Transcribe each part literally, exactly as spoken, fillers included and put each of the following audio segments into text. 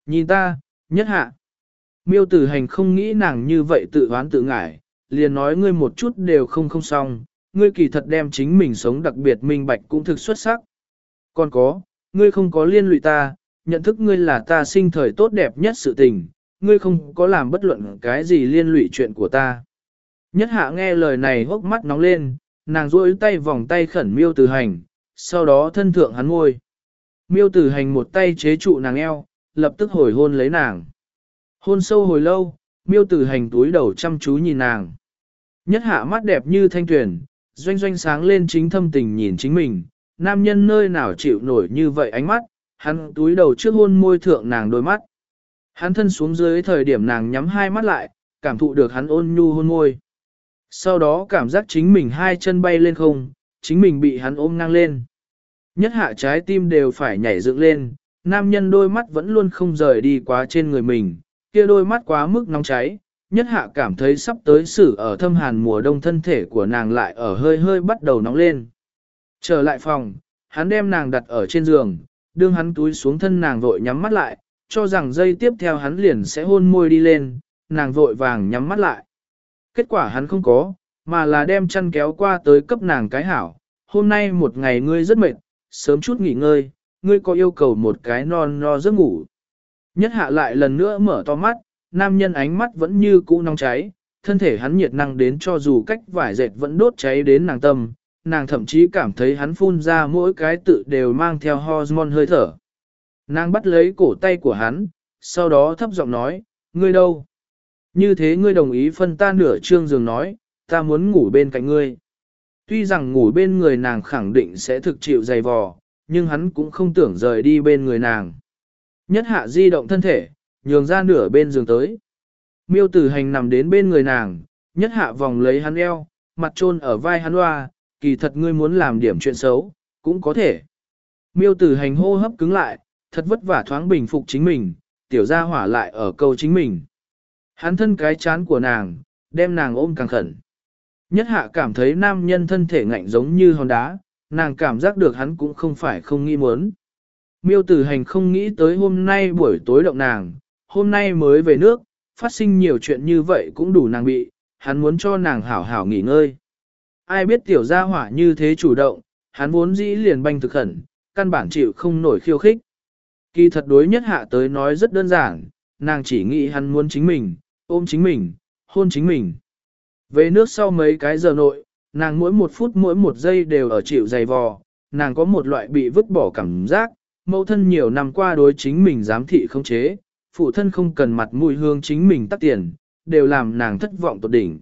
Nhìn ta, nhất hạ. Miêu tử hành không nghĩ nàng như vậy tự oán tự ngại, liền nói ngươi một chút đều không không xong, ngươi kỳ thật đem chính mình sống đặc biệt minh bạch cũng thực xuất sắc. Còn có, ngươi không có liên lụy ta, nhận thức ngươi là ta sinh thời tốt đẹp nhất sự tình, ngươi không có làm bất luận cái gì liên lụy chuyện của ta. Nhất hạ nghe lời này hốc mắt nóng lên, nàng duỗi tay vòng tay khẩn miêu tử hành, sau đó thân thượng hắn ngôi. Miêu tử hành một tay chế trụ nàng eo, lập tức hồi hôn lấy nàng. Hôn sâu hồi lâu, miêu tử hành túi đầu chăm chú nhìn nàng. Nhất hạ mắt đẹp như thanh tuyển, doanh doanh sáng lên chính thâm tình nhìn chính mình, nam nhân nơi nào chịu nổi như vậy ánh mắt, hắn túi đầu trước hôn môi thượng nàng đôi mắt. Hắn thân xuống dưới thời điểm nàng nhắm hai mắt lại, cảm thụ được hắn ôn nhu hôn môi. Sau đó cảm giác chính mình hai chân bay lên không, chính mình bị hắn ôm ngang lên. Nhất hạ trái tim đều phải nhảy dựng lên, nam nhân đôi mắt vẫn luôn không rời đi quá trên người mình, kia đôi mắt quá mức nóng cháy. Nhất hạ cảm thấy sắp tới xử ở thâm hàn mùa đông thân thể của nàng lại ở hơi hơi bắt đầu nóng lên. Trở lại phòng, hắn đem nàng đặt ở trên giường, đương hắn túi xuống thân nàng vội nhắm mắt lại, cho rằng giây tiếp theo hắn liền sẽ hôn môi đi lên, nàng vội vàng nhắm mắt lại. Kết quả hắn không có, mà là đem chăn kéo qua tới cấp nàng cái hảo. Hôm nay một ngày ngươi rất mệt, sớm chút nghỉ ngơi, ngươi có yêu cầu một cái non no giấc ngủ. Nhất hạ lại lần nữa mở to mắt, nam nhân ánh mắt vẫn như cũ nóng cháy, thân thể hắn nhiệt năng đến cho dù cách vải dệt vẫn đốt cháy đến nàng tâm, nàng thậm chí cảm thấy hắn phun ra mỗi cái tự đều mang theo hormone hơi thở. Nàng bắt lấy cổ tay của hắn, sau đó thấp giọng nói, ngươi đâu? Như thế ngươi đồng ý phân ta nửa trương giường nói, ta muốn ngủ bên cạnh ngươi. Tuy rằng ngủ bên người nàng khẳng định sẽ thực chịu dày vò, nhưng hắn cũng không tưởng rời đi bên người nàng. Nhất hạ di động thân thể, nhường ra nửa bên giường tới. Miêu tử hành nằm đến bên người nàng, nhất hạ vòng lấy hắn eo, mặt trôn ở vai hắn hoa, kỳ thật ngươi muốn làm điểm chuyện xấu, cũng có thể. Miêu tử hành hô hấp cứng lại, thật vất vả thoáng bình phục chính mình, tiểu gia hỏa lại ở câu chính mình. Hắn thân cái chán của nàng, đem nàng ôm càng khẩn. Nhất hạ cảm thấy nam nhân thân thể ngạnh giống như hòn đá, nàng cảm giác được hắn cũng không phải không nghĩ muốn. Miêu tử hành không nghĩ tới hôm nay buổi tối động nàng, hôm nay mới về nước, phát sinh nhiều chuyện như vậy cũng đủ nàng bị, hắn muốn cho nàng hảo hảo nghỉ ngơi. Ai biết tiểu gia hỏa như thế chủ động, hắn vốn dĩ liền banh thực khẩn, căn bản chịu không nổi khiêu khích. Kỳ thật đối nhất hạ tới nói rất đơn giản, nàng chỉ nghĩ hắn muốn chính mình, ôm chính mình, hôn chính mình. Về nước sau mấy cái giờ nội, nàng mỗi một phút mỗi một giây đều ở chịu dày vò, nàng có một loại bị vứt bỏ cảm giác, mẫu thân nhiều năm qua đối chính mình giám thị không chế, phụ thân không cần mặt mũi hương chính mình tắt tiền, đều làm nàng thất vọng tột đỉnh.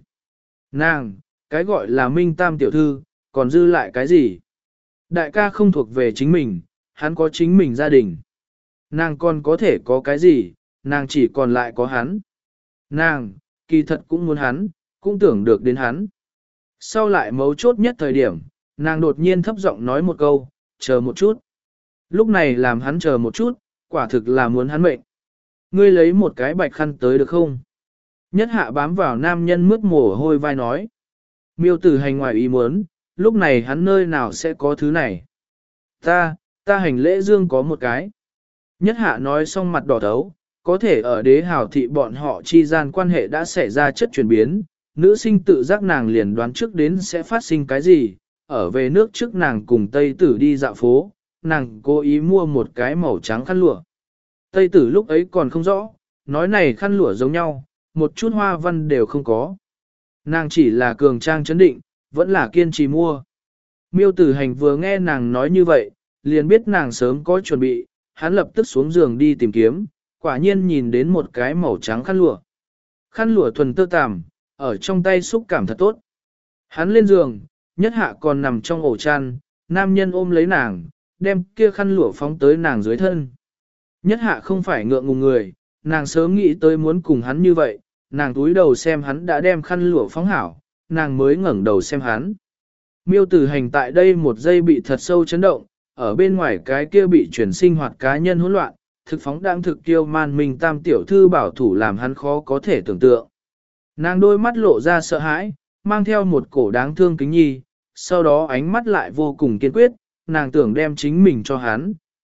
Nàng, cái gọi là minh tam tiểu thư, còn dư lại cái gì? Đại ca không thuộc về chính mình, hắn có chính mình gia đình. Nàng còn có thể có cái gì, nàng chỉ còn lại có hắn. Nàng, kỳ thật cũng muốn hắn, cũng tưởng được đến hắn. Sau lại mấu chốt nhất thời điểm, nàng đột nhiên thấp giọng nói một câu, chờ một chút. Lúc này làm hắn chờ một chút, quả thực là muốn hắn mệnh. Ngươi lấy một cái bạch khăn tới được không? Nhất hạ bám vào nam nhân mướt mồ hôi vai nói. Miêu tử hành ngoài ý muốn, lúc này hắn nơi nào sẽ có thứ này? Ta, ta hành lễ dương có một cái. Nhất hạ nói xong mặt đỏ thấu, có thể ở đế hào thị bọn họ chi gian quan hệ đã xảy ra chất chuyển biến, nữ sinh tự giác nàng liền đoán trước đến sẽ phát sinh cái gì, ở về nước trước nàng cùng Tây Tử đi dạo phố, nàng cố ý mua một cái màu trắng khăn lụa. Tây Tử lúc ấy còn không rõ, nói này khăn lụa giống nhau, một chút hoa văn đều không có. Nàng chỉ là cường trang chấn định, vẫn là kiên trì mua. Miêu Tử Hành vừa nghe nàng nói như vậy, liền biết nàng sớm có chuẩn bị, hắn lập tức xuống giường đi tìm kiếm, quả nhiên nhìn đến một cái màu trắng khăn lụa. Khăn lụa thuần tơ tằm, ở trong tay xúc cảm thật tốt. Hắn lên giường, nhất hạ còn nằm trong ổ chăn, nam nhân ôm lấy nàng, đem kia khăn lụa phóng tới nàng dưới thân. Nhất hạ không phải ngượng ngùng người, nàng sớm nghĩ tới muốn cùng hắn như vậy, nàng túi đầu xem hắn đã đem khăn lụa phóng hảo, nàng mới ngẩng đầu xem hắn. Miêu Tử Hành tại đây một giây bị thật sâu chấn động, ở bên ngoài cái kia bị chuyển sinh hoạt cá nhân hỗn loạn, thực phóng đang thực tiêu man mình tam tiểu thư bảo thủ làm hắn khó có thể tưởng tượng. Nàng đôi mắt lộ ra sợ hãi, mang theo một cổ đáng thương kính nhi, sau đó ánh mắt lại vô cùng kiên quyết, nàng tưởng đem chính mình cho hắn,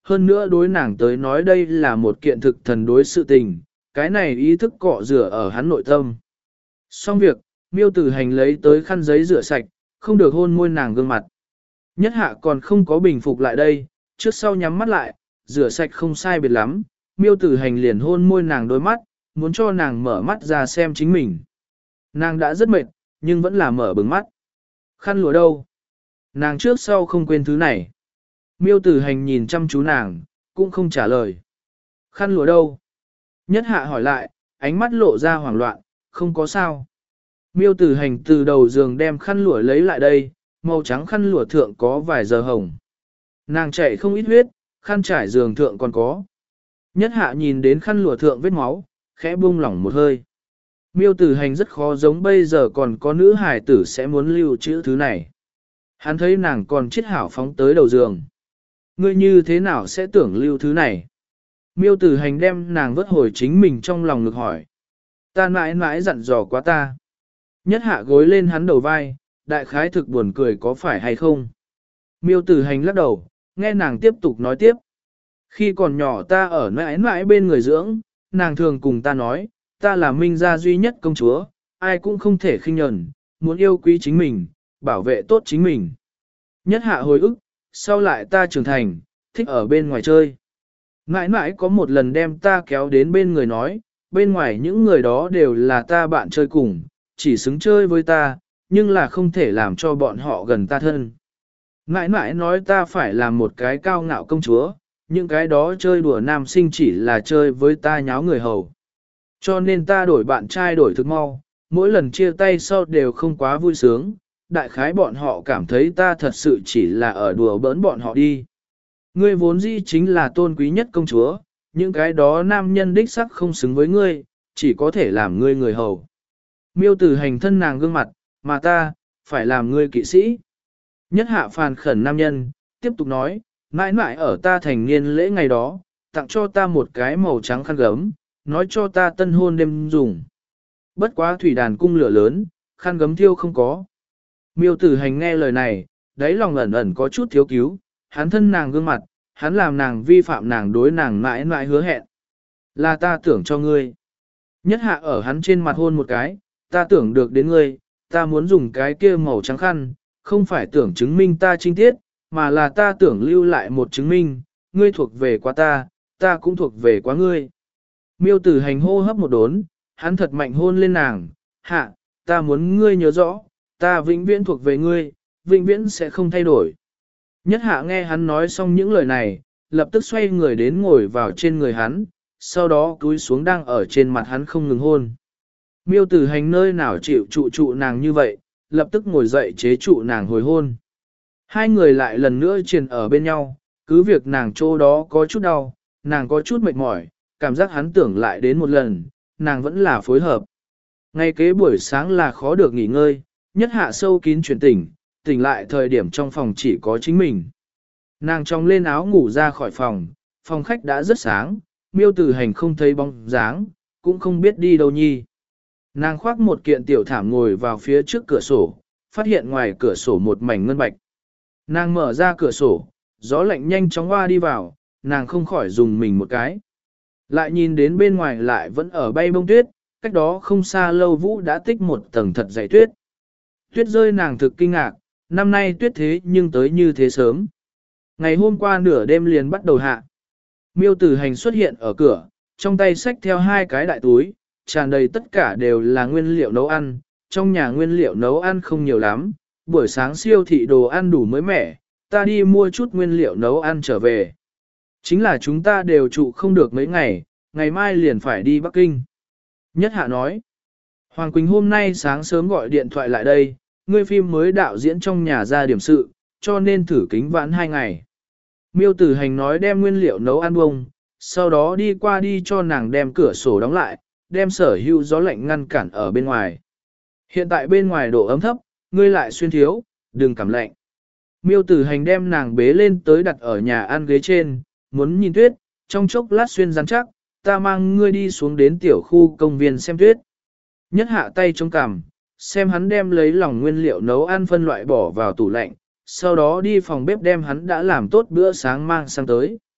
hơn nữa đối nàng tới nói đây là một kiện thực thần đối sự tình, cái này ý thức cọ rửa ở hắn nội tâm. Xong việc, Miêu Tử Hành lấy tới khăn giấy rửa sạch, không được hôn môi nàng gương mặt. Nhất Hạ còn không có bình phục lại đây, trước sau nhắm mắt lại, rửa sạch không sai biệt lắm, Miêu Tử Hành liền hôn môi nàng đôi mắt, muốn cho nàng mở mắt ra xem chính mình. Nàng đã rất mệt, nhưng vẫn là mở bừng mắt. Khăn lụa đâu? Nàng trước sau không quên thứ này. Miêu Tử Hành nhìn chăm chú nàng, cũng không trả lời. Khăn lụa đâu? Nhất Hạ hỏi lại, ánh mắt lộ ra hoảng loạn, không có sao. Miêu Tử Hành từ đầu giường đem khăn lụa lấy lại đây, màu trắng khăn lụa thượng có vài giờ hồng. Nàng chạy không ít huyết, khăn trải giường thượng còn có. Nhất Hạ nhìn đến khăn lụa thượng vết máu, khẽ buông lỏng một hơi. Miêu Tử Hành rất khó giống bây giờ còn có nữ hài tử sẽ muốn lưu trữ thứ này. Hắn thấy nàng còn chết hảo phóng tới đầu giường. Ngươi như thế nào sẽ tưởng lưu thứ này? Miêu Tử Hành đem nàng vớt hồi chính mình trong lòng ngực hỏi. Ta mãi mãi dặn dò quá ta. Nhất Hạ gối lên hắn đầu vai, đại khái thực buồn cười có phải hay không? Miêu Tử Hành lắc đầu, nghe nàng tiếp tục nói tiếp. Khi còn nhỏ ta ở mãi mãi bên người dưỡng, nàng thường cùng ta nói, ta là Minh gia duy nhất công chúa, ai cũng không thể khinh nhẫn, muốn yêu quý chính mình, bảo vệ tốt chính mình. Nhất Hạ hồi ức, sau lại ta trưởng thành, thích ở bên ngoài chơi. Mãi mãi có một lần đem ta kéo đến bên người nói, bên ngoài những người đó đều là ta bạn chơi cùng, chỉ xứng chơi với ta, nhưng là không thể làm cho bọn họ gần ta thân. Mãi mãi nói ta phải làm một cái cao ngạo công chúa, những cái đó chơi đùa nam sinh chỉ là chơi với ta nháo người hầu. Cho nên ta đổi bạn trai đổi thực mau, mỗi lần chia tay sau đều không quá vui sướng, đại khái bọn họ cảm thấy ta thật sự chỉ là ở đùa bỡn bọn họ đi. Ngươi vốn dĩ chính là tôn quý nhất công chúa, những cái đó nam nhân đích sắc không xứng với ngươi, chỉ có thể làm ngươi người hầu. Miêu Tử Hành thân nàng gương mặt, mà ta, phải làm ngươi kỵ sĩ. Nhất Hạ phàn khẩn nam nhân, tiếp tục nói, mãi mãi ở ta thành niên lễ ngày đó, tặng cho ta một cái màu trắng khăn gấm, nói cho ta tân hôn đêm dùng. Bất quá thủy đàn cung lửa lớn, khăn gấm thiêu không có. Miêu Tử Hành nghe lời này, đáy lòng ẩn ẩn có chút thiếu cứu, hắn thân nàng gương mặt, hắn làm nàng vi phạm nàng đối nàng mãi mãi hứa hẹn. Là ta tưởng cho ngươi. Nhất Hạ ở hắn trên mặt hôn một cái, ta tưởng được đến ngươi, ta muốn dùng cái kia màu trắng khăn, không phải tưởng chứng minh ta trinh tiết, mà là ta tưởng lưu lại một chứng minh, ngươi thuộc về quá ta, ta cũng thuộc về quá ngươi. Miêu Tử Hành hô hấp một đốn, hắn thật mạnh hôn lên nàng, hạ, ta muốn ngươi nhớ rõ, ta vĩnh viễn thuộc về ngươi, vĩnh viễn sẽ không thay đổi. Nhất Hạ nghe hắn nói xong những lời này, lập tức xoay người đến ngồi vào trên người hắn, sau đó cúi xuống đang ở trên mặt hắn không ngừng hôn. Miêu Tử Hành nơi nào chịu trụ trụ nàng như vậy, lập tức ngồi dậy chế trụ nàng hồi hôn. Hai người lại lần nữa triền ở bên nhau, cứ việc nàng chỗ đó có chút đau, nàng có chút mệt mỏi, cảm giác hắn tưởng lại đến một lần, nàng vẫn là phối hợp. Ngay kế buổi sáng là khó được nghỉ ngơi, Nhất Hạ sâu kín chuyển tỉnh, tỉnh lại thời điểm trong phòng chỉ có chính mình. Nàng trong lên áo ngủ ra khỏi phòng, phòng khách đã rất sáng, Miêu Tử Hành không thấy bóng dáng, cũng không biết đi đâu nhi. Nàng khoác một kiện tiểu thảm ngồi vào phía trước cửa sổ, phát hiện ngoài cửa sổ một mảnh ngân bạch. Nàng mở ra cửa sổ, gió lạnh nhanh chóng qua đi vào, nàng không khỏi dùng mình một cái. Lại nhìn đến bên ngoài lại vẫn ở bay bông tuyết, cách đó không xa lâu vũ đã tích một tầng thật dày tuyết. Tuyết rơi nàng thực kinh ngạc, năm nay tuyết thế nhưng tới như thế sớm. Ngày hôm qua nửa đêm liền bắt đầu hạ. Miêu Tử Hành xuất hiện ở cửa, trong tay xách theo hai cái đại túi, tràn đầy tất cả đều là nguyên liệu nấu ăn, trong nhà nguyên liệu nấu ăn không nhiều lắm, buổi sáng siêu thị đồ ăn đủ mới mẻ, ta đi mua chút nguyên liệu nấu ăn trở về. Chính là chúng ta đều trụ không được mấy ngày, ngày mai liền phải đi Bắc Kinh. Nhất Hạ nói, Hoàng Quỳnh hôm nay sáng sớm gọi điện thoại lại đây, ngươi phim mới đạo diễn trong nhà ra điểm sự, cho nên thử kính vãn hai ngày. Miêu Tử Hành nói đem nguyên liệu nấu ăn bông, sau đó đi qua đi cho nàng đem cửa sổ đóng lại, đem sở hữu gió lạnh ngăn cản ở bên ngoài. Hiện tại bên ngoài độ ấm thấp, ngươi lại xuyên thiếu, đừng cảm lạnh. Miêu Tử Hành đem nàng bế lên tới đặt ở nhà ăn ghế trên, muốn nhìn tuyết, trong chốc lát xuyên rắn chắc, ta mang ngươi đi xuống đến tiểu khu công viên xem tuyết. Nhất Hạ tay trong cằm, xem hắn đem lấy lòng nguyên liệu nấu ăn phân loại bỏ vào tủ lạnh, sau đó đi phòng bếp đem hắn đã làm tốt bữa sáng mang sang tới.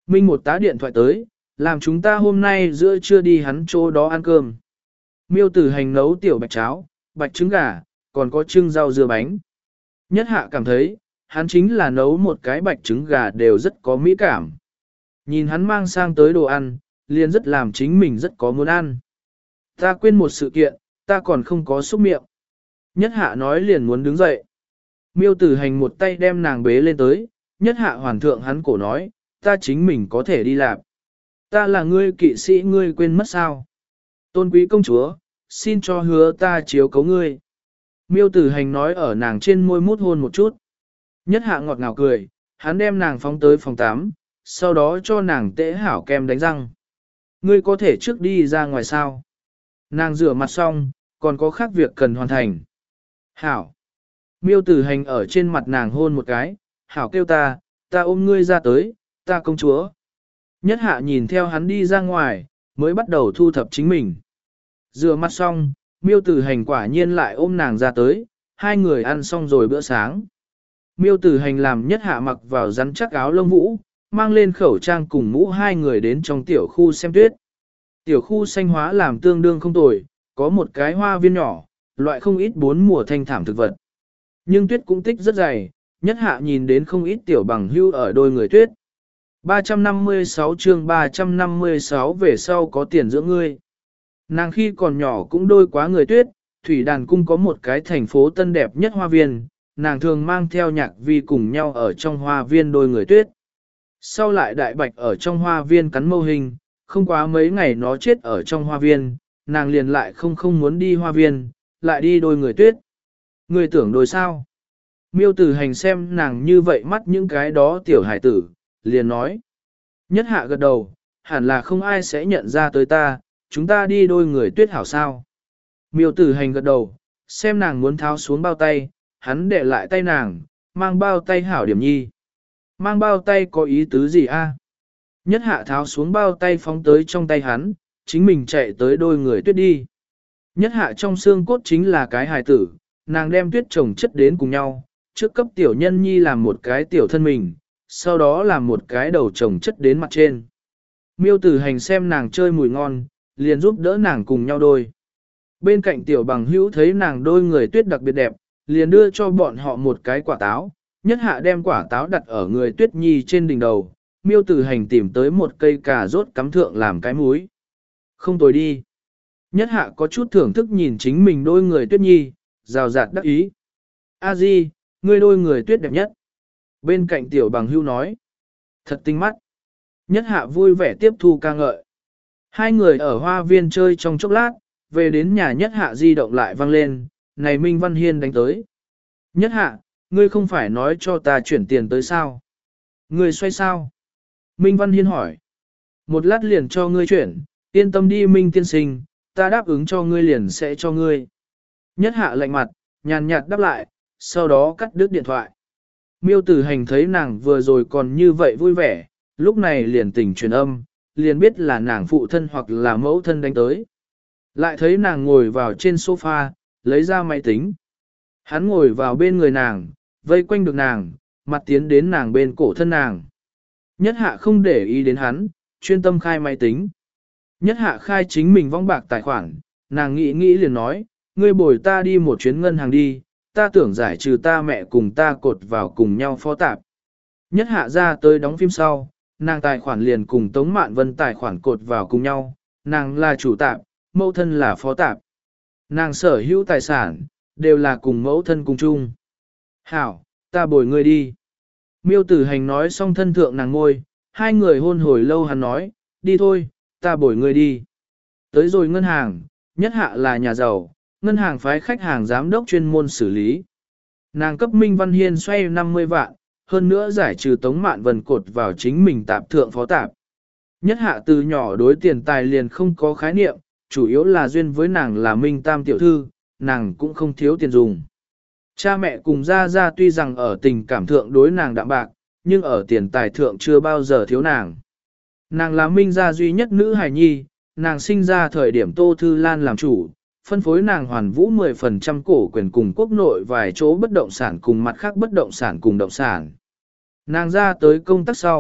Minh một tá điện thoại tới, làm chúng ta hôm nay giữa trưa đi hắn chỗ đó ăn cơm. Miêu Tử Hành nấu tiểu bạch cháo, bạch trứng gà, còn có trưng rau dưa bánh. Nhất Hạ cảm thấy, hắn chính là nấu một cái bạch trứng gà đều rất có mỹ cảm. Nhìn hắn mang sang tới đồ ăn, liền rất làm chính mình rất có muốn ăn. Ta quên một sự kiện, ta còn không có xúc miệng. Nhất Hạ nói liền muốn đứng dậy. Miêu Tử Hành một tay đem nàng bế lên tới, Nhất Hạ hoàn thượng hắn cổ nói, ta chính mình có thể đi làm. Ta là ngươi kỵ sĩ, ngươi quên mất sao? Tôn quý công chúa, xin cho hứa ta chiếu cấu ngươi. Miêu Tử Hành nói ở nàng trên môi mút hôn một chút. Nhất Hạ ngọt ngào cười, hắn đem nàng phóng tới phòng tắm, sau đó cho nàng tễ hảo kem đánh răng. Ngươi có thể trước đi ra ngoài sao? Nàng rửa mặt xong, còn có khác việc cần hoàn thành. Hảo. Miêu Tử Hành ở trên mặt nàng hôn một cái, Hảo kêu ta, ta ôm ngươi ra tới, ta công chúa. Nhất Hạ nhìn theo hắn đi ra ngoài, mới bắt đầu thu thập chính mình. Rửa mặt xong, Miêu Tử Hành quả nhiên lại ôm nàng ra tới, hai người ăn xong rồi bữa sáng. Miêu Tử Hành làm Nhất Hạ mặc vào rắn chắc áo lông vũ, mang lên khẩu trang cùng mũ hai người đến trong tiểu khu xem tuyết. Tiểu khu xanh hóa làm tương đương không tồi, có một cái hoa viên nhỏ, loại không ít bốn mùa thanh thảm thực vật. Nhưng tuyết cũng tích rất dày, Nhất Hạ nhìn đến không ít tiểu bằng hưu ở đôi người tuyết. ba trăm năm mươi sáu chương ba trăm năm mươi sáu về sau có tiền dưỡng ngươi. Nàng khi còn nhỏ cũng đôi quá người tuyết, Thủy Đàn Cung có một cái thành phố tân đẹp nhất hoa viên, nàng thường mang theo nhạc vi cùng nhau ở trong hoa viên đôi người tuyết. Sau lại đại bạch ở trong hoa viên cắn mâu hình, không quá mấy ngày nó chết ở trong hoa viên, nàng liền lại không không muốn đi hoa viên, lại đi đôi người tuyết. Người tưởng đôi sao? Miêu Tử Hành xem nàng như vậy mắt những cái đó tiểu hải tử, liền nói. Nhất Hạ gật đầu, hẳn là không ai sẽ nhận ra tới ta, chúng ta đi đôi người tuyết hảo sao. Miêu Tử Hành gật đầu, xem nàng muốn tháo xuống bao tay, hắn để lại tay nàng, mang bao tay hảo điểm nhi. Mang bao tay có ý tứ gì a? Nhất Hạ tháo xuống bao tay phóng tới trong tay hắn, chính mình chạy tới đôi người tuyết đi. Nhất Hạ trong xương cốt chính là cái hài tử, nàng đem tuyết chồng chất đến cùng nhau, trước cấp tiểu nhân nhi làm một cái tiểu thân mình, sau đó làm một cái đầu chồng chất đến mặt trên. Miêu Tử Hành xem nàng chơi mùi ngon, liền giúp đỡ nàng cùng nhau đôi. Bên cạnh tiểu bằng hữu thấy nàng đôi người tuyết đặc biệt đẹp, liền đưa cho bọn họ một cái quả táo, Nhất Hạ đem quả táo đặt ở người tuyết nhi trên đỉnh đầu, Miêu Tử Hành tìm tới một cây cà rốt cắm thượng làm cái múi. Không tồi đi. Nhất Hạ có chút thưởng thức nhìn chính mình đôi người tuyết nhi, rào rạt đắc ý. A Di, ngươi đôi người tuyết đẹp nhất. Bên cạnh tiểu bằng hưu nói. Thật tinh mắt. Nhất Hạ vui vẻ tiếp thu ca ngợi. Hai người ở hoa viên chơi trong chốc lát, về đến nhà Nhất Hạ di động lại vang lên, này Minh Văn Hiên đánh tới. Nhất Hạ, ngươi không phải nói cho ta chuyển tiền tới sao? Ngươi xoay sao? Minh Văn Hiên hỏi. Một lát liền cho ngươi chuyển, yên tâm đi Minh tiên sinh, ta đáp ứng cho ngươi liền sẽ cho ngươi. Nhất Hạ lạnh mặt, nhàn nhạt đáp lại, sau đó cắt đứt điện thoại. Miêu Tử Hành thấy nàng vừa rồi còn như vậy vui vẻ, lúc này liền tỉnh truyền âm, liền biết là nàng phụ thân hoặc là mẫu thân đánh tới. Lại thấy nàng ngồi vào trên sofa, lấy ra máy tính. Hắn ngồi vào bên người nàng, vây quanh được nàng, mặt tiến đến nàng bên cổ thân nàng. Nhất Hạ không để ý đến hắn, chuyên tâm khai máy tính. Nhất Hạ khai chính mình vong bạc tài khoản, nàng nghĩ nghĩ liền nói, ngươi bồi ta đi một chuyến ngân hàng đi, ta tưởng giải trừ ta mẹ cùng ta cột vào cùng nhau phó tạp. Nhất Hạ ra tới đóng phim sau, nàng tài khoản liền cùng Tống Mạn Vân tài khoản cột vào cùng nhau, nàng là chủ tạp, mẫu thân là phó tạp. Nàng sở hữu tài sản, đều là cùng mẫu thân cùng chung. Hảo, ta bồi ngươi đi. Miêu Tử Hành nói xong thân thượng nàng ngôi, hai người hôn hồi lâu hắn nói, đi thôi, ta bồi ngươi đi. Tới rồi ngân hàng, Nhất Hạ là nhà giàu, ngân hàng phái khách hàng giám đốc chuyên môn xử lý. Nàng cấp Minh Văn Hiên xoay năm mươi vạn, hơn nữa giải trừ Tống Mạn Vân cột vào chính mình tạp thượng phó tạp. Nhất Hạ từ nhỏ đối tiền tài liền không có khái niệm, chủ yếu là duyên với nàng là Minh Tam tiểu thư, nàng cũng không thiếu tiền dùng. Cha mẹ cùng Gia Gia tuy rằng ở tình cảm thượng đối nàng đạm bạc, nhưng ở tiền tài thượng chưa bao giờ thiếu nàng. Nàng là Minh gia duy nhất nữ hài nhi, nàng sinh ra thời điểm Tô Thư Lan làm chủ, phân phối nàng hoàn vũ mười phần trăm cổ quyền cùng quốc nội vài chỗ bất động sản cùng mặt khác bất động sản cùng động sản. Nàng ra tới công tác sau,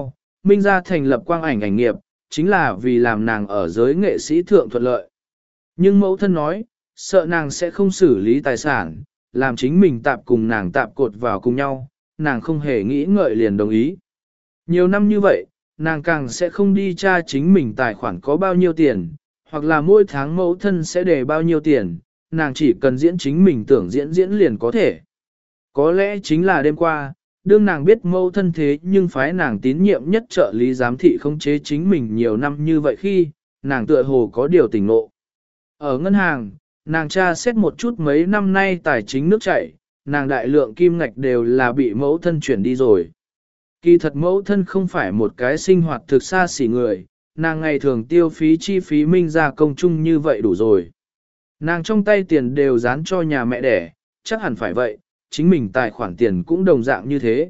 Minh gia thành lập quang ảnh ảnh nghiệp, chính là vì làm nàng ở giới nghệ sĩ thượng thuận lợi. Nhưng mẫu thân nói, sợ nàng sẽ không xử lý tài sản, làm chính mình tạp cùng nàng tạp cột vào cùng nhau, nàng không hề nghĩ ngợi liền đồng ý. Nhiều năm như vậy, nàng càng sẽ không đi tra chính mình tài khoản có bao nhiêu tiền, hoặc là mỗi tháng mẫu thân sẽ để bao nhiêu tiền, nàng chỉ cần diễn chính mình tưởng diễn diễn liền có thể. Có lẽ chính là đêm qua, đương nàng biết mẫu thân thế nhưng phái nàng tín nhiệm nhất trợ lý giám thị khống chế chính mình nhiều năm như vậy khi, nàng tựa hồ có điều tỉnh ngộ. Ở ngân hàng, nàng tra xét một chút mấy năm nay tài chính nước chảy, nàng đại lượng kim ngạch đều là bị mẫu thân chuyển đi rồi. Kỳ thật mẫu thân không phải một cái sinh hoạt thực xa xỉ người, nàng ngày thường tiêu phí chi phí Minh gia công chung như vậy đủ rồi. Nàng trong tay tiền đều dán cho nhà mẹ đẻ, chắc hẳn phải vậy, chính mình tài khoản tiền cũng đồng dạng như thế.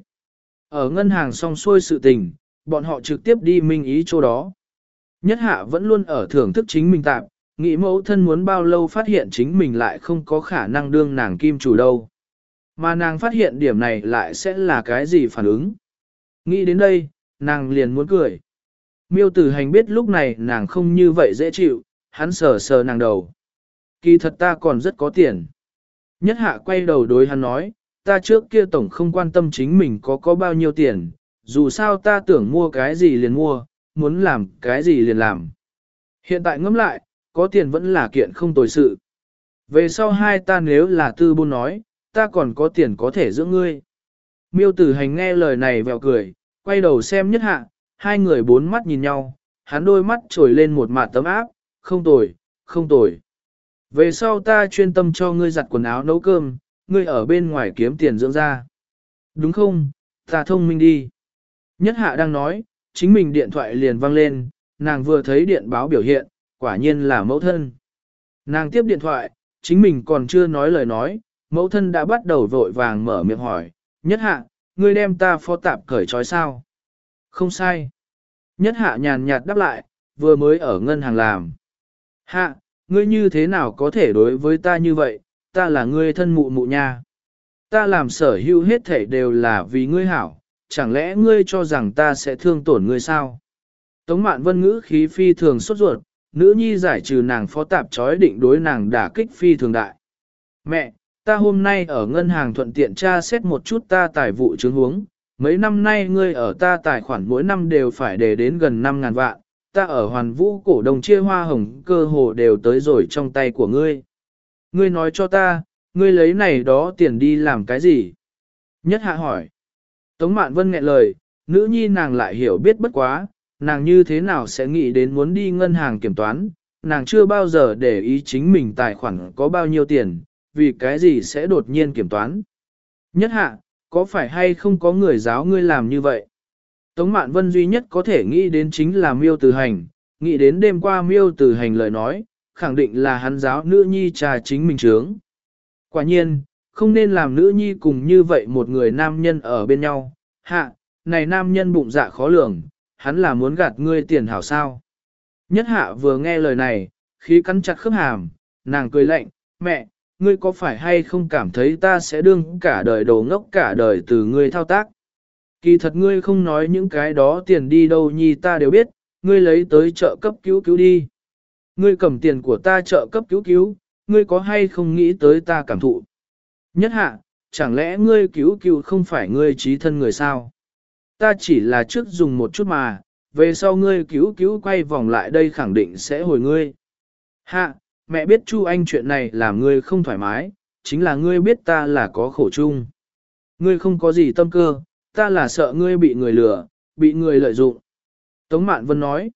Ở ngân hàng xong xuôi sự tình, bọn họ trực tiếp đi Minh Ý chỗ đó. Nhất hạ vẫn luôn ở thưởng thức chính mình tạm, nghĩ mẫu thân muốn bao lâu phát hiện chính mình lại không có khả năng đương nàng kim chủ đâu. Mà nàng phát hiện điểm này lại sẽ là cái gì phản ứng. Nghĩ đến đây, nàng liền muốn cười. Miêu Tử Hành biết lúc này nàng không như vậy dễ chịu, hắn sờ sờ nàng đầu. Kỳ thật ta còn rất có tiền. Nhất hạ quay đầu đối hắn nói, ta trước kia tổng không quan tâm chính mình có có bao nhiêu tiền, dù sao ta tưởng mua cái gì liền mua, muốn làm cái gì liền làm. Hiện tại ngẫm lại, có tiền vẫn là kiện không tồi sự. Về sau hai ta nếu là tư buôn nói, ta còn có tiền có thể giữ ngươi. Miêu Tử Hành nghe lời này vèo cười, quay đầu xem nhất hạ, hai người bốn mắt nhìn nhau, hắn đôi mắt trồi lên một mạt tấm áp, không tồi, không tồi. Về sau ta chuyên tâm cho ngươi giặt quần áo nấu cơm, ngươi ở bên ngoài kiếm tiền dưỡng ra. Đúng không, ta thông minh đi. Nhất hạ đang nói, chính mình điện thoại liền vang lên, nàng vừa thấy điện báo biểu hiện, quả nhiên là mẫu thân. Nàng tiếp điện thoại, chính mình còn chưa nói lời nói, mẫu thân đã bắt đầu vội vàng mở miệng hỏi, nhất hạ, ngươi đem ta phó tạp cởi trói sao? Không sai. Nhất hạ nhàn nhạt đáp lại, vừa mới ở ngân hàng làm. Hạ, ngươi như thế nào có thể đối với ta như vậy, ta là ngươi thân mụ mụ nha. Ta làm sở hữu hết thảy đều là vì ngươi hảo, chẳng lẽ ngươi cho rằng ta sẽ thương tổn ngươi sao? Tống Mạn Vân ngữ khí phi thường sốt ruột, nữ nhi giải trừ nàng phó tạp chói định đối nàng đả kích phi thường đại. Mẹ, ta hôm nay ở ngân hàng thuận tiện tra xét một chút ta tài vụ chứng huống, mấy năm nay ngươi ở ta tài khoản mỗi năm đều phải để đến gần năm ngàn vạn, ta ở hoàn vũ cổ đồng chia hoa hồng cơ hồ đều tới rồi trong tay của ngươi. Ngươi nói cho ta, ngươi lấy này đó tiền đi làm cái gì? Nhất hạ hỏi. Tống Mạn Vân nghẹn lời, nữ nhi nàng lại hiểu biết bất quá, nàng như thế nào sẽ nghĩ đến muốn đi ngân hàng kiểm toán, nàng chưa bao giờ để ý chính mình tài khoản có bao nhiêu tiền, vì cái gì sẽ đột nhiên kiểm toán. Nhất hạ, có phải hay không có người giáo ngươi làm như vậy? Tống Mạn Vân duy nhất có thể nghĩ đến chính là Miêu Tử Hành, nghĩ đến đêm qua Miêu Tử Hành lời nói, khẳng định là hắn giáo nữ nhi trà chính mình trướng. Quả nhiên, không nên làm nữ nhi cùng như vậy một người nam nhân ở bên nhau. Hạ, này nam nhân bụng dạ khó lường, hắn là muốn gạt ngươi tiền hảo sao. Nhất hạ vừa nghe lời này, khí cắn chặt khớp hàm, nàng cười lạnh, mẹ, ngươi có phải hay không cảm thấy ta sẽ đương cả đời đồ ngốc cả đời từ ngươi thao tác. Kỳ thật ngươi không nói những cái đó tiền đi đâu nhi ta đều biết, ngươi lấy tới chợ cấp cứu cứu đi. Ngươi cầm tiền của ta chợ cấp cứu cứu, ngươi có hay không nghĩ tới ta cảm thụ. Nhất hạ, chẳng lẽ ngươi cứu cứu không phải ngươi trí thân người sao? Ta chỉ là trước dùng một chút mà, về sau ngươi cứu cứu quay vòng lại đây khẳng định sẽ hồi ngươi. Hạ, mẹ biết Chu Anh chuyện này làm ngươi không thoải mái, chính là ngươi biết ta là có khổ chung. Ngươi không có gì tâm cơ, ta là sợ ngươi bị người lừa, bị người lợi dụng. Tống Mạn Vân nói,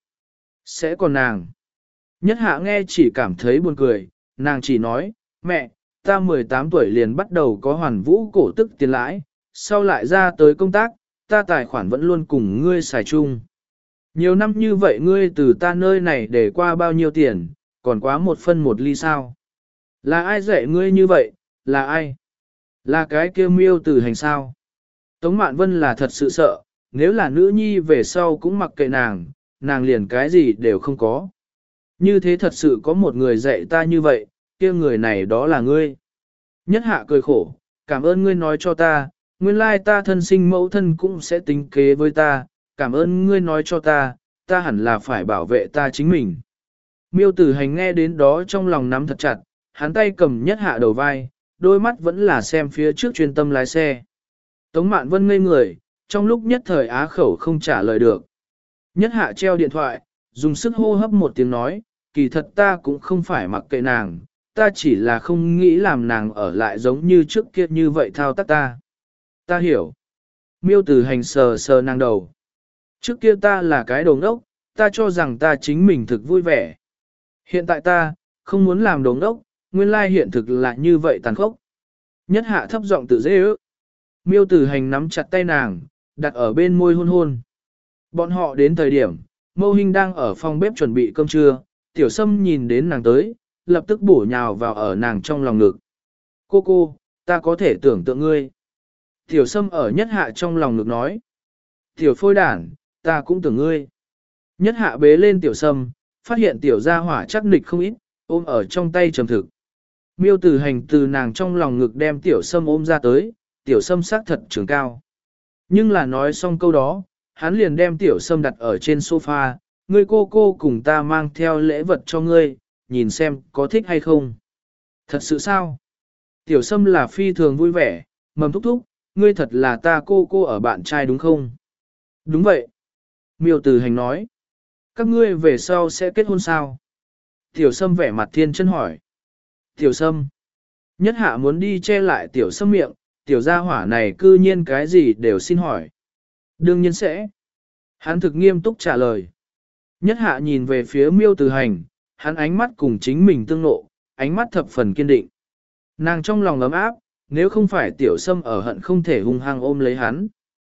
sẽ còn nàng. Nhất hạ nghe chỉ cảm thấy buồn cười, nàng chỉ nói, mẹ, ta mười tám tuổi liền bắt đầu có hoàn vũ cổ tức tiền lãi, sau lại ra tới công tác, ta tài khoản vẫn luôn cùng ngươi xài chung. Nhiều năm như vậy ngươi từ ta nơi này để qua bao nhiêu tiền, còn quá một phân một ly sao. Là ai dạy ngươi như vậy, là ai? Là cái kia Miêu Tử Hành sao? Tống Mạn Vân là thật sự sợ, nếu là nữ nhi về sau cũng mặc kệ nàng, nàng liền cái gì đều không có. Như thế thật sự có một người dạy ta như vậy, kia người này đó là ngươi. Nhất hạ cười khổ, cảm ơn ngươi nói cho ta, nguyên lai ta thân sinh mẫu thân cũng sẽ tính kế với ta, cảm ơn ngươi nói cho ta, ta hẳn là phải bảo vệ ta chính mình. Miêu tử hành nghe đến đó trong lòng nắm thật chặt, hắn tay cầm nhất hạ đầu vai, đôi mắt vẫn là xem phía trước chuyên tâm lái xe. Tống Mạn Vân ngây người, trong lúc nhất thời á khẩu không trả lời được. Nhất hạ treo điện thoại, dùng sức hô hấp một tiếng nói, kỳ thật ta cũng không phải mặc kệ nàng, ta chỉ là không nghĩ làm nàng ở lại giống như trước kia như vậy thao tác ta. Ta hiểu. Miêu tử hành sờ sờ nàng đầu. Trước kia ta là cái đồ ngốc, ta cho rằng ta chính mình thực vui vẻ. Hiện tại ta, không muốn làm đồ ngốc, nguyên lai hiện thực là như vậy tàn khốc. Nhất hạ thấp giọng tự dễ ước. Miêu tử hành nắm chặt tay nàng, đặt ở bên môi hôn hôn. Bọn họ đến thời điểm, Mâu Hinh đang ở phòng bếp chuẩn bị cơm trưa, Tiểu Sâm nhìn đến nàng tới, lập tức bổ nhào vào ở nàng trong lòng ngực. Cô cô, ta có thể tưởng tượng ngươi. Tiểu Sâm ở nhất hạ trong lòng ngực nói. Tiểu phôi đản, ta cũng tưởng ngươi. Nhất hạ bế lên Tiểu Sâm, phát hiện Tiểu gia hỏa chắc nịch không ít, ôm ở trong tay trầm thực. Miêu tử hành từ nàng trong lòng ngực đem Tiểu Sâm ôm ra tới, Tiểu Sâm sắc thật trường cao. Nhưng là nói xong câu đó, hắn liền đem Tiểu Sâm đặt ở trên sofa, ngươi cô cô cùng ta mang theo lễ vật cho ngươi, nhìn xem có thích hay không. Thật sự sao? Tiểu Sâm là phi thường vui vẻ, mầm thúc thúc, ngươi thật là ta cô cô ở bạn trai đúng không? Đúng vậy. Miêu Tử Hành nói. Các ngươi về sau sẽ kết hôn sao? Tiểu Sâm vẻ mặt thiên chân hỏi. Tiểu Sâm. Nhất hạ muốn đi che lại Tiểu Sâm miệng, Tiểu gia hỏa này cư nhiên cái gì đều xin hỏi. Đương nhiên sẽ. Hắn thực nghiêm túc trả lời. Nhất hạ nhìn về phía Miêu Tử Hành, hắn ánh mắt cùng chính mình tương nộ, ánh mắt thập phần kiên định. Nàng trong lòng ấm áp, nếu không phải Tiểu Sâm ở hận không thể hung hăng ôm lấy hắn.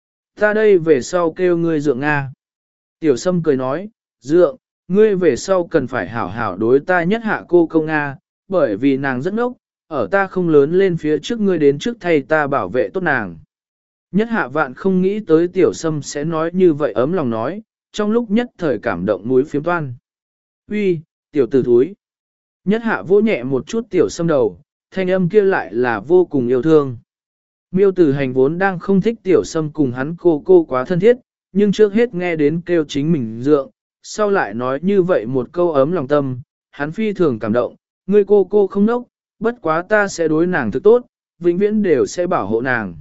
Ta đây về sau kêu ngươi Dượng Nga. Tiểu Sâm cười nói, Dượng, ngươi về sau cần phải hảo hảo đối ta nhất hạ cô câu Nga, bởi vì nàng rất ngốc, ở ta không lớn lên phía trước ngươi đến trước thay ta bảo vệ tốt nàng. Nhất hạ vạn không nghĩ tới Tiểu Sâm sẽ nói như vậy ấm lòng nói, trong lúc nhất thời cảm động núi phiếm toan. Uy, tiểu tử thúi. Nhất hạ vỗ nhẹ một chút Tiểu Sâm đầu, thanh âm kia lại là vô cùng yêu thương. Miêu Tử Hành vốn đang không thích Tiểu Sâm cùng hắn cô cô quá thân thiết, nhưng trước hết nghe đến kêu chính mình Dượng, sau lại nói như vậy một câu ấm lòng tâm, hắn phi thường cảm động, ngươi cô cô không nốc, bất quá ta sẽ đối nàng thực tốt, vĩnh viễn đều sẽ bảo hộ nàng.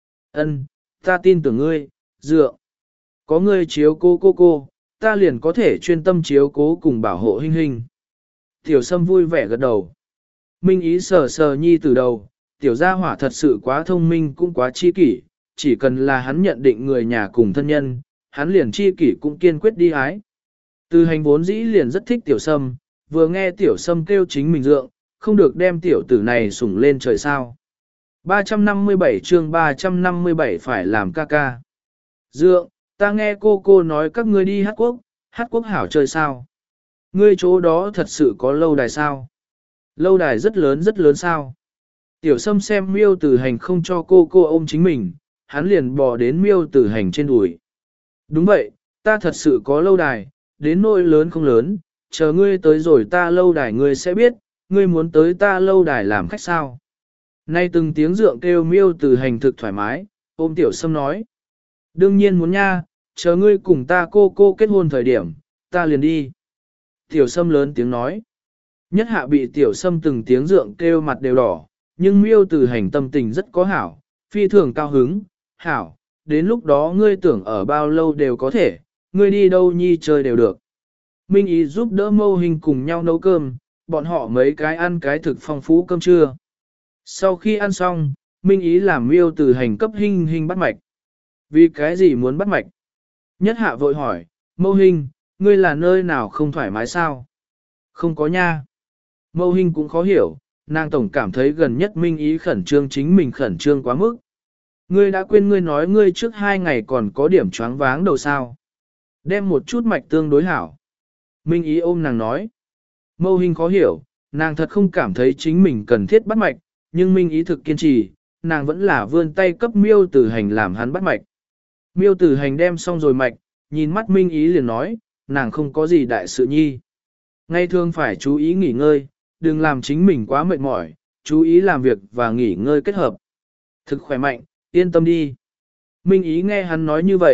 Ân, ta tin tưởng ngươi, Dượng. Có ngươi chiếu cố cô cô, ta liền có thể chuyên tâm chiếu cố cùng bảo hộ Hinh Hinh. Tiểu Sâm vui vẻ gật đầu. Minh ý sờ sờ nhi từ đầu, tiểu gia hỏa thật sự quá thông minh cũng quá chi kỷ, chỉ cần là hắn nhận định người nhà cùng thân nhân, hắn liền chi kỷ cũng kiên quyết đi ái. Từ Hành vốn dĩ liền rất thích Tiểu Sâm, vừa nghe Tiểu Sâm kêu chính mình Dượng, không được đem tiểu tử này sủng lên trời sao. ba trăm năm mươi bảy chương ba trăm năm mươi bảy phải làm ca ca. Dượng, ta nghe cô cô nói các ngươi đi hát quốc, hát quốc hảo chơi sao? Ngươi chỗ đó thật sự có lâu đài sao? Lâu đài rất lớn rất lớn sao? Tiểu Sâm xem Miêu Tử Hành không cho cô cô ôm chính mình, hắn liền bò đến Miêu Tử Hành trên đùi. Đúng vậy, ta thật sự có lâu đài, đến nỗi lớn không lớn, chờ ngươi tới rồi ta lâu đài ngươi sẽ biết, ngươi muốn tới ta lâu đài làm khách sao? Nay từng tiếng Dượng kêu Miêu Tử Hành thực thoải mái, ôm Tiểu Sâm nói. Đương nhiên muốn nha, chờ ngươi cùng ta cô cô kết hôn thời điểm, ta liền đi. Tiểu Sâm lớn tiếng nói. Nhất hạ bị Tiểu Sâm từng tiếng Dượng kêu mặt đều đỏ, nhưng Miêu Tử Hành tâm tình rất có hảo, phi thường cao hứng, hảo, đến lúc đó ngươi tưởng ở bao lâu đều có thể, ngươi đi đâu nhi chơi đều được. Minh Ý giúp đỡ Mâu Hinh cùng nhau nấu cơm, bọn họ mấy cái ăn cái thực phong phú cơm trưa. Sau khi ăn xong, Minh Ý làm Miêu Tử Hành cấp Hinh Hinh bắt mạch. Vì cái gì muốn bắt mạch? Nhất hạ vội hỏi, Mâu Hinh, ngươi là nơi nào không thoải mái sao? Không có nha. Mâu Hinh cũng khó hiểu, nàng tổng cảm thấy gần nhất Minh Ý khẩn trương chính mình khẩn trương quá mức. Ngươi đã quên ngươi nói ngươi trước hai ngày còn có điểm choáng váng đầu sao. Đem một chút mạch tương đối hảo. Minh Ý ôm nàng nói. Mâu Hinh khó hiểu, nàng thật không cảm thấy chính mình cần thiết bắt mạch, nhưng Minh Ý thực kiên trì, nàng vẫn là vươn tay cấp Miêu Tử Hành làm hắn bắt mạch. Miêu Tử Hành đem xong rồi mạch, nhìn mắt Minh Ý liền nói, nàng không có gì đại sự nhi. Ngay thường phải chú ý nghỉ ngơi, đừng làm chính mình quá mệt mỏi, chú ý làm việc và nghỉ ngơi kết hợp. Thực khỏe mạnh, yên tâm đi. Minh Ý nghe hắn nói như vậy,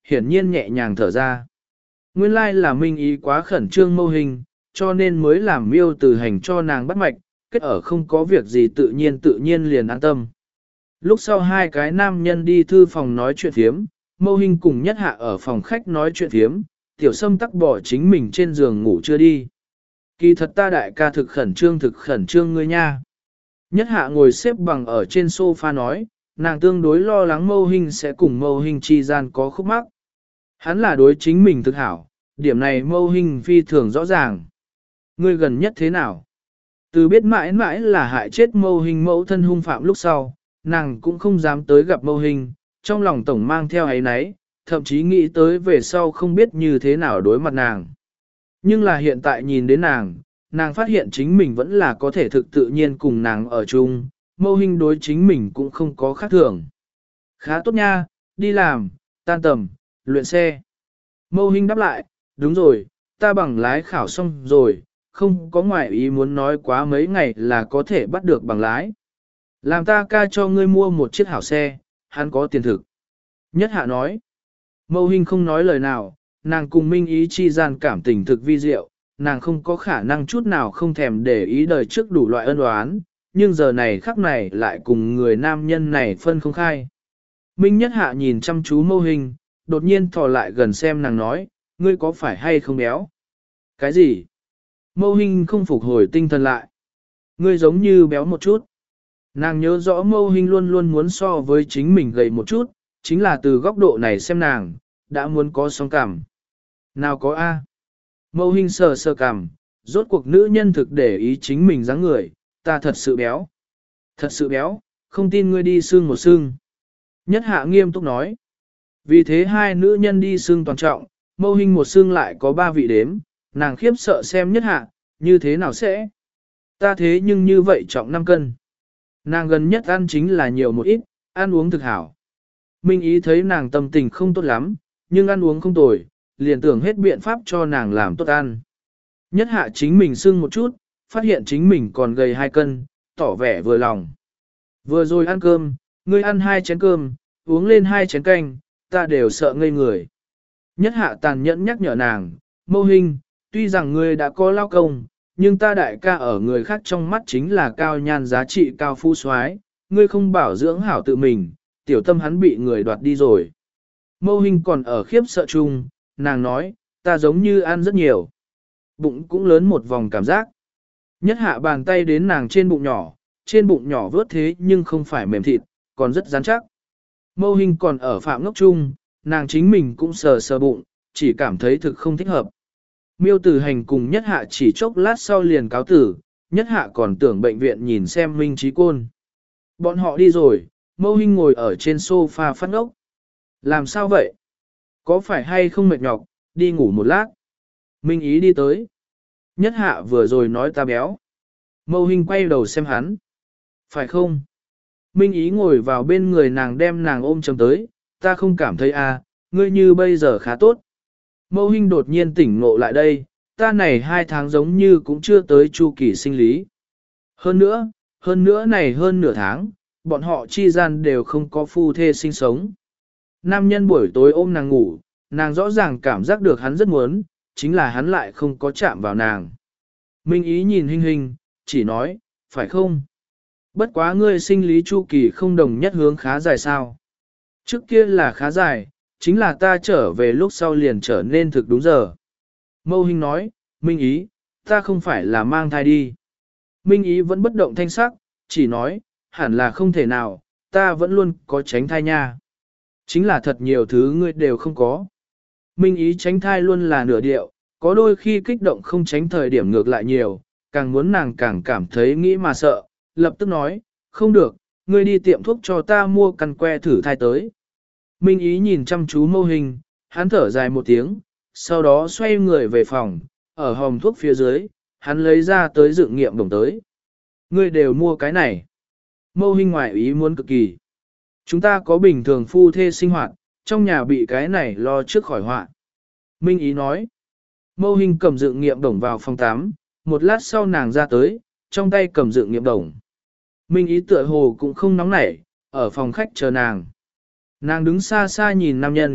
hiển nhiên nhẹ nhàng thở ra. Nguyên lai là Minh Ý quá khẩn trương mâu hình, cho nên mới làm Miêu Tử Hành cho nàng bắt mạch, kết ở không có việc gì tự nhiên tự nhiên liền an tâm. Lúc sau hai cái nam nhân đi thư phòng nói chuyện thiếm, mâu hình cùng Nhất Hạ ở phòng khách nói chuyện thiếm, tiểu sâm tắc bỏ chính mình trên giường ngủ chưa đi. Kỳ thật ta đại ca thực khẩn trương thực khẩn trương ngươi nha. Nhất Hạ ngồi xếp bằng ở trên sofa nói, nàng tương đối lo lắng mâu hình sẽ cùng mâu hình chi gian có khúc mắc. Hắn là đối chính mình thực hảo, điểm này mâu hình phi thường rõ ràng. Ngươi gần nhất thế nào? Từ biết mãi mãi là hại chết mâu hình mẫu thân hung phạm lúc sau, nàng cũng không dám tới gặp mâu hình, trong lòng tổng mang theo ấy nấy, thậm chí nghĩ tới về sau không biết như thế nào đối mặt nàng. Nhưng là hiện tại nhìn đến nàng, nàng phát hiện chính mình vẫn là có thể thực tự nhiên cùng nàng ở chung, mâu hình đối chính mình cũng không có khác thường. Khá tốt nha, đi làm, tan tầm, luyện xe. Mâu hình đáp lại, đúng rồi, ta bằng lái khảo xong rồi, không có ngoại ý muốn nói quá mấy ngày là có thể bắt được bằng lái. Làm ta ca cho ngươi mua một chiếc hảo xe, hắn có tiền thực. Nhất Hạ nói, mâu hình không nói lời nào, nàng cùng Minh Ý chi gian cảm tình thực vi diệu, nàng không có khả năng chút nào không thèm để ý đời trước đủ loại ân oán, nhưng giờ này khắc này lại cùng người nam nhân này phân không khai. Minh Nhất Hạ nhìn chăm chú mâu hình, đột nhiên thò lại gần xem nàng nói, ngươi có phải hay không béo? Cái gì? Mâu hình không phục hồi tinh thần lại. Ngươi giống như béo một chút. Nàng nhớ rõ mâu hình luôn luôn muốn so với chính mình gầy một chút, chính là từ góc độ này xem nàng, đã muốn có song cảm. Nào có A. Mâu hình sờ sờ cảm, rốt cuộc nữ nhân thực để ý chính mình dáng người, ta thật sự béo. Thật sự béo, không tin ngươi đi xương một xương. Nhất Hạ nghiêm túc nói. Vì thế hai nữ nhân đi xương toàn trọng, mâu hình một xương lại có ba vị đếm, nàng khiếp sợ xem Nhất Hạ, như thế nào sẽ? Ta thế nhưng như vậy trọng năm cân. Nàng gần nhất ăn chính là nhiều một ít, ăn uống thực hảo. Minh Ý thấy nàng tâm tình không tốt lắm, nhưng ăn uống không tồi, liền tưởng hết biện pháp cho nàng làm tốt ăn. Nhất Hạ chính mình sưng một chút, phát hiện chính mình còn gầy hai cân, tỏ vẻ vừa lòng. Vừa rồi ăn cơm, ngươi ăn hai chén cơm, uống lên hai chén canh, ta đều sợ ngây người. Nhất Hạ tàn nhẫn nhắc nhở nàng, mâu hình, tuy rằng ngươi đã có lao công, nhưng ta đại ca ở người khác trong mắt chính là cao nhan giá trị cao phú soái, ngươi không bảo dưỡng hảo tự mình, tiểu tâm hắn bị người đoạt đi rồi. Mâu hình còn ở khiếp sợ chung, nàng nói, ta giống như ăn rất nhiều. Bụng cũng lớn một vòng cảm giác. Nhất Hạ bàn tay đến nàng trên bụng nhỏ, trên bụng nhỏ vớt thế nhưng không phải mềm thịt, còn rất rắn chắc. Mâu hình còn ở phạm ngốc chung, nàng chính mình cũng sờ sờ bụng, chỉ cảm thấy thực không thích hợp. Miêu Tử Hành cùng Nhất Hạ chỉ chốc lát sau liền cáo tử, Nhất Hạ còn tưởng bệnh viện nhìn xem Minh Trí Côn. Bọn họ đi rồi, mâu hình ngồi ở trên sofa phát ngốc. Làm sao vậy? Có phải hay không mệt nhọc, đi ngủ một lát. Minh Ý đi tới. Nhất Hạ vừa rồi nói ta béo. Mâu hình quay đầu xem hắn. Phải không? Minh Ý ngồi vào bên người nàng đem nàng ôm chầm tới. Ta không cảm thấy à, ngươi như bây giờ khá tốt. Mâu hình đột nhiên tỉnh ngộ lại đây. Ta này hai tháng giống như cũng chưa tới chu kỳ sinh lý. Hơn nữa, hơn nữa này hơn nửa tháng, bọn họ chi gian đều không có phu thê sinh sống. Nam nhân buổi tối ôm nàng ngủ, nàng rõ ràng cảm giác được hắn rất muốn, chính là hắn lại không có chạm vào nàng. Minh Ý nhìn Hình Hình, chỉ nói, phải không? Bất quá ngươi sinh lý chu kỳ không đồng nhất hướng khá dài sao. Trước kia là khá dài, chính là ta trở về lúc sau liền trở nên thực đúng giờ. Mâu Hình nói, Minh Ý, ta không phải là mang thai đi. Minh Ý vẫn bất động thanh sắc, chỉ nói, hẳn là không thể nào, ta vẫn luôn có tránh thai nha. Chính là thật nhiều thứ ngươi đều không có. Minh Ý tránh thai luôn là nửa điệu, có đôi khi kích động không tránh thời điểm ngược lại nhiều, càng muốn nàng càng cảm thấy nghĩ mà sợ, lập tức nói, không được, ngươi đi tiệm thuốc cho ta mua căn que thử thai tới. Minh Ý nhìn chăm chú mâu hình, hắn thở dài một tiếng, sau đó xoay người về phòng, ở hòm thuốc phía dưới, hắn lấy ra tới dự nghiệm đồng tới. Ngươi đều mua cái này. Mâu hình ngoại ý muốn cực kỳ. Chúng ta có bình thường phu thê sinh hoạt, trong nhà bị cái này lo trước khỏi họa. Minh Ý nói. Mâu hình cầm dự nghiệm đồng vào phòng tắm, một lát sau nàng ra tới, trong tay cầm dự nghiệm đồng. Minh Ý tựa hồ cũng không nóng nảy, ở phòng khách chờ nàng. Nàng đứng xa xa nhìn nam nhân,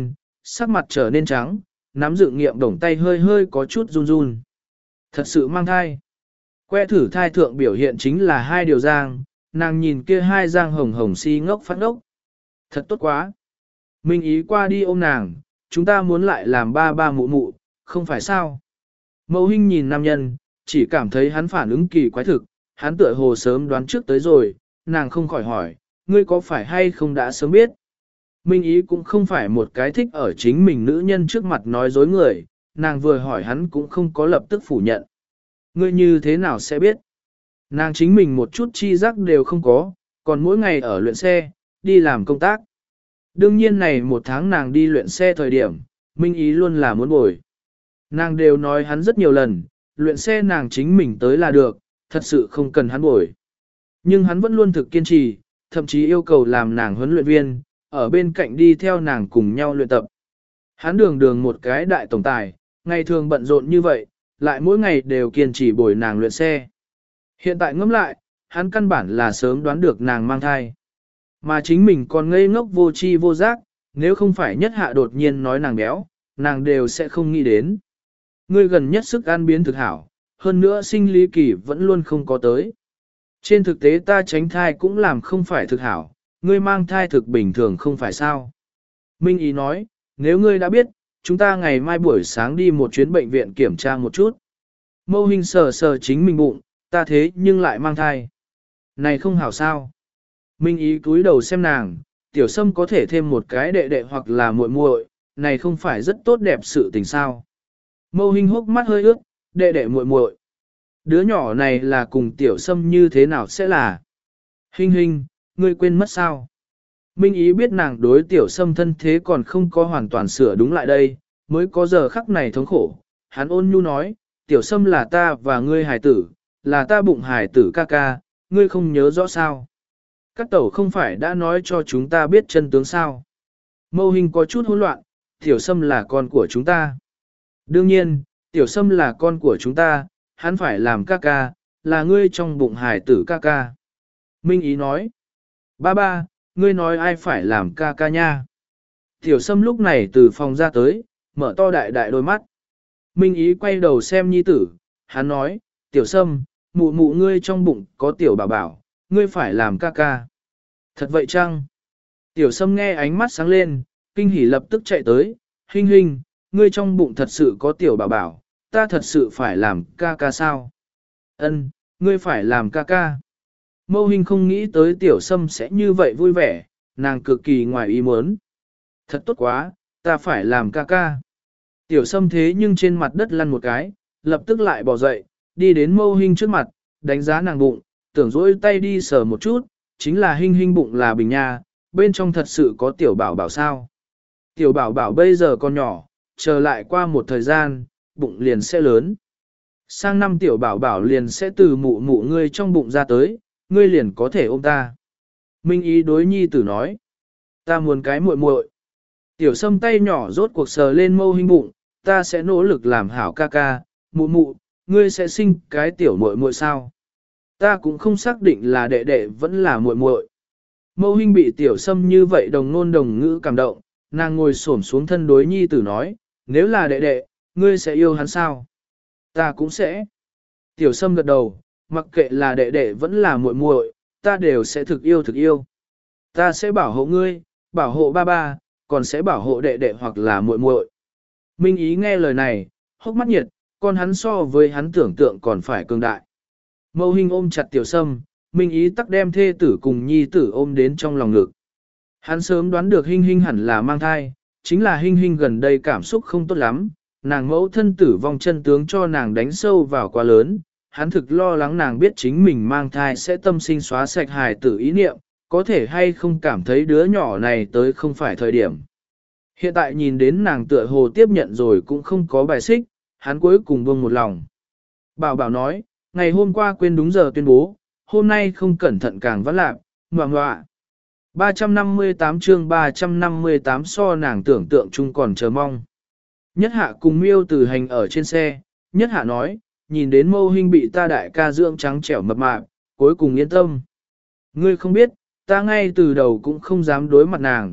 sắc mặt trở nên trắng, nắm dự nghiệm đồng tay hơi hơi có chút run run. Thật sự mang thai. Que thử thai thượng biểu hiện chính là hai điều giang, nàng nhìn kia hai giang hồng hồng si ngốc phát ngốc. Thật tốt quá. Minh Ý qua đi ôm nàng, chúng ta muốn lại làm ba ba mụ mụ, không phải sao. Mẫu Hinh nhìn nam nhân, chỉ cảm thấy hắn phản ứng kỳ quái thực, hắn tựa hồ sớm đoán trước tới rồi, nàng không khỏi hỏi, ngươi có phải hay không đã sớm biết. Minh Ý cũng không phải một cái thích ở chính mình nữ nhân trước mặt nói dối người, nàng vừa hỏi hắn cũng không có lập tức phủ nhận. Ngươi như thế nào sẽ biết? Nàng chính mình một chút chi giác đều không có, còn mỗi ngày ở luyện xe, đi làm công tác. Đương nhiên này một tháng nàng đi luyện xe thời điểm, Minh Ý luôn là muốn bồi. Nàng đều nói hắn rất nhiều lần, luyện xe nàng chính mình tới là được, thật sự không cần hắn bồi. Nhưng hắn vẫn luôn thực kiên trì, thậm chí yêu cầu làm nàng huấn luyện viên, ở bên cạnh đi theo nàng cùng nhau luyện tập. Hắn đường đường một cái đại tổng tài, ngày thường bận rộn như vậy, lại mỗi ngày đều kiên trì bồi nàng luyện xe. Hiện tại ngẫm lại, hắn căn bản là sớm đoán được nàng mang thai. Mà chính mình còn ngây ngốc vô tri vô giác, nếu không phải nhất hạ đột nhiên nói nàng béo, nàng đều sẽ không nghĩ đến. Ngươi gần nhất sức ăn biến thực hảo, hơn nữa sinh lý kỳ vẫn luôn không có tới. Trên thực tế ta tránh thai cũng làm không phải thực hảo, ngươi mang thai thực bình thường không phải sao. Minh Ý nói, nếu ngươi đã biết, chúng ta ngày mai buổi sáng đi một chuyến bệnh viện kiểm tra một chút. Mâu Hinh sờ sờ chính mình bụng, ta thế nhưng lại mang thai. Này không hảo sao. Minh Ý cúi đầu xem nàng, tiểu sâm có thể thêm một cái đệ đệ hoặc là muội muội, này không phải rất tốt đẹp sự tình sao. Mâu Hinh hốc mắt hơi ướt, đệ đệ muội muội. Đứa nhỏ này là cùng tiểu sâm như thế nào sẽ là? Hinh Hinh, ngươi quên mất sao? Minh Ý biết nàng đối tiểu sâm thân thế còn không có hoàn toàn sửa đúng lại đây, mới có giờ khắc này thống khổ. Hắn ôn nhu nói, tiểu sâm là ta và ngươi hài tử, là ta bụng hài tử ca ca, ngươi không nhớ rõ sao? Các tẩu không phải đã nói cho chúng ta biết chân tướng sao? Mâu Hinh có chút hỗn loạn, tiểu sâm là con của chúng ta. Đương nhiên, tiểu sâm là con của chúng ta, hắn phải làm ca ca, là ngươi trong bụng hài tử ca ca. Minh Ý nói, ba ba, ngươi nói ai phải làm ca ca nha. Tiểu sâm lúc này từ phòng ra tới, mở to đại đại đôi mắt. Minh Ý quay đầu xem nhi tử, hắn nói, tiểu sâm, mụ mụ ngươi trong bụng có tiểu bảo bảo, ngươi phải làm ca ca. Thật vậy chăng? Tiểu sâm nghe ánh mắt sáng lên, kinh hỉ lập tức chạy tới, Hinh Hinh, ngươi trong bụng thật sự có tiểu bảo bảo, ta thật sự phải làm ca ca sao? Ân, ngươi phải làm ca ca. Mâu Hinh không nghĩ tới tiểu sâm sẽ như vậy vui vẻ, nàng cực kỳ ngoài ý muốn. Thật tốt quá, ta phải làm ca ca. Tiểu sâm thế nhưng trên mặt đất lăn một cái, lập tức lại bò dậy, đi đến Mâu Hinh trước mặt, đánh giá nàng bụng, tưởng dỗi tay đi sờ một chút, chính là Hinh Hinh bụng là bình nha, bên trong thật sự có tiểu bảo bảo sao. Tiểu bảo bảo bây giờ còn nhỏ, chờ lại qua một thời gian, bụng liền sẽ lớn. Sang năm tiểu bảo bảo liền sẽ từ mụ mụ ngươi trong bụng ra tới, ngươi liền có thể ôm ta. Minh Ý đối nhi tử nói, ta muốn cái muội muội. Tiểu sâm tay nhỏ rốt cuộc sờ lên Mâu Hinh bụng, ta sẽ nỗ lực làm hảo ca ca, mụ mụ, ngươi sẽ sinh cái tiểu muội muội sao? Ta cũng không xác định là đệ đệ vẫn là muội muội. Mâu Hinh bị tiểu sâm như vậy đồng ngôn đồng ngữ cảm động, nàng ngồi xổm xuống thân đối nhi tử nói, nếu là đệ đệ, ngươi sẽ yêu hắn sao? Ta cũng sẽ. Tiểu sâm gật đầu, mặc kệ là đệ đệ vẫn là muội muội, ta đều sẽ thực yêu thực yêu. Ta sẽ bảo hộ ngươi, bảo hộ ba ba, còn sẽ bảo hộ đệ đệ hoặc là muội muội. Minh Ý nghe lời này, hốc mắt nhiệt, con hắn so với hắn tưởng tượng còn phải cường đại. Mâu Hinh ôm chặt tiểu sâm, Minh Ý tắc đem thê tử cùng nhi tử ôm đến trong lòng ngực. Hắn sớm đoán được Hinh Hinh hẳn là mang thai, chính là Hinh Hinh gần đây cảm xúc không tốt lắm, nàng mẫu thân tử vong chân tướng cho nàng đánh sâu vào quá lớn, hắn thực lo lắng nàng biết chính mình mang thai sẽ tâm sinh xóa sạch hài tử ý niệm, có thể hay không cảm thấy đứa nhỏ này tới không phải thời điểm. Hiện tại nhìn đến nàng tựa hồ tiếp nhận rồi cũng không có bài xích, hắn cuối cùng buông một lòng. Bảo bảo nói, ngày hôm qua quên đúng giờ tuyên bố, hôm nay không cẩn thận càng vất lạc, ngoạ ngoạ. ba trăm năm mươi tám chương ba trăm năm mươi tám so nàng tưởng tượng chung còn chờ mong. Nhất hạ cùng miêu từ hành ở trên xe, nhất hạ nói, nhìn đến Mâu Hinh bị ta đại ca dưỡng trắng trẻo mập mạp, cuối cùng yên tâm. Ngươi không biết, ta ngay từ đầu cũng không dám đối mặt nàng,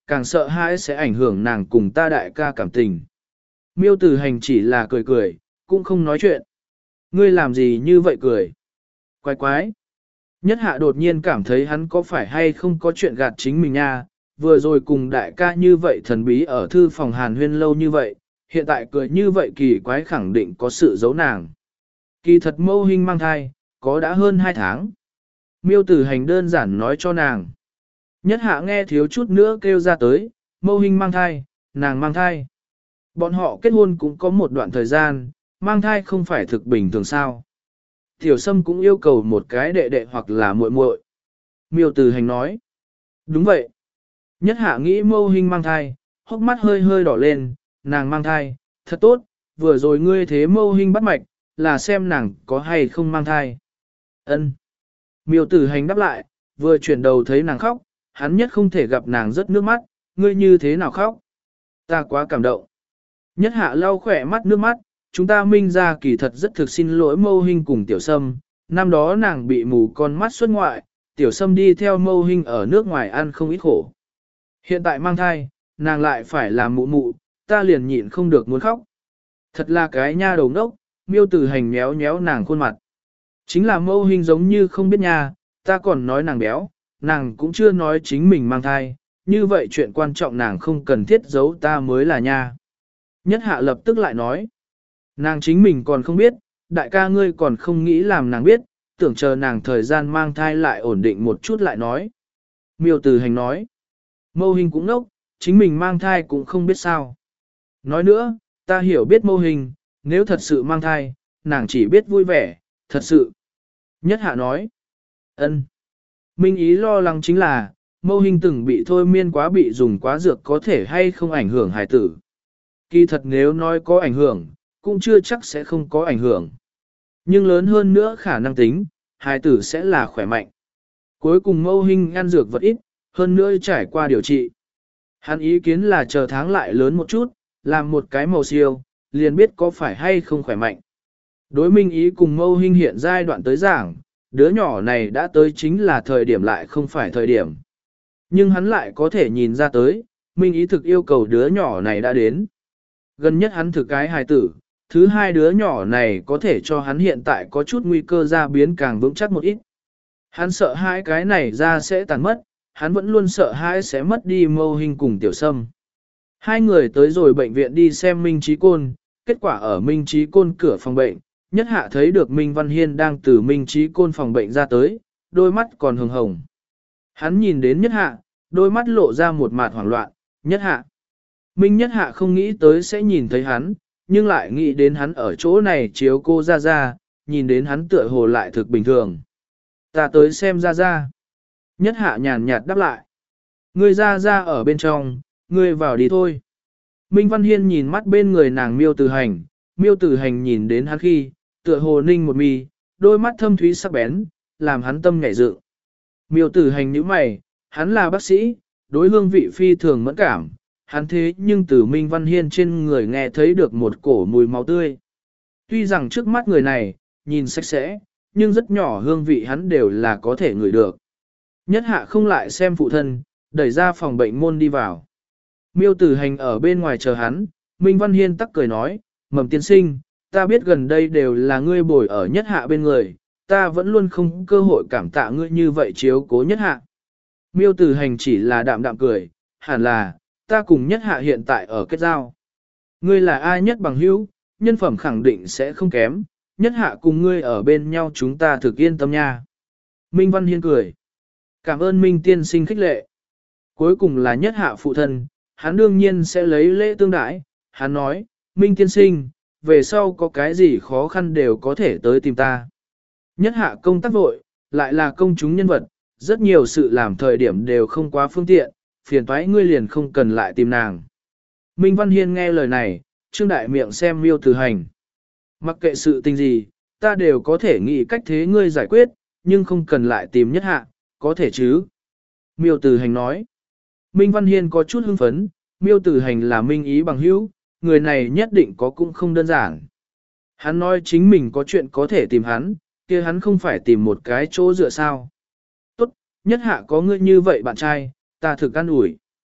càng sợ hãi sẽ ảnh hưởng nàng cùng ta đại ca cảm tình. Miêu Tử Hành chỉ là cười cười, cũng không nói chuyện. Ngươi làm gì như vậy cười? Quái quái. Nhất hạ đột nhiên cảm thấy hắn có phải hay không có chuyện gạt chính mình nha, vừa rồi cùng đại ca như vậy thần bí ở thư phòng hàn huyên lâu như vậy, hiện tại cười như vậy kỳ quái khẳng định có sự giấu nàng. Kỳ thật Mâu Hinh mang thai, có đã hơn hai tháng. Miêu Tử Hành đơn giản nói cho nàng. Nhất hạ nghe thiếu chút nữa kêu ra tới, Mâu Hinh mang thai, nàng mang thai. Bọn họ kết hôn cũng có một đoạn thời gian, mang thai không phải thực bình thường sao. Tiểu Sâm cũng yêu cầu một cái đệ đệ hoặc là muội muội. Miêu Tử Hành nói. Đúng vậy. Nhất hạ nghĩ Mâu Hinh mang thai, hốc mắt hơi hơi đỏ lên, nàng mang thai, thật tốt, vừa rồi ngươi thế Mâu Hinh bắt mạch, là xem nàng có hay không mang thai. Ân. Miêu Tử Hành đáp lại, vừa chuyển đầu thấy nàng khóc, hắn nhất không thể gặp nàng rớt nước mắt, ngươi như thế nào khóc? Ta quá cảm động. Nhất hạ lau khỏe mắt nước mắt, chúng ta minh ra kỳ thật rất thực xin lỗi Mâu Hinh cùng Tiểu Sâm, năm đó nàng bị mù con mắt xuất ngoại, Tiểu Sâm đi theo Mâu Hinh ở nước ngoài ăn không ít khổ. Hiện tại mang thai, nàng lại phải làm mụ mụ, ta liền nhịn không được muốn khóc. Thật là cái nha đầu ngốc, Miêu Tử Hành méo méo nàng khuôn mặt. Chính là Mâu Hinh giống như không biết nha, ta còn nói nàng béo, nàng cũng chưa nói chính mình mang thai, như vậy chuyện quan trọng nàng không cần thiết giấu ta mới là nha. Nhất hạ lập tức lại nói, nàng chính mình còn không biết, đại ca ngươi còn không nghĩ làm nàng biết, tưởng chờ nàng thời gian mang thai lại ổn định một chút lại nói. Miêu Tử Hành nói, Mâu Hinh cũng ngốc, chính mình mang thai cũng không biết sao. Nói nữa, ta hiểu biết Mâu Hinh, nếu thật sự mang thai, nàng chỉ biết vui vẻ, thật sự. Nhất hạ nói, ân. Minh ý lo lắng chính là, Mâu Hinh từng bị thôi miên quá bị dùng quá dược có thể hay không ảnh hưởng hài tử. Kỳ thật nếu nói có ảnh hưởng, cũng chưa chắc sẽ không có ảnh hưởng. Nhưng lớn hơn nữa khả năng tính, hài tử sẽ là khỏe mạnh. Cuối cùng Mâu Hinh ăn dược vật ít, hơn nữa trải qua điều trị. Hắn ý kiến là chờ tháng lại lớn một chút, làm một cái màu siêu, liền biết có phải hay không khỏe mạnh. Đối Minh ý cùng Mâu Hinh hiện giai đoạn tới giảng, đứa nhỏ này đã tới chính là thời điểm lại không phải thời điểm. Nhưng hắn lại có thể nhìn ra tới, Minh ý thực yêu cầu đứa nhỏ này đã đến. Gần nhất hắn thực cái hài tử, thứ hai đứa nhỏ này có thể cho hắn hiện tại có chút nguy cơ ra biến càng vững chắc một ít. Hắn sợ hai cái này ra sẽ tàn mất, hắn vẫn luôn sợ hai sẽ mất đi Mâu Hinh cùng Tiểu Sâm. Hai người tới rồi bệnh viện đi xem Minh Trí Côn, kết quả ở Minh Trí Côn cửa phòng bệnh, Nhất hạ thấy được Minh Văn Hiên đang từ Minh Trí Côn phòng bệnh ra tới, đôi mắt còn hồng hồng. Hắn nhìn đến Nhất hạ, đôi mắt lộ ra một mặt hoảng loạn, Nhất hạ. Minh Nhất hạ không nghĩ tới sẽ nhìn thấy hắn, nhưng lại nghĩ đến hắn ở chỗ này chiếu cô ra ra, nhìn đến hắn tựa hồ lại thực bình thường. Ta tới xem ra ra. Nhất hạ nhàn nhạt đáp lại. Ngươi ra ra ở bên trong, ngươi vào đi thôi. Minh Văn Hiên nhìn mắt bên người nàng Miêu Tử Hành, Miêu Tử Hành nhìn đến hắn khi, tựa hồ ninh một mi, đôi mắt thâm thúy sắc bén, làm hắn tâm nhảy dựng. Miêu Tử Hành nhíu mày, hắn là bác sĩ, đối hương vị phi thường mẫn cảm, hắn thế nhưng từ Minh Văn Hiên trên người nghe thấy được một cổ mùi máu tươi. Tuy rằng trước mắt người này, nhìn sạch sẽ, nhưng rất nhỏ hương vị hắn đều là có thể ngửi được. Nhất hạ không lại xem phụ thân, đẩy ra phòng bệnh môn đi vào. Miêu Tử Hành ở bên ngoài chờ hắn, Minh Văn Hiên tắc cười nói, Mầm tiên sinh, ta biết gần đây đều là ngươi bồi ở Nhất hạ bên người, ta vẫn luôn không cơ hội cảm tạ ngươi như vậy chiếu cố Nhất hạ. Miêu Tử Hành chỉ là đạm đạm cười, hẳn là, ta cùng Nhất hạ hiện tại ở kết giao. Ngươi là ai nhất bằng hữu, nhân phẩm khẳng định sẽ không kém, Nhất hạ cùng ngươi ở bên nhau chúng ta thực yên tâm nha. Minh Văn Hiên cười. Cảm ơn Minh tiên sinh khích lệ. Cuối cùng là Nhất hạ phụ thân, hắn đương nhiên sẽ lấy lễ tương đãi. Hắn nói, Minh tiên sinh, về sau có cái gì khó khăn đều có thể tới tìm ta. Nhất hạ công tác vội, lại là công chúng nhân vật, rất nhiều sự làm thời điểm đều không quá phương tiện, phiền toái ngươi liền không cần lại tìm nàng. Minh Văn Hiên nghe lời này, trương đại miệng xem Miêu Tử Hành. Mặc kệ sự tình gì, ta đều có thể nghĩ cách thế ngươi giải quyết, nhưng không cần lại tìm Nhất hạ, có thể chứ. Miêu Tử Hành nói. Minh Văn Hiên có chút hưng phấn, Miêu Tử Hành là minh ý bằng hữu, người này nhất định có cũng không đơn giản. Hắn nói chính mình có chuyện có thể tìm hắn, kia hắn không phải tìm một cái chỗ dựa sao. Tốt, Nhất hạ có ngươi như vậy bạn trai, ta thực an ủi.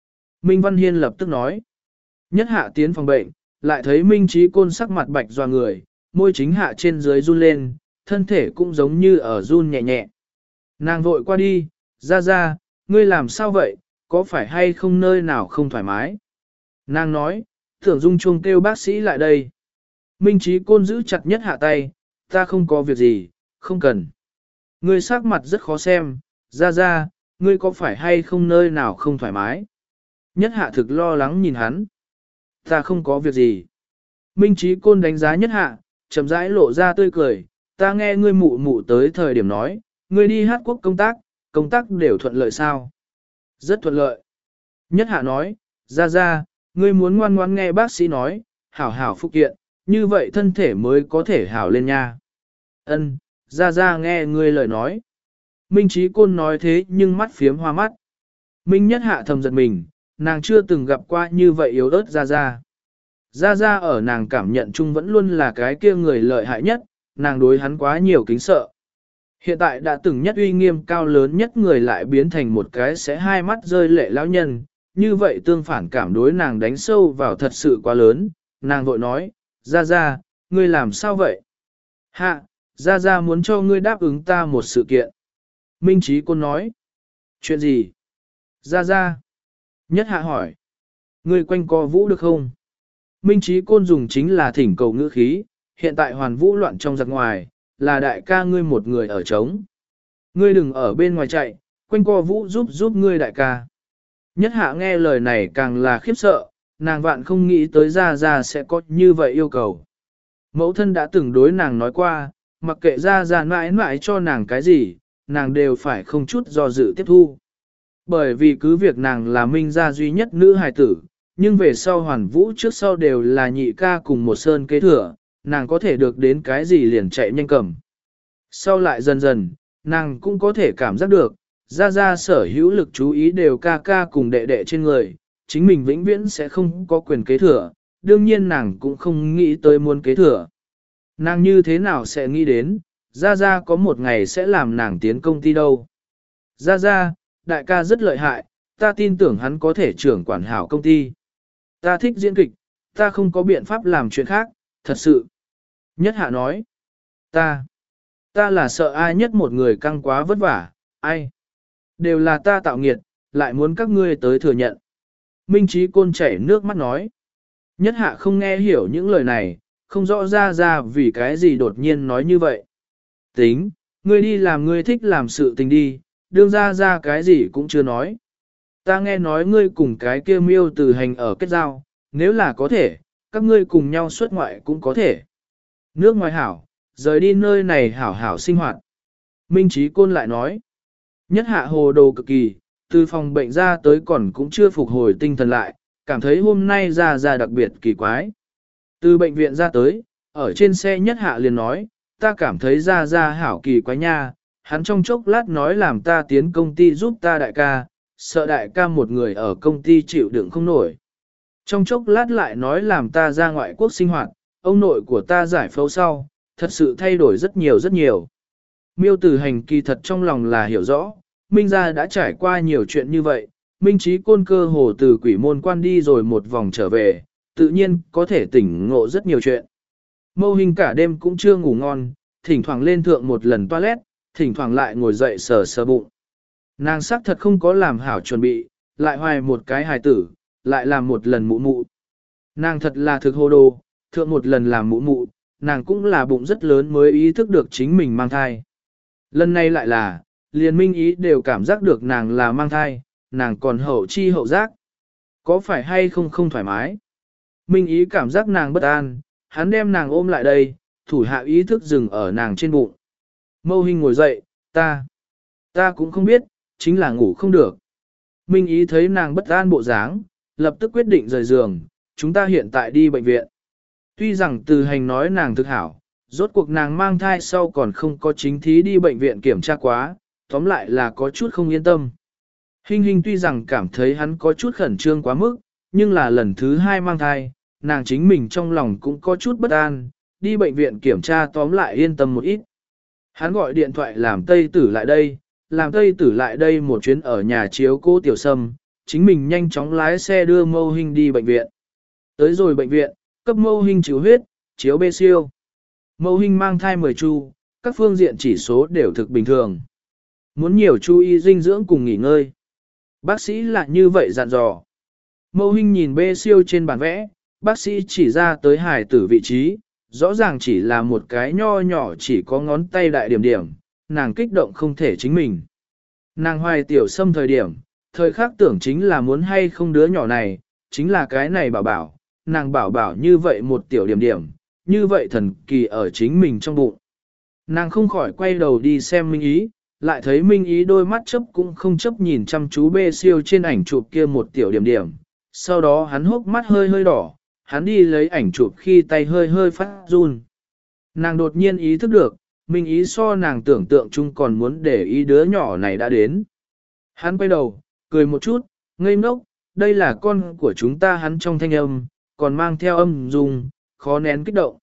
Minh Văn Hiên lập tức nói. Nhất hạ tiến phòng bệnh, lại thấy Minh Trí Côn sắc mặt bạch doa người, môi chính hạ trên dưới run lên, thân thể cũng giống như ở run nhẹ nhẹ. Nàng vội qua đi, ra ra, ngươi làm sao vậy, có phải hay không nơi nào không thoải mái? Nàng nói, tưởng dung chuông kêu bác sĩ lại đây. Minh Trí Côn giữ chặt nhất hạ tay, ta không có việc gì, không cần. Ngươi sắc mặt rất khó xem, ra ra, ngươi có phải hay không nơi nào không thoải mái? Nhất hạ thực lo lắng nhìn hắn. Ta không có việc gì. Minh Trí Côn đánh giá nhất hạ, chậm rãi lộ ra tươi cười, ta nghe ngươi mụ mụ tới thời điểm nói, ngươi đi hát quốc công tác, công tác đều thuận lợi sao? Rất thuận lợi. Nhất hạ nói, ra ra, ngươi muốn ngoan ngoan nghe bác sĩ nói, hảo hảo phụ kiện, như vậy thân thể mới có thể hảo lên nha. Ân, ra ra nghe ngươi lời nói. Minh Trí Côn nói thế nhưng mắt phiếm hoa mắt. Minh Nhất hạ thầm giật mình, nàng chưa từng gặp qua như vậy yếu ớt ra ra. Ra ra ở nàng cảm nhận chung vẫn luôn là cái kia người lợi hại nhất, nàng đối hắn quá nhiều kính sợ. Hiện tại đã từng nhất uy nghiêm cao lớn nhất người lại biến thành một cái sẽ hai mắt rơi lệ lão nhân, như vậy tương phản cảm đối nàng đánh sâu vào thật sự quá lớn, nàng vội nói, ra ra, ngươi làm sao vậy? Hạ, ra ra muốn cho ngươi đáp ứng ta một sự kiện. Minh Trí Côn nói, chuyện gì? Ra ra. Nhất hạ hỏi, ngươi quanh co vũ được không? Minh Trí Côn dùng chính là thỉnh cầu ngữ khí, hiện tại hoàn vũ loạn trong giặc ngoài, là đại ca ngươi một người ở trống. Ngươi đừng ở bên ngoài chạy, quanh co vũ giúp giúp ngươi đại ca. Nhất hạ nghe lời này càng là khiếp sợ, nàng vạn không nghĩ tới ra ra sẽ có như vậy yêu cầu. Mẫu thân đã từng đối nàng nói qua, mặc kệ ra ra mãi mãi cho nàng cái gì, nàng đều phải không chút do dự tiếp thu. Bởi vì cứ việc nàng là Minh gia duy nhất nữ hài tử, nhưng về sau hoàn vũ trước sau đều là nhị ca cùng một sơn kế thừa, nàng có thể được đến cái gì liền chạy nhanh cầm. Sau lại dần dần, nàng cũng có thể cảm giác được, ra ra sở hữu lực chú ý đều ca ca cùng đệ đệ trên người, chính mình vĩnh viễn sẽ không có quyền kế thừa, đương nhiên nàng cũng không nghĩ tới muốn kế thừa. Nàng như thế nào sẽ nghĩ đến, ra ra có một ngày sẽ làm nàng tiến công ty đâu. Ra ra, đại ca rất lợi hại, ta tin tưởng hắn có thể trưởng quản hảo công ty. Ta thích diễn kịch, ta không có biện pháp làm chuyện khác, thật sự. Nhất hạ nói, ta, ta là sợ ai nhất một người căng quá vất vả, ai. Đều là ta tạo nghiệt, lại muốn các ngươi tới thừa nhận. Minh Trí Côn chảy nước mắt nói. Nhất hạ không nghe hiểu những lời này, không rõ ra ra vì cái gì đột nhiên nói như vậy. Tính, ngươi đi làm ngươi thích làm sự tình đi, đương ra ra cái gì cũng chưa nói. Ta nghe nói ngươi cùng cái kia miêu từ hành ở kết giao, nếu là có thể, các ngươi cùng nhau xuất ngoại cũng có thể. Nước ngoài hảo, rời đi nơi này hảo hảo sinh hoạt. Minh Trí Côn lại nói. Nhất hạ hồ đồ cực kỳ, từ phòng bệnh ra tới còn cũng chưa phục hồi tinh thần lại, cảm thấy hôm nay ra ra đặc biệt kỳ quái. Từ bệnh viện ra tới, ở trên xe nhất hạ liền nói, ta cảm thấy ra ra hảo kỳ quái nha, hắn trong chốc lát nói làm ta tiến công ty giúp ta đại ca, sợ đại ca một người ở công ty chịu đựng không nổi. Trong chốc lát lại nói làm ta ra ngoại quốc sinh hoạt, ông nội của ta giải phẫu sau, thật sự thay đổi rất nhiều rất nhiều. Miêu Tử Hành kỳ thật trong lòng là hiểu rõ, Minh gia đã trải qua nhiều chuyện như vậy, Minh Trí Côn cơ hồ từ quỷ môn quan đi rồi một vòng trở về, tự nhiên có thể tỉnh ngộ rất nhiều chuyện. Mâu Hình cả đêm cũng chưa ngủ ngon, thỉnh thoảng lên thượng một lần toilet, thỉnh thoảng lại ngồi dậy sờ sờ bụng. Nàng sắc thật không có làm hảo chuẩn bị, lại hoài một cái hài tử, lại làm một lần mụ mụ. Nàng thật là thực hồ đồ, thượng một lần làm mụ mụ, nàng cũng là bụng rất lớn mới ý thức được chính mình mang thai. Lần này lại là, liền Minh Ý đều cảm giác được nàng là mang thai, nàng còn hậu chi hậu giác. Có phải hay không không thoải mái? Minh Ý cảm giác nàng bất an, hắn đem nàng ôm lại đây, thủ hạ ý thức dừng ở nàng trên bụng. Mâu Hình ngồi dậy, ta, ta cũng không biết, chính là ngủ không được. Minh Ý thấy nàng bất an bộ dáng, lập tức quyết định rời giường, chúng ta hiện tại đi bệnh viện. Tuy rằng Từ Hành nói nàng thực hảo, rốt cuộc nàng mang thai sau còn không có chính thí đi bệnh viện kiểm tra quá, tóm lại là có chút không yên tâm. Hình Hình tuy rằng cảm thấy hắn có chút khẩn trương quá mức, nhưng là lần thứ hai mang thai, nàng chính mình trong lòng cũng có chút bất an, đi bệnh viện kiểm tra tóm lại yên tâm một ít. Hắn gọi điện thoại làm Tây Tử lại đây, làm Tây Tử lại đây một chuyến ở nhà chiếu cô Tiểu Sâm, chính mình nhanh chóng lái xe đưa Mâu Hinh đi bệnh viện. Tới rồi bệnh viện, cấp Mâu Hinh chiếu huyết, chiếu bê siêu. Mâu Hinh mang thai mười chu, các phương diện chỉ số đều thực bình thường. Muốn nhiều chú ý dinh dưỡng cùng nghỉ ngơi. Bác sĩ lại như vậy dặn dò. Mâu Hinh nhìn bê siêu trên bản vẽ, bác sĩ chỉ ra tới hài tử vị trí, rõ ràng chỉ là một cái nho nhỏ chỉ có ngón tay đại điểm điểm, nàng kích động không thể chính mình. Nàng hoài tiểu xâm thời điểm, thời khắc tưởng chính là muốn hay không đứa nhỏ này, chính là cái này bảo bảo, nàng bảo bảo như vậy một tiểu điểm điểm, như vậy thần kỳ ở chính mình trong bụng. Nàng không khỏi quay đầu đi xem Minh Ý, lại thấy Minh Ý đôi mắt chấp cũng không chấp nhìn chăm chú bê siêu trên ảnh chụp kia một tiểu điểm điểm. Sau đó hắn hốc mắt hơi hơi đỏ, hắn đi lấy ảnh chụp khi tay hơi hơi phát run. Nàng đột nhiên ý thức được, Minh Ý so nàng tưởng tượng chung còn muốn để ý đứa nhỏ này đã đến. Hắn quay đầu, cười một chút, ngây ngốc, đây là con của chúng ta, hắn trong thanh âm, còn mang theo âm dung, khó nén kích động.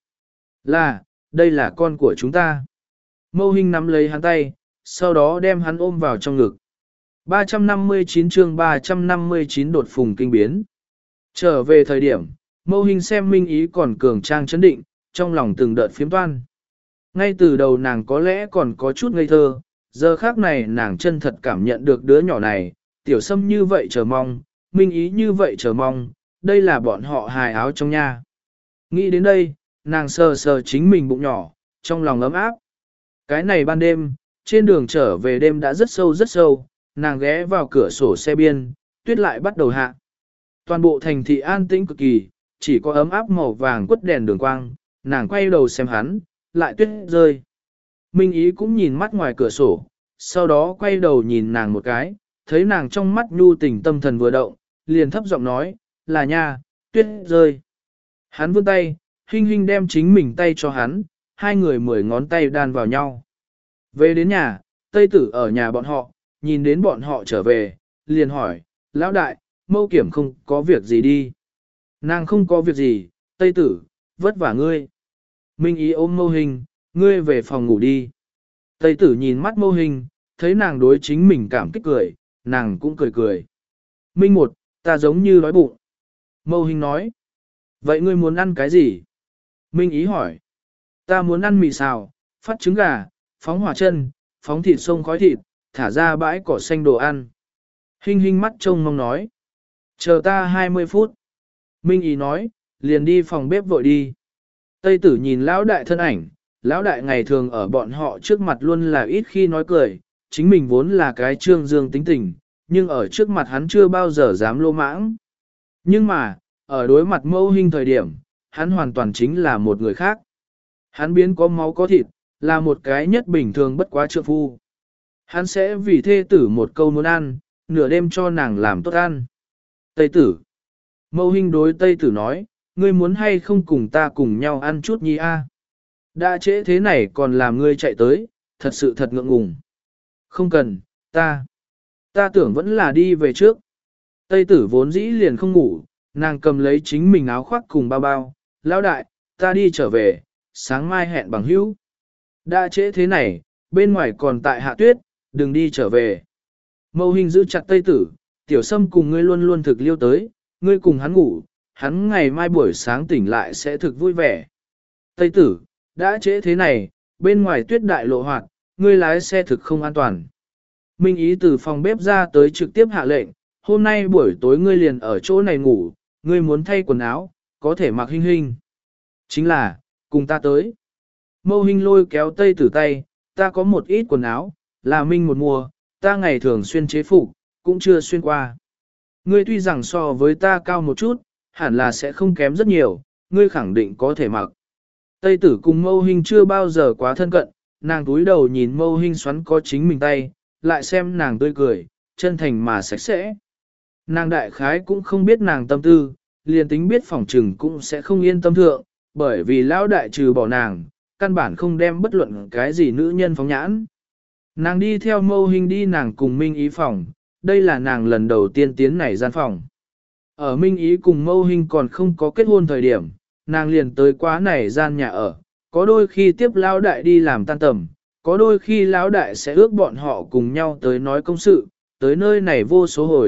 Là, đây là con của chúng ta. Mâu Hinh nắm lấy hắn tay, sau đó đem hắn ôm vào trong ngực. ba trăm năm mươi chín chương ba trăm năm mươi chín đột phùng kinh biến. Trở về thời điểm, Mâu Hinh xem Minh Ý còn cường trang chấn định, trong lòng từng đợt phiếm toan. Ngay từ đầu nàng có lẽ còn có chút ngây thơ, giờ khác này nàng chân thật cảm nhận được đứa nhỏ này, tiểu sâm như vậy chờ mong, Minh Ý như vậy chờ mong, đây là bọn họ hài áo trong nha. Nghĩ đến đây, nàng sờ sờ chính mình bụng nhỏ, trong lòng ấm áp. Cái này ban đêm, trên đường trở về đêm đã rất sâu rất sâu, nàng ghé vào cửa sổ xe biên, tuyết lại bắt đầu hạ. Toàn bộ thành thị an tĩnh cực kỳ, chỉ có ấm áp màu vàng quất đèn đường quang, nàng quay đầu xem hắn, lại tuyết rơi. Minh Ý cũng nhìn mắt ngoài cửa sổ, sau đó quay đầu nhìn nàng một cái, thấy nàng trong mắt nhu tình tâm thần vừa động, liền thấp giọng nói, là nha, tuyết rơi. Hắn vươn tay, Hinh Hinh đem chính mình tay cho hắn, hai người mười ngón tay đan vào nhau. Về đến nhà, Tây Tử ở nhà bọn họ, nhìn đến bọn họ trở về, liền hỏi, lão đại, Mâu Kiểm không có việc gì đi. Nàng không có việc gì, Tây Tử, vất vả ngươi. Minh Ý ôm Mâu Hinh, ngươi về phòng ngủ đi. Tây Tử nhìn mắt Mâu Hinh, thấy nàng đối chính mình cảm kích cười, nàng cũng cười cười. Minh một, ta giống như đói bụng. Mâu Hinh nói, vậy ngươi muốn ăn cái gì? Minh Ý hỏi, ta muốn ăn mì xào, phát trứng gà, phóng hỏa chân, phóng thịt sông khói thịt, thả ra bãi cỏ xanh đồ ăn. Hinh Hinh mắt trông mong nói, chờ ta hai mươi phút. Minh Ý nói, liền đi phòng bếp vội đi. Tây Tử nhìn lão đại thân ảnh, lão đại ngày thường ở bọn họ trước mặt luôn là ít khi nói cười, chính mình vốn là cái trương dương tính tình, nhưng ở trước mặt hắn chưa bao giờ dám lô mãng. Nhưng mà, ở đối mặt Mâu Hinh thời điểm, hắn hoàn toàn chính là một người khác. Hắn biến có máu có thịt, là một cái nhất bình thường bất quá trượng phu. Hắn sẽ vì thê tử một câu muốn ăn, nửa đêm cho nàng làm tốt ăn. Tây Tử. Mâu Hinh đối Tây Tử nói, ngươi muốn hay không cùng ta cùng nhau ăn chút nhi a? Đã trễ thế này còn làm ngươi chạy tới, thật sự thật ngượng ngùng. Không cần, ta. Ta tưởng vẫn là đi về trước. Tây Tử vốn dĩ liền không ngủ, nàng cầm lấy chính mình áo khoác cùng bao bao. Lão đại, ta đi trở về, sáng mai hẹn bằng hữu. Đã trễ thế này, bên ngoài còn tại hạ tuyết, đừng đi trở về. Mâu Hinh giữ chặt Tây Tử, tiểu sâm cùng ngươi luôn luôn thực liêu tới, ngươi cùng hắn ngủ, hắn ngày mai buổi sáng tỉnh lại sẽ thực vui vẻ. Tây Tử, đã trễ thế này, bên ngoài tuyết đại lộ hoạt, ngươi lái xe thực không an toàn. Minh Ý từ phòng bếp ra tới trực tiếp hạ lệnh, hôm nay buổi tối ngươi liền ở chỗ này ngủ, ngươi muốn thay quần áo, có thể mặc Hinh Hinh. Chính là, cùng ta tới. Mâu Hinh lôi kéo Tây Tử tay, ta có một ít quần áo, là Minh một mùa, ta ngày thường xuyên chế phục, cũng chưa xuyên qua. Ngươi tuy rằng so với ta cao một chút, hẳn là sẽ không kém rất nhiều, ngươi khẳng định có thể mặc. Tây Tử cùng Mâu Hinh chưa bao giờ quá thân cận, nàng túi đầu nhìn Mâu Hinh xoắn có chính mình tay, lại xem nàng tươi cười, chân thành mà sạch sẽ. Nàng đại khái cũng không biết nàng tâm tư, liền tính biết phỏng trừng cũng sẽ không yên tâm thượng, bởi vì lão đại trừ bỏ nàng, căn bản không đem bất luận cái gì nữ nhân phóng nhãn. Nàng đi theo Mâu Hinh đi nàng cùng Minh Ý phòng, đây là nàng lần đầu tiên tiến này gian phòng. Ở Minh Ý cùng Mâu Hinh còn không có kết hôn thời điểm, nàng liền tới quá này gian nhà ở, có đôi khi tiếp lão đại đi làm tan tầm, có đôi khi lão đại sẽ ước bọn họ cùng nhau tới nói công sự, tới nơi này vô số hồi,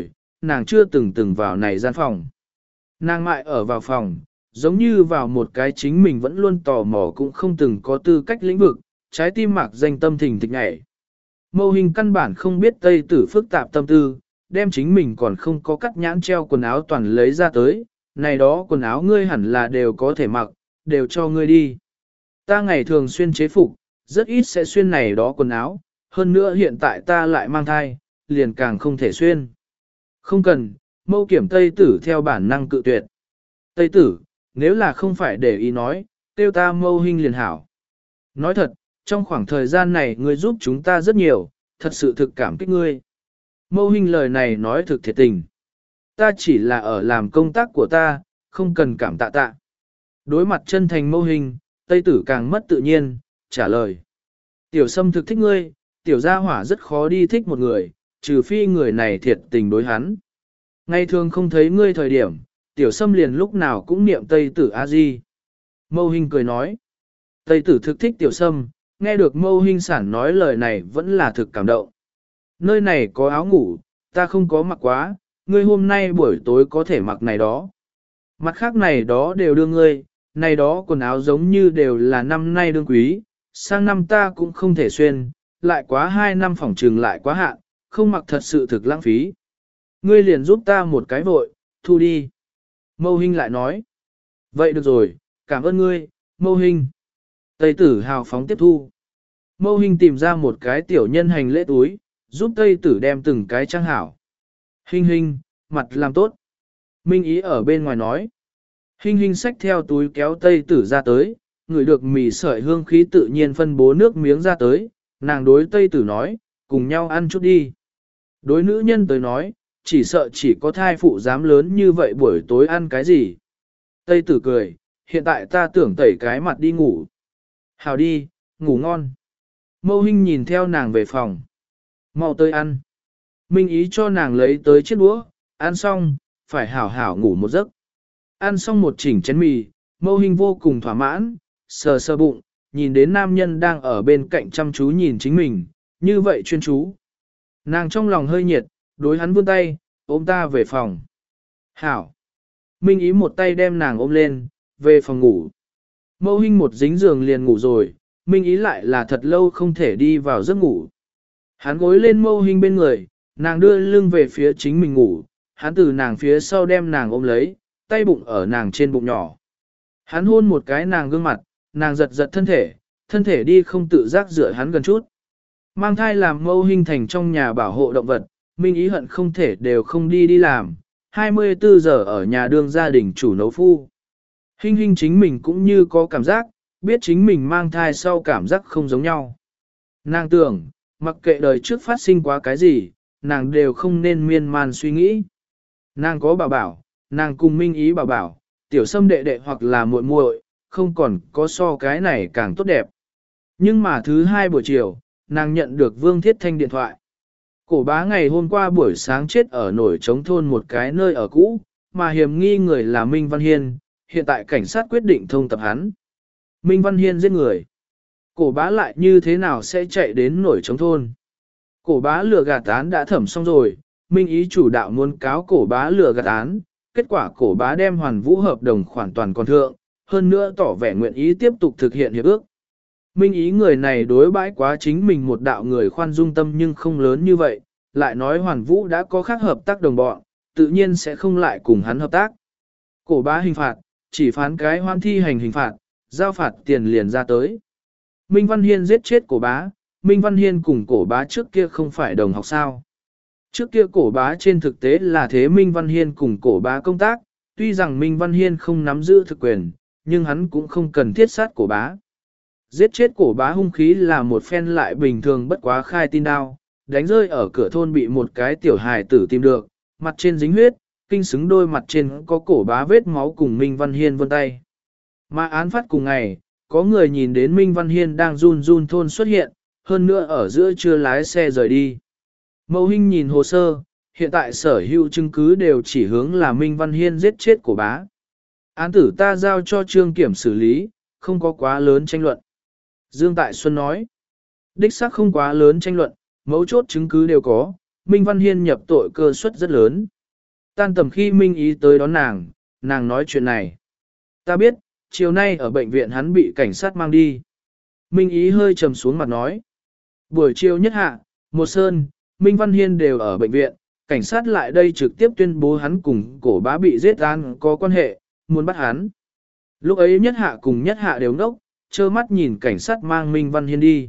nàng chưa từng từng vào này gian phòng. Nàng mại ở vào phòng, giống như vào một cái chính mình vẫn luôn tò mò cũng không từng có tư cách lĩnh vực, trái tim mạc danh tâm thình thịch nhảy. Mâu hình căn bản không biết Tây Tử phức tạp tâm tư, đem chính mình còn không có cắt nhãn treo quần áo toàn lấy ra tới, này đó quần áo ngươi hẳn là đều có thể mặc, đều cho ngươi đi. Ta ngày thường xuyên chế phục, rất ít sẽ xuyên này đó quần áo, hơn nữa hiện tại ta lại mang thai, liền càng không thể xuyên. Không cần, mâu kiểm Tây Tử theo bản năng cự tuyệt. Tây Tử, nếu là không phải để ý nói, tiêu ta mâu hình liền hảo. Nói thật, trong khoảng thời gian này ngươi giúp chúng ta rất nhiều, thật sự thực cảm kích ngươi. Mâu hình lời này nói thực thiệt tình. Ta chỉ là ở làm công tác của ta, không cần cảm tạ tạ. Đối mặt chân thành mâu hình, Tây Tử càng mất tự nhiên, trả lời. Tiểu Sâm thực thích ngươi, tiểu gia hỏa rất khó đi thích một người, trừ phi người này thiệt tình đối hắn. Ngày thường không thấy ngươi thời điểm, tiểu Sâm liền lúc nào cũng niệm Tây Tử A-di. Mâu hình cười nói. Tây Tử thực thích tiểu Sâm, nghe được mâu hình sản nói lời này vẫn là thực cảm động. Nơi này có áo ngủ, ta không có mặc quá, ngươi hôm nay buổi tối có thể mặc này đó. Mặt khác này đó đều đưa ngươi, này đó quần áo giống như đều là năm nay đương quý, sang năm ta cũng không thể xuyên, lại quá hai năm phỏng trừng lại quá hạn, không mặc thật sự thực lãng phí. Ngươi liền giúp ta một cái vội, thu đi. Mâu Hinh lại nói. Vậy được rồi, cảm ơn ngươi, Mâu Hinh. Tây Tử hào phóng tiếp thu. Mâu Hinh tìm ra một cái tiểu nhân hành lễ túi, giúp Tây Tử đem từng cái trang hảo. Hinh Hinh, mặt làm tốt. Minh Ý ở bên ngoài nói. Hinh Hinh xách theo túi kéo Tây Tử ra tới, ngửi được mì sợi hương khí tự nhiên phân bố nước miếng ra tới, nàng đối Tây Tử nói, cùng nhau ăn chút đi. Đối nữ nhân tới nói, chỉ sợ chỉ có thai phụ dám lớn như vậy buổi tối ăn cái gì. Tây Tử cười, hiện tại ta tưởng tẩy cái mặt đi ngủ. Hào đi, ngủ ngon. Mâu Hinh nhìn theo nàng về phòng. Mau tới ăn. Minh Ý cho nàng lấy tới chiếc đũa, ăn xong, phải hảo hảo ngủ một giấc. Ăn xong một chỉnh chén mì, Mâu Hinh vô cùng thỏa mãn, sờ sờ bụng, nhìn đến nam nhân đang ở bên cạnh chăm chú nhìn chính mình, như vậy chuyên chú. Nàng trong lòng hơi nhiệt, đối hắn vươn tay, ôm ta về phòng. Hảo. Minh Ý một tay đem nàng ôm lên, về phòng ngủ. Mâu Hinh một dính giường liền ngủ rồi, Minh Ý lại là thật lâu không thể đi vào giấc ngủ. Hắn gối lên Mâu Hinh bên người, nàng đưa lưng về phía chính mình ngủ, hắn từ nàng phía sau đem nàng ôm lấy, tay bụng ở nàng trên bụng nhỏ. Hắn hôn một cái nàng gương mặt, nàng giật giật thân thể, thân thể đi không tự giác dựa hắn gần chút. Mang thai làm Mâu Hinh thành trong nhà bảo hộ động vật, Minh Ý hận không thể đều không đi đi làm, hai mươi bốn giờ ở nhà đương gia đình chủ nấu phu. Hinh Hinh chính mình cũng như có cảm giác, biết chính mình mang thai sau cảm giác không giống nhau. Nàng tưởng, mặc kệ đời trước phát sinh quá cái gì, nàng đều không nên miên man suy nghĩ. Nàng có bảo bảo, nàng cùng Minh Ý bảo bảo, tiểu Sâm đệ đệ hoặc là muội muội, không còn có so cái này càng tốt đẹp. Nhưng mà thứ hai buổi chiều, nàng nhận được Vương Thiết Thanh điện thoại. Cổ bá ngày hôm qua buổi sáng chết ở nổi trống thôn một cái nơi ở cũ, mà hiểm nghi người là Minh Văn Hiên, hiện tại cảnh sát quyết định thông tập hắn. Minh Văn Hiên giết người. Cổ bá lại như thế nào sẽ chạy đến nổi trống thôn? Cổ bá lừa gạt án đã thẩm xong rồi, Minh Ý chủ đạo muốn cáo cổ bá lừa gạt án, kết quả cổ bá đem hoàn vũ hợp đồng khoản toàn còn thượng, hơn nữa tỏ vẻ nguyện ý tiếp tục thực hiện hiệp ước. Minh Ý người này đối bãi quá chính mình một đạo người khoan dung tâm nhưng không lớn như vậy, lại nói hoàn vũ đã có khác hợp tác đồng bọn, tự nhiên sẽ không lại cùng hắn hợp tác. Cổ bá hình phạt, chỉ phán cái hoan thi hành hình phạt, giao phạt tiền liền ra tới. Minh Văn Hiên giết chết cổ bá, Minh Văn Hiên cùng cổ bá trước kia không phải đồng học sao. Trước kia cổ bá trên thực tế là thế Minh Văn Hiên cùng cổ bá công tác, tuy rằng Minh Văn Hiên không nắm giữ thực quyền, nhưng hắn cũng không cần thiết sát cổ bá. Giết chết cổ bá hung khí là một phen lại bình thường bất quá khai tin đao, đánh rơi ở cửa thôn bị một cái tiểu hài tử tìm được, mặt trên dính huyết, kinh xứng đôi mặt trên có cổ bá vết máu cùng Minh Văn Hiên vân tay. Mà án phát cùng ngày, có người nhìn đến Minh Văn Hiên đang run run thôn xuất hiện, hơn nữa ở giữa chưa lái xe rời đi. Mâu Hinh nhìn hồ sơ, hiện tại sở hữu chứng cứ đều chỉ hướng là Minh Văn Hiên giết chết cổ bá. Án tử ta giao cho Trương Kiểm xử lý, không có quá lớn tranh luận. Dương Tại Xuân nói, đích xác không quá lớn tranh luận, mấu chốt chứng cứ đều có, Minh Văn Hiên nhập tội cơ suất rất lớn. Tan tầm khi Minh Ý tới đón nàng, nàng nói chuyện này. Ta biết, chiều nay ở bệnh viện hắn bị cảnh sát mang đi. Minh Ý hơi trầm xuống mặt nói. Buổi chiều nhất hạ, một sơn, Minh Văn Hiên đều ở bệnh viện, cảnh sát lại đây trực tiếp tuyên bố hắn cùng cổ bá bị giết an có quan hệ, muốn bắt hắn. Lúc ấy nhất hạ cùng nhất hạ đều ngốc, trơ mắt nhìn cảnh sát mang Minh Văn Hiên đi.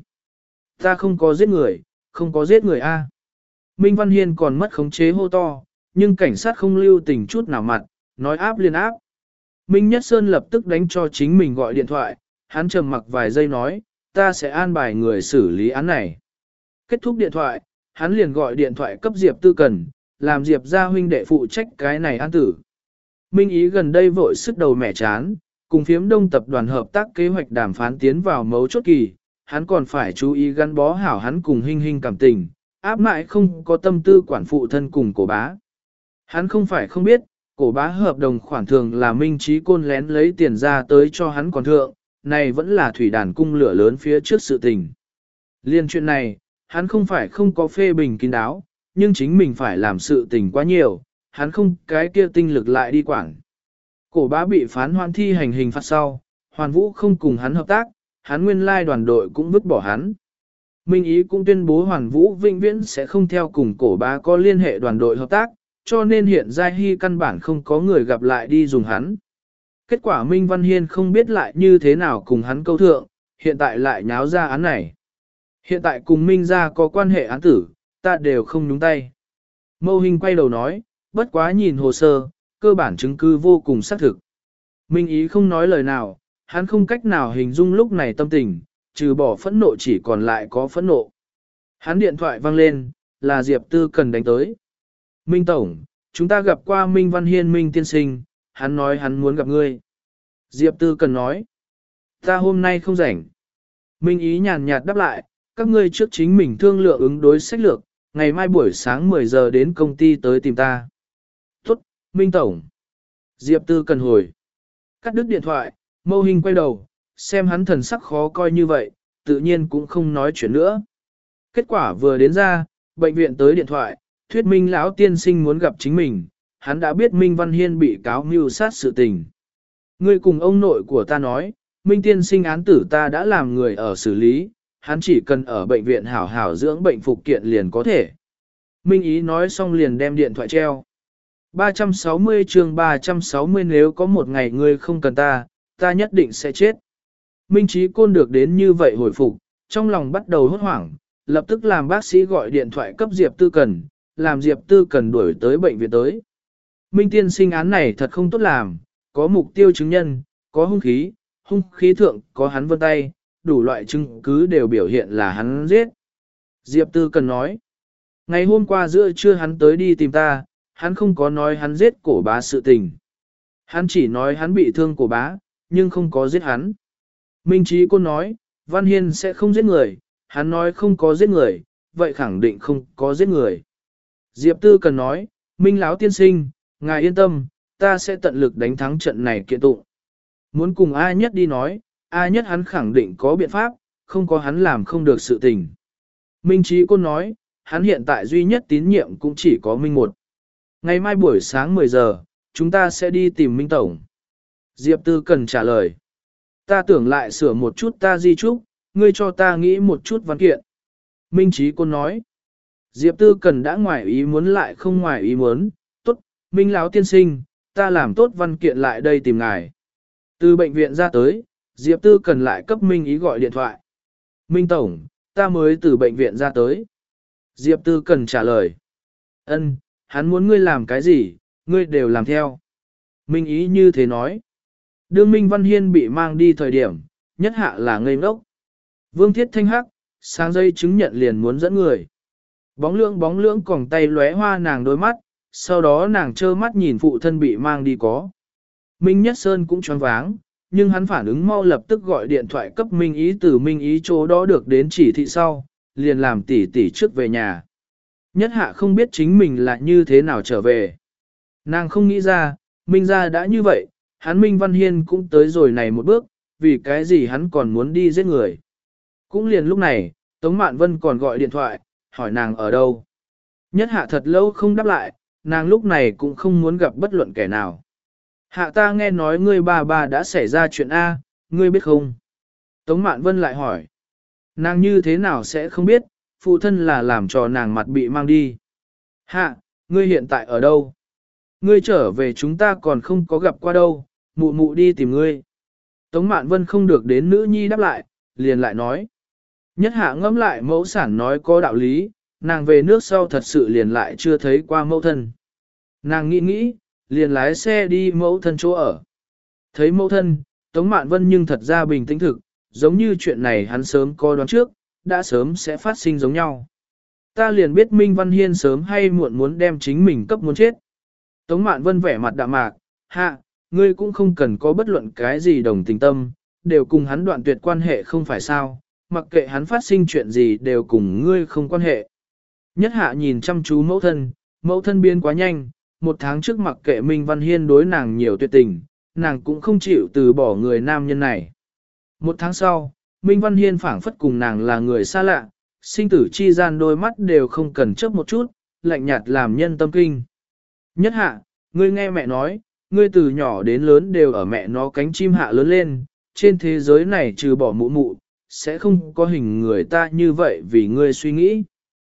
Ta không có giết người, không có giết người a. Minh Văn Hiên còn mất khống chế hô to, nhưng cảnh sát không lưu tình chút nào mặt, nói áp liên áp. Minh Nhất Sơn lập tức đánh cho chính mình gọi điện thoại, hắn trầm mặc vài giây nói, ta sẽ an bài người xử lý án này. Kết thúc điện thoại, hắn liền gọi điện thoại cấp Diệp Tư Cần, làm Diệp gia huynh đệ phụ trách cái này an tử. Minh Ý gần đây vội sức đầu mẻ chán, cùng phiếm đông tập đoàn hợp tác kế hoạch đàm phán tiến vào mấu chốt kỳ, hắn còn phải chú ý gắn bó hảo hắn cùng Hinh Hinh cảm tình, áp mãi không có tâm tư quản phụ thân cùng cổ bá. Hắn không phải không biết, cổ bá hợp đồng khoản thường là Minh Trí Côn lén lấy tiền ra tới cho hắn còn thượng, này vẫn là thủy đàn cung lửa lớn phía trước sự tình. Liên chuyện này, hắn không phải không có phê bình kín đáo, nhưng chính mình phải làm sự tình quá nhiều, hắn không cái kia tinh lực lại đi quản. Cổ bá bị phán hoan thi hành hình phạt sau, Hoàn Vũ không cùng hắn hợp tác, hắn nguyên lai đoàn đội cũng vứt bỏ hắn. Minh Ý cũng tuyên bố Hoàn Vũ vĩnh viễn sẽ không theo cùng cổ bá có liên hệ đoàn đội hợp tác, cho nên hiện Giai Hy căn bản không có người gặp lại đi dùng hắn. Kết quả Minh Văn Hiên không biết lại như thế nào cùng hắn câu thượng, hiện tại lại nháo ra án này. Hiện tại cùng Minh gia có quan hệ án tử, ta đều không nhúng tay. Mâu Hình quay đầu nói, bất quá nhìn hồ sơ, cơ bản chứng cứ vô cùng xác thực. Minh Ý không nói lời nào, hắn không cách nào hình dung lúc này tâm tình, trừ bỏ phẫn nộ chỉ còn lại có phẫn nộ. Hắn điện thoại vang lên, là Diệp Tư Cần đánh tới. Minh Tổng, chúng ta gặp qua Minh Văn Hiên Minh tiên sinh, hắn nói hắn muốn gặp ngươi. Diệp Tư Cần nói, ta hôm nay không rảnh. Minh Ý nhàn nhạt đáp lại, các ngươi trước chính mình thương lượng ứng đối sách lược, ngày mai buổi sáng mười giờ đến công ty tới tìm ta. Tốt, Minh Tổng. Diệp Tư Cần hồi. Cắt đứt điện thoại, Mâu Hình quay đầu, xem hắn thần sắc khó coi như vậy, tự nhiên cũng không nói chuyện nữa. Kết quả vừa đến ra, bệnh viện tới điện thoại, thuyết minh lão tiên sinh muốn gặp chính mình, hắn đã biết Minh Văn Hiên bị cáo mưu sát sự tình. Ngươi cùng ông nội của ta nói, Minh tiên sinh án tử ta đã làm người ở xử lý, hắn chỉ cần ở bệnh viện hảo hảo dưỡng bệnh phục kiện liền có thể. Minh Ý nói xong liền đem điện thoại treo. ba trăm sáu mươi chương ba trăm sáu mươi nếu có một ngày ngươi không cần ta, ta nhất định sẽ chết. Minh Trí Côn được đến như vậy hồi phục, trong lòng bắt đầu hốt hoảng, lập tức làm bác sĩ gọi điện thoại cấp Diệp Tư Cần, làm Diệp Tư Cần đuổi tới bệnh viện tới. Minh tiên sinh án này thật không tốt làm, có mục tiêu chứng nhân, có hung khí, hung khí thượng có hắn vân tay, đủ loại chứng cứ đều biểu hiện là hắn giết. Diệp Tư Cần nói, ngày hôm qua giữa trưa hắn tới đi tìm ta, hắn không có nói hắn giết cổ bá sự tình. Hắn chỉ nói hắn bị thương cổ bá, nhưng không có giết hắn. Minh Trí Côn nói, Văn Hiên sẽ không giết người, hắn nói không có giết người, vậy khẳng định không có giết người. Diệp Tư Cần nói, Minh Lão tiên sinh, ngài yên tâm, ta sẽ tận lực đánh thắng trận này kiện tụng. Muốn cùng A Nhất đi nói, A Nhất hắn khẳng định có biện pháp, không có hắn làm không được sự tình. Minh Trí Côn nói, hắn hiện tại duy nhất tín nhiệm cũng chỉ có Minh một. Ngày mai buổi sáng mười giờ, chúng ta sẽ đi tìm Minh Tổng. Diệp Tư Cần trả lời. Ta tưởng lại sửa một chút ta di trúc, ngươi cho ta nghĩ một chút văn kiện. Minh Trí Côn nói. Diệp Tư Cần đã ngoài ý muốn lại không ngoài ý muốn. Tốt, Minh Lão tiên sinh, ta làm tốt văn kiện lại đây tìm ngài. Từ bệnh viện ra tới, Diệp Tư Cần lại cấp Minh Ý gọi điện thoại. Minh Tổng, ta mới từ bệnh viện ra tới. Diệp Tư Cần trả lời. Ân, hắn muốn ngươi làm cái gì, ngươi đều làm theo. Minh Ý như thế nói. Đương Minh Văn Hiên bị mang đi thời điểm, nhất hạ là ngây ngốc. Vương Thiết Thanh hắc, sáng dây chứng nhận liền muốn dẫn người. Bóng lưỡng bóng lưỡng còng tay lóe hoa nàng đôi mắt, sau đó nàng trơ mắt nhìn phụ thân bị mang đi có. Minh Nhất Sơn cũng choáng váng, nhưng hắn phản ứng mau lập tức gọi điện thoại cấp Minh Ý từ Minh Ý chỗ đó được đến chỉ thị sau, liền làm tỉ tỉ trước về nhà. Nhất hạ không biết chính mình là như thế nào trở về. Nàng không nghĩ ra, Minh gia đã như vậy, hắn Minh Văn Hiên cũng tới rồi này một bước, vì cái gì hắn còn muốn đi giết người. Cũng liền lúc này, Tống Mạn Vân còn gọi điện thoại, hỏi nàng ở đâu. Nhất hạ thật lâu không đáp lại, nàng lúc này cũng không muốn gặp bất luận kẻ nào. Hạ ta nghe nói ngươi ba ba đã xảy ra chuyện A, ngươi biết không? Tống Mạn Vân lại hỏi. Nàng như thế nào sẽ không biết, phụ thân là làm cho nàng mặt bị mang đi. Hạ, ngươi hiện tại ở đâu? Ngươi trở về chúng ta còn không có gặp qua đâu, mụ mụ đi tìm ngươi. Tống Mạn Vân không được đến nữ nhi đáp lại, liền lại nói. Nhất Hạ ngẫm lại mẫu sản nói có đạo lý, nàng về nước sau thật sự liền lại chưa thấy qua mẫu thân. Nàng nghĩ nghĩ, liền lái xe đi mẫu thân chỗ ở. Thấy mẫu thân, Tống Mạn Vân nhưng thật ra bình tĩnh thực, giống như chuyện này hắn sớm có đoán trước, đã sớm sẽ phát sinh giống nhau. Ta liền biết Minh Văn Hiên sớm hay muộn muốn đem chính mình cấp muốn chết. Tống Mạn Vân vẻ mặt đạm mạc, hạ, ngươi cũng không cần có bất luận cái gì đồng tình tâm, đều cùng hắn đoạn tuyệt quan hệ không phải sao, mặc kệ hắn phát sinh chuyện gì đều cùng ngươi không quan hệ. Nhất Hạ nhìn chăm chú mẫu thân, mẫu thân biên quá nhanh, một tháng trước mặc kệ Minh Văn Hiên đối nàng nhiều tuyệt tình, nàng cũng không chịu từ bỏ người nam nhân này. Một tháng sau, Minh Văn Hiên phảng phất cùng nàng là người xa lạ, sinh tử chi gian đôi mắt đều không cần chớp một chút, lạnh nhạt làm nhân tâm kinh. Nhất Hạ, ngươi nghe mẹ nói, ngươi từ nhỏ đến lớn đều ở mẹ nó cánh chim hạ lớn lên, trên thế giới này trừ bỏ mụ mụ, sẽ không có hình người ta như vậy vì ngươi suy nghĩ.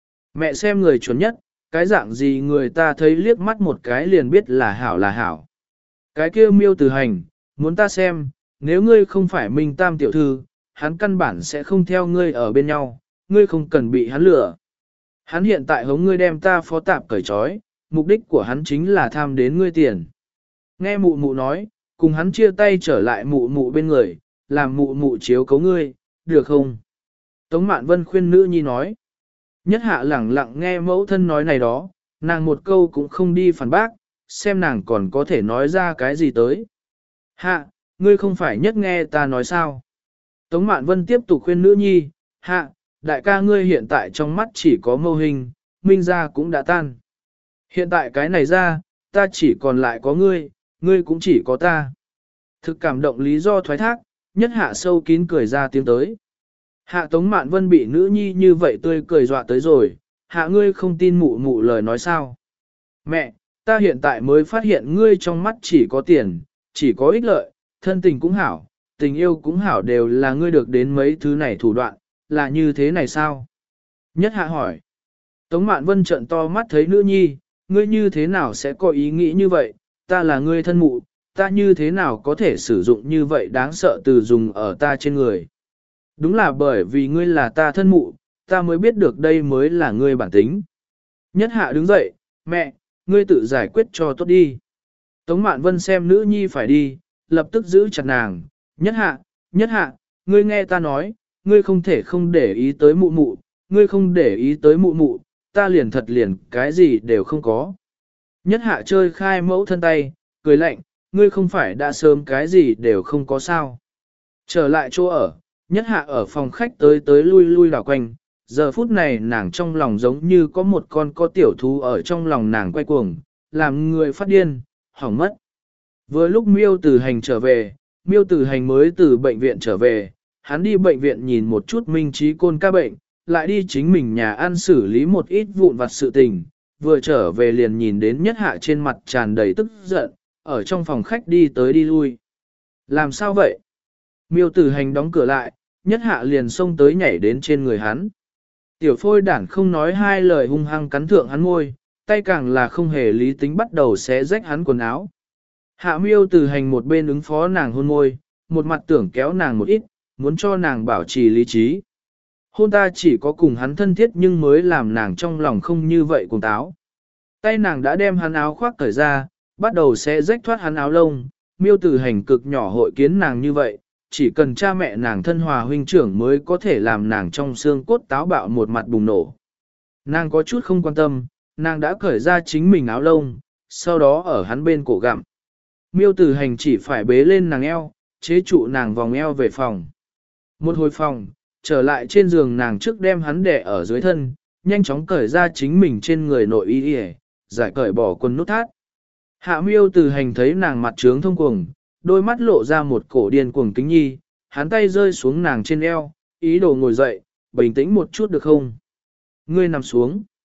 Mẹ xem người chuẩn nhất, cái dạng gì người ta thấy liếc mắt một cái liền biết là hảo là hảo. Cái kia Miêu Tử Hành, muốn ta xem, nếu ngươi không phải Minh Tam tiểu thư, hắn căn bản sẽ không theo ngươi ở bên nhau, ngươi không cần bị hắn lừa. Hắn hiện tại hống ngươi đem ta phó tạp cởi trói, mục đích của hắn chính là tham đến ngươi tiền. Nghe mụ mụ nói, cùng hắn chia tay trở lại mụ mụ bên người, làm mụ mụ chiếu cấu ngươi, được không? Tống Mạn Vân khuyên nữ nhi nói. Nhất Hạ lẳng lặng nghe mẫu thân nói này đó, nàng một câu cũng không đi phản bác, xem nàng còn có thể nói ra cái gì tới. Hạ, ngươi không phải nhất nghe ta nói sao? Tống Mạn Vân tiếp tục khuyên nữ nhi, Hạ, đại ca ngươi hiện tại trong mắt chỉ có mâu hình, Minh gia cũng đã tan. Hiện tại cái này ra, ta chỉ còn lại có ngươi, ngươi cũng chỉ có ta. Thực cảm động lý do thoái thác, Nhất Hạ sâu kín cười ra tiếng tới. Hạ Tống Mạn Vân bị nữ nhi như vậy tươi cười dọa tới rồi, hạ ngươi không tin mụ mụ lời nói sao? Mẹ, ta hiện tại mới phát hiện ngươi trong mắt chỉ có tiền, chỉ có ích lợi, thân tình cũng hảo, tình yêu cũng hảo đều là ngươi được đến mấy thứ này thủ đoạn, là như thế này sao? Nhất Hạ hỏi. Tống Mạn Vân trợn to mắt thấy nữ nhi, ngươi như thế nào sẽ có ý nghĩ như vậy, ta là ngươi thân mụ, ta như thế nào có thể sử dụng như vậy đáng sợ từ dùng ở ta trên người. Đúng là bởi vì ngươi là ta thân mụ, ta mới biết được đây mới là ngươi bản tính. Nhất Hạ đứng dậy, mẹ, ngươi tự giải quyết cho tốt đi. Tống Mạn Vân xem nữ nhi phải đi, lập tức giữ chặt nàng, Nhất Hạ, Nhất Hạ, ngươi nghe ta nói, ngươi không thể không để ý tới mụ mụ, ngươi không để ý tới mụ mụ, ta liền thật liền cái gì đều không có. Nhất Hạ chơi khai mẫu thân tay, cười lạnh, ngươi không phải đã sớm cái gì đều không có sao. Trở lại chỗ ở, Nhất Hạ ở phòng khách tới tới lui lui đảo quanh, giờ phút này nàng trong lòng giống như có một con có tiểu thú ở trong lòng nàng quay cuồng, làm người phát điên, hỏng mất. Vừa lúc Miêu Tử Hành trở về, Miêu Tử Hành mới từ bệnh viện trở về, hắn đi bệnh viện nhìn một chút Minh Trí Côn ca bệnh, lại đi chính mình nhà ăn xử lý một ít vụn vặt sự tình, vừa trở về liền nhìn đến Nhất Hạ trên mặt tràn đầy tức giận, ở trong phòng khách đi tới đi lui. Làm sao vậy? Miêu Tử Hành đóng cửa lại, Nhất Hạ liền xông tới nhảy đến trên người hắn. Tiểu Phôi đản không nói hai lời hung hăng cắn thượng hắn môi, tay càng là không hề lý tính bắt đầu xé rách hắn quần áo. Hạ Miêu Tử Hành một bên ứng phó nàng hôn môi, một mặt tưởng kéo nàng một ít, muốn cho nàng bảo trì lý trí. Hôn ta chỉ có cùng hắn thân thiết nhưng mới làm nàng trong lòng không như vậy cùng táo. Tay nàng đã đem hắn áo khoác cởi ra, bắt đầu xé rách thoát hắn áo lông, Miêu Tử Hành cực nhỏ hội kiến nàng như vậy, chỉ cần cha mẹ nàng thân hòa huynh trưởng mới có thể làm nàng trong xương cốt táo bạo một mặt bùng nổ. Nàng có chút không quan tâm, nàng đã cởi ra chính mình áo lông, sau đó ở hắn bên cổ gặm. Miêu Tử Hành chỉ phải bế lên nàng eo, chế trụ nàng vòng eo về phòng. Một hồi phòng, trở lại trên giường nàng trước đem hắn đè ở dưới thân, nhanh chóng cởi ra chính mình trên người nội y y, giải cởi bỏ quần nút thắt. Hạ Miêu Tử Hành thấy nàng mặt trướng thông cuồng, đôi mắt lộ ra một cổ điên cuồng kính nhi, hắn tay rơi xuống nàng trên eo, ý đồ ngồi dậy, bình tĩnh một chút được không? Ngươi nằm xuống.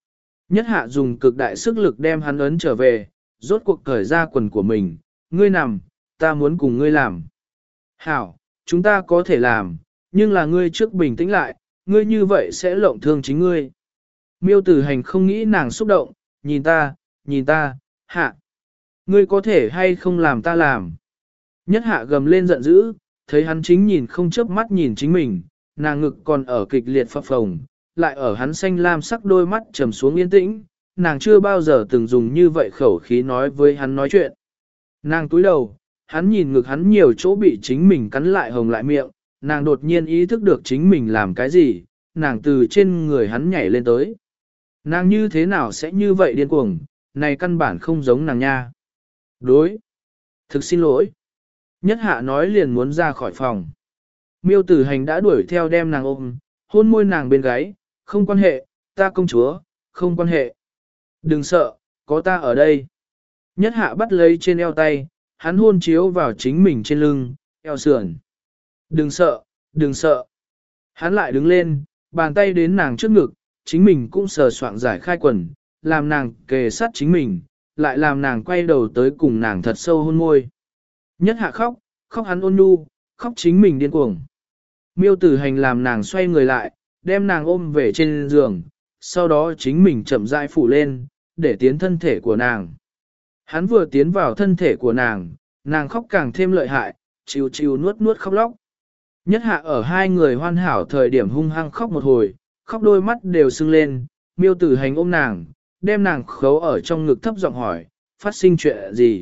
Nhất hạ dùng cực đại sức lực đem hắn ấn trở về, rốt cuộc cởi ra quần của mình, ngươi nằm, ta muốn cùng ngươi làm. Hảo, chúng ta có thể làm, nhưng là ngươi trước bình tĩnh lại, ngươi như vậy sẽ lộng thương chính ngươi. Miêu tử hành không nghĩ nàng xúc động, nhìn ta, nhìn ta, hạ. Ngươi có thể hay không làm ta làm. Nhất hạ gầm lên giận dữ, thấy hắn chính nhìn không chớp mắt nhìn chính mình, nàng ngực còn ở kịch liệt phập phồng, lại ở hắn xanh lam sắc đôi mắt trầm xuống yên tĩnh, nàng chưa bao giờ từng dùng như vậy khẩu khí nói với hắn nói chuyện. Nàng túi đầu, hắn nhìn ngực hắn nhiều chỗ bị chính mình cắn lại hồng lại miệng, nàng đột nhiên ý thức được chính mình làm cái gì, nàng từ trên người hắn nhảy lên tới. Nàng như thế nào sẽ như vậy điên cuồng, này căn bản không giống nàng nha. Đối. Thực xin lỗi. Nhất hạ nói liền muốn ra khỏi phòng. Miêu tử hành đã đuổi theo đem nàng ôm, hôn môi nàng bên gáy, không quan hệ, ta công chúa, không quan hệ. Đừng sợ, có ta ở đây. Nhất hạ bắt lấy trên eo tay, hắn hôn chiếu vào chính mình trên lưng, eo sườn. Đừng sợ, đừng sợ. Hắn lại đứng lên, bàn tay đến nàng trước ngực, chính mình cũng sờ soạng giải khai quần, làm nàng kề sát chính mình, lại làm nàng quay đầu tới cùng nàng thật sâu hôn môi. Nhất hạ khóc, khóc hắn ôn nhu, khóc chính mình điên cuồng. Miêu tử hành làm nàng xoay người lại, đem nàng ôm về trên giường, sau đó chính mình chậm rãi phủ lên, để tiến thân thể của nàng. Hắn vừa tiến vào thân thể của nàng, nàng khóc càng thêm lợi hại, chiều chiều nuốt nuốt khóc lóc. Nhất hạ ở hai người hoàn hảo thời điểm hung hăng khóc một hồi, khóc đôi mắt đều sưng lên, miêu tử hành ôm nàng, đem nàng khấu ở trong ngực thấp giọng hỏi, phát sinh chuyện gì?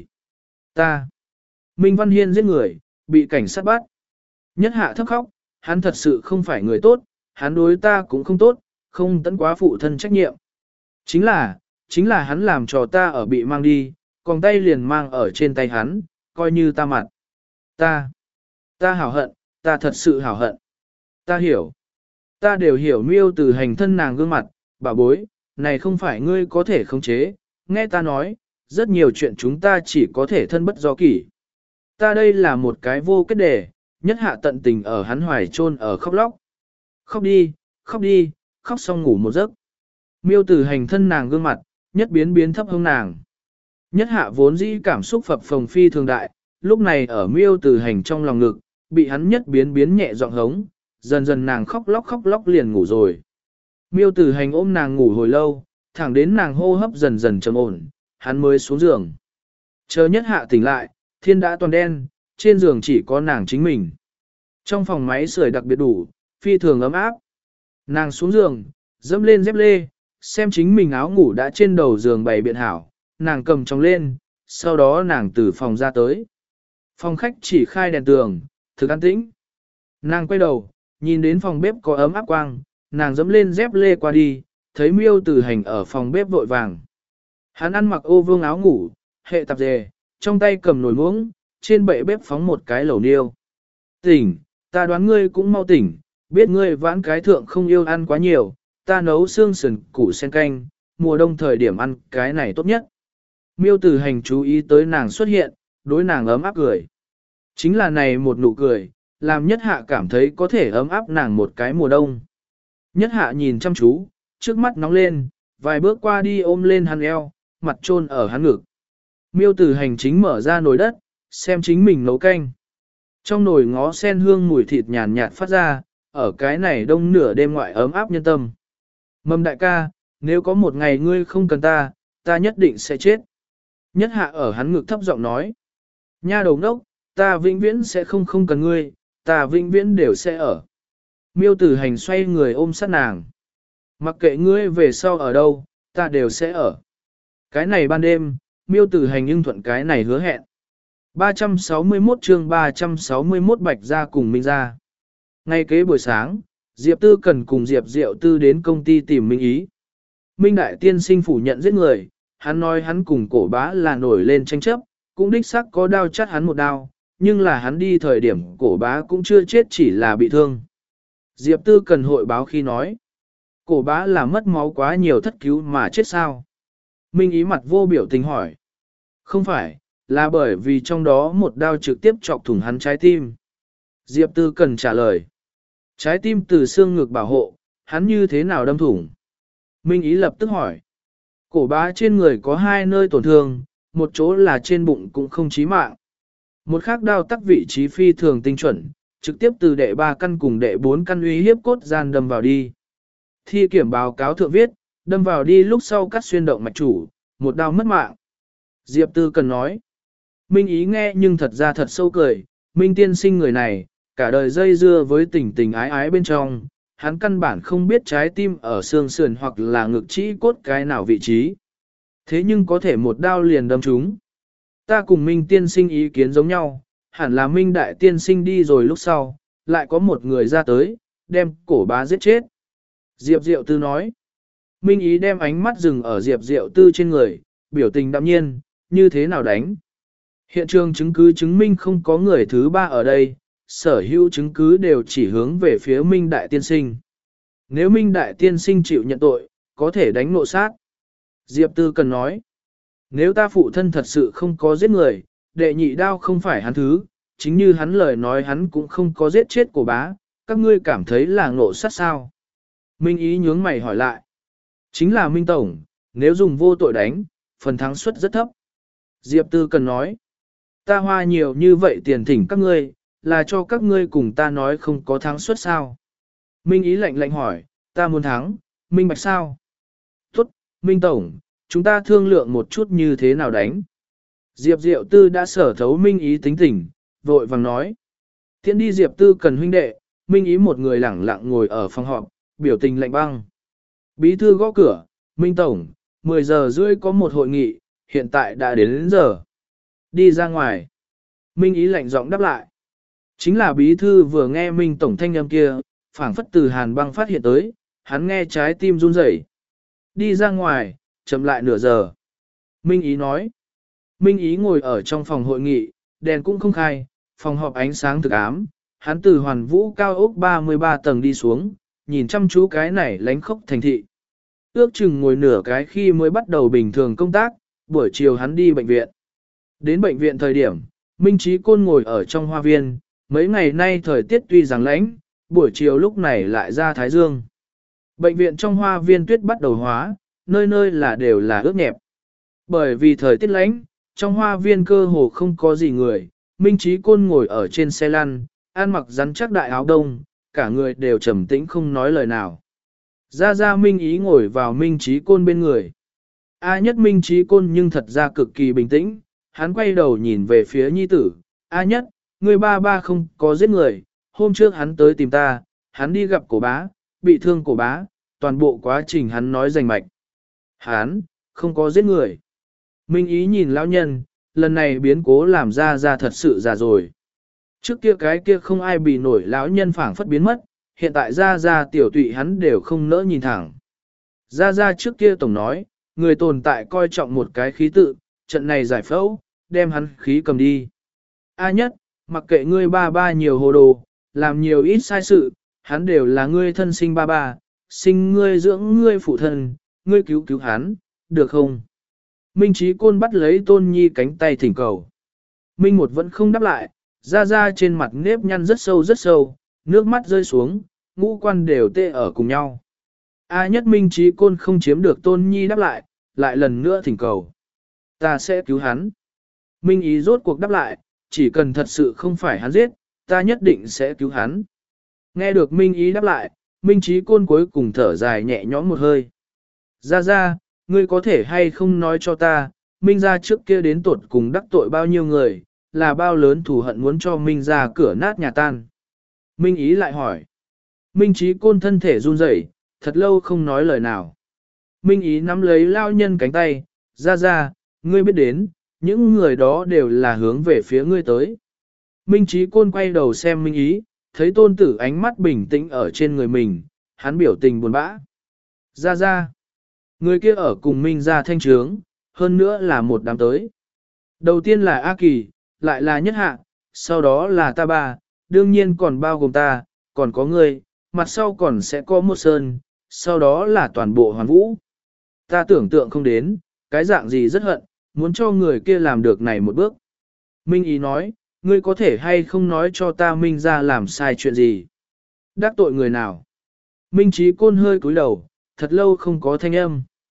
Ta. Minh Văn Hiên giết người, bị cảnh sát bắt. Nhất hạ thấp khóc, hắn thật sự không phải người tốt, hắn đối ta cũng không tốt, không tận quá phụ thân trách nhiệm. Chính là, chính là hắn làm cho ta ở bị mang đi, còn tay liền mang ở trên tay hắn, coi như ta mặt. Ta, ta hảo hận, ta thật sự hảo hận. Ta hiểu, ta đều hiểu miêu từ hành thân nàng gương mặt, bà bối, này không phải ngươi có thể khống chế, nghe ta nói, rất nhiều chuyện chúng ta chỉ có thể thân bất do kỷ. Ta đây là một cái vô kết đề, nhất hạ tận tình ở hắn hoài chôn ở khóc lóc. Khóc đi, khóc đi, khóc xong ngủ một giấc. Miêu tử hành thân nàng gương mặt, nhất biến biến thấp hơn nàng. Nhất hạ vốn dĩ cảm xúc phập phồng phi thường đại, lúc này ở miêu tử hành trong lòng ngực, bị hắn nhất biến biến nhẹ giọng hống, dần dần nàng khóc lóc khóc lóc liền ngủ rồi. Miêu tử hành ôm nàng ngủ hồi lâu, thẳng đến nàng hô hấp dần dần trầm ổn, hắn mới xuống giường. Chờ nhất hạ tỉnh lại, thiên đã toàn đen, trên giường chỉ có nàng chính mình. Trong phòng máy sưởi đặc biệt đủ, phi thường ấm áp. Nàng xuống giường, dẫm lên dép lê, xem chính mình áo ngủ đã trên đầu giường bày biện hảo, nàng cầm trong lên, sau đó nàng từ phòng ra tới. Phòng khách chỉ khai đèn tường, thực an tĩnh. Nàng quay đầu, nhìn đến phòng bếp có ấm áp quang, nàng dẫm lên dép lê qua đi, thấy miêu tử hành ở phòng bếp vội vàng. Hắn ăn mặc ô vương áo ngủ, hệ tạp dề, trong tay cầm nồi muỗng, trên bệ bếp phóng một cái lẩu niêu. Tỉnh, ta đoán ngươi cũng mau tỉnh, biết ngươi vãn cái thượng không yêu ăn quá nhiều, ta nấu xương sườn củ sen canh, mùa đông thời điểm ăn cái này tốt nhất. Miêu tử hành chú ý tới nàng xuất hiện, đối nàng ấm áp cười. Chính là này một nụ cười, làm nhất hạ cảm thấy có thể ấm áp nàng một cái mùa đông. Nhất hạ nhìn chăm chú, trước mắt nóng lên, vài bước qua đi ôm lên hắn eo, mặt chôn ở hắn ngực. Miêu tử hành chính mở ra nồi đất, xem chính mình nấu canh. Trong nồi ngó sen hương mùi thịt nhàn nhạt phát ra, ở cái này đông nửa đêm ngoại ấm áp nhân tâm. Mầm đại ca, nếu có một ngày ngươi không cần ta, ta nhất định sẽ chết. Nhất hạ ở hắn ngực thấp giọng nói. Nha đầu ngốc, ta vĩnh viễn sẽ không không cần ngươi, ta vĩnh viễn đều sẽ ở. Miêu tử hành xoay người ôm sát nàng. Mặc kệ ngươi về sau ở đâu, ta đều sẽ ở. Cái này ban đêm, miêu tử hành nhưng thuận cái này hứa hẹn. ba trăm sáu mươi mốt chương ba trăm sáu mươi mốt Bạch Gia cùng Minh Gia. Ngay kế buổi sáng, Diệp Tư Cần cùng Diệp Diệu Tư đến công ty tìm Minh Ý. Minh Đại Tiên Sinh phủ nhận giết người, hắn nói hắn cùng cổ bá là nổi lên tranh chấp, cũng đích xác có đao chắt hắn một đao, nhưng là hắn đi thời điểm cổ bá cũng chưa chết chỉ là bị thương. Diệp Tư Cần hội báo khi nói, cổ bá là mất máu quá nhiều thất cứu mà chết sao? Minh Ý mặt vô biểu tình hỏi. Không phải, là bởi vì trong đó một đao trực tiếp chọc thủng hắn trái tim. Diệp Tư Cần trả lời. Trái tim từ xương ngực bảo hộ, hắn như thế nào đâm thủng? Minh Ý lập tức hỏi. Cổ bá trên người có hai nơi tổn thương, một chỗ là trên bụng cũng không chí mạng. Một khác đao tắc vị trí phi thường tinh chuẩn, trực tiếp từ đệ ba căn cùng đệ bốn căn uy hiếp cốt gian đâm vào đi. Thi kiểm báo cáo thượng viết, đâm vào đi lúc sau cắt xuyên động mạch chủ, một đao mất mạng. Diệp Tư cần nói. Minh Ý nghe nhưng thật ra thật sâu cười, Minh tiên sinh người này, cả đời dây dưa với tình tình ái ái bên trong, hắn căn bản không biết trái tim ở xương sườn hoặc là ngực trĩ cốt cái nào vị trí. Thế nhưng có thể một đao liền đâm chúng. Ta cùng Minh tiên sinh ý kiến giống nhau, hẳn là Minh đại tiên sinh đi rồi lúc sau, lại có một người ra tới, đem cổ bá giết chết. Diệp Diệu Tư nói. Minh Ý đem ánh mắt dừng ở Diệp Diệu Tư trên người, biểu tình đạm nhiên, như thế nào đánh. Hiện trường chứng cứ chứng minh không có người thứ ba ở đây, sở hữu chứng cứ đều chỉ hướng về phía Minh Đại Tiên Sinh. Nếu Minh Đại Tiên Sinh chịu nhận tội, có thể đánh nộ sát. Diệp Tư cần nói, nếu ta phụ thân thật sự không có giết người, đệ nhị đao không phải hắn thứ, chính như hắn lời nói hắn cũng không có giết chết cổ bá, các ngươi cảm thấy là nộ sát sao? Minh Ý nhướng mày hỏi lại. Chính là Minh Tổng, nếu dùng vô tội đánh, phần thắng suất rất thấp. Diệp Tư cần nói, ta hoa nhiều như vậy tiền thỉnh các ngươi, là cho các ngươi cùng ta nói không có thắng suất sao. Minh Ý lạnh lạnh hỏi, ta muốn thắng, Minh Bạch sao? Tốt, Minh Tổng, chúng ta thương lượng một chút như thế nào đánh. Diệp Diệu Tư đã sở thấu Minh Ý tính tình, vội vàng nói. Tiễn đi Diệp Tư cần huynh đệ, Minh Ý một người lẳng lặng ngồi ở phòng họp, biểu tình lạnh băng. Bí thư gõ cửa, Minh Tổng, mười giờ rưỡi có một hội nghị, hiện tại đã đến, đến giờ. Đi ra ngoài. Minh Ý lạnh giọng đáp lại. Chính là bí thư vừa nghe Minh Tổng thanh âm kia, phảng phất từ hàn băng phát hiện tới, hắn nghe trái tim run rẩy. Đi ra ngoài, chậm lại nửa giờ. Minh Ý nói. Minh Ý ngồi ở trong phòng hội nghị, đèn cũng không khai, phòng họp ánh sáng thực ám, hắn từ hoàn vũ cao ốc ba mươi ba tầng đi xuống, nhìn chăm chú cái này lánh khốc thành thị. Ước chừng ngồi nửa cái khi mới bắt đầu bình thường công tác, buổi chiều hắn đi bệnh viện. Đến bệnh viện thời điểm, Minh Trí Côn ngồi ở trong hoa viên, mấy ngày nay thời tiết tuy rằng lạnh, buổi chiều lúc này lại ra thái dương. Bệnh viện trong hoa viên tuyết bắt đầu hóa, nơi nơi là đều là ướt nhẹp. Bởi vì thời tiết lạnh, trong hoa viên cơ hồ không có gì người, Minh Trí Côn ngồi ở trên xe lăn, ăn mặc rắn chắc đại áo đông, cả người đều trầm tĩnh không nói lời nào. Ra Ra Minh Ý ngồi vào Minh Trí Côn bên người. A Nhất Minh Trí Côn nhưng thật ra cực kỳ bình tĩnh, hắn quay đầu nhìn về phía nhi tử. A Nhất, người ba ba không có giết người, hôm trước hắn tới tìm ta, hắn đi gặp cổ bá, bị thương cổ bá, toàn bộ quá trình hắn nói rành mạch. Hắn, không có giết người. Minh Ý nhìn lão nhân, lần này biến cố làm ra ra thật sự già rồi. Trước kia cái kia không ai bị nổi lão nhân phảng phất biến mất, hiện tại ra ra tiểu tụy hắn đều không nỡ nhìn thẳng. Ra ra trước kia tổng nói, người tồn tại coi trọng một cái khí tự, trận này giải phẫu, đem hắn khí cầm đi. A Nhất, mặc kệ ngươi ba ba nhiều hồ đồ, làm nhiều ít sai sự, hắn đều là ngươi thân sinh ba ba, sinh ngươi dưỡng ngươi phụ thân, ngươi cứu cứu hắn, được không? Minh Trí Côn bắt lấy Tôn Nhi cánh tay thỉnh cầu. Minh một vẫn không đáp lại, ra ra trên mặt nếp nhăn rất sâu rất sâu, nước mắt rơi xuống, ngũ quan đều tê ở cùng nhau. A Nhất Minh Trí Côn không chiếm được Tôn Nhi đáp lại, lại lần nữa thỉnh cầu. Ta sẽ cứu hắn. Minh Ý rốt cuộc đáp lại, chỉ cần thật sự không phải hắn giết, ta nhất định sẽ cứu hắn. Nghe được Minh Ý đáp lại, Minh Trí Côn cuối cùng thở dài nhẹ nhõm một hơi. Ra ra, ngươi có thể hay không nói cho ta, Minh ra trước kia đến tuột cùng đắc tội bao nhiêu người, là bao lớn thù hận muốn cho Minh ra cửa nát nhà tan. Minh Ý lại hỏi. Minh Trí Côn thân thể run rẩy, thật lâu không nói lời nào. Minh Ý nắm lấy lao nhân cánh tay, ra ra, ngươi biết đến, những người đó đều là hướng về phía ngươi tới. Minh Trí Côn quay đầu xem Minh Ý, thấy tôn tử ánh mắt bình tĩnh ở trên người mình, hắn biểu tình buồn bã. Ra ra, người kia ở cùng Minh ra thanh trướng, hơn nữa là một đám tới. Đầu tiên là A Kỳ, lại là Nhất Hạ, sau đó là ta ba, đương nhiên còn bao gồm ta, còn có ngươi, mặt sau còn sẽ có một sơn, sau đó là toàn bộ hoàn vũ. Ta tưởng tượng không đến, cái dạng gì rất hận, muốn cho người kia làm được này một bước. Minh Ý nói, ngươi có thể hay không nói cho ta Minh ra làm sai chuyện gì? Đắc tội người nào? Minh Trí Côn hơi cúi đầu, thật lâu không có thanh âm.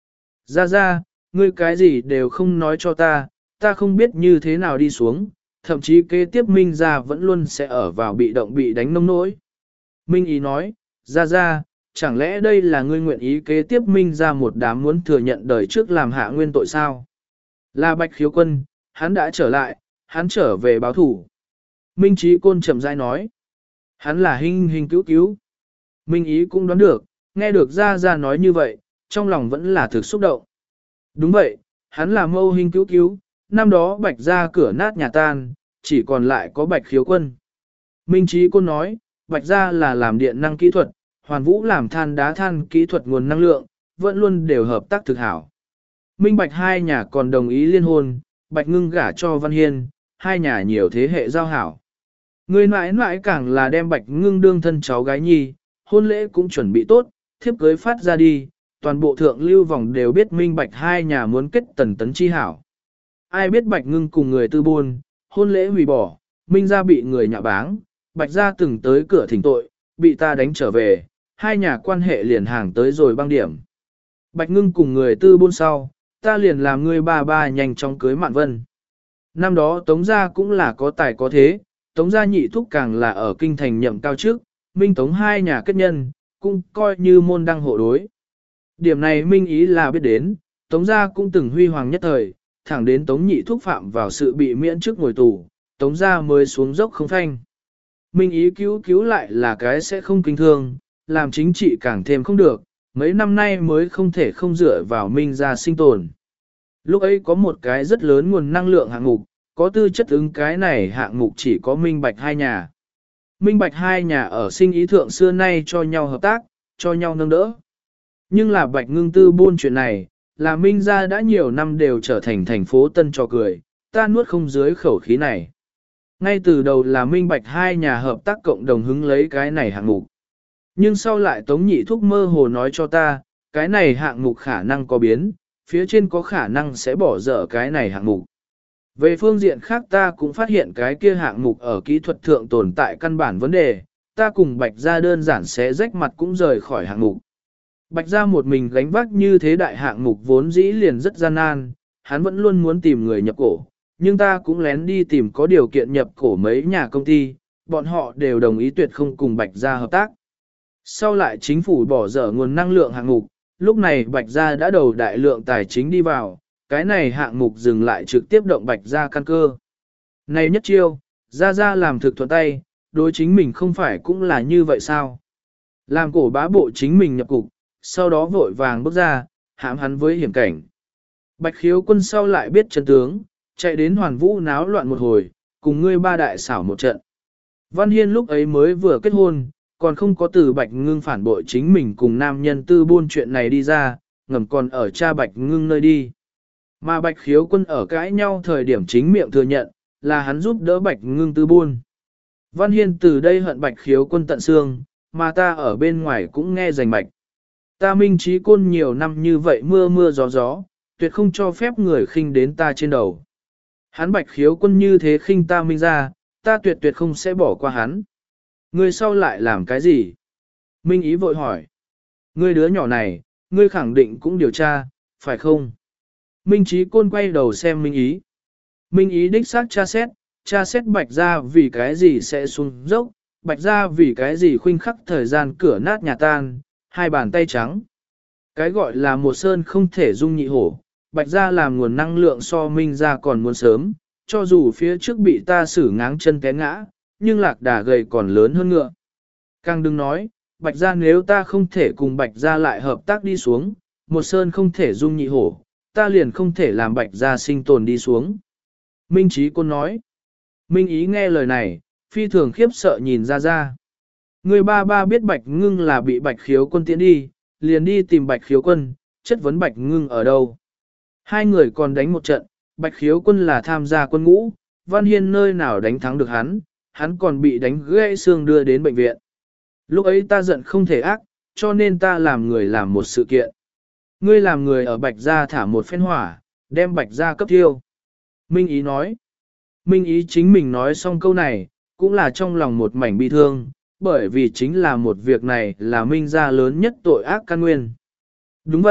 Ra ra, ngươi cái gì đều không nói cho ta, ta không biết như thế nào đi xuống, thậm chí kế tiếp Minh gia vẫn luôn sẽ ở vào bị động bị đánh nông nỗi. Minh ý nói, ra ra, chẳng lẽ đây là ngươi nguyện ý kế tiếp Minh gia một đám muốn thừa nhận đời trước làm hạ nguyên tội sao? Là Bạch Khiếu Quân, hắn đã trở lại, hắn trở về báo thủ. Minh Trí Côn chậm rãi nói, hắn là hình hình cứu cứu. Minh ý cũng đoán được, nghe được ra ra nói như vậy, trong lòng vẫn là thực xúc động. Đúng vậy, hắn là mâu hình cứu cứu, năm đó Bạch ra cửa nát nhà tan, chỉ còn lại có Bạch Khiếu Quân. Minh Trí Côn nói, Bạch ra là làm điện năng kỹ thuật, Hoàn Vũ làm than đá than kỹ thuật nguồn năng lượng, vẫn luôn đều hợp tác thực hảo. Minh Bạch hai nhà còn đồng ý liên hôn, Bạch Ngưng gả cho Văn Hiên, hai nhà nhiều thế hệ giao hảo. Người mãi mãi càng là đem Bạch Ngưng đương thân cháu gái nhi, hôn lễ cũng chuẩn bị tốt, thiếp cưới phát ra đi, toàn bộ thượng lưu vòng đều biết Minh Bạch hai nhà muốn kết tần tấn chi hảo. Ai biết Bạch Ngưng cùng người tư buôn, hôn lễ hủy bỏ, Minh gia bị người nhạ báng, Bạch gia từng tới cửa thỉnh tội, bị ta đánh trở về, hai nhà quan hệ liền hàng tới rồi băng điểm. Bạch Ngưng cùng người tư buôn sau, ta liền làm ngươi ba ba nhanh chóng cưới Mạn Vân. Năm đó Tống gia cũng là có tài có thế, Tống gia nhị thúc càng là ở kinh thành nhậm cao trước, Minh Tống hai nhà kết nhân, cũng coi như môn đăng hộ đối. Điểm này Minh ý là biết đến, Tống gia cũng từng huy hoàng nhất thời, thẳng đến Tống nhị thúc phạm vào sự bị miễn trước ngồi tù, Tống gia mới xuống dốc không phanh. Minh ý cứu cứu lại là cái sẽ không kinh thương, làm chính trị càng thêm không được, mấy năm nay mới không thể không dựa vào Minh gia sinh tồn. Lúc ấy có một cái rất lớn nguồn năng lượng hạng mục, có tư chất ứng cái này hạng mục chỉ có Minh Bạch hai nhà. Minh Bạch hai nhà ở sinh ý thượng xưa nay cho nhau hợp tác, cho nhau nâng đỡ. Nhưng là Bạch Ngưng tư buôn chuyện này, là Minh gia đã nhiều năm đều trở thành thành phố tân trò cười, ta nuốt không dưới khẩu khí này. Ngay từ đầu là Minh Bạch hai nhà hợp tác cộng đồng hứng lấy cái này hạng mục. Nhưng sau lại Tống Nhị Thúc mơ hồ nói cho ta, cái này hạng mục khả năng có biến, phía trên có khả năng sẽ bỏ dở cái này hạng mục. Về phương diện khác ta cũng phát hiện cái kia hạng mục ở kỹ thuật thượng tồn tại căn bản vấn đề, ta cùng Bạch gia đơn giản sẽ rách mặt cũng rời khỏi hạng mục. Bạch gia một mình gánh vác như thế đại hạng mục vốn dĩ liền rất gian nan, hắn vẫn luôn muốn tìm người nhập cổ, nhưng ta cũng lén đi tìm có điều kiện nhập cổ mấy nhà công ty, bọn họ đều đồng ý tuyệt không cùng Bạch gia hợp tác. Sau lại chính phủ bỏ dở nguồn năng lượng hạng mục, lúc này Bạch gia đã đầu đại lượng tài chính đi vào, cái này hạng mục dừng lại trực tiếp động Bạch gia căn cơ. Này nhất chiêu, gia gia làm thực thuận tay, đối chính mình không phải cũng là như vậy sao? Làm cổ bá bộ chính mình nhập cục, sau đó vội vàng bước ra, hãm hắn với hiểm cảnh. Bạch Khiếu Quân sau lại biết chân tướng, chạy đến Hoàn Vũ náo loạn một hồi, cùng ngươi ba đại xảo một trận. Văn Hiên lúc ấy mới vừa kết hôn, còn không có từ Bạch Ngưng phản bội chính mình cùng nam nhân tư buôn chuyện này đi ra, ngầm còn ở cha Bạch Ngưng nơi đi. Mà Bạch Khiếu Quân ở cãi nhau thời điểm chính miệng thừa nhận, là hắn giúp đỡ Bạch Ngưng tư buôn. Văn Hiên từ đây hận Bạch Khiếu Quân tận xương, mà ta ở bên ngoài cũng nghe rành mạch. Ta Minh Trí Côn nhiều năm như vậy mưa mưa gió gió, tuyệt không cho phép người khinh đến ta trên đầu. Hắn Bạch Khiếu Quân như thế khinh ta Minh ra, ta tuyệt tuyệt không sẽ bỏ qua hắn. Ngươi sau lại làm cái gì? Minh Ý vội hỏi. Ngươi đứa nhỏ này, ngươi khẳng định cũng điều tra, phải không? Minh Trí Côn quay đầu xem Minh Ý. Minh Ý đích xác tra xét, tra xét Bạch gia vì cái gì sẽ xuống dốc, Bạch gia vì cái gì khuynh khắc thời gian cửa nát nhà tan, hai bàn tay trắng. Cái gọi là một sơn không thể dung nhị hổ, Bạch gia làm nguồn năng lượng so Minh gia còn muốn sớm, cho dù phía trước bị ta xử ngáng chân té ngã, nhưng lạc đà gầy còn lớn hơn ngựa. Càng đừng nói, Bạch gia nếu ta không thể cùng Bạch gia lại hợp tác đi xuống, một sơn không thể dung nhị hổ, ta liền không thể làm Bạch gia sinh tồn đi xuống. Minh Trí Côn nói. Minh Ý nghe lời này, phi thường khiếp sợ nhìn ra ra. Người ba ba biết Bạch Ngưng là bị Bạch Khiếu Quân tiễn đi, liền đi tìm Bạch Khiếu Quân, chất vấn Bạch Ngưng ở đâu. Hai người còn đánh một trận, Bạch Khiếu Quân là tham gia quân ngũ, Văn Hiên nơi nào đánh thắng được hắn, hắn còn bị đánh gãy xương đưa đến bệnh viện. Lúc ấy ta giận không thể ác, cho nên ta làm người làm một sự kiện. Ngươi làm người ở Bạch gia thả một phen hỏa, đem Bạch gia cấp thiêu. Minh Ý nói. Minh Ý chính mình nói xong câu này, cũng là trong lòng một mảnh bi thương, bởi vì chính là một việc này là Minh gia lớn nhất tội ác căn nguyên. Đúng vậy,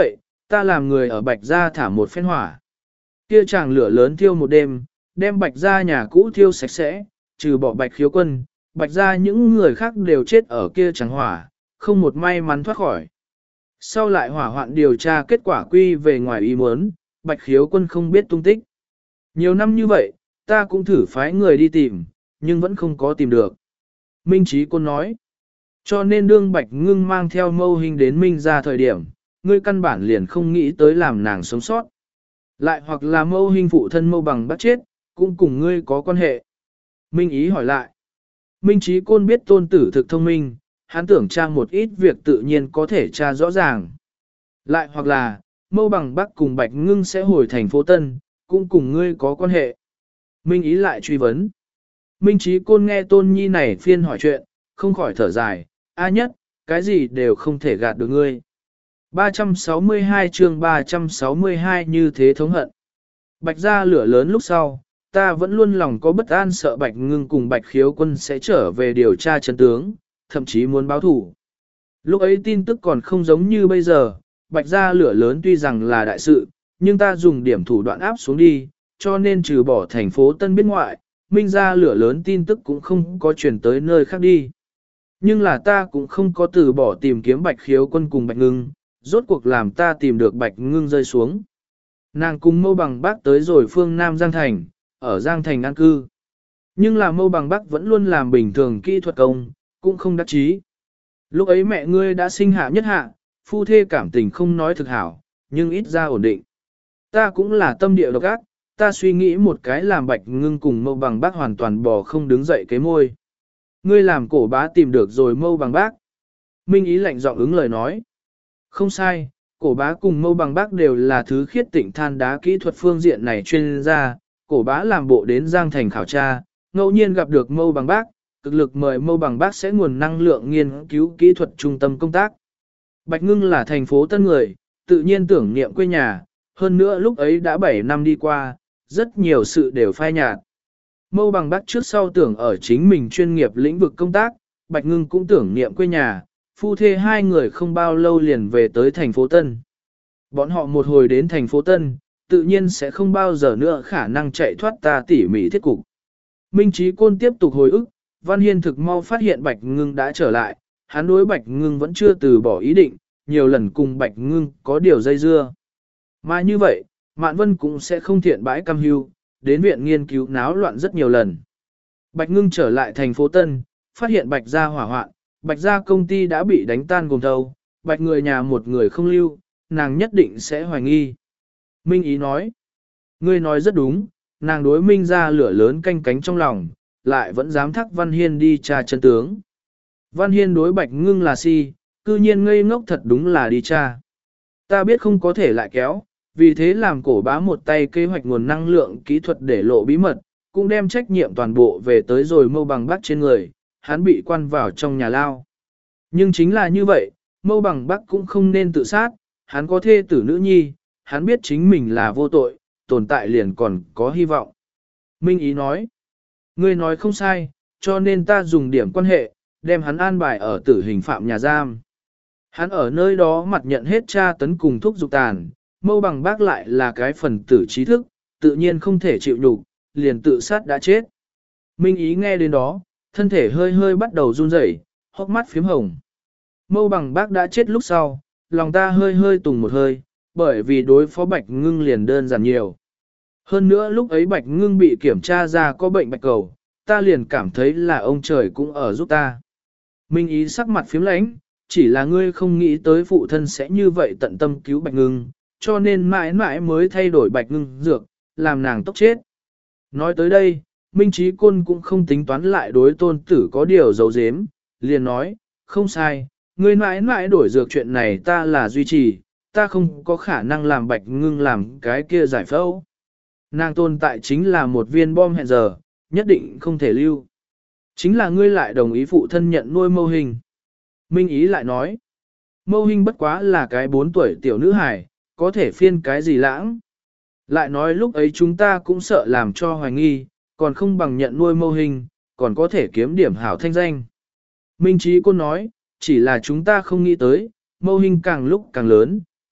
Ta làm người ở Bạch Gia thả một phen hỏa. Kia chàng lửa lớn thiêu một đêm, đem Bạch Gia nhà cũ thiêu sạch sẽ, trừ bỏ Bạch Khiếu Quân, Bạch Gia những người khác đều chết ở kia chàng hỏa, không một may mắn thoát khỏi. Sau lại hỏa hoạn điều tra kết quả quy về ngoài ý muốn, Bạch Khiếu Quân không biết tung tích. Nhiều năm như vậy, ta cũng thử phái người đi tìm, nhưng vẫn không có tìm được. Minh Chí Côn nói, cho nên đương Bạch Ngưng mang theo Mâu Hình đến Minh Gia thời điểm, ngươi căn bản liền không nghĩ tới làm nàng sống sót. Lại hoặc là Mâu Hình phụ thân Mâu Bằng bắt chết, cũng cùng ngươi có quan hệ. Minh Ý hỏi lại, Minh Chí Côn biết tôn tử thực thông minh, hắn tưởng tra một ít việc tự nhiên có thể tra rõ ràng. Lại hoặc là, Mâu Bằng Bắc cùng Bạch Ngưng sẽ hồi thành phố Tân, cũng cùng ngươi có quan hệ. Minh Ý lại truy vấn. Minh Chí Côn nghe Tôn Nhi này phiên hỏi chuyện, không khỏi thở dài, A nhất, cái gì đều không thể gạt được ngươi. ba trăm sáu mươi hai chương ba trăm sáu mươi hai như thế thống hận. Bạch Gia lửa lớn lúc sau, ta vẫn luôn lòng có bất an sợ Bạch Ngưng cùng Bạch Khiếu Quân sẽ trở về điều tra chân tướng, thậm chí muốn báo thủ. Lúc ấy tin tức còn không giống như bây giờ, Bạch Gia lửa lớn tuy rằng là đại sự, nhưng ta dùng điểm thủ đoạn áp xuống đi, cho nên trừ bỏ thành phố Tân biết ngoại, Minh Gia lửa lớn tin tức cũng không có chuyển tới nơi khác đi. Nhưng là ta cũng không có từ bỏ tìm kiếm Bạch Khiếu Quân cùng Bạch Ngưng, rốt cuộc làm ta tìm được Bạch Ngưng rơi xuống. Nàng cùng Mâu Bằng Bắc tới rồi phương Nam Giang Thành, ở Giang Thành an cư. Nhưng là Mâu Bằng Bắc vẫn luôn làm bình thường kỹ thuật công, cũng không đắc chí. Lúc ấy mẹ ngươi đã sinh hạ nhất hạ, phu thê cảm tình không nói thực hảo, nhưng ít ra ổn định. Ta cũng là tâm địa độc ác, ta suy nghĩ một cái làm Bạch Ngưng cùng Mâu Bằng Bác hoàn toàn bò không đứng dậy cái môi. Ngươi làm cổ bá tìm được rồi Mâu Bằng Bác. Minh Ý lạnh giọng ứng lời nói. Không sai, cổ bá cùng Mâu Bằng Bác đều là thứ khiết tịnh than đá kỹ thuật phương diện này chuyên gia. Cổ bá làm bộ đến Giang Thành khảo tra, ngẫu nhiên gặp được Mâu Bằng Bác, cực lực mời Mâu Bằng Bác sẽ nguồn năng lượng nghiên cứu kỹ thuật trung tâm công tác. Bạch Ngưng là thành phố Tân người, tự nhiên tưởng niệm quê nhà, hơn nữa lúc ấy đã bảy năm đi qua, rất nhiều sự đều phai nhạt. Mâu Bằng Bác trước sau tưởng ở chính mình chuyên nghiệp lĩnh vực công tác, Bạch Ngưng cũng tưởng niệm quê nhà, phu thê hai người không bao lâu liền về tới thành phố Tân. Bọn họ một hồi đến thành phố Tân, tự nhiên sẽ không bao giờ nữa khả năng chạy thoát ta tỉ mỉ thiết cục. Minh Chí Côn tiếp tục hồi ức, Văn Hiên thực mau phát hiện Bạch Ngưng đã trở lại, hắn đối Bạch Ngưng vẫn chưa từ bỏ ý định, nhiều lần cùng Bạch Ngưng có điều dây dưa. Mà như vậy, Mạn Vân cũng sẽ không thiện bãi cam hưu, đến viện nghiên cứu náo loạn rất nhiều lần. Bạch Ngưng trở lại thành phố Tân, phát hiện Bạch Gia hỏa hoạn, Bạch Gia công ty đã bị đánh tan gồm thâu, Bạch người nhà một người không lưu, nàng nhất định sẽ hoài nghi. Minh Ý nói, ngươi nói rất đúng, nàng đối Minh Gia lửa lớn canh cánh trong lòng, lại vẫn dám thắc Văn Hiên đi tra chân tướng. Văn Hiên đối Bạch Ngưng là si, cư nhiên ngây ngốc thật đúng là đi tra. Ta biết không có thể lại kéo, vì thế làm cổ bá một tay kế hoạch nguồn năng lượng kỹ thuật để lộ bí mật, cũng đem trách nhiệm toàn bộ về tới rồi Mâu Bằng Bắc trên người, hắn bị quan vào trong nhà lao. Nhưng chính là như vậy, Mâu Bằng Bắc cũng không nên tự sát, hắn có thê tử nữ nhi, hắn biết chính mình là vô tội, tồn tại liền còn có hy vọng. Minh Ý nói, ngươi nói không sai, cho nên ta dùng điểm quan hệ, đem hắn an bài ở tử hình phạm nhà giam. Hắn ở nơi đó mặt nhận hết tra tấn cùng thuốc dục tàn, Mâu Bằng Bác lại là cái phần tử trí thức, tự nhiên không thể chịu nhục, liền tự sát đã chết. Minh Ý nghe đến đó, thân thể hơi hơi bắt đầu run rẩy, hốc mắt phím hồng. Mâu Bằng Bác đã chết lúc sau, lòng ta hơi hơi tùng một hơi, bởi vì đối phó Bạch Ngưng liền đơn giản nhiều. Hơn nữa lúc ấy Bạch Ngưng bị kiểm tra ra có bệnh bạch cầu, ta liền cảm thấy là ông trời cũng ở giúp ta. Minh Ý sắc mặt phím lãnh, chỉ là ngươi không nghĩ tới phụ thân sẽ như vậy tận tâm cứu Bạch Ngưng, cho nên mãi mãi mới thay đổi Bạch Ngưng dược, làm nàng tốc chết. Nói tới đây, Minh Chí Côn cũng không tính toán lại đối tôn tử có điều giấu giếm, liền nói, không sai, ngươi mãi mãi đổi dược chuyện này ta là duy trì, ta không có khả năng làm Bạch Ngưng làm cái kia giải phẫu. Nàng tồn tại chính là một viên bom hẹn giờ, nhất định không thể lưu. Chính là ngươi lại đồng ý phụ thân nhận nuôi Mâu Hình. Minh Ý lại nói, Mâu Hình bất quá là cái bốn tuổi tiểu nữ hài, có thể phiên cái gì lãng. Lại nói lúc ấy chúng ta cũng sợ làm cho hoài nghi, còn không bằng nhận nuôi Mâu Hình, còn có thể kiếm điểm hảo thanh danh. Minh Chí Côn nói, chỉ là chúng ta không nghĩ tới, Mâu Hình càng lúc càng lớn,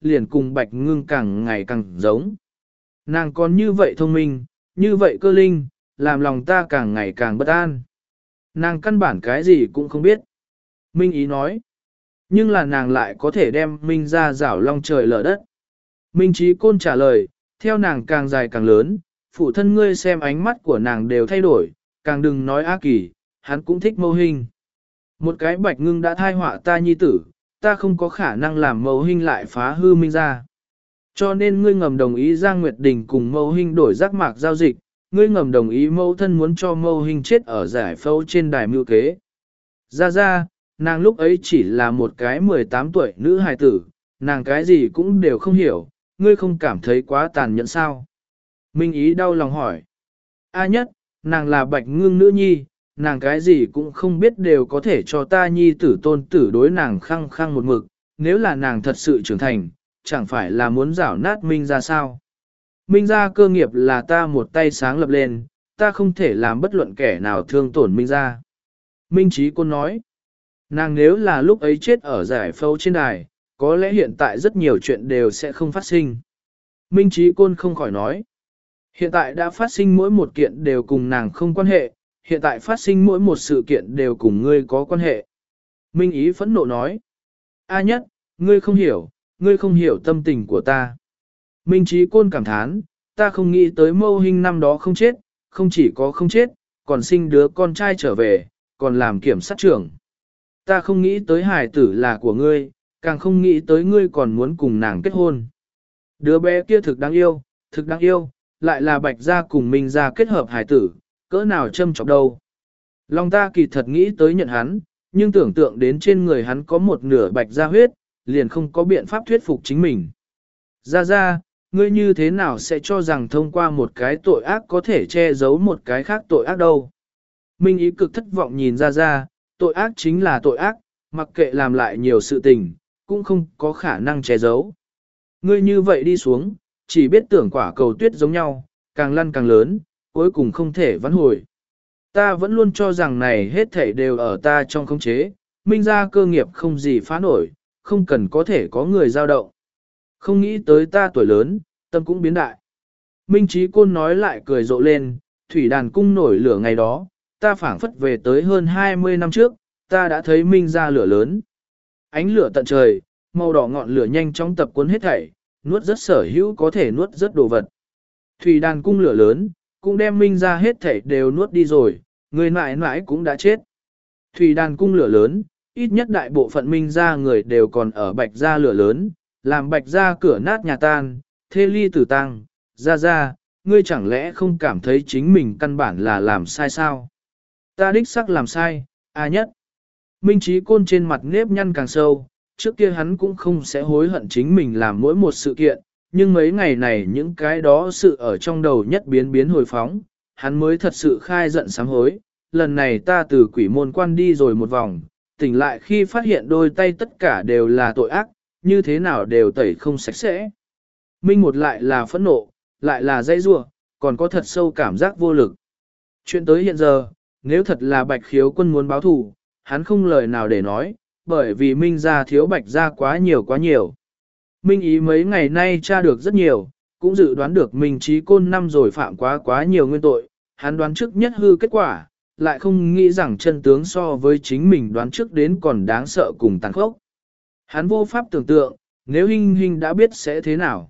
liền cùng Bạch Ngưng càng ngày càng giống. Nàng còn như vậy thông minh, như vậy cơ linh, làm lòng ta càng ngày càng bất an. Nàng căn bản cái gì cũng không biết. Minh Ý nói. Nhưng là nàng lại có thể đem Minh ra rảo long trời lở đất. Minh Trí Côn trả lời, theo nàng càng dài càng lớn, phụ thân ngươi xem ánh mắt của nàng đều thay đổi, càng đừng nói A Kỳ, hắn cũng thích Mâu Hinh. Một cái Bạch Ngưng đã thai họa ta nhi tử, ta không có khả năng làm Mâu Hinh lại phá hư Minh ra. Cho nên ngươi ngầm đồng ý Giang Nguyệt Đình cùng Mâu Hinh đổi giác mạc giao dịch, ngươi ngầm đồng ý mẫu thân muốn cho Mâu Hinh chết ở giải phẫu trên đài mưu kế. Ra ra, nàng lúc ấy chỉ là một cái mười tám tuổi nữ hài tử, nàng cái gì cũng đều không hiểu, ngươi không cảm thấy quá tàn nhẫn sao? Minh Ý đau lòng hỏi. A nhất, nàng là Bạch Ngưng nữ nhi, nàng cái gì cũng không biết đều có thể cho ta nhi tử tôn tử đối nàng khăng khăng một mực, nếu là nàng thật sự trưởng thành, chẳng phải là muốn rảo nát Minh ra sao? Minh ra cơ nghiệp là ta một tay sáng lập lên, ta không thể làm bất luận kẻ nào thương tổn Minh ra. Minh Trí Côn nói, nàng nếu là lúc ấy chết ở giải phẫu trên đài, có lẽ hiện tại rất nhiều chuyện đều sẽ không phát sinh. Minh Trí Côn không khỏi nói, hiện tại đã phát sinh mỗi một kiện đều cùng nàng không quan hệ, hiện tại phát sinh mỗi một sự kiện đều cùng ngươi có quan hệ. Minh Ý phẫn nộ nói, A nhất, ngươi không hiểu, ngươi không hiểu tâm tình của ta. Minh Trí Côn cảm thán, ta không nghĩ tới Mâu Hinh năm đó không chết, không chỉ có không chết, còn sinh đứa con trai trở về, còn làm kiểm sát trưởng. Ta không nghĩ tới hài tử là của ngươi, càng không nghĩ tới ngươi còn muốn cùng nàng kết hôn. Đứa bé kia thực đáng yêu, thực đáng yêu, lại là Bạch gia cùng Minh gia kết hợp hài tử, cỡ nào châm chọc đâu. Lòng ta kỳ thật nghĩ tới nhận hắn, nhưng tưởng tượng đến trên người hắn có một nửa Bạch gia huyết, liền không có biện pháp thuyết phục chính mình. Ra ra, ngươi như thế nào sẽ cho rằng thông qua một cái tội ác có thể che giấu một cái khác tội ác đâu? Minh Ý cực thất vọng nhìn ra ra, tội ác chính là tội ác, mặc kệ làm lại nhiều sự tình, cũng không có khả năng che giấu. Ngươi như vậy đi xuống, chỉ biết tưởng quả cầu tuyết giống nhau, càng lăn càng lớn, cuối cùng không thể vãn hồi. Ta vẫn luôn cho rằng này hết thảy đều ở ta trong khống chế, Minh ra cơ nghiệp không gì phá nổi, không cần có thể có người giao động. Không nghĩ tới ta tuổi lớn, tâm cũng biến đại. Minh Trí Côn nói lại cười rộ lên, thủy đàn cung nổi lửa ngày đó, ta phảng phất về tới hơn hai mươi năm trước, ta đã thấy Minh ra lửa lớn. Ánh lửa tận trời, màu đỏ ngọn lửa nhanh chóng tập cuốn hết thảy, nuốt rất sở hữu có thể nuốt rất đồ vật. Thủy đàn cung lửa lớn, cũng đem Minh ra hết thảy đều nuốt đi rồi, người mãi mãi cũng đã chết. Thủy đàn cung lửa lớn, ít nhất đại bộ phận Minh ra người đều còn ở Bạch gia lửa lớn, làm Bạch gia cửa nát nhà tan, thê ly tử tăng, ra ra, ngươi chẳng lẽ không cảm thấy chính mình căn bản là làm sai sao? Ta đích xác làm sai, A nhất. Minh Trí Côn trên mặt nếp nhăn càng sâu, trước kia hắn cũng không sẽ hối hận chính mình làm mỗi một sự kiện, nhưng mấy ngày này những cái đó sự ở trong đầu nhất biến biến hồi phóng, hắn mới thật sự khai giận sám hối. Lần này ta từ quỷ môn quan đi rồi một vòng, tỉnh lại khi phát hiện đôi tay tất cả đều là tội ác, như thế nào đều tẩy không sạch sẽ. Minh một lại là phẫn nộ, lại là dãy rủa, còn có thật sâu cảm giác vô lực. Chuyện tới hiện giờ, nếu thật là Bạch Khiếu Quân muốn báo thù, hắn không lời nào để nói, bởi vì Minh gia thiếu Bạch gia quá nhiều quá nhiều. Minh Ý mấy ngày nay tra được rất nhiều, cũng dự đoán được Minh Trí Côn năm rồi phạm quá quá nhiều nguyên tội, hắn đoán trước nhất hư kết quả, lại không nghĩ rằng chân tướng so với chính mình đoán trước đến còn đáng sợ cùng tàn khốc. Hắn vô pháp tưởng tượng, nếu Hinh Hinh đã biết sẽ thế nào.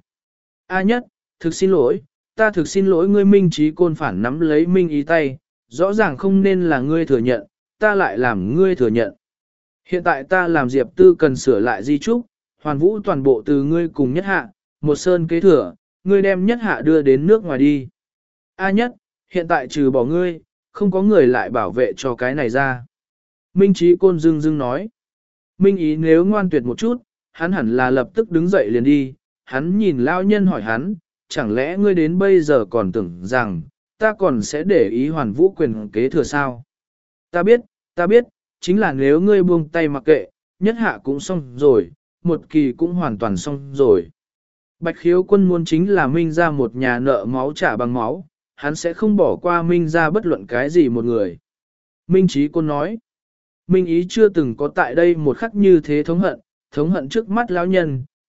A nhất, thực xin lỗi, ta thực xin lỗi ngươi. Minh Trí Côn phản nắm lấy Minh Ý tay, rõ ràng không nên là ngươi thừa nhận, ta lại làm ngươi thừa nhận. Hiện tại ta làm Diệp Tư cần sửa lại di trúc, hoàn vũ toàn bộ từ ngươi cùng nhất hạ, một sơn kế thừa, ngươi đem nhất hạ đưa đến nước ngoài đi. A nhất, hiện tại trừ bỏ ngươi, không có người lại bảo vệ cho cái này ra. Minh Trí Côn dưng dưng nói. Minh Ý nếu ngoan tuyệt một chút, hắn hẳn là lập tức đứng dậy liền đi. Hắn nhìn lao nhân hỏi hắn, chẳng lẽ ngươi đến bây giờ còn tưởng rằng, ta còn sẽ để ý hoàn vũ quyền kế thừa sao? Ta biết, ta biết, chính là nếu ngươi buông tay mặc kệ, nhất hạ cũng xong rồi, một kỳ cũng hoàn toàn xong rồi. Bạch Khiếu Quân muốn chính là Minh ra một nhà nợ máu trả bằng máu, hắn sẽ không bỏ qua Minh ra bất luận cái gì một người. Minh Trí Côn nói, Minh Ý chưa từng có tại đây một khắc như thế thống hận, thống hận trước mắt lão nhân,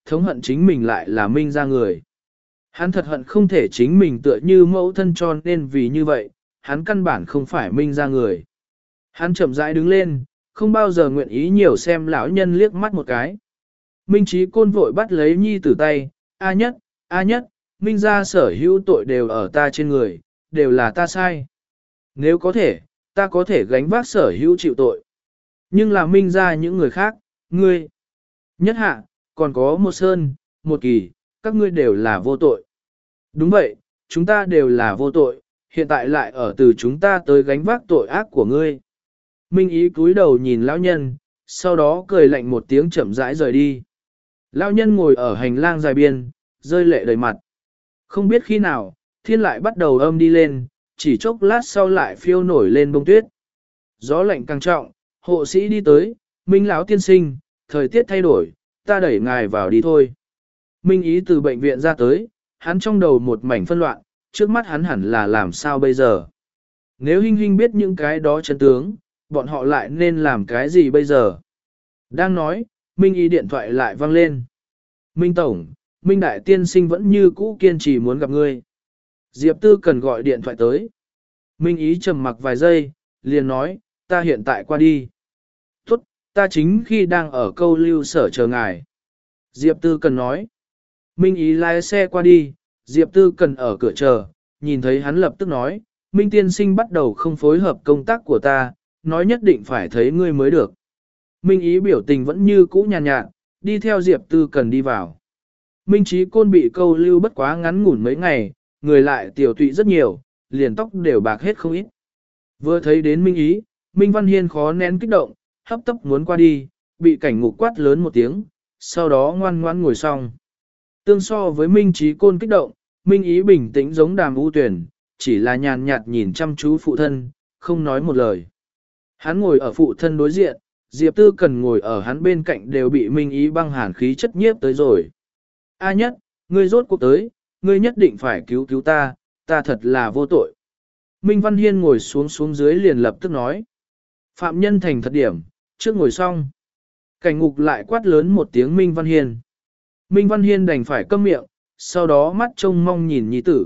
thống hận chính mình lại là Minh ra người. Hắn thật hận không thể chính mình tựa như mẫu thân cho nên vì như vậy, hắn căn bản không phải Minh ra người. Hắn chậm rãi đứng lên, không bao giờ nguyện ý nhiều xem lão nhân liếc mắt một cái. Minh Chí Côn vội bắt lấy nhi tử tay, A nhất, A nhất, Minh ra sở hữu tội đều ở ta trên người, đều là ta sai. Nếu có thể, ta có thể gánh vác sở hữu chịu tội. Nhưng là Minh ra những người khác, ngươi, nhất hạ, còn có một sơn, một kỳ, các ngươi đều là vô tội. Đúng vậy, chúng ta đều là vô tội, hiện tại lại ở từ chúng ta tới gánh vác tội ác của ngươi. Minh Ý cúi đầu nhìn lão nhân, sau đó cười lạnh một tiếng chậm rãi rời đi. Lão nhân ngồi ở hành lang dài biên, rơi lệ đầy mặt. Không biết khi nào, thiên lại bắt đầu âm đi lên, chỉ chốc lát sau lại phiêu nổi lên bông tuyết. Gió lạnh càng trọng, hộ sĩ đi tới, Minh lão tiên sinh, thời tiết thay đổi, ta đẩy ngài vào đi thôi. Minh Ý từ bệnh viện ra tới, hắn trong đầu một mảnh phân loạn, trước mắt hắn hẳn là làm sao bây giờ. Nếu Hinh Hinh biết những cái đó chân tướng, bọn họ lại nên làm cái gì bây giờ? Đang nói, Minh Ý điện thoại lại vang lên. Minh Tổng, Minh Đại Tiên Sinh vẫn như cũ kiên trì muốn gặp ngươi. Diệp Tư cần gọi điện thoại tới. Minh Ý trầm mặc vài giây, liền nói, ta hiện tại qua đi. Tốt, ta chính khi đang ở câu lưu sở chờ ngài. Diệp Tư cần nói. Minh Ý lái xe qua đi, Diệp Tư cần ở cửa chờ, nhìn thấy hắn lập tức nói, Minh Tiên Sinh bắt đầu không phối hợp công tác của ta, nói nhất định phải thấy ngươi mới được. Minh Ý biểu tình vẫn như cũ nhàn nhạt, nhạt, đi theo Diệp Tư cần đi vào. Minh Chí Côn bị câu lưu bất quá ngắn ngủn mấy ngày, người lại tiểu tụy rất nhiều, liền tóc đều bạc hết không ít. Vừa thấy đến Minh Ý, Minh Văn Hiên khó nén kích động, hấp tấp muốn qua đi, bị cảnh ngục quát lớn một tiếng, sau đó ngoan ngoan ngồi xong. Tương so với Minh Chí Côn kích động, Minh Ý bình tĩnh giống đàm u tuyển, chỉ là nhàn nhạt nhìn chăm chú phụ thân, không nói một lời. Hắn ngồi ở phụ thân đối diện, Diệp Tư cần ngồi ở hắn bên cạnh đều bị Minh Ý băng hàn khí chất nhiếp tới rồi. A nhất, ngươi rốt cuộc tới, ngươi nhất định phải cứu cứu ta, ta thật là vô tội. Minh Văn Hiên ngồi xuống xuống dưới liền lập tức nói. Phạm nhân thành thật điểm, trước ngồi xong. Cảnh ngục lại quát lớn một tiếng Minh Văn Hiên. Minh Văn Hiên đành phải câm miệng, sau đó mắt trông mong nhìn nhi tử.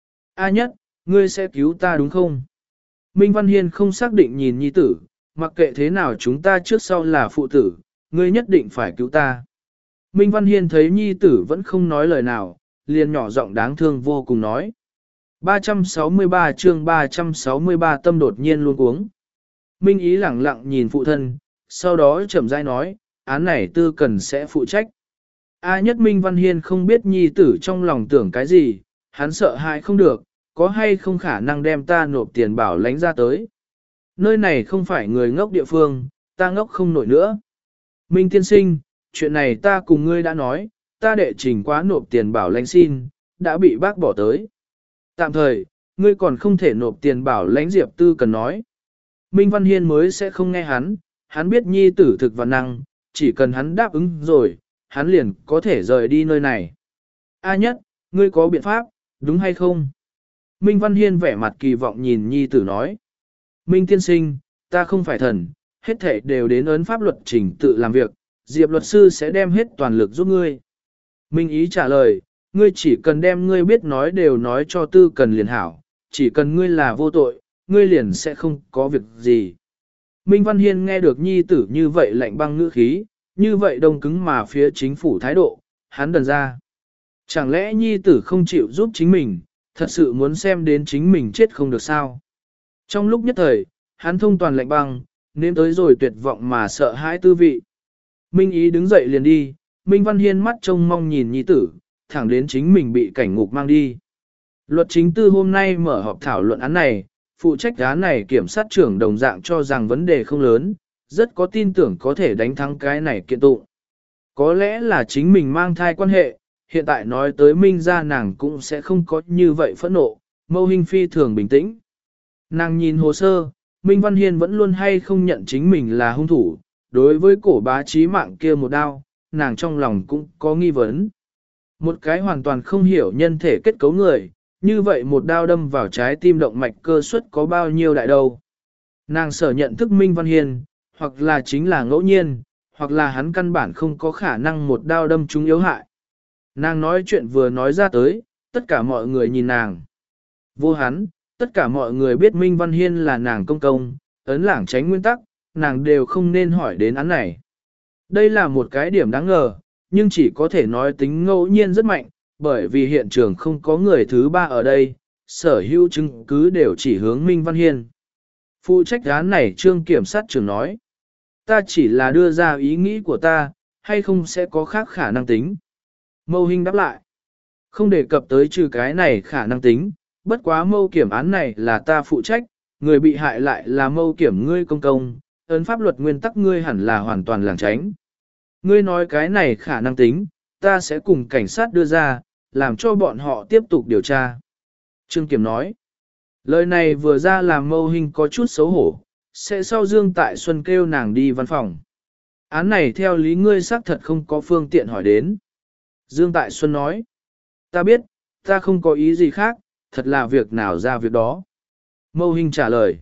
A nhất, ngươi sẽ cứu ta đúng không? Minh Văn Hiên không xác định nhìn nhi tử, mặc kệ thế nào chúng ta trước sau là phụ tử, ngươi nhất định phải cứu ta. Minh Văn Hiên thấy nhi tử vẫn không nói lời nào, liền nhỏ giọng đáng thương vô cùng nói. ba trăm sáu mươi ba chương ba trăm sáu mươi ba tâm đột nhiên luôn cuống. Minh Ý lẳng lặng nhìn phụ thân, sau đó chậm rãi nói, án này Tư Cần sẽ phụ trách. A nhất Minh Văn Hiên không biết nhi tử trong lòng tưởng cái gì, hắn sợ hãi không được, có hay không khả năng đem ta nộp tiền bảo lãnh ra tới. Nơi này không phải người ngốc địa phương, ta ngốc không nổi nữa. Minh tiên sinh, chuyện này ta cùng ngươi đã nói, ta đệ trình quá nộp tiền bảo lãnh xin, đã bị bác bỏ tới. Tạm thời, ngươi còn không thể nộp tiền bảo lãnh Diệp Tư Cần nói. Minh Văn Hiên mới sẽ không nghe hắn, hắn biết nhi tử thực và năng, chỉ cần hắn đáp ứng rồi, hắn liền có thể rời đi nơi này. A nhất, ngươi có biện pháp, đúng hay không? Minh Văn Hiên vẻ mặt kỳ vọng nhìn nhi tử nói. Minh tiên sinh, ta không phải thần, hết thảy đều đến ấn pháp luật trình tự làm việc, Diệp luật sư sẽ đem hết toàn lực giúp ngươi. Minh Ý trả lời, ngươi chỉ cần đem ngươi biết nói đều nói cho Tư Cần liền hảo, chỉ cần ngươi là vô tội, ngươi liền sẽ không có việc gì. Minh Văn Hiên nghe được nhi tử như vậy lạnh băng ngữ khí, như vậy đông cứng mà phía chính phủ thái độ, hắn đần ra. Chẳng lẽ nhi tử không chịu giúp chính mình, thật sự muốn xem đến chính mình chết không được sao? Trong lúc nhất thời, hắn thông toàn lạnh băng, nếm tới rồi tuyệt vọng mà sợ hãi tư vị. Minh Ý đứng dậy liền đi, Minh Văn Hiên mắt trông mong nhìn nhi tử, thẳng đến chính mình bị cảnh ngục mang đi. Luật chính tư hôm nay mở họp thảo luận án này, phụ trách án này kiểm sát trưởng đồng dạng cho rằng vấn đề không lớn, rất có tin tưởng có thể đánh thắng cái này kiện tụng. Có lẽ là chính mình mang thai quan hệ, hiện tại nói tới Minh ra nàng cũng sẽ không có như vậy phẫn nộ, Mâu Hinh phi thường bình tĩnh. Nàng nhìn hồ sơ, Minh Văn Hiên vẫn luôn hay không nhận chính mình là hung thủ, đối với cổ bá chí mạng kia một đao, nàng trong lòng cũng có nghi vấn. Một cái hoàn toàn không hiểu nhân thể kết cấu người, như vậy một đao đâm vào trái tim động mạch cơ suất có bao nhiêu đại đâu. Nàng sở nhận thức Minh Văn Hiên, hoặc là chính là ngẫu nhiên, hoặc là hắn căn bản không có khả năng một đao đâm chúng yếu hại. Nàng nói chuyện vừa nói ra tới, tất cả mọi người nhìn nàng. Vô hắn, tất cả mọi người biết Minh Văn Hiên là nàng công công, ấn lảng tránh nguyên tắc, nàng đều không nên hỏi đến án này. Đây là một cái điểm đáng ngờ, nhưng chỉ có thể nói tính ngẫu nhiên rất mạnh, bởi vì hiện trường không có người thứ ba ở đây, sở hữu chứng cứ đều chỉ hướng Minh Văn Hiên. Phụ trách án này trương kiểm sát trưởng nói, ta chỉ là đưa ra ý nghĩ của ta, hay không sẽ có khác khả năng tính. Mâu Hinh đáp lại, không đề cập tới trừ cái này khả năng tính, bất quá mâu kiểm án này là ta phụ trách, người bị hại lại là mâu kiểm ngươi công công, ấn pháp luật nguyên tắc ngươi hẳn là hoàn toàn làng tránh. Ngươi nói cái này khả năng tính, ta sẽ cùng cảnh sát đưa ra, làm cho bọn họ tiếp tục điều tra. Trương Kiểm nói, lời này vừa ra làm Mâu Hinh có chút xấu hổ, sẽ sau Dương Tại Xuân kêu nàng đi văn phòng. Án này theo lý ngươi xác thật không có phương tiện hỏi đến. Dương Tại Xuân nói, ta biết, ta không có ý gì khác, thật là việc nào ra việc đó. Mâu Hinh trả lời,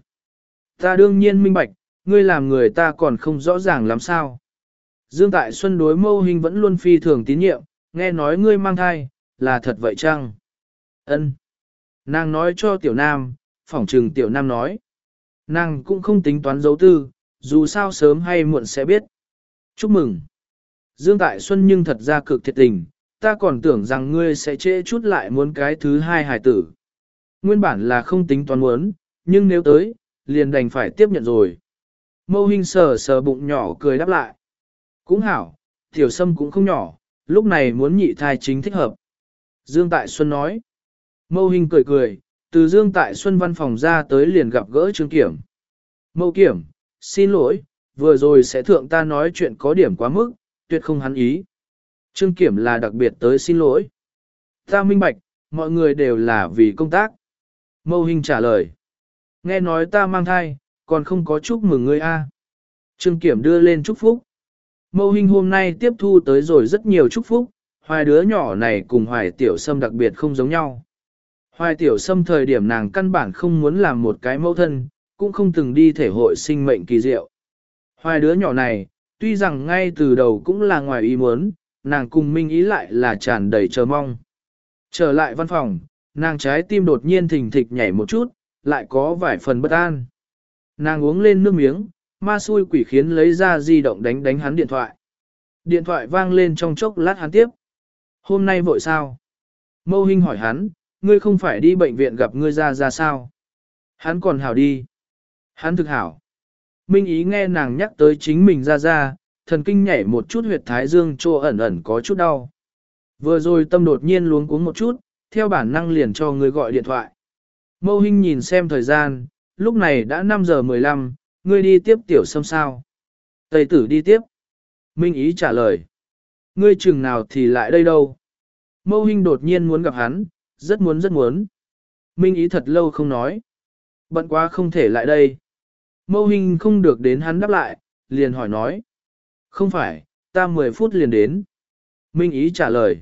ta đương nhiên minh bạch, ngươi làm người ta còn không rõ ràng làm sao. Dương Tại Xuân đối Mâu Hinh vẫn luôn phi thường tín nhiệm, nghe nói ngươi mang thai, là thật vậy chăng? Ân. Nàng nói cho Tiểu Nam, phỏng trừng Tiểu Nam nói. Nàng cũng không tính toán giấu tư, dù sao sớm hay muộn sẽ biết. Chúc mừng. Dương Tại Xuân nhưng thật ra cực thiệt tình, ta còn tưởng rằng ngươi sẽ trễ chút lại muốn cái thứ hai hài tử. Nguyên bản là không tính toán muốn, nhưng nếu tới, liền đành phải tiếp nhận rồi. Mâu Hinh sờ sờ bụng nhỏ cười đáp lại. Cũng hảo, Tiểu Sâm cũng không nhỏ, lúc này muốn nhị thai chính thích hợp. Dương Tại Xuân nói. Mâu Hinh cười cười, từ Dương Tại Xuân văn phòng ra tới liền gặp gỡ Trương Kiểm. Mâu Kiểm, xin lỗi, vừa rồi sẽ thượng ta nói chuyện có điểm quá mức, tuyệt không hắn ý. Trương Kiểm là đặc biệt tới xin lỗi. Ta minh bạch, mọi người đều là vì công tác. Mâu Hinh trả lời. Nghe nói ta mang thai, còn không có chúc mừng ngươi a. Trương Kiểm đưa lên chúc phúc. Mâu Hinh hôm nay tiếp thu tới rồi rất nhiều chúc phúc, Hoài đứa nhỏ này cùng Hoài Tiểu Sâm đặc biệt không giống nhau. Hoài Tiểu Sâm thời điểm nàng căn bản không muốn làm một cái mẫu thân, cũng không từng đi thể hội sinh mệnh kỳ diệu. Hoài đứa nhỏ này, tuy rằng ngay từ đầu cũng là ngoài ý muốn, nàng cùng Minh Ý lại là tràn đầy chờ mong. Trở lại văn phòng, nàng trái tim đột nhiên thình thịch nhảy một chút, lại có vài phần bất an. Nàng uống lên nước miếng, ma xui quỷ khiến lấy ra di động đánh đánh hắn điện thoại. Điện thoại vang lên trong chốc lát hắn tiếp. Hôm nay vội sao? Mâu Hinh hỏi hắn, ngươi không phải đi bệnh viện gặp ngươi ra ra sao? Hắn còn hảo đi. Hắn thực hảo. Minh Ý nghe nàng nhắc tới chính mình ra ra, thần kinh nhảy một chút huyệt thái dương trô ẩn ẩn có chút đau. Vừa rồi tâm đột nhiên luống cuống một chút, theo bản năng liền cho người gọi điện thoại. Mâu Hinh nhìn xem thời gian, lúc này đã năm giờ mười lăm, ngươi đi tiếp Tiểu Sâm sao? Tây tử đi tiếp. Minh Ý trả lời. Ngươi chừng nào thì lại đây đâu? Mâu Hinh đột nhiên muốn gặp hắn, rất muốn rất muốn. Minh Ý thật lâu không nói. Bận quá không thể lại đây. Mâu Hinh không được đến hắn đáp lại, liền hỏi nói. Không phải, ta mười phút liền đến. Minh Ý trả lời.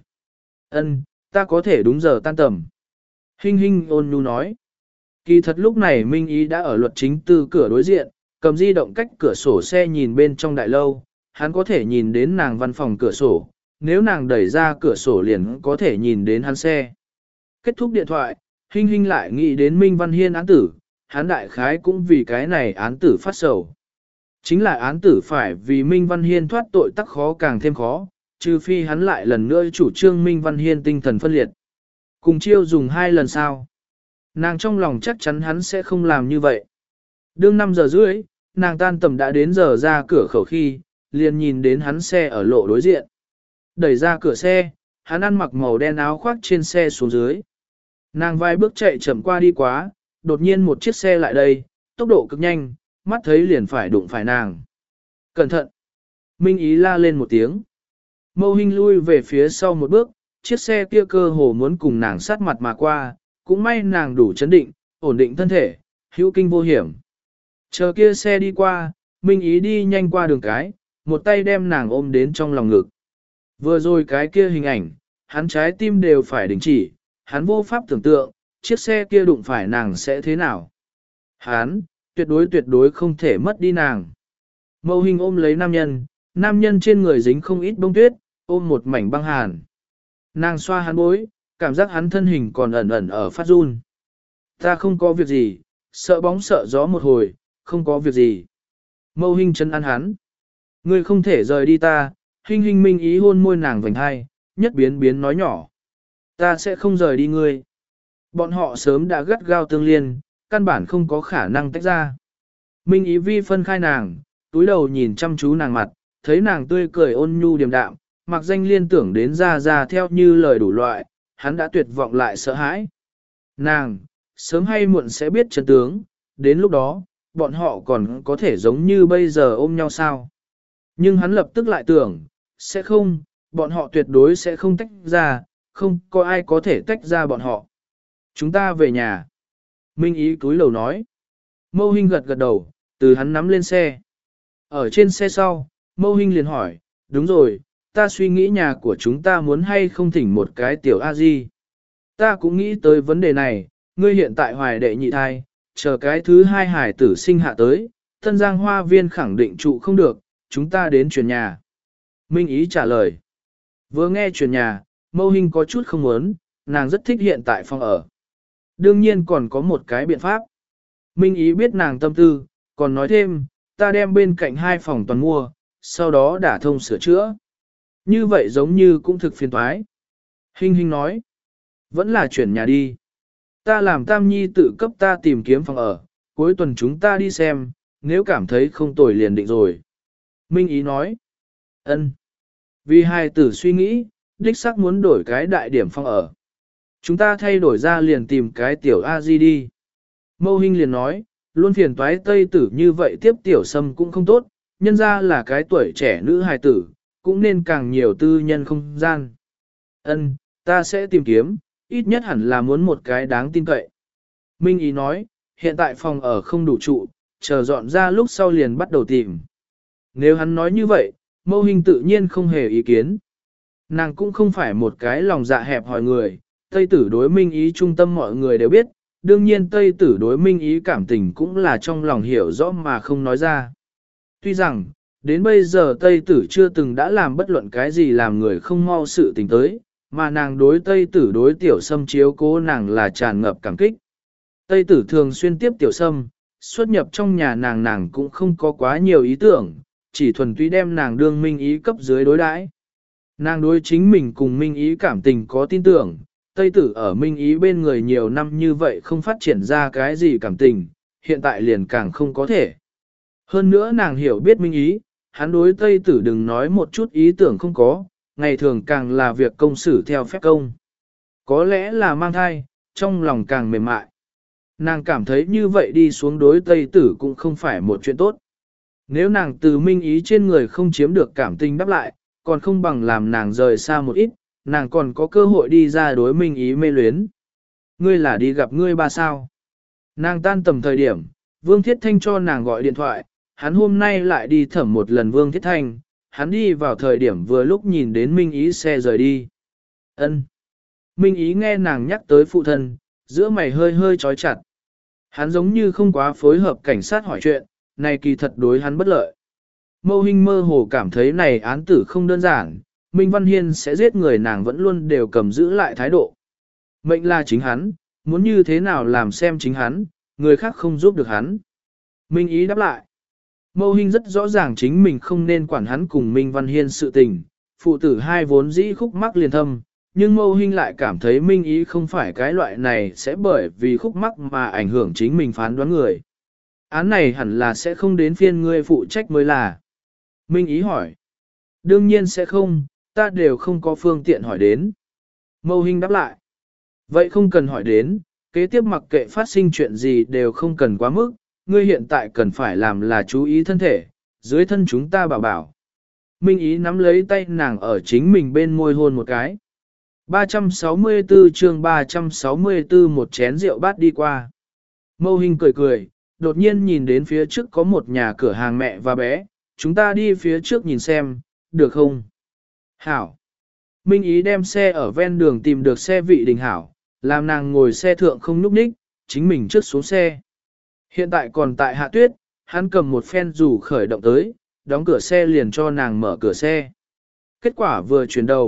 Ân, ta có thể đúng giờ tan tầm. Hinh Hinh ôn nhu nói. Kỳ thật lúc này Minh Ý đã ở luật chính tư cửa đối diện, cầm di động cách cửa sổ xe nhìn bên trong đại lâu, hắn có thể nhìn đến nàng văn phòng cửa sổ, nếu nàng đẩy ra cửa sổ liền có thể nhìn đến hắn xe. Kết thúc điện thoại, Hinh Hinh lại nghĩ đến Minh Văn Hiên án tử, hắn đại khái cũng vì cái này án tử phát sầu. Chính là án tử phải vì Minh Văn Hiên thoát tội tắc khó càng thêm khó, trừ phi hắn lại lần nữa chủ trương Minh Văn Hiên tinh thần phân liệt. Cùng chiêu dùng hai lần sau. Nàng trong lòng chắc chắn hắn sẽ không làm như vậy. Đương năm giờ rưỡi, nàng tan tầm đã đến giờ ra cửa khẩu khi, liền nhìn đến hắn xe ở lộ đối diện. Đẩy ra cửa xe, hắn ăn mặc màu đen áo khoác trên xe xuống dưới. Nàng vài bước chạy chậm qua đi quá, đột nhiên một chiếc xe lại đây, tốc độ cực nhanh, mắt thấy liền phải đụng phải nàng. Cẩn thận! Minh Ý la lên một tiếng. Mâu Hinh lui về phía sau một bước, chiếc xe kia cơ hồ muốn cùng nàng sát mặt mà qua, cũng may nàng đủ chấn định, ổn định thân thể, hữu kinh vô hiểm. Chờ kia xe đi qua, Minh Ý đi nhanh qua đường cái, một tay đem nàng ôm đến trong lòng ngực. Vừa rồi cái kia hình ảnh, hắn trái tim đều phải đình chỉ, hắn vô pháp tưởng tượng, chiếc xe kia đụng phải nàng sẽ thế nào. Hắn, tuyệt đối tuyệt đối không thể mất đi nàng. Mâu Hinh ôm lấy nam nhân, nam nhân trên người dính không ít bông tuyết, ôm một mảnh băng hàn. Nàng xoa hắn bối, cảm giác hắn thân hình còn ẩn ẩn ở phát run. Ta không có việc gì, sợ bóng sợ gió một hồi, không có việc gì. Mâu Hinh chân ăn hắn. Ngươi không thể rời đi ta, Hinh Hinh Minh ý hôn môi nàng vành hai, nhất biến biến nói nhỏ. Ta sẽ không rời đi ngươi. Bọn họ sớm đã gắt gao tương liên, căn bản không có khả năng tách ra. Minh ý vi phân khai nàng, túi đầu nhìn chăm chú nàng mặt, thấy nàng tươi cười ôn nhu điềm đạm, mặc danh liên tưởng đến ra ra theo như lời đủ loại, hắn đã tuyệt vọng lại sợ hãi. Nàng, sớm hay muộn sẽ biết chân tướng, đến lúc đó, bọn họ còn có thể giống như bây giờ ôm nhau sao. Nhưng hắn lập tức lại tưởng, sẽ không, bọn họ tuyệt đối sẽ không tách ra, không có ai có thể tách ra bọn họ. Chúng ta về nhà. Minh ý túi lầu nói. Mâu Hinh gật gật đầu, từ hắn nắm lên xe. Ở trên xe sau, Mâu Hinh liền hỏi, đúng rồi, ta suy nghĩ nhà của chúng ta muốn hay không thỉnh một cái tiểu A-di. Ta cũng nghĩ tới vấn đề này, ngươi hiện tại hoài đệ nhị thai, chờ cái thứ hai hải tử sinh hạ tới, Tân Giang Hoa Viên khẳng định trụ không được, chúng ta đến chuyển nhà. Minh ý trả lời. Vừa nghe chuyển nhà, Mâu Hinh có chút không muốn, nàng rất thích hiện tại phòng ở. Đương nhiên còn có một cái biện pháp. Minh ý biết nàng tâm tư, còn nói thêm, ta đem bên cạnh hai phòng toàn mua, sau đó đả thông sửa chữa. Như vậy giống như cũng thực phiền toái. Hinh Hinh nói, vẫn là chuyển nhà đi. Ta làm Tam Nhi tự cấp ta tìm kiếm phòng ở, cuối tuần chúng ta đi xem, nếu cảm thấy không tồi liền định rồi. Minh ý nói, ân. Vì hai tử suy nghĩ, đích xác muốn đổi cái đại điểm phòng ở. Chúng ta thay đổi ra liền tìm cái tiểu A-di đi. Mâu Hinh liền nói, luôn phiền toái Tây tử như vậy tiếp tiểu sâm cũng không tốt, nhân ra là cái tuổi trẻ nữ hài tử, cũng nên càng nhiều tư nhân không gian. Ân, ta sẽ tìm kiếm, ít nhất hẳn là muốn một cái đáng tin cậy. Minh ý nói, hiện tại phòng ở không đủ trụ, chờ dọn ra lúc sau liền bắt đầu tìm. Nếu hắn nói như vậy, Mâu Hinh tự nhiên không hề ý kiến. Nàng cũng không phải một cái lòng dạ hẹp hòi người, Tây tử đối Minh ý trung tâm mọi người đều biết, đương nhiên Tây tử đối Minh ý cảm tình cũng là trong lòng hiểu rõ mà không nói ra. Tuy rằng, đến bây giờ Tây tử chưa từng đã làm bất luận cái gì làm người không mau sự tình tới, mà nàng đối Tây tử đối tiểu sâm chiếu cố nàng là tràn ngập cảm kích. Tây tử thường xuyên tiếp tiểu sâm, xuất nhập trong nhà nàng nàng cũng không có quá nhiều ý tưởng, chỉ thuần túy đem nàng đương Minh ý cấp dưới đối đãi. Nàng đối chính mình cùng Minh ý cảm tình có tin tưởng, Tây tử ở Minh ý bên người nhiều năm như vậy không phát triển ra cái gì cảm tình, hiện tại liền càng không có thể. Hơn nữa nàng hiểu biết Minh ý, hắn đối Tây tử đừng nói một chút ý tưởng không có, ngày thường càng là việc công xử theo phép công. Có lẽ là mang thai, trong lòng càng mềm mại. Nàng cảm thấy như vậy đi xuống đối Tây tử cũng không phải một chuyện tốt. Nếu nàng từ Minh ý trên người không chiếm được cảm tình đáp lại, còn không bằng làm nàng rời xa một ít, nàng còn có cơ hội đi ra đối Minh ý mê luyến. Ngươi là đi gặp ngươi ba sao. Nàng tan tầm thời điểm, Vương Thiết Thanh cho nàng gọi điện thoại, hắn hôm nay lại đi thẩm một lần Vương Thiết Thanh, hắn đi vào thời điểm vừa lúc nhìn đến Minh ý xe rời đi. Ân. Minh ý nghe nàng nhắc tới phụ thân, giữa mày hơi hơi trói chặt. Hắn giống như không quá phối hợp cảnh sát hỏi chuyện, này kỳ thật đối hắn bất lợi. Mâu Hinh mơ hồ cảm thấy này án tử không đơn giản, Minh Văn Hiên sẽ giết người nàng vẫn luôn đều cầm giữ lại thái độ. Mệnh là chính hắn, muốn như thế nào làm xem chính hắn, người khác không giúp được hắn. Minh ý đáp lại. Mâu Hinh rất rõ ràng chính mình không nên quản hắn cùng Minh Văn Hiên sự tình, phụ tử hai vốn dĩ khúc mắc liền thâm, nhưng Mâu Hinh lại cảm thấy Minh ý không phải cái loại này sẽ bởi vì khúc mắc mà ảnh hưởng chính mình phán đoán người. Án này hẳn là sẽ không đến phiên ngươi phụ trách mới là. Minh ý hỏi. Đương nhiên sẽ không, ta đều không có phương tiện hỏi đến. Mâu Hinh đáp lại. Vậy không cần hỏi đến, kế tiếp mặc kệ phát sinh chuyện gì đều không cần quá mức, ngươi hiện tại cần phải làm là chú ý thân thể, dưới thân chúng ta bảo bảo. Minh ý nắm lấy tay nàng ở chính mình bên môi hôn một cái. ba trăm sáu mươi tư chương ba trăm sáu mươi tư một chén rượu bát đi qua. Mâu Hinh cười cười, đột nhiên nhìn đến phía trước có một nhà cửa hàng mẹ và bé, chúng ta đi phía trước nhìn xem, được không? Hảo. Minh ý đem xe ở ven đường tìm được xe vị đình hảo, làm nàng ngồi xe thượng không núp ních, chính mình trước xuống xe. Hiện tại còn tại hạ tuyết, hắn cầm một phen dù khởi động tới, đóng cửa xe liền cho nàng mở cửa xe. Kết quả vừa chuyển đầu,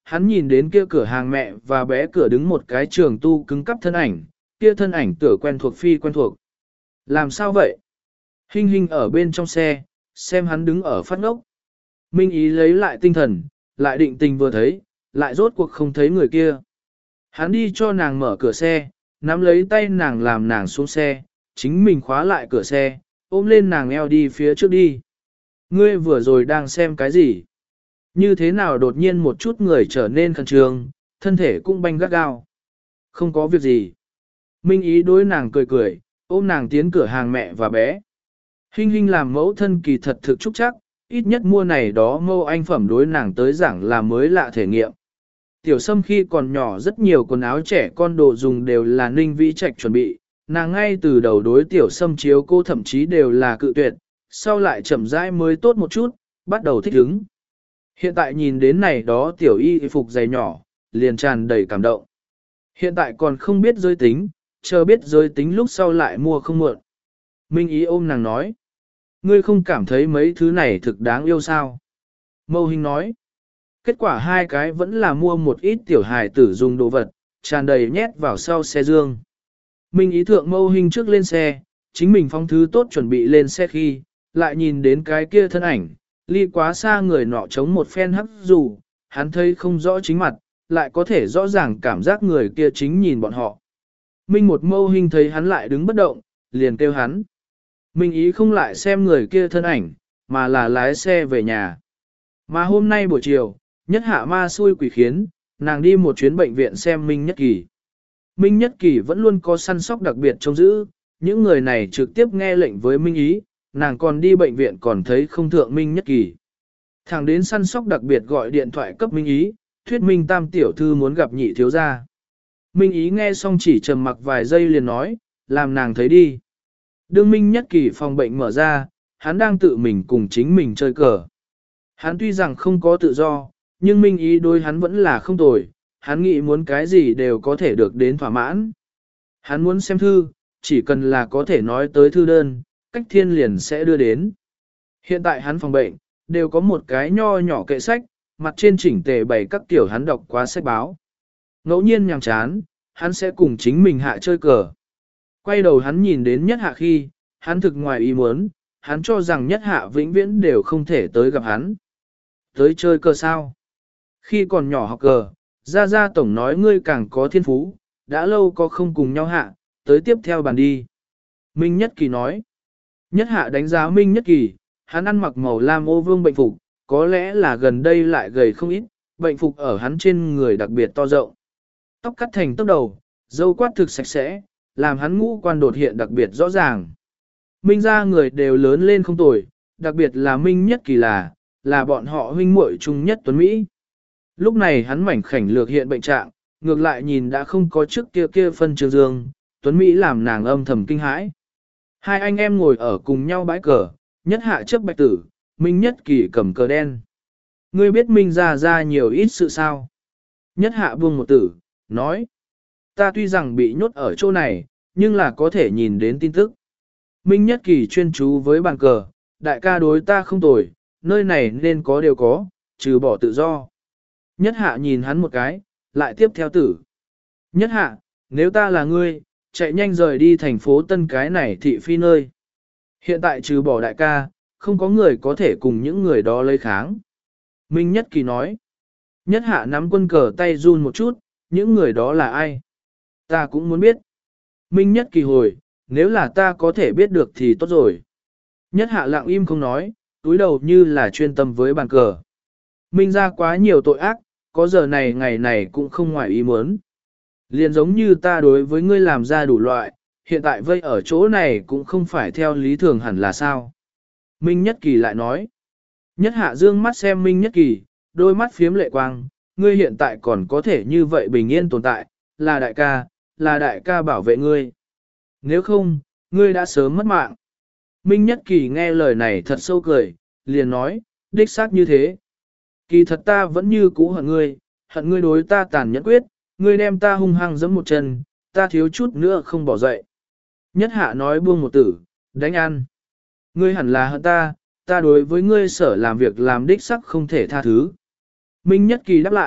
hắn nhìn đến kia cửa hàng mẹ và bé cửa đứng một cái trường tu cứng cắp thân ảnh, kia thân ảnh tựa quen thuộc phi quen thuộc. Làm sao vậy? Hinh Hinh ở bên trong xe, xem hắn đứng ở phát ngốc. Minh Ý lấy lại tinh thần, lại định tình vừa thấy, lại rốt cuộc không thấy người kia. Hắn đi cho nàng mở cửa xe, nắm lấy tay nàng làm nàng xuống xe, chính mình khóa lại cửa xe, ôm lên nàng eo đi phía trước đi. Ngươi vừa rồi đang xem cái gì? Như thế nào đột nhiên một chút người trở nên khẩn trương, thân thể cũng banh gắt gao. Không có việc gì. Minh Ý đối nàng cười cười, ôm nàng tiến cửa hàng mẹ và bé. Hinh Hinh làm mẫu thân kỳ thật thực trúc chắc, ít nhất mua này đó mâu anh phẩm đối nàng tới giảng là mới lạ thể nghiệm. Tiểu Sâm khi còn nhỏ rất nhiều quần áo trẻ con đồ dùng đều là Ninh Vĩ Trạch chuẩn bị, nàng ngay từ đầu đối Tiểu Sâm chiếu cô thậm chí đều là cự tuyệt, sau lại chậm rãi mới tốt một chút, bắt đầu thích ứng. Hiện tại nhìn đến này đó tiểu y phục dày nhỏ, liền tràn đầy cảm động. Hiện tại còn không biết giới tính, chờ biết giới tính lúc sau lại mua không muộn. Minh Ý ôm nàng nói, ngươi không cảm thấy mấy thứ này thực đáng yêu sao? Mâu Hinh nói, kết quả hai cái vẫn là mua một ít tiểu hài tử dùng đồ vật, tràn đầy nhét vào sau xe dương. Minh Ý thượng Mâu Hinh trước lên xe, chính mình phóng thứ tốt chuẩn bị lên xe khi, lại nhìn đến cái kia thân ảnh, ly quá xa người nọ chống một phen hắc dù, hắn thấy không rõ chính mặt, lại có thể rõ ràng cảm giác người kia chính nhìn bọn họ. Minh một Mâu Hinh thấy hắn lại đứng bất động, liền kêu hắn. Minh Ý không lại xem người kia thân ảnh, mà là lái xe về nhà. Mà hôm nay buổi chiều, nhất hạ ma xui quỷ khiến, nàng đi một chuyến bệnh viện xem Minh Nhất Kỳ. Minh Nhất Kỳ vẫn luôn có săn sóc đặc biệt trông giữ, những người này trực tiếp nghe lệnh với Minh Ý, nàng còn đi bệnh viện còn thấy không thượng Minh Nhất Kỳ. Thằng đến săn sóc đặc biệt gọi điện thoại cấp Minh Ý, thuyết Minh Tam tiểu thư muốn gặp nhị thiếu gia. Minh Ý nghe xong chỉ trầm mặc vài giây liền nói, làm nàng thấy đi. Đương Minh Nhất Kỳ phòng bệnh mở ra, hắn đang tự mình cùng chính mình chơi cờ. Hắn tuy rằng không có tự do, nhưng Minh Ý đối hắn vẫn là không tồi, hắn nghĩ muốn cái gì đều có thể được đến thỏa mãn. Hắn muốn xem thư, chỉ cần là có thể nói tới thư đơn, cách thiên liền sẽ đưa đến. Hiện tại hắn phòng bệnh, đều có một cái nho nhỏ kệ sách, mặt trên chỉnh tề bày các tiểu hắn đọc qua sách báo. Ngẫu nhiên nhàm chán, hắn sẽ cùng chính mình hạ chơi cờ. Quay đầu hắn nhìn đến nhất hạ khi, hắn thực ngoài ý muốn, hắn cho rằng nhất hạ vĩnh viễn đều không thể tới gặp hắn. Tới chơi cờ sao? Khi còn nhỏ học cờ, Gia Gia Tổng nói ngươi càng có thiên phú, đã lâu có không cùng nhau hạ, tới tiếp theo bàn đi. Minh Nhất Kỳ nói. Nhất hạ đánh giá Minh Nhất Kỳ, hắn ăn mặc màu lam ô vương bệnh phục, có lẽ là gần đây lại gầy không ít, bệnh phục ở hắn trên người đặc biệt to rộng. Tóc cắt thành tóc đầu, dâu quát thực sạch sẽ, làm hắn ngũ quan đột hiện đặc biệt rõ ràng. Minh gia người đều lớn lên không tồi, đặc biệt là Minh Nhất Kỳ là, là bọn họ huynh muội chung nhất tuấn Mỹ. Lúc này hắn mảnh khảnh lược hiện bệnh trạng, ngược lại nhìn đã không có trước kia kia phân trường dương, tuấn Mỹ làm nàng âm thầm kinh hãi. Hai anh em ngồi ở cùng nhau bãi cờ, nhất hạ chấp bạch tử, Minh Nhất Kỳ cầm cờ đen. Ngươi biết Minh gia ra nhiều ít sự sao? Nhất hạ buông một tử, nói. Ta tuy rằng bị nhốt ở chỗ này, nhưng là có thể nhìn đến tin tức. Minh Nhất Kỳ chuyên chú với bàn cờ, đại ca đối ta không tồi, nơi này nên có đều có, trừ bỏ tự do. Nhất hạ nhìn hắn một cái, lại tiếp theo tử. Nhất hạ, nếu ta là ngươi, chạy nhanh rời đi thành phố Tân cái này thị phi nơi. Hiện tại trừ bỏ đại ca, không có người có thể cùng những người đó lấy kháng. Minh Nhất Kỳ nói. Nhất hạ nắm quân cờ tay run một chút, những người đó là ai? Ta cũng muốn biết. Minh Nhất Kỳ hồi, nếu là ta có thể biết được thì tốt rồi. Nhất hạ lặng im không nói, túi đầu như là chuyên tâm với bàn cờ. Minh ra quá nhiều tội ác, có giờ này ngày này cũng không ngoài ý muốn. Liền giống như ta đối với ngươi làm ra đủ loại, hiện tại vây ở chỗ này cũng không phải theo lý thường hẳn là sao. Minh Nhất Kỳ lại nói. Nhất hạ dương mắt xem Minh Nhất Kỳ, đôi mắt phiếm lệ quang, ngươi hiện tại còn có thể như vậy bình yên tồn tại, là đại ca, là đại ca bảo vệ ngươi. Nếu không, ngươi đã sớm mất mạng. Minh Nhất Kỳ nghe lời này thật sâu cười, liền nói, đích xác như thế. Kỳ thật ta vẫn như cũ hận ngươi, hận ngươi đối ta tàn nhẫn quyết, ngươi đem ta hung hăng giẫm một chân, ta thiếu chút nữa không bỏ dậy. Nhất hạ nói buông một tử, đánh ăn. Ngươi hẳn là hận ta, ta đối với ngươi sở làm việc làm đích sắc không thể tha thứ. Minh Nhất Kỳ đáp lại,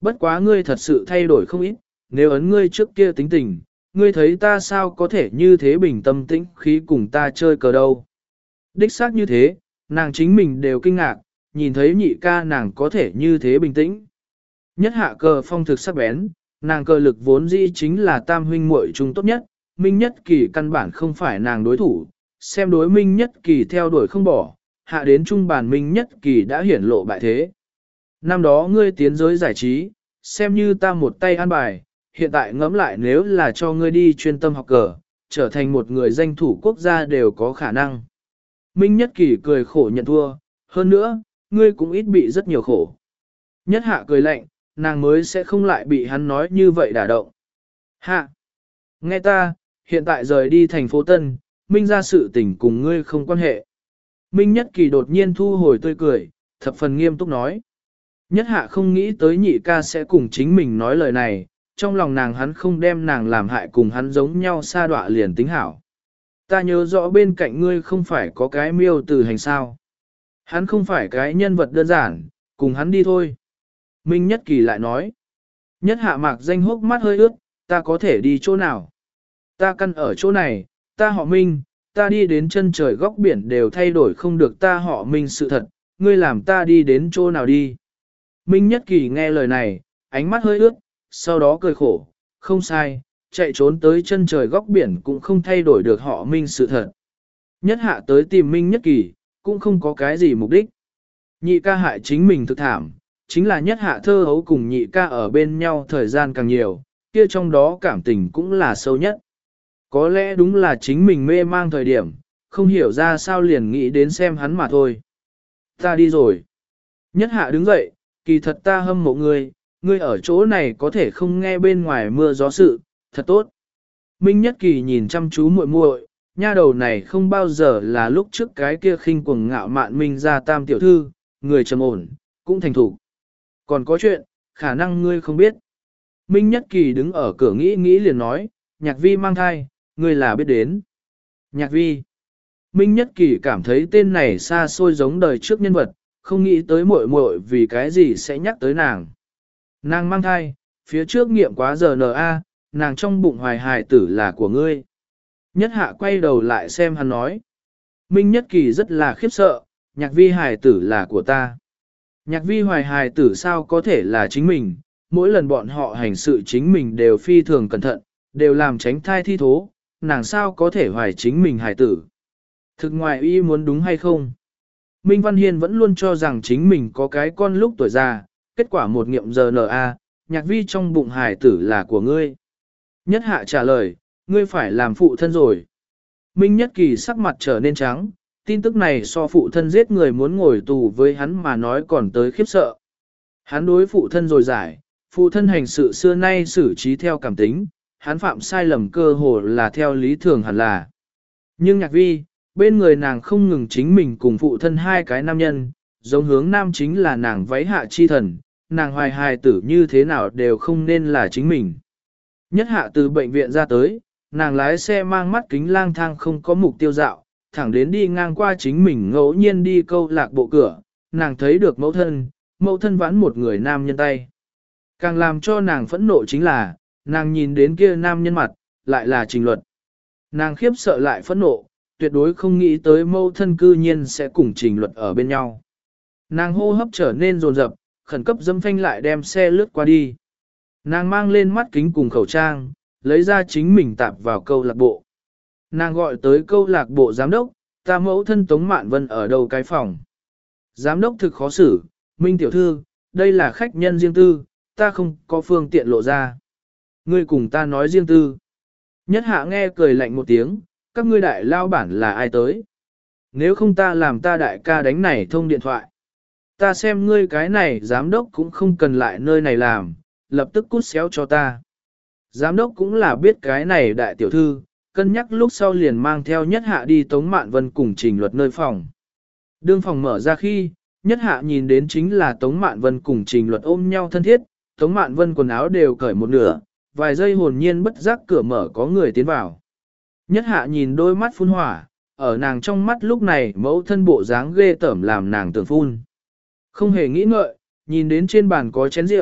Bất quá ngươi thật sự thay đổi không ít, nếu ấn ngươi trước kia tính tình, ngươi thấy ta sao có thể như thế bình tâm tĩnh khí cùng ta chơi cờ đâu. Đích xác như thế, nàng chính mình đều kinh ngạc, nhìn thấy nhị ca nàng có thể như thế bình tĩnh. Nhất hạ cờ phong thực sắc bén, nàng cờ lực vốn dĩ chính là tam huynh muội chung tốt nhất, Minh Nhất Kỳ căn bản không phải nàng đối thủ, xem đối Minh Nhất Kỳ theo đuổi không bỏ, hạ đến trung bàn Minh Nhất Kỳ đã hiển lộ bại thế. Năm đó ngươi tiến giới giải trí, xem như ta một tay an bài, hiện tại ngẫm lại nếu là cho ngươi đi chuyên tâm học cờ, trở thành một người danh thủ quốc gia đều có khả năng. Minh Nhất Kỳ cười khổ nhận thua, hơn nữa, ngươi cũng ít bị rất nhiều khổ. Nhất hạ cười lạnh, nàng mới sẽ không lại bị hắn nói như vậy đả động. Hạ! Nghe ta, hiện tại rời đi thành phố Tân, Minh ra sự tình cùng ngươi không quan hệ. Minh Nhất Kỳ đột nhiên thu hồi tươi cười, thập phần nghiêm túc nói. Nhất hạ không nghĩ tới nhị ca sẽ cùng chính mình nói lời này, trong lòng nàng hắn không đem nàng làm hại cùng hắn giống nhau sa đọa liền tính hảo. Ta nhớ rõ bên cạnh ngươi không phải có cái miêu từ hành sao. Hắn không phải cái nhân vật đơn giản, cùng hắn đi thôi. Minh Nhất Kỳ lại nói. Nhất hạ mạc danh hốc mắt hơi ướt, ta có thể đi chỗ nào? Ta căn ở chỗ này, ta họ Minh, ta đi đến chân trời góc biển đều thay đổi không được ta họ Minh sự thật, ngươi làm ta đi đến chỗ nào đi? Minh Nhất Kỳ nghe lời này, ánh mắt hơi ướt, sau đó cười khổ, không sai, chạy trốn tới chân trời góc biển cũng không thay đổi được họ Minh sự thật. Nhất hạ tới tìm Minh Nhất Kỳ, cũng không có cái gì mục đích. Nhị ca hại chính mình thực thảm, chính là nhất hạ thơ hấu cùng nhị ca ở bên nhau thời gian càng nhiều, kia trong đó cảm tình cũng là sâu nhất. Có lẽ đúng là chính mình mê mang thời điểm, không hiểu ra sao liền nghĩ đến xem hắn mà thôi. Ta đi rồi. Nhất hạ đứng dậy, kỳ thật ta hâm mộ ngươi, ngươi ở chỗ này có thể không nghe bên ngoài mưa gió sự, thật tốt. Minh Nhất Kỳ nhìn chăm chú muội muội, nha đầu này không bao giờ là lúc trước cái kia khinh cuồng ngạo mạn Minh ra tam tiểu thư, người trầm ổn, cũng thành thủ. Còn có chuyện, khả năng ngươi không biết. Minh Nhất Kỳ đứng ở cửa nghĩ nghĩ liền nói, Nhạc Vi mang thai, ngươi là biết đến. Nhạc Vi. Minh Nhất Kỳ cảm thấy tên này xa xôi giống đời trước nhân vật, không nghĩ tới muội muội vì cái gì sẽ nhắc tới nàng. Nàng mang thai, phía trước nghiệm quá giờ en a, nàng trong bụng hoài hài tử là của ngươi. Nhất hạ quay đầu lại xem hắn nói. Minh Nhất Kỳ rất là khiếp sợ, Nhạc Vi hài tử là của ta. Nhạc Vi hoài hài tử sao có thể là chính mình, mỗi lần bọn họ hành sự chính mình đều phi thường cẩn thận, đều làm tránh thai thi thố, nàng sao có thể hoài chính mình hài tử. Thực ngoài y muốn đúng hay không? Minh Văn Hiên vẫn luôn cho rằng chính mình có cái con lúc tuổi già, kết quả một nghiệm giờ en a, Nhạc Vi trong bụng hài tử là của ngươi. Nhất hạ trả lời, ngươi phải làm phụ thân rồi. Minh Nhất Kỳ sắc mặt trở nên trắng, tin tức này so phụ thân giết người muốn ngồi tù với hắn mà nói còn tới khiếp sợ. Hắn đối phụ thân rồi giải, phụ thân hành sự xưa nay xử trí theo cảm tính, hắn phạm sai lầm cơ hồ là theo lý thường hẳn là. Nhưng Nhạc Vi, bên người nàng không ngừng chính mình cùng phụ thân hai cái nam nhân, giống hướng nam chính là nàng váy hạ chi thần, nàng hoài hài tử như thế nào đều không nên là chính mình. Nhất hạ từ bệnh viện ra tới, nàng lái xe mang mắt kính lang thang không có mục tiêu dạo, thẳng đến đi ngang qua chính mình ngẫu nhiên đi câu lạc bộ cửa, nàng thấy được mẫu thân, mẫu thân vãn một người nam nhân tay. Càng làm cho nàng phẫn nộ chính là, nàng nhìn đến kia nam nhân mặt, lại là Trình Luật. Nàng khiếp sợ lại phẫn nộ, tuyệt đối không nghĩ tới mẫu thân cư nhiên sẽ cùng Trình Luật ở bên nhau. Nàng hô hấp trở nên rồn rập, khẩn cấp dâm phanh lại đem xe lướt qua đi. Nàng mang lên mắt kính cùng khẩu trang, lấy ra chính mình tạp vào câu lạc bộ. Nàng gọi tới câu lạc bộ giám đốc, ta mẫu thân Tống Mạn Vân ở đầu cái phòng. Giám đốc thực khó xử, Minh tiểu thư, đây là khách nhân riêng tư, ta không có phương tiện lộ ra. Ngươi cùng ta nói riêng tư. Nhất hạ nghe cười lạnh một tiếng, các ngươi đại lao bản là ai tới? Nếu không ta làm ta đại ca đánh này thông điện thoại. Ta xem ngươi cái này giám đốc cũng không cần lại nơi này làm, lập tức cút xéo cho ta. Giám đốc cũng là biết cái này đại tiểu thư, cân nhắc lúc sau liền mang theo nhất hạ đi Tống Mạn Vân cùng Trình Luật nơi phòng. Đương phòng mở ra khi, nhất hạ nhìn đến chính là Tống Mạn Vân cùng Trình Luật ôm nhau thân thiết, Tống Mạn Vân quần áo đều cởi một nửa, vài giây hồn nhiên bất giác cửa mở có người tiến vào. Nhất hạ nhìn đôi mắt phun hỏa, ở nàng trong mắt lúc này mẫu thân bộ dáng ghê tởm làm nàng tưởng phun. Không hề nghĩ ngợi, nhìn đến trên bàn có chén rượu,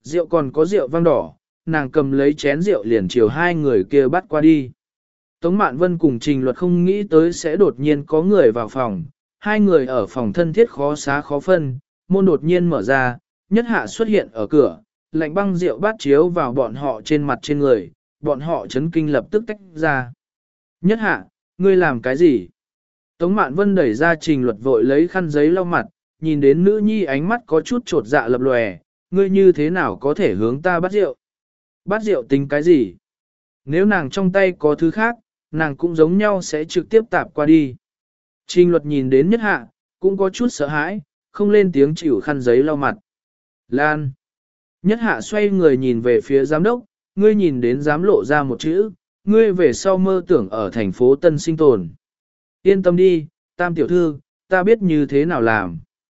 rượu còn có rượu vang đỏ, nàng cầm lấy chén rượu liền chiều hai người kia bắt qua đi. Tống Mạn Vân cùng Trình Luật không nghĩ tới sẽ đột nhiên có người vào phòng, hai người ở phòng thân thiết khó xá khó phân, môn đột nhiên mở ra, Nhất Hạ xuất hiện ở cửa, lạnh băng rượu bát chiếu vào bọn họ trên mặt trên người, bọn họ chấn kinh lập tức tách ra. Nhất Hạ, ngươi làm cái gì? Tống Mạn Vân đẩy ra Trình Luật vội lấy khăn giấy lau mặt, nhìn đến nữ nhi ánh mắt có chút trột dạ lập lòe, ngươi như thế nào có thể hướng ta bắt rượu? Bắt rượu tính cái gì? Nếu nàng trong tay có thứ khác, nàng cũng giống nhau sẽ trực tiếp tạp qua đi. Trình Luật nhìn đến Nhất Hạ, cũng có chút sợ hãi, không lên tiếng chịu khăn giấy lau mặt. Lan. Nhất Hạ xoay người nhìn về phía giám đốc, ngươi nhìn đến dám lộ ra một chữ, ngươi về sau mơ tưởng ở thành phố Tân sinh tồn. Yên tâm đi, Tam tiểu thư, ta biết như thế nào làm.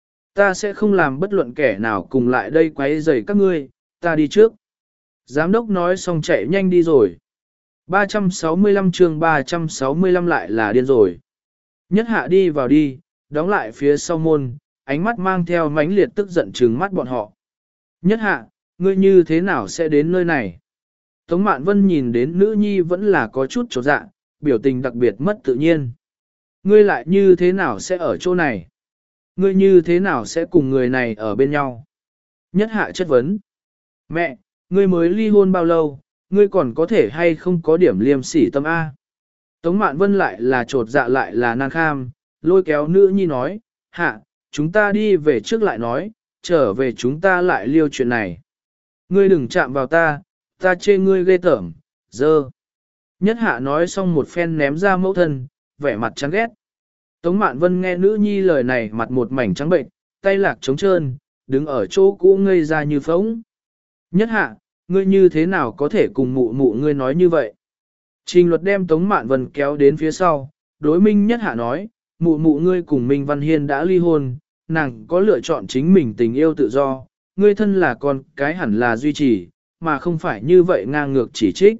Ta sẽ không làm bất luận kẻ nào cùng lại đây quấy rầy các ngươi, ta đi trước. Giám đốc nói xong chạy nhanh đi rồi. ba trăm sáu mươi lăm chương ba trăm sáu mươi lăm lại là điên rồi. Nhất Hạ đi vào đi, đóng lại phía sau môn, ánh mắt mang theo mãnh liệt tức giận trừng mắt bọn họ. Nhất Hạ, ngươi như thế nào sẽ đến nơi này? Tống Mạn Vân nhìn đến nữ nhi vẫn là có chút chột dạ, biểu tình đặc biệt mất tự nhiên. Ngươi lại như thế nào sẽ ở chỗ này? Ngươi như thế nào sẽ cùng người này ở bên nhau? Nhất Hạ chất vấn. Mẹ, ngươi mới ly hôn bao lâu, ngươi còn có thể hay không có điểm liêm sỉ tâm A? Tống Mạn Vân lại là trột dạ lại là nan kham, lôi kéo nữ nhi nói, Hạ, chúng ta đi về trước lại nói, trở về chúng ta lại liêu chuyện này. Ngươi đừng chạm vào ta, ta chê ngươi ghê tởm, dơ. Nhất Hạ nói xong một phen ném ra mẫu thân, vẻ mặt chán ghét. Tống Mạn Vân nghe nữ nhi lời này mặt một mảnh trắng bệnh, tay lạc trống trơn, đứng ở chỗ cũ ngây ra như phóng. Nhất Hạ, ngươi như thế nào có thể cùng mụ mụ ngươi nói như vậy? Trình Luật đem Tống Mạn Vân kéo đến phía sau, đối Minh Nhất Hạ nói, mụ mụ ngươi cùng Minh Văn Hiên đã ly hôn, nàng có lựa chọn chính mình tình yêu tự do, ngươi thân là con cái hẳn là duy trì, mà không phải như vậy ngang ngược chỉ trích.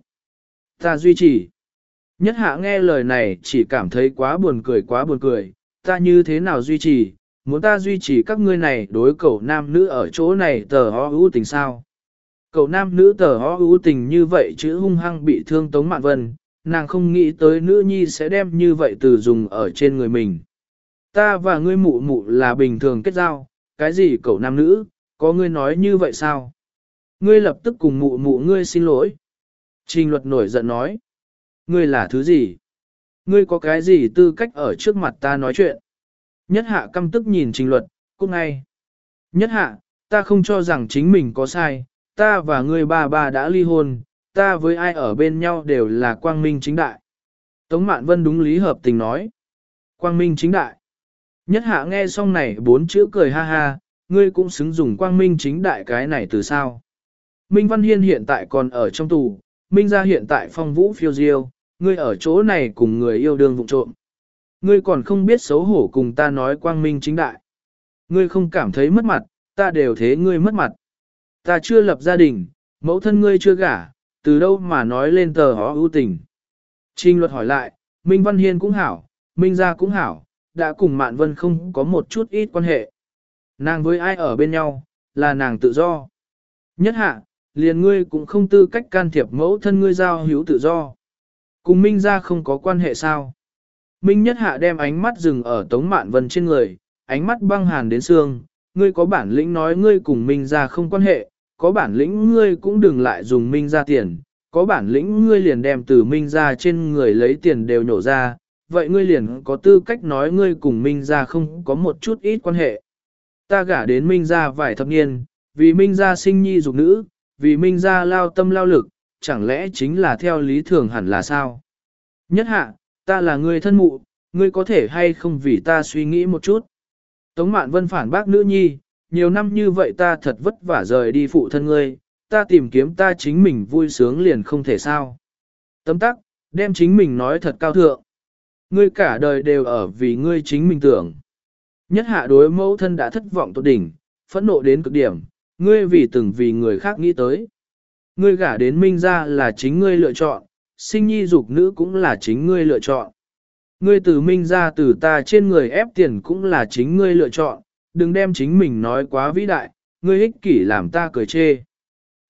Ta duy trì. Nhất Hạ nghe lời này chỉ cảm thấy quá buồn cười quá buồn cười, ta như thế nào duy trì, muốn ta duy trì các ngươi này đối cậu nam nữ ở chỗ này tờ ho ưu tình sao. Cậu nam nữ tờ ho ưu tình như vậy chứ hung hăng bị thương Tống Mạn Vân, nàng không nghĩ tới nữ nhi sẽ đem như vậy từ dùng ở trên người mình. Ta và ngươi mụ mụ là bình thường kết giao, cái gì cậu nam nữ, có ngươi nói như vậy sao? Ngươi lập tức cùng mụ mụ ngươi xin lỗi. Trình Luật nổi giận nói. Ngươi là thứ gì? Ngươi có cái gì tư cách ở trước mặt ta nói chuyện? Nhất Hạ căm tức nhìn Trình Luật, cút ngay. Nhất Hạ, ta không cho rằng chính mình có sai, ta và ngươi ba ba đã ly hôn, ta với ai ở bên nhau đều là quang minh chính đại. Tống Mạn Vân đúng lý hợp tình nói. Quang minh chính đại. Nhất Hạ nghe xong này bốn chữ cười ha ha, ngươi cũng xứng dùng quang minh chính đại cái này từ sao. Minh Văn Hiên hiện tại còn ở trong tù, Minh gia hiện tại phong vũ phiêu diêu, ngươi ở chỗ này cùng người yêu đương vụng trộm. Ngươi còn không biết xấu hổ cùng ta nói quang minh chính đại. Ngươi không cảm thấy mất mặt, ta đều thế ngươi mất mặt. Ta chưa lập gia đình, mẫu thân ngươi chưa gả, từ đâu mà nói lên tờ hó ưu tình. Trình Luật hỏi lại, Minh Văn Hiên cũng hảo, Minh gia cũng hảo, đã cùng Mạn Vân không có một chút ít quan hệ. Nàng với ai ở bên nhau, là nàng tự do. Nhất Hạ, liền ngươi cũng không tư cách can thiệp mẫu thân ngươi giao hữu tự do. Cùng Minh gia không có quan hệ sao? Minh Nhất Hạ đem ánh mắt dừng ở Tống Mạn Vân trên người, ánh mắt băng hàn đến xương, ngươi có bản lĩnh nói ngươi cùng Minh gia không quan hệ, có bản lĩnh ngươi cũng đừng lại dùng Minh gia tiền, có bản lĩnh ngươi liền đem từ Minh gia trên người lấy tiền đều nhổ ra, vậy ngươi liền có tư cách nói ngươi cùng Minh gia không có một chút ít quan hệ. Ta gả đến Minh gia vài thập niên, vì Minh gia sinh nhi dục nữ, vì Minh gia lao tâm lao lực, chẳng lẽ chính là theo lý thường hẳn là sao? Nhất Hạ, ta là người thân mụ, ngươi có thể hay không vì ta suy nghĩ một chút? Tống Mạn Vân phản bác nữ nhi, nhiều năm như vậy ta thật vất vả rời đi phụ thân ngươi, ta tìm kiếm ta chính mình vui sướng liền không thể sao. Tấm tắc, đem chính mình nói thật cao thượng. Ngươi cả đời đều ở vì ngươi chính mình tưởng. Nhất Hạ đối mẫu thân đã thất vọng tột đỉnh, phẫn nộ đến cực điểm, ngươi vì từng vì người khác nghĩ tới. Ngươi gả đến Minh gia là chính ngươi lựa chọn, sinh nhi dục nữ cũng là chính ngươi lựa chọn. Ngươi từ Minh gia từ ta trên người ép tiền cũng là chính ngươi lựa chọn, đừng đem chính mình nói quá vĩ đại, ngươi ích kỷ làm ta cười chê.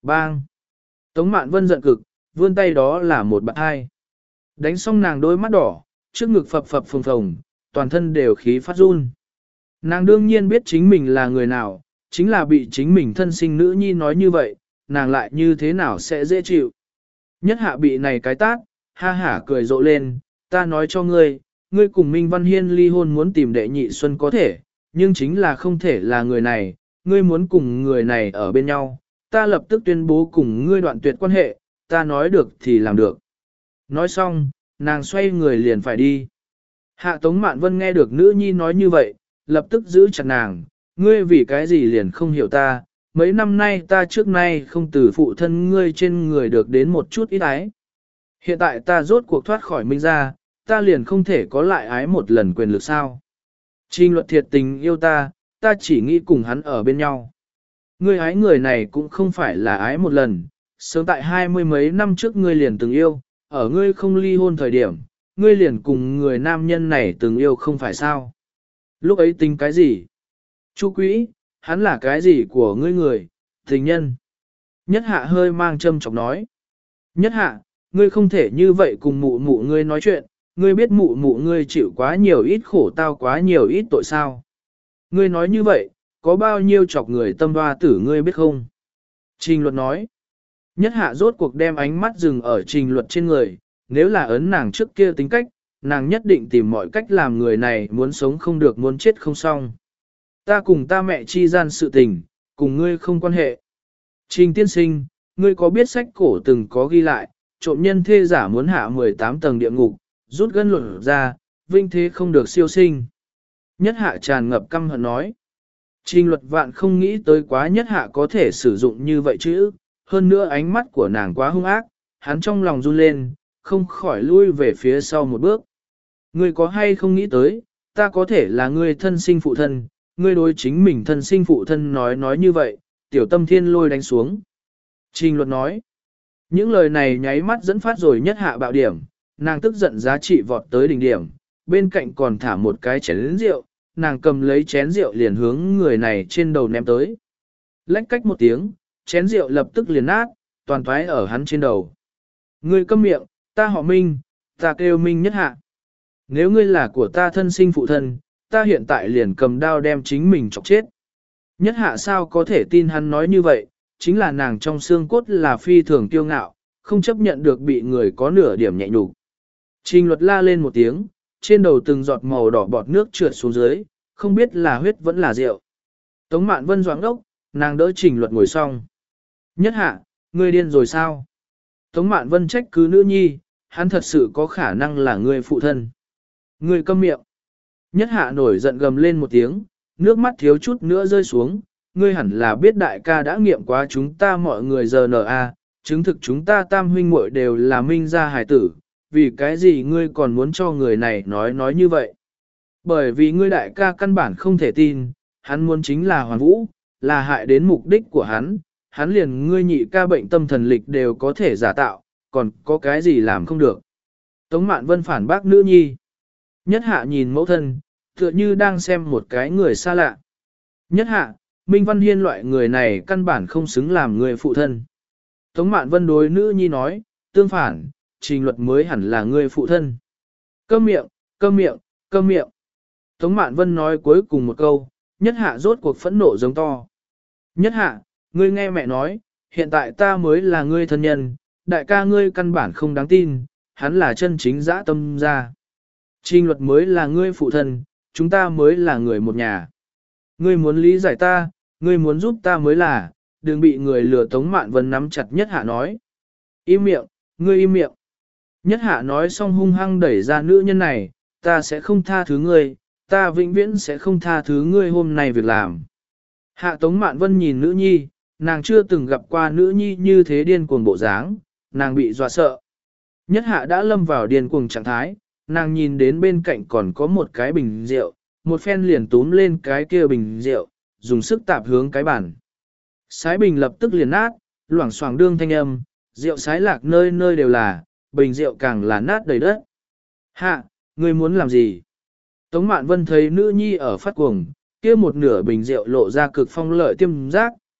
Bang! Tống Mạn Vân giận cực, vươn tay đó là một bạn hai. Đánh xong nàng đôi mắt đỏ, trước ngực phập phập phồng phồng, toàn thân đều khí phát run. Nàng đương nhiên biết chính mình là người nào, chính là bị chính mình thân sinh nữ nhi nói như vậy, nàng lại như thế nào sẽ dễ chịu. Nhất hạ bị này cái tát, ha hả cười rộ lên, ta nói cho ngươi, ngươi cùng Minh Văn Hiên ly hôn muốn tìm đệ nhị xuân có thể, nhưng chính là không thể là người này, ngươi muốn cùng người này ở bên nhau, ta lập tức tuyên bố cùng ngươi đoạn tuyệt quan hệ, ta nói được thì làm được. Nói xong, nàng xoay người liền phải đi. Hạ Tống Mạn Vân nghe được nữ nhi nói như vậy, lập tức giữ chặt nàng, ngươi vì cái gì liền không hiểu ta, mấy năm nay ta trước nay không từ phụ thân ngươi trên người được đến một chút ít ái. Hiện tại ta rốt cuộc thoát khỏi Minh gia, ta liền không thể có lại ái một lần quyền lực sao. Trình Luật thiệt tình yêu ta, ta chỉ nghĩ cùng hắn ở bên nhau. Ngươi ái người này cũng không phải là ái một lần, sớm tại hai mươi mấy năm trước ngươi liền từng yêu, ở ngươi không ly hôn thời điểm, ngươi liền cùng người nam nhân này từng yêu không phải sao. Lúc ấy tính cái gì? Chu Quý, hắn là cái gì của ngươi người, tình nhân? Nhất hạ hơi mang châm chọc nói. Nhất hạ, ngươi không thể như vậy cùng mụ mụ ngươi nói chuyện, ngươi biết mụ mụ ngươi chịu quá nhiều ít khổ tao quá nhiều ít tội sao. Ngươi nói như vậy, có bao nhiêu chọc người tâm hoa tử ngươi biết không? Trình Luật nói. Nhất hạ rốt cuộc đem ánh mắt dừng ở Trình Luật trên người, nếu là ấn nàng trước kia tính cách, nàng nhất định tìm mọi cách làm người này muốn sống không được muốn chết không xong. Ta cùng ta mẹ chi gian sự tình, cùng ngươi không quan hệ. Trình tiên sinh, ngươi có biết sách cổ từng có ghi lại, trộm nhân thê giả muốn hạ mười tám tầng địa ngục, rút gân luận ra, vinh thế không được siêu sinh. Nhất hạ tràn ngập căm hận nói. Trình Luật vạn không nghĩ tới quá nhất hạ có thể sử dụng như vậy chứ, hơn nữa ánh mắt của nàng quá hung ác, hắn trong lòng run lên, không khỏi lui về phía sau một bước. Ngươi có hay không nghĩ tới, ta có thể là ngươi thân sinh phụ thân, ngươi đối chính mình thân sinh phụ thân nói nói như vậy, tiểu tâm thiên lôi đánh xuống. Trình Luật nói, những lời này nháy mắt dẫn phát rồi nhất hạ bạo điểm, nàng tức giận giá trị vọt tới đỉnh điểm, bên cạnh còn thả một cái chén rượu, nàng cầm lấy chén rượu liền hướng người này trên đầu ném tới. Lách cách một tiếng, chén rượu lập tức liền nát, toàn thoái ở hắn trên đầu. Ngươi câm miệng, ta họ Minh, ta kêu Minh nhất hạ. Nếu ngươi là của ta thân sinh phụ thân, ta hiện tại liền cầm đao đem chính mình chọc chết. Nhất hạ sao có thể tin hắn nói như vậy, chính là nàng trong xương cốt là phi thường kiêu ngạo, không chấp nhận được bị người có nửa điểm nhẹ nhục. Trình Luật la lên một tiếng, trên đầu từng giọt màu đỏ bọt nước trượt xuống dưới, không biết là huyết vẫn là rượu. Tống Mạn Vân doãn đốc, nàng đỡ Trình Luật ngồi xong. Nhất hạ, ngươi điên rồi sao? Tống Mạn Vân trách cứ nữ nhi, hắn thật sự có khả năng là ngươi phụ thân. Ngươi câm miệng. Nhất hạ nổi giận gầm lên một tiếng, nước mắt thiếu chút nữa rơi xuống. Ngươi hẳn là biết đại ca đã nghiệm quá chúng ta mọi người giờ nở a, chứng thực chúng ta tam huynh muội đều là Minh gia hài tử, vì cái gì ngươi còn muốn cho người này nói nói như vậy? Bởi vì ngươi đại ca căn bản không thể tin, hắn muốn chính là Hoàn Vũ, là hại đến mục đích của hắn, hắn liền ngươi nhị ca bệnh tâm thần lịch đều có thể giả tạo, còn có cái gì làm không được. Tống Mạn Vân phản bác nữ nhi. Nhất hạ nhìn mẫu thân, tựa như đang xem một cái người xa lạ. Nhất hạ, Minh Văn Hiên loại người này căn bản không xứng làm người phụ thân. Tống Mạn Vân đối nữ nhi nói, tương phản, Trình Luật mới hẳn là người phụ thân. Câm miệng, câm miệng, câm miệng. Tống Mạn Vân nói cuối cùng một câu, nhất hạ rốt cuộc phẫn nộ giống to. Nhất hạ, ngươi nghe mẹ nói, hiện tại ta mới là ngươi thân nhân, đại ca ngươi căn bản không đáng tin, hắn là chân chính dã tâm gia. Trình Luật mới là ngươi phụ thân, chúng ta mới là người một nhà. Ngươi muốn lý giải ta, ngươi muốn giúp ta mới là, đừng bị người lừa. Tống Mạn Vân nắm chặt nhất hạ nói. Im miệng, ngươi im miệng. Nhất hạ nói xong hung hăng đẩy ra nữ nhân này, ta sẽ không tha thứ ngươi, ta vĩnh viễn sẽ không tha thứ ngươi hôm nay việc làm. Hạ Tống Mạn Vân nhìn nữ nhi, nàng chưa từng gặp qua nữ nhi như thế điên cuồng bộ dáng, nàng bị dọa sợ. Nhất hạ đã lâm vào điên cuồng trạng thái, nàng nhìn đến bên cạnh còn có một cái bình rượu, một phen liền túm lên cái kia bình rượu, dùng sức tạp hướng cái bàn. Sái bình lập tức liền nát, loảng xoảng đương thanh âm, rượu sái lạc nơi nơi đều là, bình rượu càng là nát đầy đất. Hạ, ngươi muốn làm gì? Tống Mạn Vân thấy nữ nhi ở phát cuồng, kia một nửa bình rượu lộ ra cực phong lợi tiêm giác,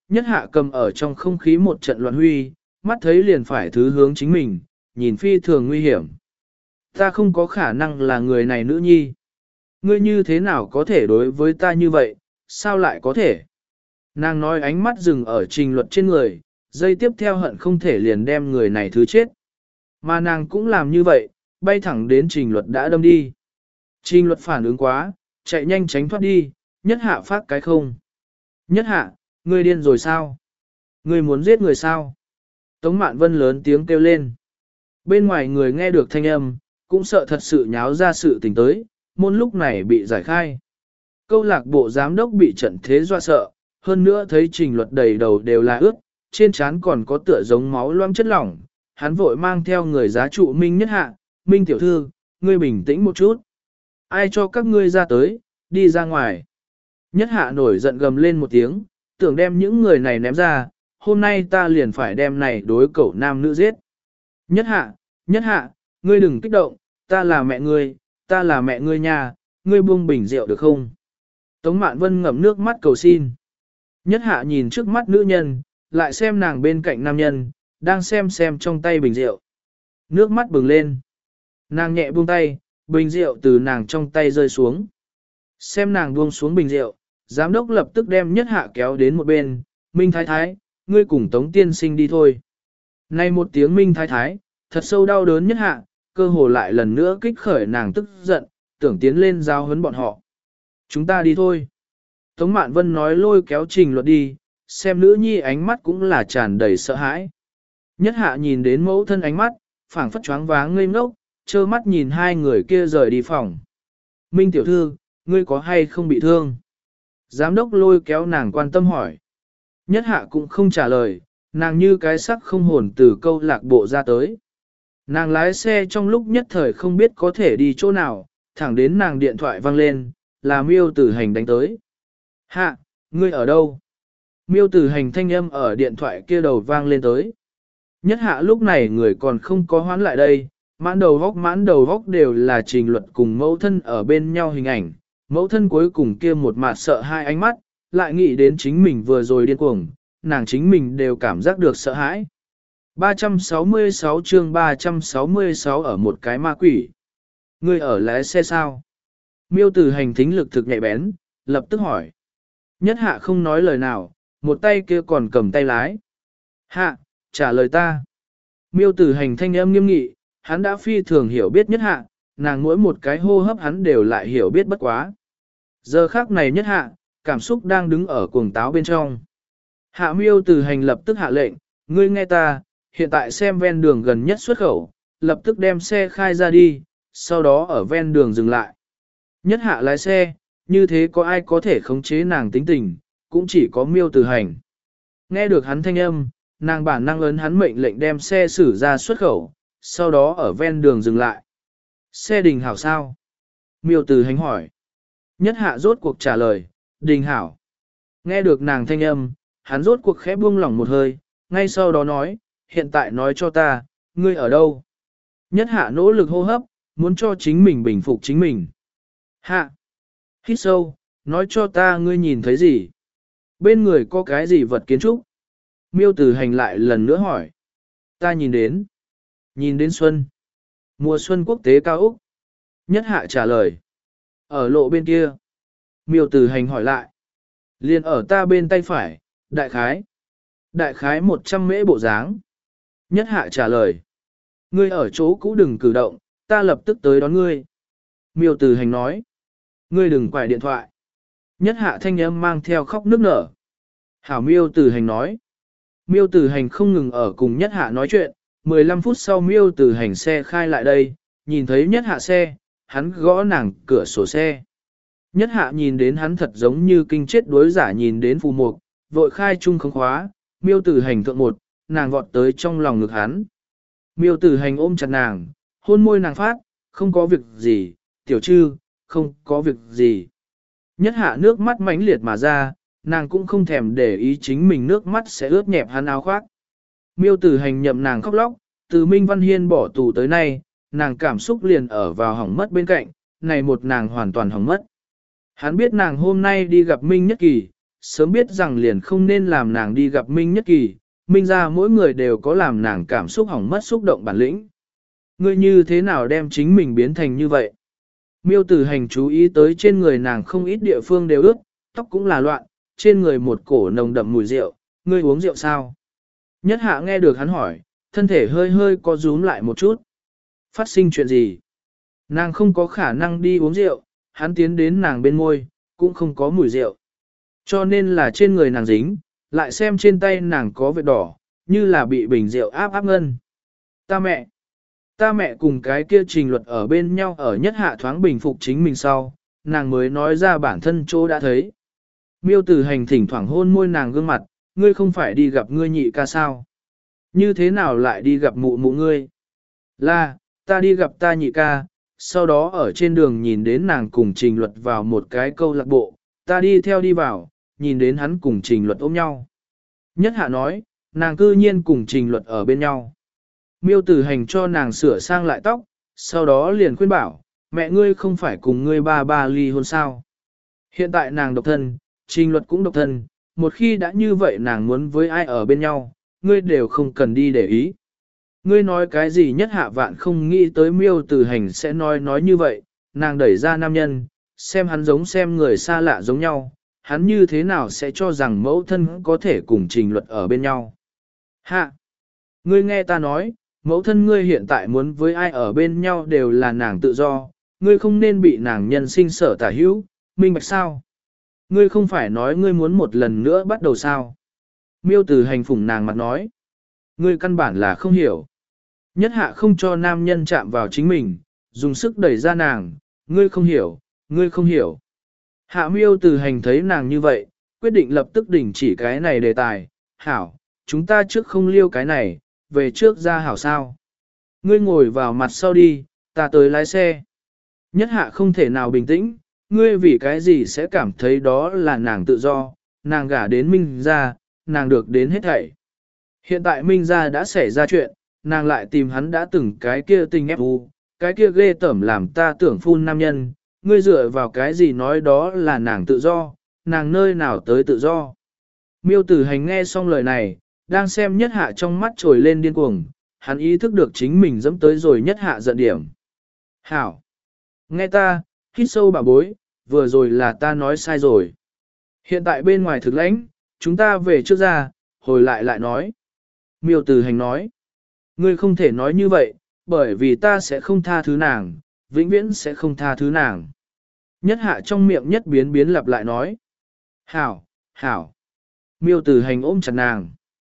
nhất hạ cầm ở trong không khí một trận loạn huy, mắt thấy liền phải thứ hướng chính mình, nhìn phi thường nguy hiểm. Ta không có khả năng là người này nữ nhi. Ngươi như thế nào có thể đối với ta như vậy, sao lại có thể? Nàng nói ánh mắt dừng ở trình luật trên người, dây tiếp theo hận không thể liền đem người này thứ chết. Mà nàng cũng làm như vậy, bay thẳng đến trình luật đã đâm đi. Trình luật phản ứng quá, chạy nhanh tránh thoát đi, nhất hạ phát cái không. Nhất hạ, ngươi điên rồi sao? Ngươi muốn giết người sao? Tống Mạn Vân lớn tiếng kêu lên. Bên ngoài người nghe được thanh âm, cũng sợ thật sự nháo ra sự tình tới, môn lúc này bị giải khai. Câu lạc bộ giám đốc bị trận thế dọa sợ, hơn nữa thấy trình luật đầy đầu đều là ướt, trên trán còn có tựa giống máu loãng chất lỏng, hắn vội mang theo người giá trụ Minh Nhất Hạ, Minh tiểu thư, ngươi bình tĩnh một chút. Ai cho các ngươi ra tới, đi ra ngoài. Nhất Hạ nổi giận gầm lên một tiếng, tưởng đem những người này ném ra, hôm nay ta liền phải đem này đối cẩu nam nữ giết. Nhất Hạ, Nhất Hạ, ngươi đừng kích động, ta là mẹ ngươi, ta là mẹ ngươi nha, ngươi buông bình rượu được không? Tống Mạn Vân ngậm nước mắt cầu xin. Nhất Hạ nhìn trước mắt nữ nhân, lại xem nàng bên cạnh nam nhân, đang xem xem trong tay bình rượu. Nước mắt bừng lên. Nàng nhẹ buông tay, bình rượu từ nàng trong tay rơi xuống. Xem nàng buông xuống bình rượu, giám đốc lập tức đem Nhất Hạ kéo đến một bên. Minh Thái Thái, ngươi cùng Tống Tiên Sinh đi thôi. Nay một tiếng Minh Thái Thái, thật sâu đau đớn Nhất Hạ, cơ hồ lại lần nữa kích khởi nàng tức giận, tưởng tiến lên giao huấn bọn họ. Chúng ta đi thôi. Tống Mạn Vân nói lôi kéo trình luật đi, xem nữ nhi ánh mắt cũng là tràn đầy sợ hãi. Nhất Hạ nhìn đến mẫu thân ánh mắt, phảng phất choáng váng ngây ngốc, trơ mắt nhìn hai người kia rời đi phòng. Minh tiểu thư, ngươi có hay không bị thương? Giám đốc lôi kéo nàng quan tâm hỏi. Nhất Hạ cũng không trả lời, nàng như cái sắc không hồn từ câu lạc bộ ra tới. Nàng lái xe trong lúc nhất thời không biết có thể đi chỗ nào, thẳng đến nàng điện thoại vang lên, là Miêu Tử Hành đánh tới. Hạ, ngươi ở đâu? Miêu Tử Hành thanh âm ở điện thoại kia đầu vang lên tới. Nhất Hạ lúc này người còn không có hoán lại đây, mãn đầu vóc mãn đầu vóc đều là trình luật cùng mẫu thân ở bên nhau hình ảnh. Mẫu thân cuối cùng kia một mặt sợ hai ánh mắt, lại nghĩ đến chính mình vừa rồi điên cuồng, nàng chính mình đều cảm giác được sợ hãi. ba trăm sáu mươi sáu chương ba trăm sáu mươi sáu ở một cái ma quỷ. Ngươi ở lái xe sao? Miêu Tử Hành thính lực thực nhạy bén, lập tức hỏi. Nhất Hạ không nói lời nào, một tay kia còn cầm tay lái. Hạ, trả lời ta. Miêu Tử Hành thanh âm nghiêm nghị, hắn đã phi thường hiểu biết Nhất Hạ, nàng mỗi một cái hô hấp hắn đều lại hiểu biết bất quá. Giờ khác này Nhất Hạ, cảm xúc đang đứng ở cuồng táo bên trong. Hạ Miêu Tử Hành lập tức hạ lệnh, ngươi nghe ta, hiện tại xem ven đường gần nhất xuất khẩu, lập tức đem xe khai ra đi, sau đó ở ven đường dừng lại. Nhất Hạ lái xe, như thế có ai có thể khống chế nàng tính tình, cũng chỉ có Miêu Tử Hành. Nghe được hắn thanh âm, nàng bản năng ấn hắn mệnh lệnh đem xe xử ra xuất khẩu, sau đó ở ven đường dừng lại. Xe đình hảo sao? Miêu Tử Hành hỏi. Nhất Hạ rốt cuộc trả lời, đình hảo. Nghe được nàng thanh âm, hắn rốt cuộc khẽ buông lỏng một hơi, ngay sau đó nói, hiện tại nói cho ta, ngươi ở đâu? Nhất Hạ nỗ lực hô hấp, muốn cho chính mình bình phục chính mình. Hạ! Hít sâu, nói cho ta ngươi nhìn thấy gì? Bên người có cái gì vật kiến trúc? Miêu Tử Hành lại lần nữa hỏi. Ta nhìn đến. Nhìn đến xuân. Mùa xuân quốc tế cao Úc. Nhất Hạ trả lời. Ở lộ bên kia. Miêu Tử Hành hỏi lại. Liền ở ta bên tay phải, đại khái. Đại khái một trăm mễ bộ dáng. Nhất Hạ trả lời. Ngươi ở chỗ cũ đừng cử động, ta lập tức tới đón ngươi. Miêu Tử Hành nói. Ngươi đừng quải điện thoại. Nhất Hạ thanh âm mang theo khóc nức nở. Hảo Miêu Tử Hành nói. Miêu Tử Hành không ngừng ở cùng Nhất Hạ nói chuyện, mười lăm phút sau Miêu Tử Hành xe khai lại đây, nhìn thấy Nhất Hạ xe, hắn gõ nàng cửa sổ xe. Nhất Hạ nhìn đến hắn thật giống như kinh chết đối giả nhìn đến phù mục, vội khai chung không khóa, Miêu Tử Hành thượng một, nàng vọt tới trong lòng ngực hắn. Miêu Tử Hành ôm chặt nàng, hôn môi nàng phát, không có việc gì, tiểu trư, không có việc gì. Nhất Hạ nước mắt mãnh liệt mà ra, nàng cũng không thèm để ý chính mình nước mắt sẽ ướt nhẹp hắn áo khoác. Miêu Tử Hành nhậm nàng khóc lóc, từ Minh Văn Hiên bỏ tù tới nay, nàng cảm xúc liền ở vào hỏng mất bên cạnh, này một nàng hoàn toàn hỏng mất. Hắn biết nàng hôm nay đi gặp Minh Nhất Kỳ, sớm biết rằng liền không nên làm nàng đi gặp Minh Nhất Kỳ, Minh ra mỗi người đều có làm nàng cảm xúc hỏng mất xúc động bản lĩnh. Ngươi như thế nào đem chính mình biến thành như vậy? Miêu Tử Hành chú ý tới trên người nàng không ít địa phương đều ướt, tóc cũng là loạn, trên người một cổ nồng đậm mùi rượu, ngươi uống rượu sao? Nhất Hạ nghe được hắn hỏi, thân thể hơi hơi co rúm lại một chút. Phát sinh chuyện gì? Nàng không có khả năng đi uống rượu, hắn tiến đến nàng bên môi, cũng không có mùi rượu. Cho nên là trên người nàng dính, lại xem trên tay nàng có vết đỏ, như là bị bình rượu áp áp ngân. Ta mẹ! Ta mẹ cùng cái kia Trình Luật ở bên nhau ở Nhất Hạ thoáng bình phục chính mình sau, nàng mới nói ra bản thân chỗ đã thấy. Miêu Tử Hành thỉnh thoảng hôn môi nàng gương mặt, ngươi không phải đi gặp ngươi nhị ca sao? Như thế nào lại đi gặp mụ mụ ngươi? Là, ta đi gặp ta nhị ca, sau đó ở trên đường nhìn đến nàng cùng Trình Luật vào một cái câu lạc bộ, ta đi theo đi vào, nhìn đến hắn cùng Trình Luật ôm nhau. Nhất Hạ nói, nàng cư nhiên cùng Trình Luật ở bên nhau. Miêu Tử Hành cho nàng sửa sang lại tóc, sau đó liền khuyên bảo, mẹ ngươi không phải cùng ngươi ba ba ly hôn sao. Hiện tại nàng độc thân, Trình Luật cũng độc thân, một khi đã như vậy nàng muốn với ai ở bên nhau, ngươi đều không cần đi để ý. Ngươi nói cái gì Nhất Hạ vạn không nghĩ tới Miêu Tử Hành sẽ nói nói như vậy, nàng đẩy ra nam nhân, xem hắn giống xem người xa lạ giống nhau, hắn như thế nào sẽ cho rằng mẫu thân có thể cùng Trình Luật ở bên nhau. Hạ! Ngươi nghe ta nói, mẫu thân ngươi hiện tại muốn với ai ở bên nhau đều là nàng tự do, ngươi không nên bị nàng nhân sinh sở tả hữu, minh bạch sao? Ngươi không phải nói ngươi muốn một lần nữa bắt đầu sao? Miêu Tử Hành phủng nàng mặt nói. Ngươi căn bản là không hiểu. Nhất Hạ không cho nam nhân chạm vào chính mình, dùng sức đẩy ra nàng, ngươi không hiểu, ngươi không hiểu. Hạ Miêu Tử Hành thấy nàng như vậy, quyết định lập tức đình chỉ cái này đề tài, hảo, chúng ta trước không liêu cái này, về trước ra hảo sao. Ngươi ngồi vào mặt sau đi, ta tới lái xe. Nhất Hạ không thể nào bình tĩnh, ngươi vì cái gì sẽ cảm thấy đó là nàng tự do, nàng gả đến Minh gia, nàng được đến hết thảy. Hiện tại Minh gia đã xảy ra chuyện, nàng lại tìm hắn đã từng cái kia tình ép u, cái kia ghê tởm làm ta tưởng phun nam nhân, ngươi dựa vào cái gì nói đó là nàng tự do, nàng nơi nào tới tự do. Miêu Tử Hành nghe xong lời này, đang xem Nhất Hạ trong mắt trồi lên điên cuồng, hắn ý thức được chính mình dẫm tới rồi Nhất Hạ giận điểm. Hảo! Nghe ta, hít sâu bà bối, vừa rồi là ta nói sai rồi. Hiện tại bên ngoài thực lãnh, chúng ta về trước ra, hồi lại lại nói. Miêu Tử Hành nói, ngươi không thể nói như vậy, bởi vì ta sẽ không tha thứ nàng, vĩnh viễn sẽ không tha thứ nàng. Nhất Hạ trong miệng nhất biến biến lặp lại nói. Hảo, hảo. Miêu Tử Hành ôm chặt nàng.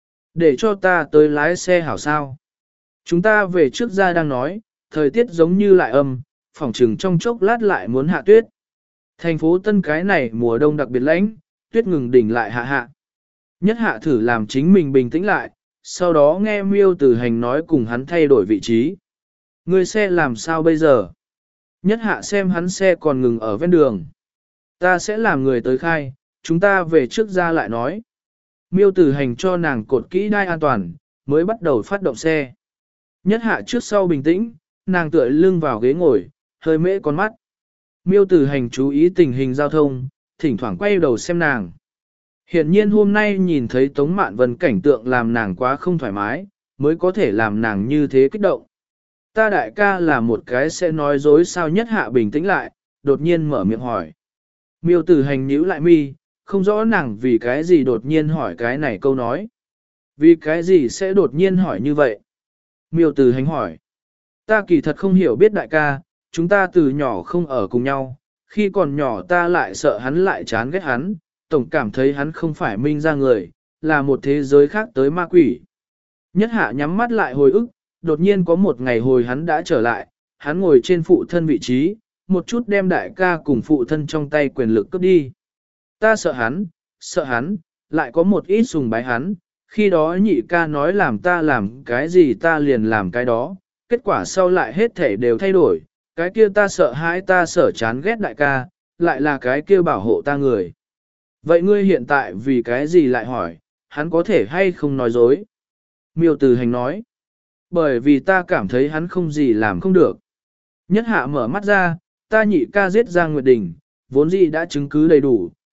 Để cho ta tới lái xe hảo sao. Chúng ta về trước ra đang nói, thời tiết giống như lại âm, phỏng chừng trong chốc lát lại muốn hạ tuyết. Thành phố Tân cái này mùa đông đặc biệt lạnh, tuyết ngừng đỉnh lại hạ hạ. Nhất Hạ thử làm chính mình bình tĩnh lại, sau đó nghe Miêu Tử Hành nói cùng hắn thay đổi vị trí. Ngươi xe làm sao bây giờ? Nhất Hạ xem hắn xe còn ngừng ở ven đường. Ta sẽ làm người tới khai, chúng ta về trước ra lại nói. Miêu Tử Hành cho nàng cột kỹ đai an toàn, mới bắt đầu phát động xe. Nhất Hạ trước sau bình tĩnh, nàng tựa lưng vào ghế ngồi, hơi mễ con mắt. Miêu Tử Hành chú ý tình hình giao thông, thỉnh thoảng quay đầu xem nàng. Hiện nhiên hôm nay nhìn thấy Tống Mạn Vân cảnh tượng làm nàng quá không thoải mái, mới có thể làm nàng như thế kích động. Ta đại ca là một cái sẽ nói dối sao. Nhất Hạ bình tĩnh lại, đột nhiên mở miệng hỏi. Miêu Tử Hành nhíu lại mi, không rõ nàng vì cái gì đột nhiên hỏi cái này câu nói. Vì cái gì sẽ đột nhiên hỏi như vậy? Miêu Tử Hành hỏi. Ta kỳ thật không hiểu biết đại ca, chúng ta từ nhỏ không ở cùng nhau, khi còn nhỏ ta lại sợ hắn lại chán ghét hắn, tổng cảm thấy hắn không phải Minh ra người, là một thế giới khác tới ma quỷ. Nhất Hạ nhắm mắt lại hồi ức, đột nhiên có một ngày hồi hắn đã trở lại, hắn ngồi trên phụ thân vị trí, một chút đem đại ca cùng phụ thân trong tay quyền lực cướp đi. Ta sợ hắn, sợ hắn, lại có một ít sùng bái hắn, khi đó nhị ca nói làm ta làm cái gì ta liền làm cái đó, kết quả sau lại hết thể đều thay đổi, cái kia ta sợ hãi ta sợ chán ghét đại ca, lại là cái kia bảo hộ ta người. Vậy ngươi hiện tại vì cái gì lại hỏi, hắn có thể hay không nói dối? Miêu Tử Hành nói, bởi vì ta cảm thấy hắn không gì làm không được. Nhất Hạ mở mắt ra, ta nhị ca giết Giang Nguyệt Đình, vốn dĩ đã chứng cứ đầy đủ,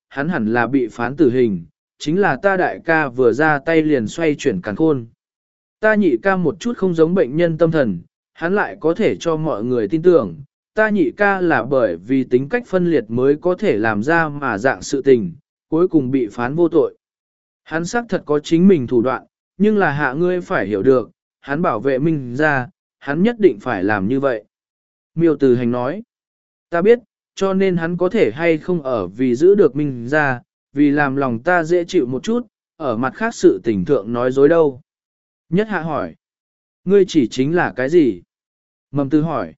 hắn hẳn là bị phán tử hình, chính là ta đại ca vừa ra tay liền xoay chuyển càn khôn. Ta nhị ca một chút không giống bệnh nhân tâm thần, hắn lại có thể cho mọi người tin tưởng, ta nhị ca là bởi vì tính cách phân liệt mới có thể làm ra mà dạng sự tình, cuối cùng bị phán vô tội. Hắn xác thật có chính mình thủ đoạn, nhưng là hạ ngươi phải hiểu được, hắn bảo vệ mình ra, hắn nhất định phải làm như vậy. Miêu Tử Hành nói, ta biết, cho nên hắn có thể hay không ở vì giữ được mình ra, vì làm lòng ta dễ chịu một chút, ở mặt khác sự tình thượng nói dối đâu. Nhất Hạ hỏi, ngươi chỉ chính là cái gì? Mầm Tư hỏi,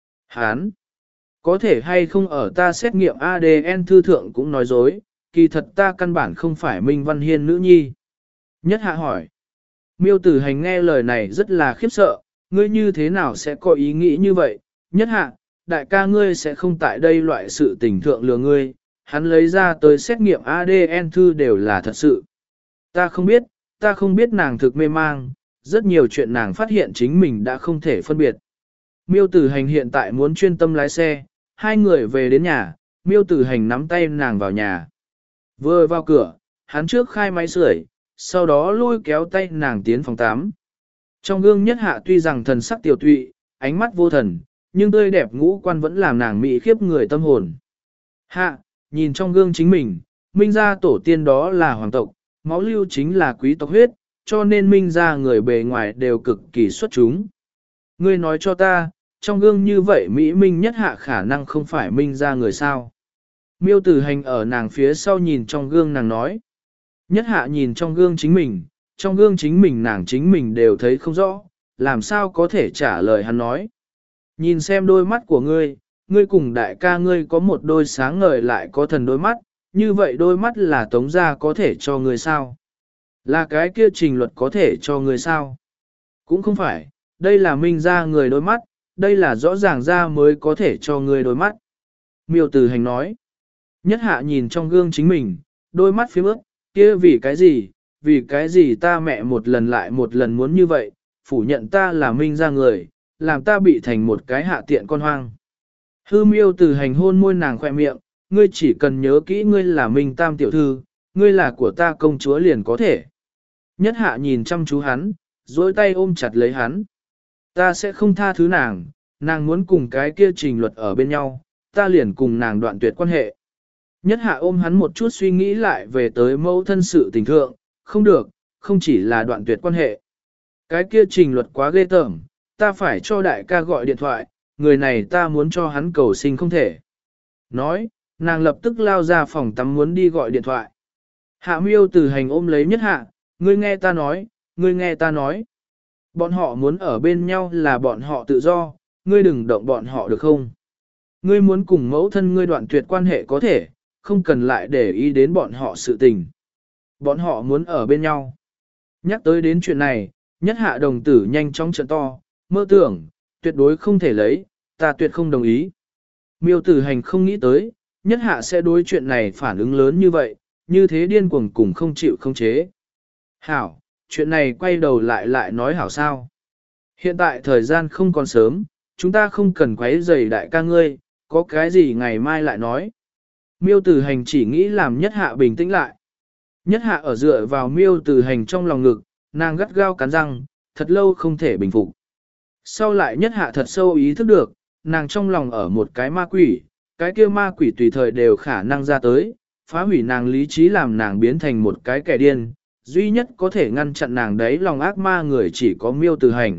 hắn có thể hay không ở ta xét nghiệm a đê en thư thượng cũng nói dối, kỳ thật ta căn bản không phải Minh Văn Hiên nữ nhi. Nhất Hạ hỏi, Miêu Tử Hành nghe lời này rất là khiếp sợ, ngươi như thế nào sẽ có ý nghĩ như vậy? Nhất Hạ, đại ca ngươi sẽ không tại đây loại sự tình thượng lừa ngươi, hắn lấy ra tới xét nghiệm a đê en thư đều là thật sự. Ta không biết, ta không biết nàng thực mê mang, rất nhiều chuyện nàng phát hiện chính mình đã không thể phân biệt. Miêu Tử Hành hiện tại muốn chuyên tâm lái xe, hai người về đến nhà, Miêu Tử Hành nắm tay nàng vào nhà. Vừa vào cửa, hắn trước khai máy sưởi, sau đó lôi kéo tay nàng tiến phòng tắm. Trong gương Nhất Hạ tuy rằng thần sắc tiểu tụy, ánh mắt vô thần, nhưng tươi đẹp ngũ quan vẫn làm nàng mị khiếp người tâm hồn. Hạ, nhìn trong gương chính mình, Minh gia tổ tiên đó là hoàng tộc, máu lưu chính là quý tộc huyết, cho nên Minh gia người bề ngoài đều cực kỳ xuất chúng. Ngươi nói cho ta, trong gương như vậy Mỹ Minh Nhất Hạ khả năng không phải Minh gia người sao. Miêu Tử Hành ở nàng phía sau nhìn trong gương nàng nói. Nhất Hạ nhìn trong gương chính mình, trong gương chính mình nàng chính mình đều thấy không rõ, làm sao có thể trả lời hắn nói. Nhìn xem đôi mắt của ngươi, ngươi cùng đại ca ngươi có một đôi sáng ngời lại có thần đôi mắt, như vậy đôi mắt là Tống gia có thể cho ngươi sao? Là cái kia Trình Luật có thể cho ngươi sao? Cũng không phải, đây là Minh gia người đôi mắt, đây là rõ ràng ra mới có thể cho ngươi đôi mắt. Miêu Tử Hành nói. Nhất Hạ nhìn trong gương chính mình, đôi mắt phía ướt, kia vì cái gì, vì cái gì ta mẹ một lần lại một lần muốn như vậy, phủ nhận ta là Minh gia người, làm ta bị thành một cái hạ tiện con hoang. Hư Miêu Tử Hành hôn môi nàng khoe miệng, ngươi chỉ cần nhớ kỹ ngươi là Minh Tam tiểu thư, ngươi là của ta công chúa liền có thể. Nhất Hạ nhìn chăm chú hắn, dối tay ôm chặt lấy hắn. Ta sẽ không tha thứ nàng, nàng muốn cùng cái kia Trình Luật ở bên nhau, ta liền cùng nàng đoạn tuyệt quan hệ. Nhất Hạ ôm hắn một chút suy nghĩ lại về tới mẫu thân sự tình thượng, không được, không chỉ là đoạn tuyệt quan hệ. Cái kia Trình Luật quá ghê tởm, ta phải cho đại ca gọi điện thoại, người này ta muốn cho hắn cầu sinh không thể. Nói, nàng lập tức lao ra phòng tắm muốn đi gọi điện thoại. Hạ Miêu Tử Hành ôm lấy Nhất Hạ, ngươi nghe ta nói, ngươi nghe ta nói. Bọn họ muốn ở bên nhau là bọn họ tự do, ngươi đừng động bọn họ được không? Ngươi muốn cùng mẫu thân ngươi đoạn tuyệt quan hệ có thể, không cần lại để ý đến bọn họ sự tình. Bọn họ muốn ở bên nhau. Nhắc tới đến chuyện này, Nhất Hạ đồng tử nhanh chóng trợn to, mơ tưởng, tuyệt đối không thể lấy, ta tuyệt không đồng ý. Miêu Tử Hành không nghĩ tới, Nhất Hạ sẽ đối chuyện này phản ứng lớn như vậy, như thế điên cuồng cùng không chịu không chế. Hảo, chuyện này quay đầu lại lại nói hảo sao. Hiện tại thời gian không còn sớm, chúng ta không cần quấy rầy đại ca ngươi, có cái gì ngày mai lại nói. Miêu Tử Hành chỉ nghĩ làm Nhất Hạ bình tĩnh lại. Nhất Hạ ở dựa vào Miêu Tử Hành trong lòng ngực, nàng gắt gao cắn răng, thật lâu không thể bình phục. Sau lại Nhất Hạ thật sâu ý thức được, nàng trong lòng ở một cái ma quỷ, cái kia ma quỷ tùy thời đều khả năng ra tới, phá hủy nàng lý trí làm nàng biến thành một cái kẻ điên, duy nhất có thể ngăn chặn nàng đấy lòng ác ma người chỉ có Miêu Tử Hành.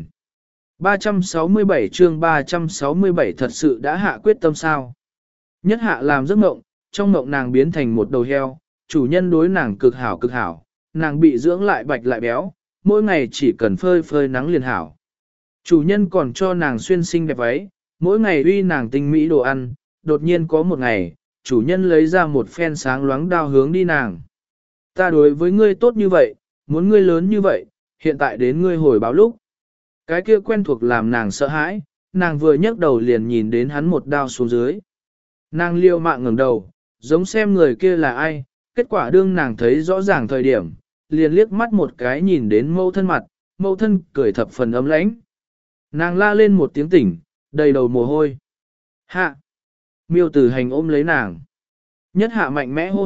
ba trăm sáu mươi bảy chương ba trăm sáu mươi bảy thật sự đã hạ quyết tâm sao. Nhất Hạ làm giấc mộng, trong mộng nàng biến thành một đầu heo, chủ nhân đối nàng cực hảo cực hảo, nàng bị dưỡng lại bạch lại béo, mỗi ngày chỉ cần phơi phơi nắng liền hảo. Chủ nhân còn cho nàng xuyên xinh đẹp váy, mỗi ngày uy nàng tinh mỹ đồ ăn, đột nhiên có một ngày, chủ nhân lấy ra một phen sáng loáng đao hướng đi nàng. Ta đối với ngươi tốt như vậy, muốn ngươi lớn như vậy, hiện tại đến ngươi hồi báo lúc. Cái kia quen thuộc làm nàng sợ hãi, nàng vừa nhấc đầu liền nhìn đến hắn một đao xuống dưới. Nàng liêu mạng ngẩng đầu, giống xem người kia là ai, kết quả đương nàng thấy rõ ràng thời điểm, liền liếc mắt một cái nhìn đến mâu thân mặt, mâu thân cười thập phần ấm lãnh. Nàng la lên một tiếng tỉnh, đầy đầu mồ hôi. Hạ! Miêu Tử Hành ôm lấy nàng. Nhất Hạ mạnh mẽ hô hấp,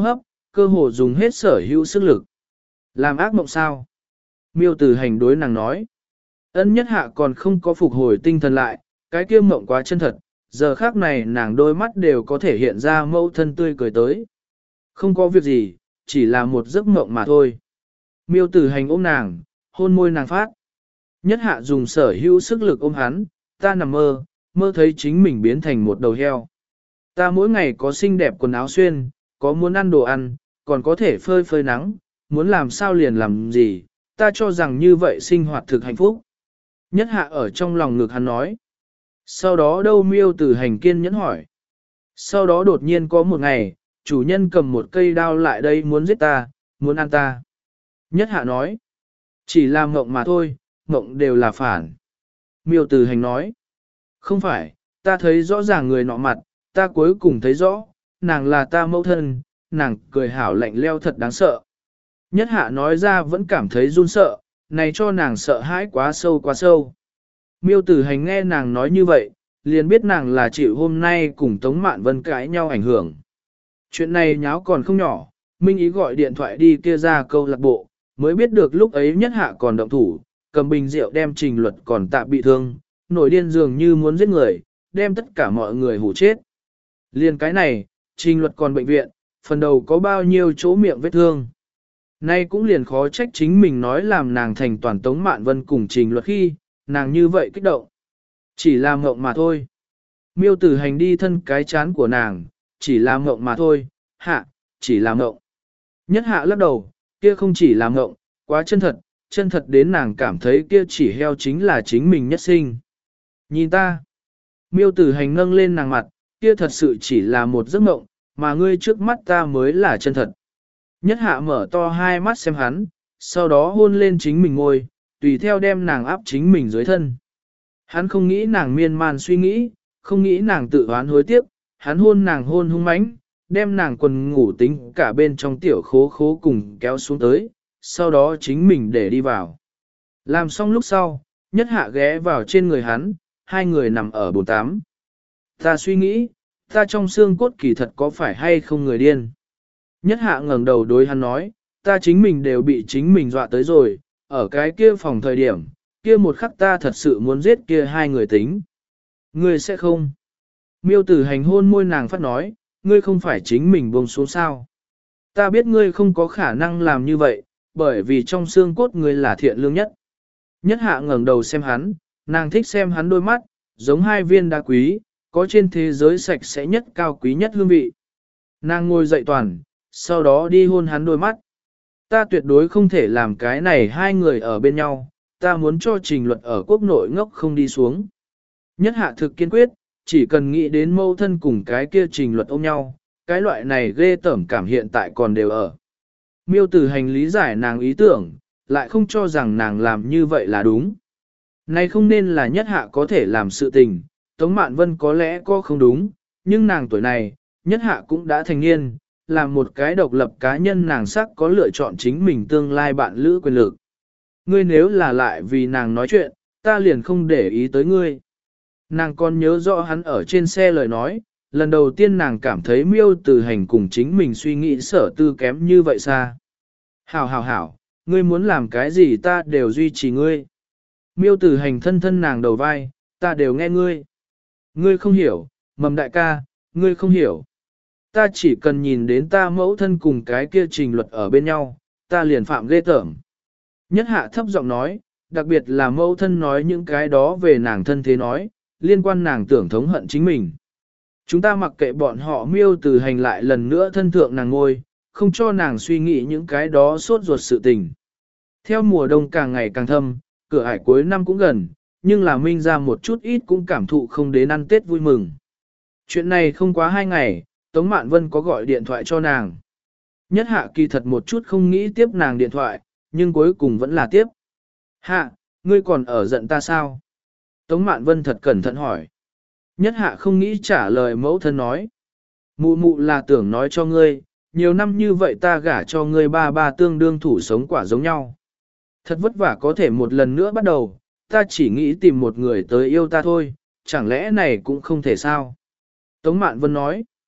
cơ hồ dùng hết sở hữu sức lực. Làm ác mộng sao? Miêu Tử Hành đối nàng nói. Ân Nhất Hạ còn không có phục hồi tinh thần lại, cái kia mộng quá chân thật, giờ khác này nàng đôi mắt đều có thể hiện ra mẫu thân tươi cười tới. Không có việc gì, chỉ là một giấc mộng mà thôi. Miêu Tử Hành ôm nàng, hôn môi nàng phát. Nhất Hạ dùng sở hữu sức lực ôm hắn, ta nằm mơ, mơ thấy chính mình biến thành một đầu heo. Ta mỗi ngày có xinh đẹp quần áo xuyên, có muốn ăn đồ ăn, còn có thể phơi phơi nắng, muốn làm sao liền làm gì, ta cho rằng như vậy sinh hoạt thực hạnh phúc. Nhất Hạ ở trong lòng ngực hắn nói. Sau đó đâu Miêu Tử Hành kiên nhẫn hỏi. Sau đó đột nhiên có một ngày, chủ nhân cầm một cây đao lại đây muốn giết ta, muốn ăn ta. Nhất Hạ nói. Chỉ là mộng mà thôi, mộng đều là phản. Miêu Tử Hành nói. Không phải, ta thấy rõ ràng người nọ mặt, ta cuối cùng thấy rõ, nàng là ta mẫu thân, nàng cười hảo lạnh leo thật đáng sợ. Nhất Hạ nói ra vẫn cảm thấy run sợ, này cho nàng sợ hãi quá sâu quá sâu. Miêu Tử Hành nghe nàng nói như vậy, liền biết nàng là chịu hôm nay cùng Tống Mạn Vân cãi nhau ảnh hưởng. Chuyện này nháo còn không nhỏ, Minh Ý gọi điện thoại đi kia ra câu lạc bộ, mới biết được lúc ấy Nhất Hạ còn động thủ, cầm bình rượu đem Trình Luật còn tạm bị thương, nổi điên dường như muốn giết người, đem tất cả mọi người hù chết. Liên cái này, Trình Luật còn bệnh viện, phần đầu có bao nhiêu chỗ miệng vết thương. Nay cũng liền khó trách chính mình nói làm nàng thành toàn Tống Mạn Vân cùng Trình Luật khi, nàng như vậy kích động. Chỉ là mộng mà thôi. Miêu Tử Hành đi thân cái chán của nàng, chỉ là mộng mà thôi, hạ, chỉ là mộng. Nhất Hạ lắc đầu, kia không chỉ là mộng, quá chân thật, chân thật đến nàng cảm thấy kia chỉ heo chính là chính mình nhất sinh. Nhìn ta. Miêu Tử Hành nâng lên nàng mặt, kia thật sự chỉ là một giấc mộng, mà ngươi trước mắt ta mới là chân thật. Nhất Hạ mở to hai mắt xem hắn, sau đó hôn lên chính mình ngôi, tùy theo đem nàng áp chính mình dưới thân. Hắn không nghĩ nàng miên man suy nghĩ, không nghĩ nàng tự oán hối tiếc, hắn hôn nàng hôn hung mãnh, đem nàng quần ngủ tính cả bên trong tiểu khố khố cùng kéo xuống tới, sau đó chính mình để đi vào. Làm xong lúc sau, Nhất Hạ ghé vào trên người hắn, hai người nằm ở bồn tắm. Ta suy nghĩ, ta trong xương cốt kỳ thật có phải hay không người điên. Nhất Hạ ngẩng đầu đối hắn nói, ta chính mình đều bị chính mình dọa tới rồi, ở cái kia phòng thời điểm, kia một khắc ta thật sự muốn giết kia hai người tính. Ngươi sẽ không. Miêu Tử Hành hôn môi nàng phát nói, ngươi không phải chính mình buông xuống sao. Ta biết ngươi không có khả năng làm như vậy, bởi vì trong xương cốt ngươi là thiện lương nhất. Nhất Hạ ngẩng đầu xem hắn, nàng thích xem hắn đôi mắt, giống hai viên đá quý, có trên thế giới sạch sẽ nhất cao quý nhất hương vị. Nàng ngồi dậy toàn, sau đó đi hôn hắn đôi mắt. Ta tuyệt đối không thể làm cái này hai người ở bên nhau, ta muốn cho Trình Luật ở quốc nội ngốc không đi xuống. Nhất Hạ thực kiên quyết, chỉ cần nghĩ đến mâu thân cùng cái kia Trình Luật ôm nhau, cái loại này ghê tởm cảm hiện tại còn đều ở. Miêu Tử Hành lý giải nàng ý tưởng, lại không cho rằng nàng làm như vậy là đúng. Này không nên là Nhất Hạ có thể làm sự tình, Tống Mạn Vân có lẽ có không đúng, nhưng nàng tuổi này, Nhất Hạ cũng đã thành niên, là một cái độc lập cá nhân nàng sắc có lựa chọn chính mình tương lai bạn lữ quyền lực. Ngươi nếu là lại vì nàng nói chuyện, ta liền không để ý tới ngươi. Nàng còn nhớ rõ hắn ở trên xe lời nói, lần đầu tiên nàng cảm thấy Miêu Tử Hành cùng chính mình suy nghĩ sở tư kém như vậy xa. Hảo hảo hảo, ngươi muốn làm cái gì ta đều duy trì ngươi. Miêu Tử Hành thân thân nàng đầu vai, ta đều nghe ngươi. Ngươi không hiểu, Mầm đại ca, ngươi không hiểu. Ta chỉ cần nhìn đến ta mẫu thân cùng cái kia Trình Luật ở bên nhau, ta liền phạm ghê tởm. Nhất Hạ thấp giọng nói, đặc biệt là mẫu thân nói những cái đó về nàng thân thế nói, liên quan nàng tưởng thống hận chính mình. Chúng ta mặc kệ bọn họ. Miêu Tử Hành lại lần nữa thân thượng nàng ngôi, không cho nàng suy nghĩ những cái đó sốt ruột sự tình. Theo mùa đông càng ngày càng thâm, cửa ải cuối năm cũng gần, nhưng là Minh ra một chút ít cũng cảm thụ không đến ăn Tết vui mừng. Chuyện này không quá hai ngày, Tống Mạn Vân có gọi điện thoại cho nàng. Nhất Hạ kỳ thật một chút không nghĩ tiếp nàng điện thoại, nhưng cuối cùng vẫn là tiếp. Hạ, ngươi còn ở giận ta sao? Tống Mạn Vân thật cẩn thận hỏi. Nhất Hạ không nghĩ trả lời mẫu thân nói. Mụ mụ là tưởng nói cho ngươi, nhiều năm như vậy ta gả cho ngươi ba ba tương đương thủ sống quả giống nhau. Thật vất vả có thể một lần nữa bắt đầu, ta chỉ nghĩ tìm một người tới yêu ta thôi, chẳng lẽ này cũng không thể sao? Tống Mạn Vân nói.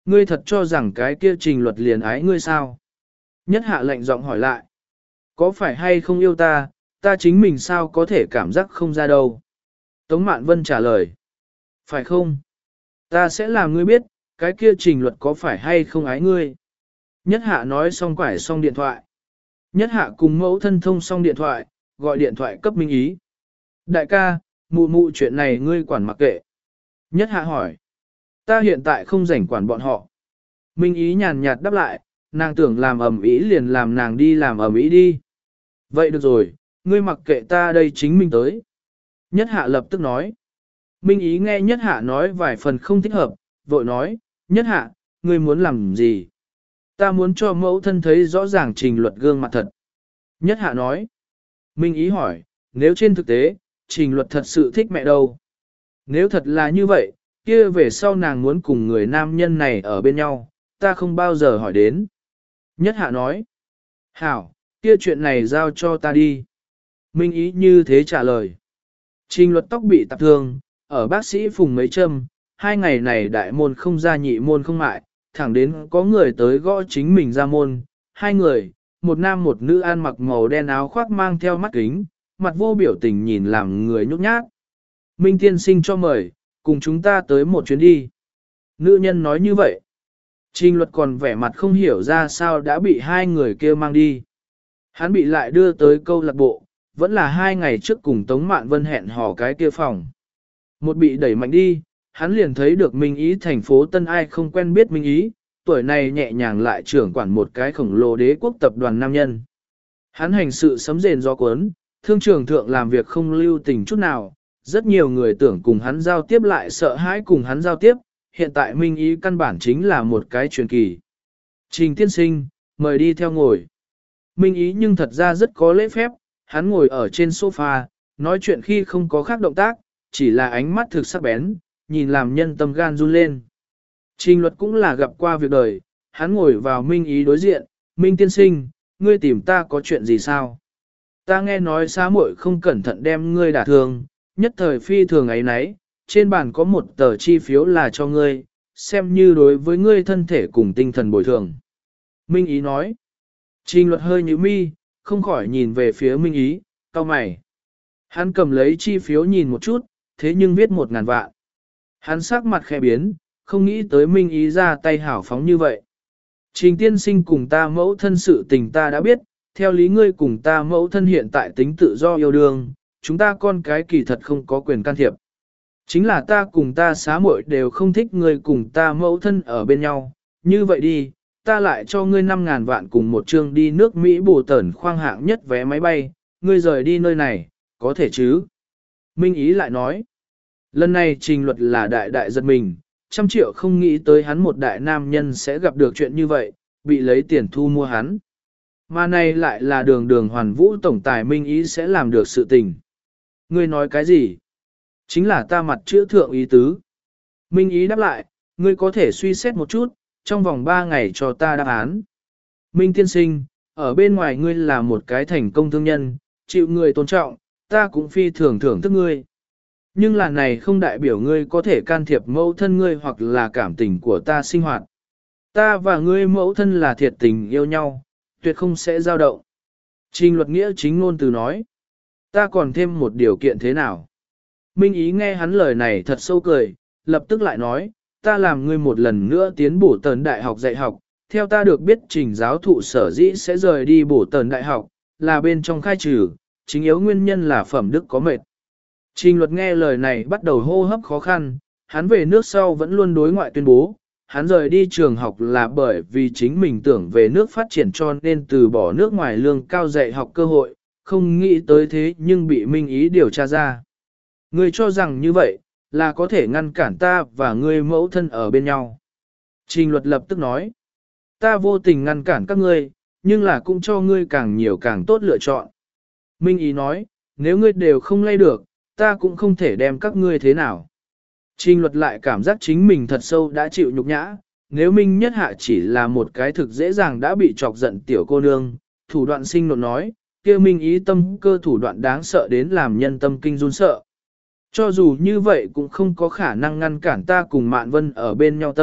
Ngươi thật cho rằng cái kia trình luật liền ái ngươi sao? Nhất hạ lạnh giọng hỏi lại. Có phải hay không yêu ta, ta chính mình sao có thể cảm giác không ra đâu? Tống Mạn Vân trả lời. Phải không? Ta sẽ làm ngươi biết, cái kia trình luật có phải hay không ái ngươi? Nhất hạ nói xong quải xong điện thoại. Nhất hạ cùng mẫu thân thông xong điện thoại, gọi điện thoại cấp Minh Ý. Đại ca, mụ mụ chuyện này ngươi quản mặc kệ. Nhất hạ hỏi. Ta hiện tại không rảnh quản bọn họ. Minh Ý nhàn nhạt đáp lại, nàng tưởng làm ẩm ý liền làm nàng đi làm ẩm ý đi. Vậy được rồi, ngươi mặc kệ ta đây chính mình tới. Nhất hạ lập tức nói. Minh Ý nghe nhất hạ nói vài phần không thích hợp, vội nói, nhất hạ, ngươi muốn làm gì? Ta muốn cho mẫu thân thấy rõ ràng trình luật gương mặt thật. Nhất hạ nói. Minh Ý hỏi, nếu trên thực tế, trình luật thật sự thích mẹ đâu? Nếu thật là như vậy, kia về sau nàng muốn cùng người nam nhân này ở bên nhau, ta không bao giờ hỏi đến. Nhất hạ nói. Hảo, kia chuyện này giao cho ta đi. Minh Ý như thế trả lời. Trình luật tóc bị tạp thương, ở bác sĩ phùng mấy châm, hai ngày này đại môn không ra nhị môn không mại, thẳng đến có người tới gõ chính mình ra môn. Hai người, một nam một nữ ăn mặc màu đen áo khoác mang theo mắt kính, mặt vô biểu tình nhìn làm người nhút nhát. Minh tiên sinh cho mời, cùng chúng ta tới một chuyến đi. Nữ nhân nói như vậy. Trình luật còn vẻ mặt không hiểu ra sao đã bị hai người kia mang đi. Hắn bị lại đưa tới câu lạc bộ, vẫn là hai ngày trước cùng Tống Mạn Vân hẹn hò cái kia phòng. Một bị đẩy mạnh đi, hắn liền thấy được Minh Ý thành phố Tân ai không quen biết Minh Ý, tuổi này nhẹ nhàng lại trưởng quản một cái khổng lồ đế quốc tập đoàn nam nhân. Hắn hành sự sấm rền gió cuốn, thương trường thượng làm việc không lưu tình chút nào, rất nhiều người tưởng cùng hắn giao tiếp lại sợ hãi cùng hắn giao tiếp, hiện tại Minh Ý căn bản chính là một cái truyền kỳ. Trình tiên sinh, mời đi theo ngồi. Minh Ý nhưng thật ra rất có lễ phép, hắn ngồi ở trên sofa, nói chuyện khi không có khác động tác, chỉ là ánh mắt thực sắc bén, nhìn làm nhân tâm gan run lên. Trình luật cũng là gặp qua việc đời, hắn ngồi vào Minh Ý đối diện, Minh tiên sinh, ngươi tìm ta có chuyện gì sao? Ta nghe nói xá muội không cẩn thận đem ngươi đả thương, nhất thời phi thường ấy nấy, trên bàn có một tờ chi phiếu là cho ngươi, xem như đối với ngươi thân thể cùng tinh thần bồi thường. Minh Ý nói. Trình luật hơi nhíu mi, không khỏi nhìn về phía Minh Ý, cau mày. Hắn cầm lấy chi phiếu nhìn một chút, thế nhưng viết một ngàn vạn. Hắn sắc mặt khẽ biến, không nghĩ tới Minh Ý ra tay hảo phóng như vậy. Trình tiên sinh cùng ta mẫu thân sự tình ta đã biết, theo lý ngươi cùng ta mẫu thân hiện tại tính tự do yêu đương, chúng ta con cái kỳ thật không có quyền can thiệp. Chính là ta cùng ta xá muội đều không thích ngươi cùng ta mẫu thân ở bên nhau, như vậy đi, ta lại cho ngươi năm ngàn vạn cùng một chương đi nước Mỹ bổ tẩn khoang hạng nhất vé máy bay, ngươi rời đi nơi này, có thể chứ? Minh Ý lại nói, lần này trình luật là đại đại giật mình, trăm triệu không nghĩ tới hắn một đại nam nhân sẽ gặp được chuyện như vậy, bị lấy tiền thu mua hắn. Mà này lại là đường đường hoàn vũ tổng tài Minh Ý sẽ làm được sự tình. Ngươi nói cái gì? Chính là ta mặt chữa thượng ý tứ. Minh Ý đáp lại, ngươi có thể suy xét một chút, trong vòng ba ngày cho ta đáp án. Minh tiên sinh, ở bên ngoài ngươi là một cái thành công thương nhân, chịu người tôn trọng, ta cũng phi thường thưởng thức ngươi. Nhưng là này không đại biểu ngươi có thể can thiệp mẫu thân ngươi hoặc là cảm tình của ta sinh hoạt. Ta và ngươi mẫu thân là thiệt tình yêu nhau, tuyệt không sẽ dao động. Trình luật nghĩa chính ngôn từ nói. Ta còn thêm một điều kiện thế nào? Minh Ý nghe hắn lời này thật sâu cười, lập tức lại nói, ta làm ngươi một lần nữa tiến bổ tần đại học dạy học, theo ta được biết trình giáo thụ sở dĩ sẽ rời đi bổ tần đại học, là bên trong khai trừ, chính yếu nguyên nhân là phẩm đức có mệt. Trình luật nghe lời này bắt đầu hô hấp khó khăn, hắn về nước sau vẫn luôn đối ngoại tuyên bố, hắn rời đi trường học là bởi vì chính mình tưởng về nước phát triển cho nên từ bỏ nước ngoài lương cao dạy học cơ hội, không nghĩ tới thế nhưng bị Minh Ý điều tra ra. Ngươi cho rằng như vậy, là có thể ngăn cản ta và ngươi mẫu thân ở bên nhau. Trình luật lập tức nói, ta vô tình ngăn cản các ngươi, nhưng là cũng cho ngươi càng nhiều càng tốt lựa chọn. Minh Ý nói, nếu ngươi đều không lay được, ta cũng không thể đem các ngươi thế nào. Trình luật lại cảm giác chính mình thật sâu đã chịu nhục nhã, nếu Minh Nhất Hạ chỉ là một cái thực dễ dàng đã bị chọc giận tiểu cô nương, thủ đoạn sinh nộn nói, kia Minh Ý tâm cơ thủ đoạn đáng sợ đến làm nhân tâm kinh run sợ. Cho dù như vậy cũng không có khả năng ngăn cản ta cùng Mạn Vân ở bên nhau tâm,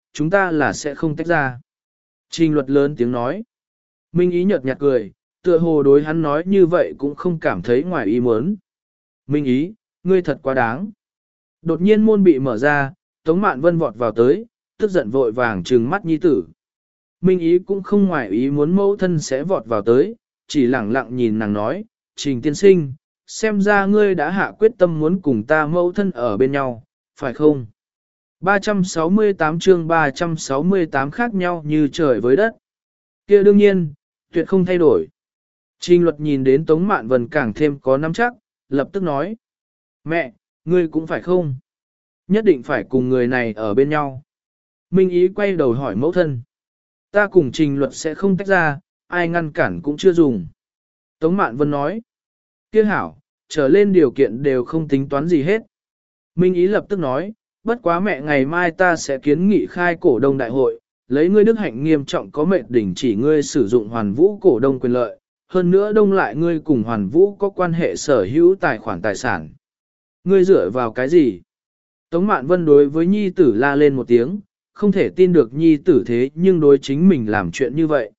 chúng ta là sẽ không tách ra. Trình luật lớn tiếng nói. Minh Ý nhợt nhạt cười, tựa hồ đối hắn nói như vậy cũng không cảm thấy ngoài ý muốn. Minh Ý, ngươi thật quá đáng. Đột nhiên môn bị mở ra, Tống Mạn Vân vọt vào tới, tức giận vội vàng trừng mắt nhi tử. Minh Ý cũng không ngoài ý muốn mẫu thân sẽ vọt vào tới, chỉ lẳng lặng nhìn nàng nói, Trình tiên sinh, xem ra ngươi đã hạ quyết tâm muốn cùng ta mẫu thân ở bên nhau, phải không? ba trăm sáu mươi tám chương ba trăm sáu mươi tám khác nhau như trời với đất. Kia đương nhiên, tuyệt không thay đổi. Trình luật nhìn đến Tống Mạn Vân càng thêm có nắm chắc, lập tức nói. Mẹ, ngươi cũng phải không? Nhất định phải cùng người này ở bên nhau. Minh Ý quay đầu hỏi mẫu thân. Ta cùng Trình luật sẽ không tách ra, ai ngăn cản cũng chưa dùng. Tống Mạn Vân nói. Kia hảo, trở lên điều kiện đều không tính toán gì hết. Minh Ý lập tức nói, bất quá mẹ ngày mai ta sẽ kiến nghị khai cổ đông đại hội, lấy ngươi đức hạnh nghiêm trọng có mệnh đỉnh chỉ ngươi sử dụng hoàn vũ cổ đông quyền lợi, hơn nữa đông lại ngươi cùng hoàn vũ có quan hệ sở hữu tài khoản tài sản. Ngươi dựa vào cái gì? Tống Mạn Vân đối với nhi tử la lên một tiếng, không thể tin được nhi tử thế nhưng đối chính mình làm chuyện như vậy.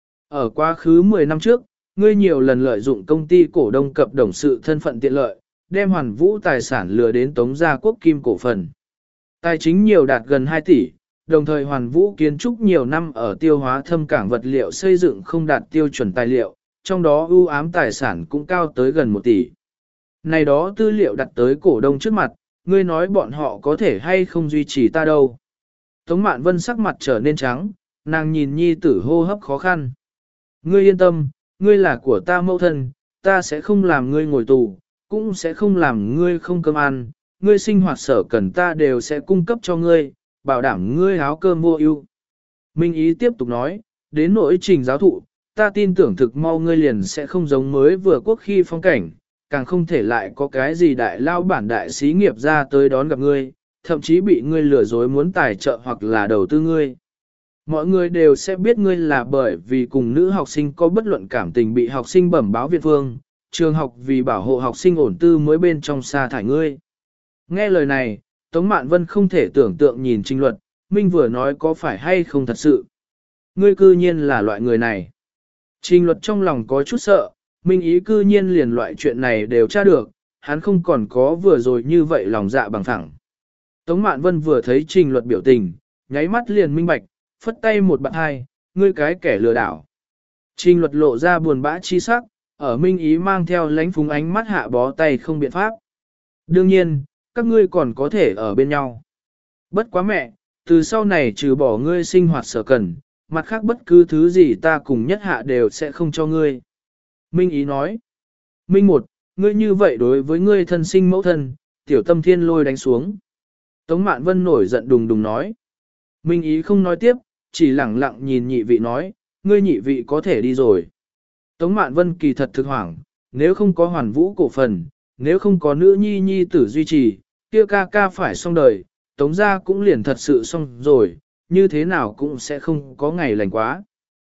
Ở quá khứ mười năm trước, ngươi nhiều lần lợi dụng công ty cổ đông cập đồng sự thân phận tiện lợi, đem hoàn vũ tài sản lừa đến Tống gia quốc kim cổ phần. Tài chính nhiều đạt gần hai tỷ, đồng thời hoàn vũ kiến trúc nhiều năm ở tiêu hóa thâm cảng vật liệu xây dựng không đạt tiêu chuẩn tài liệu, trong đó ưu ám tài sản cũng cao tới gần một tỷ. Này đó tư liệu đặt tới cổ đông trước mặt, ngươi nói bọn họ có thể hay không duy trì ta đâu. Tống Mạn Vân sắc mặt trở nên trắng, nàng nhìn nhi tử hô hấp khó khăn. Ngươi yên tâm, ngươi là của ta mẫu thân, ta sẽ không làm ngươi ngồi tù, cũng sẽ không làm ngươi không cơm ăn, ngươi sinh hoạt sở cần ta đều sẽ cung cấp cho ngươi, bảo đảm ngươi áo cơm mua ưu. Minh Ý tiếp tục nói, đến nỗi Trình giáo thụ, ta tin tưởng thực mau ngươi liền sẽ không giống mới vừa quốc khi phong cảnh, càng không thể lại có cái gì đại lao bản đại xí nghiệp ra tới đón gặp ngươi, thậm chí bị ngươi lừa dối muốn tài trợ hoặc là đầu tư ngươi. Mọi người đều sẽ biết ngươi là bởi vì cùng nữ học sinh có bất luận cảm tình bị học sinh bẩm báo Việt Vương, trường học vì bảo hộ học sinh ổn tư mới bên trong sa thải ngươi. Nghe lời này, Tống Mạn Vân không thể tưởng tượng nhìn Trình Luật, Minh vừa nói có phải hay không thật sự. Ngươi cư nhiên là loại người này. Trình Luật trong lòng có chút sợ, Minh Ý cư nhiên liền loại chuyện này đều tra được, hắn không còn có vừa rồi như vậy lòng dạ bằng thẳng. Tống Mạn Vân vừa thấy Trình Luật biểu tình, nháy mắt liền minh bạch, phất tay một bạn hai, ngươi cái kẻ lừa đảo. Trình Luật lộ ra buồn bã chi sắc, ở Minh Ý mang theo lánh phúng ánh mắt hạ bó tay không biện pháp. Đương nhiên, các ngươi còn có thể ở bên nhau. Bất quá mẹ, từ sau này trừ bỏ ngươi sinh hoạt sở cần, mặt khác bất cứ thứ gì ta cùng nhất hạ đều sẽ không cho ngươi. Minh Ý nói. Minh một, ngươi như vậy đối với ngươi thân sinh mẫu thân, tiểu tâm thiên lôi đánh xuống. Tống Mạn Vân nổi giận đùng đùng nói. Minh Ý không nói tiếp, chỉ lẳng lặng nhìn nhị vị nói, ngươi nhị vị có thể đi rồi. Tống Mạn Vân kỳ thật thực hoảng, nếu không có hoàn vũ cổ phần, nếu không có nữ nhi nhi tử duy trì, kia ca ca phải xong đời, Tống gia cũng liền thật sự xong rồi, như thế nào cũng sẽ không có ngày lành quá.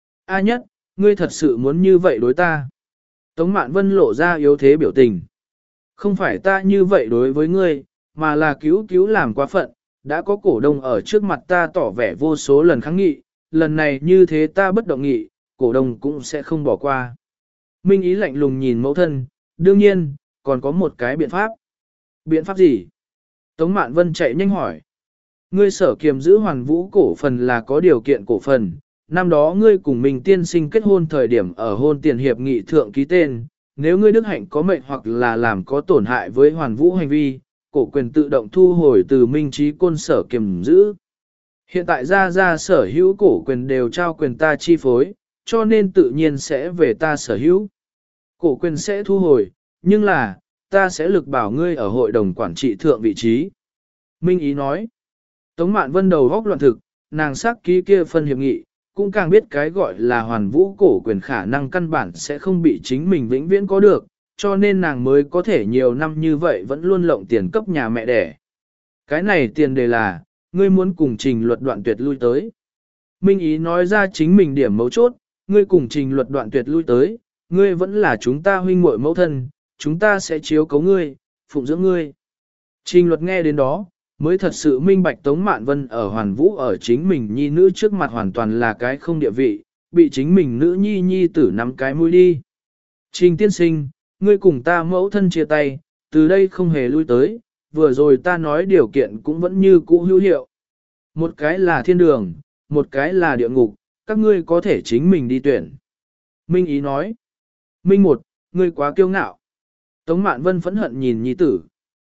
A Nhất, ngươi thật sự muốn như vậy đối ta. Tống Mạn Vân lộ ra yếu thế biểu tình. Không phải ta như vậy đối với ngươi, mà là cứu cứu làm quá phận, đã có cổ đông ở trước mặt ta tỏ vẻ vô số lần kháng nghị, lần này như thế ta bất động nghị, cổ đông cũng sẽ không bỏ qua. Minh Ý lạnh lùng nhìn mẫu thân, đương nhiên, còn có một cái biện pháp. Biện pháp gì? Tống Mạn Vân chạy nhanh hỏi. Ngươi sở kiềm giữ hoàn vũ cổ phần là có điều kiện cổ phần, năm đó ngươi cùng mình tiên sinh kết hôn thời điểm ở hôn tiền hiệp nghị thượng ký tên, nếu ngươi đức hạnh có mệnh hoặc là làm có tổn hại với hoàn vũ hành vi, cổ quyền tự động thu hồi từ minh trí côn sở kiềm giữ. Hiện tại ra ra sở hữu cổ quyền đều trao quyền ta chi phối, cho nên tự nhiên sẽ về ta sở hữu. Cổ quyền sẽ thu hồi, nhưng là, ta sẽ lực bảo ngươi ở hội đồng quản trị thượng vị trí. Minh Ý nói, Tống Mạn Vân đầu góc loạn thực, nàng sắc ký kia phân hiệp nghị, cũng càng biết cái gọi là hoàn vũ cổ quyền khả năng căn bản sẽ không bị chính mình vĩnh viễn có được, cho nên nàng mới có thể nhiều năm như vậy vẫn luôn lộng tiền cấp nhà mẹ đẻ. Cái này tiền đề là, ngươi muốn cùng Trình Luật đoạn tuyệt lui tới. Minh Ý nói ra chính mình điểm mấu chốt, ngươi cùng Trình Luật đoạn tuyệt lui tới, ngươi vẫn là chúng ta huynh muội mẫu thân, chúng ta sẽ chiếu cấu ngươi, phụng dưỡng ngươi. Trình Luật nghe đến đó, Mới thật sự minh bạch Tống Mạn Vân ở Hoàn Vũ ở chính mình nhi nữ trước mặt hoàn toàn là cái không địa vị, bị chính mình nữ nhi nhi tử nắm cái mũi đi. Trình tiên sinh, ngươi cùng ta mẫu thân chia tay, từ đây không hề lui tới, vừa rồi ta nói điều kiện cũng vẫn như cũ hữu hiệu. Một cái là thiên đường, một cái là địa ngục, các ngươi có thể chính mình đi tuyển. Minh Ý nói, Minh một, ngươi quá kiêu ngạo. Tống Mạn Vân phẫn hận nhìn nhi tử.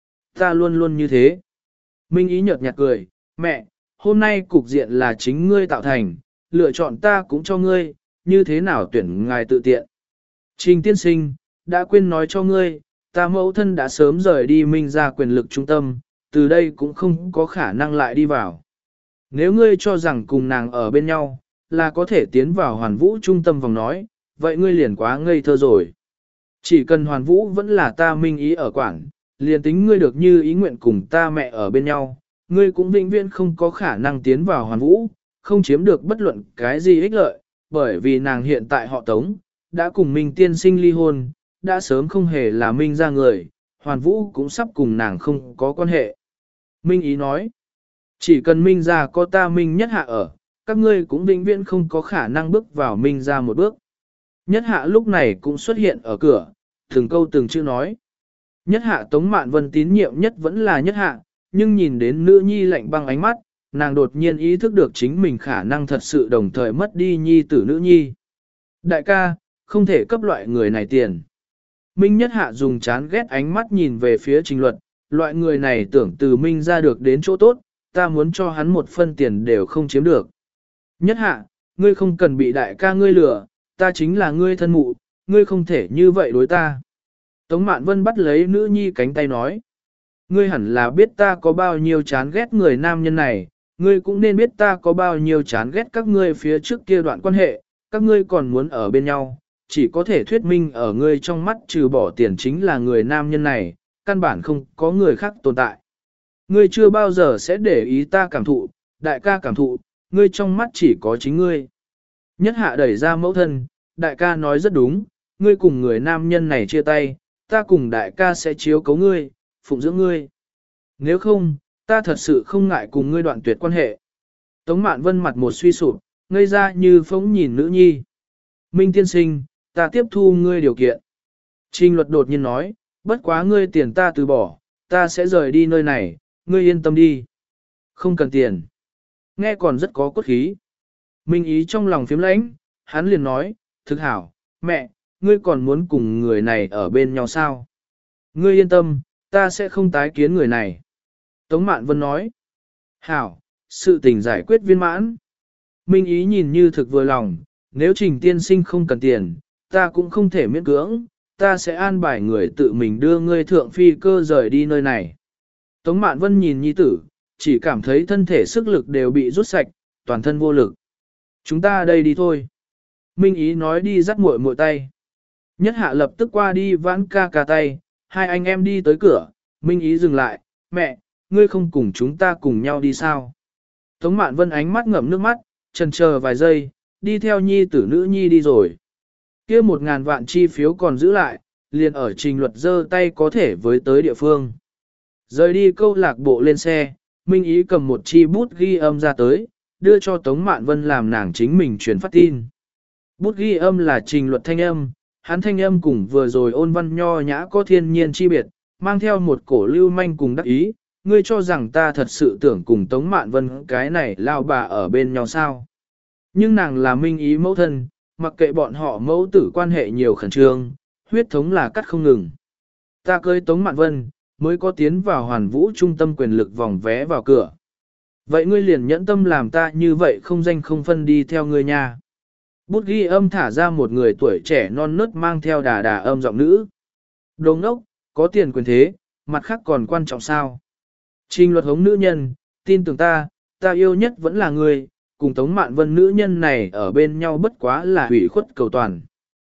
Ta luôn luôn như thế. Minh Ý nhợt nhạt cười, mẹ, hôm nay cục diện là chính ngươi tạo thành, lựa chọn ta cũng cho ngươi, như thế nào tuyển ngài tự tiện. Trình tiên sinh, đã quên nói cho ngươi, ta mẫu thân đã sớm rời đi Minh ra quyền lực trung tâm, từ đây cũng không có khả năng lại đi vào. Nếu ngươi cho rằng cùng nàng ở bên nhau, là có thể tiến vào hoàn vũ trung tâm vòng nói, vậy ngươi liền quá ngây thơ rồi. Chỉ cần hoàn vũ vẫn là ta Minh Ý ở quảng, liền tính ngươi được như ý nguyện cùng ta mẹ ở bên nhau, ngươi cũng vĩnh viễn không có khả năng tiến vào hoàn vũ, không chiếm được bất luận cái gì ích lợi, bởi vì nàng hiện tại họ Tống, đã cùng Minh tiên sinh ly hôn, đã sớm không hề là Minh ra người, hoàn vũ cũng sắp cùng nàng không có quan hệ. Minh Ý nói, chỉ cần Minh ra có ta Minh nhất hạ ở, các ngươi cũng vĩnh viễn không có khả năng bước vào Minh ra một bước. Nhất hạ lúc này cũng xuất hiện ở cửa, từng câu từng chữ nói. Nhất hạ Tống Mạn Vân tín nhiệm nhất vẫn là nhất hạ, nhưng nhìn đến nữ nhi lạnh băng ánh mắt, nàng đột nhiên ý thức được chính mình khả năng thật sự đồng thời mất đi nhi tử nữ nhi. Đại ca, không thể cấp loại người này tiền. Minh nhất hạ dùng chán ghét ánh mắt nhìn về phía Trình Luật, loại người này tưởng từ Minh ra được đến chỗ tốt, ta muốn cho hắn một phân tiền đều không chiếm được. Nhất hạ, ngươi không cần bị đại ca ngươi lừa, ta chính là ngươi thân mụ, ngươi không thể như vậy đối ta. Tống Mạn Vân bắt lấy nữ nhi cánh tay nói. Ngươi hẳn là biết ta có bao nhiêu chán ghét người nam nhân này, ngươi cũng nên biết ta có bao nhiêu chán ghét các ngươi phía trước kia đoạn quan hệ, các ngươi còn muốn ở bên nhau, chỉ có thể thuyết minh ở ngươi trong mắt trừ bỏ tiền chính là người nam nhân này, căn bản không có người khác tồn tại. Ngươi chưa bao giờ sẽ để ý ta cảm thụ, đại ca cảm thụ, ngươi trong mắt chỉ có chính ngươi. Nhất hạ đẩy ra mẫu thân, đại ca nói rất đúng, ngươi cùng người nam nhân này chia tay, ta cùng đại ca sẽ chiếu cấu ngươi, phụng dưỡng ngươi. Nếu không, ta thật sự không ngại cùng ngươi đoạn tuyệt quan hệ. Tống Mạn Vân mặt một suy sụp, ngây ra như phóng nhìn nữ nhi. Minh tiên sinh, ta tiếp thu ngươi điều kiện. Trình Luật đột nhiên nói, bất quá ngươi tiền ta từ bỏ, ta sẽ rời đi nơi này, ngươi yên tâm đi. Không cần tiền. Nghe còn rất có cốt khí. Minh Ý trong lòng phiếm lãnh, hắn liền nói, thực hảo, mẹ, ngươi còn muốn cùng người này ở bên nhau sao? Ngươi yên tâm, ta sẽ không tái kiến người này. Tống Mạn Vân nói, hảo, sự tình giải quyết viên mãn. Minh Ý nhìn như thực vừa lòng, nếu Trình tiên sinh không cần tiền, ta cũng không thể miễn cưỡng, ta sẽ an bài người tự mình đưa ngươi thượng phi cơ rời đi nơi này. Tống Mạn Vân nhìn nhi tử, chỉ cảm thấy thân thể sức lực đều bị rút sạch, toàn thân vô lực. Chúng ta đây đi thôi. Minh Ý nói đi dắt muội muội tay. Nhất hạ lập tức qua đi vãn ca ca tay, hai anh em đi tới cửa, Minh Ý dừng lại, mẹ, ngươi không cùng chúng ta cùng nhau đi sao? Tống Mạn Vân ánh mắt ngậm nước mắt, chần chờ vài giây, đi theo nhi tử nữ nhi đi rồi. Kia một ngàn vạn chi phiếu còn giữ lại, liền ở Trình Luật giơ tay có thể với tới địa phương. Rời đi câu lạc bộ lên xe, Minh Ý cầm một chi bút ghi âm ra tới, đưa cho Tống Mạn Vân làm nàng chính mình truyền phát tin. Bút ghi âm là Trình Luật thanh âm, hắn thanh âm cùng vừa rồi ôn văn nho nhã có thiên nhiên chi biệt, mang theo một cổ lưu manh cùng đắc ý, ngươi cho rằng ta thật sự tưởng cùng Tống Mạn Vân cái này lao bà ở bên nhau sao. Nhưng nàng là Minh Ý mẫu thân, mặc kệ bọn họ mẫu tử quan hệ nhiều khẩn trương, huyết thống là cắt không ngừng. Ta cưới Tống Mạn Vân, mới có tiến vào hoàn vũ trung tâm quyền lực vòng vé vào cửa. Vậy ngươi liền nhẫn tâm làm ta như vậy không danh không phân đi theo ngươi nha. Bút ghi âm thả ra một người tuổi trẻ non nớt mang theo đà đà âm giọng nữ. Đồ ngốc, có tiền quyền thế, mặt khác còn quan trọng sao? Trình Luật hống nữ nhân, tin tưởng ta, ta yêu nhất vẫn là ngươi, cùng Tống Mạn Vân nữ nhân này ở bên nhau bất quá là hủy khuất cầu toàn.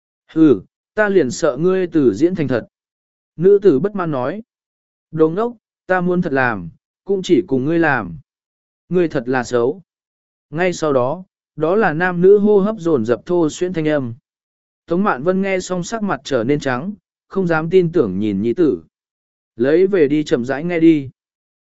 Hừ, ta liền sợ ngươi tử diễn thành thật. Nữ tử bất mãn nói. Đồ ngốc, ta muốn thật làm, cũng chỉ cùng ngươi làm. Ngươi thật là xấu. Ngay sau đó, đó là nam nữ hô hấp dồn dập thô xuyên thanh âm. Tống Mạn Vân nghe xong sắc mặt trở nên trắng, không dám tin tưởng nhìn nhi tử. Lấy về đi chậm rãi nghe đi.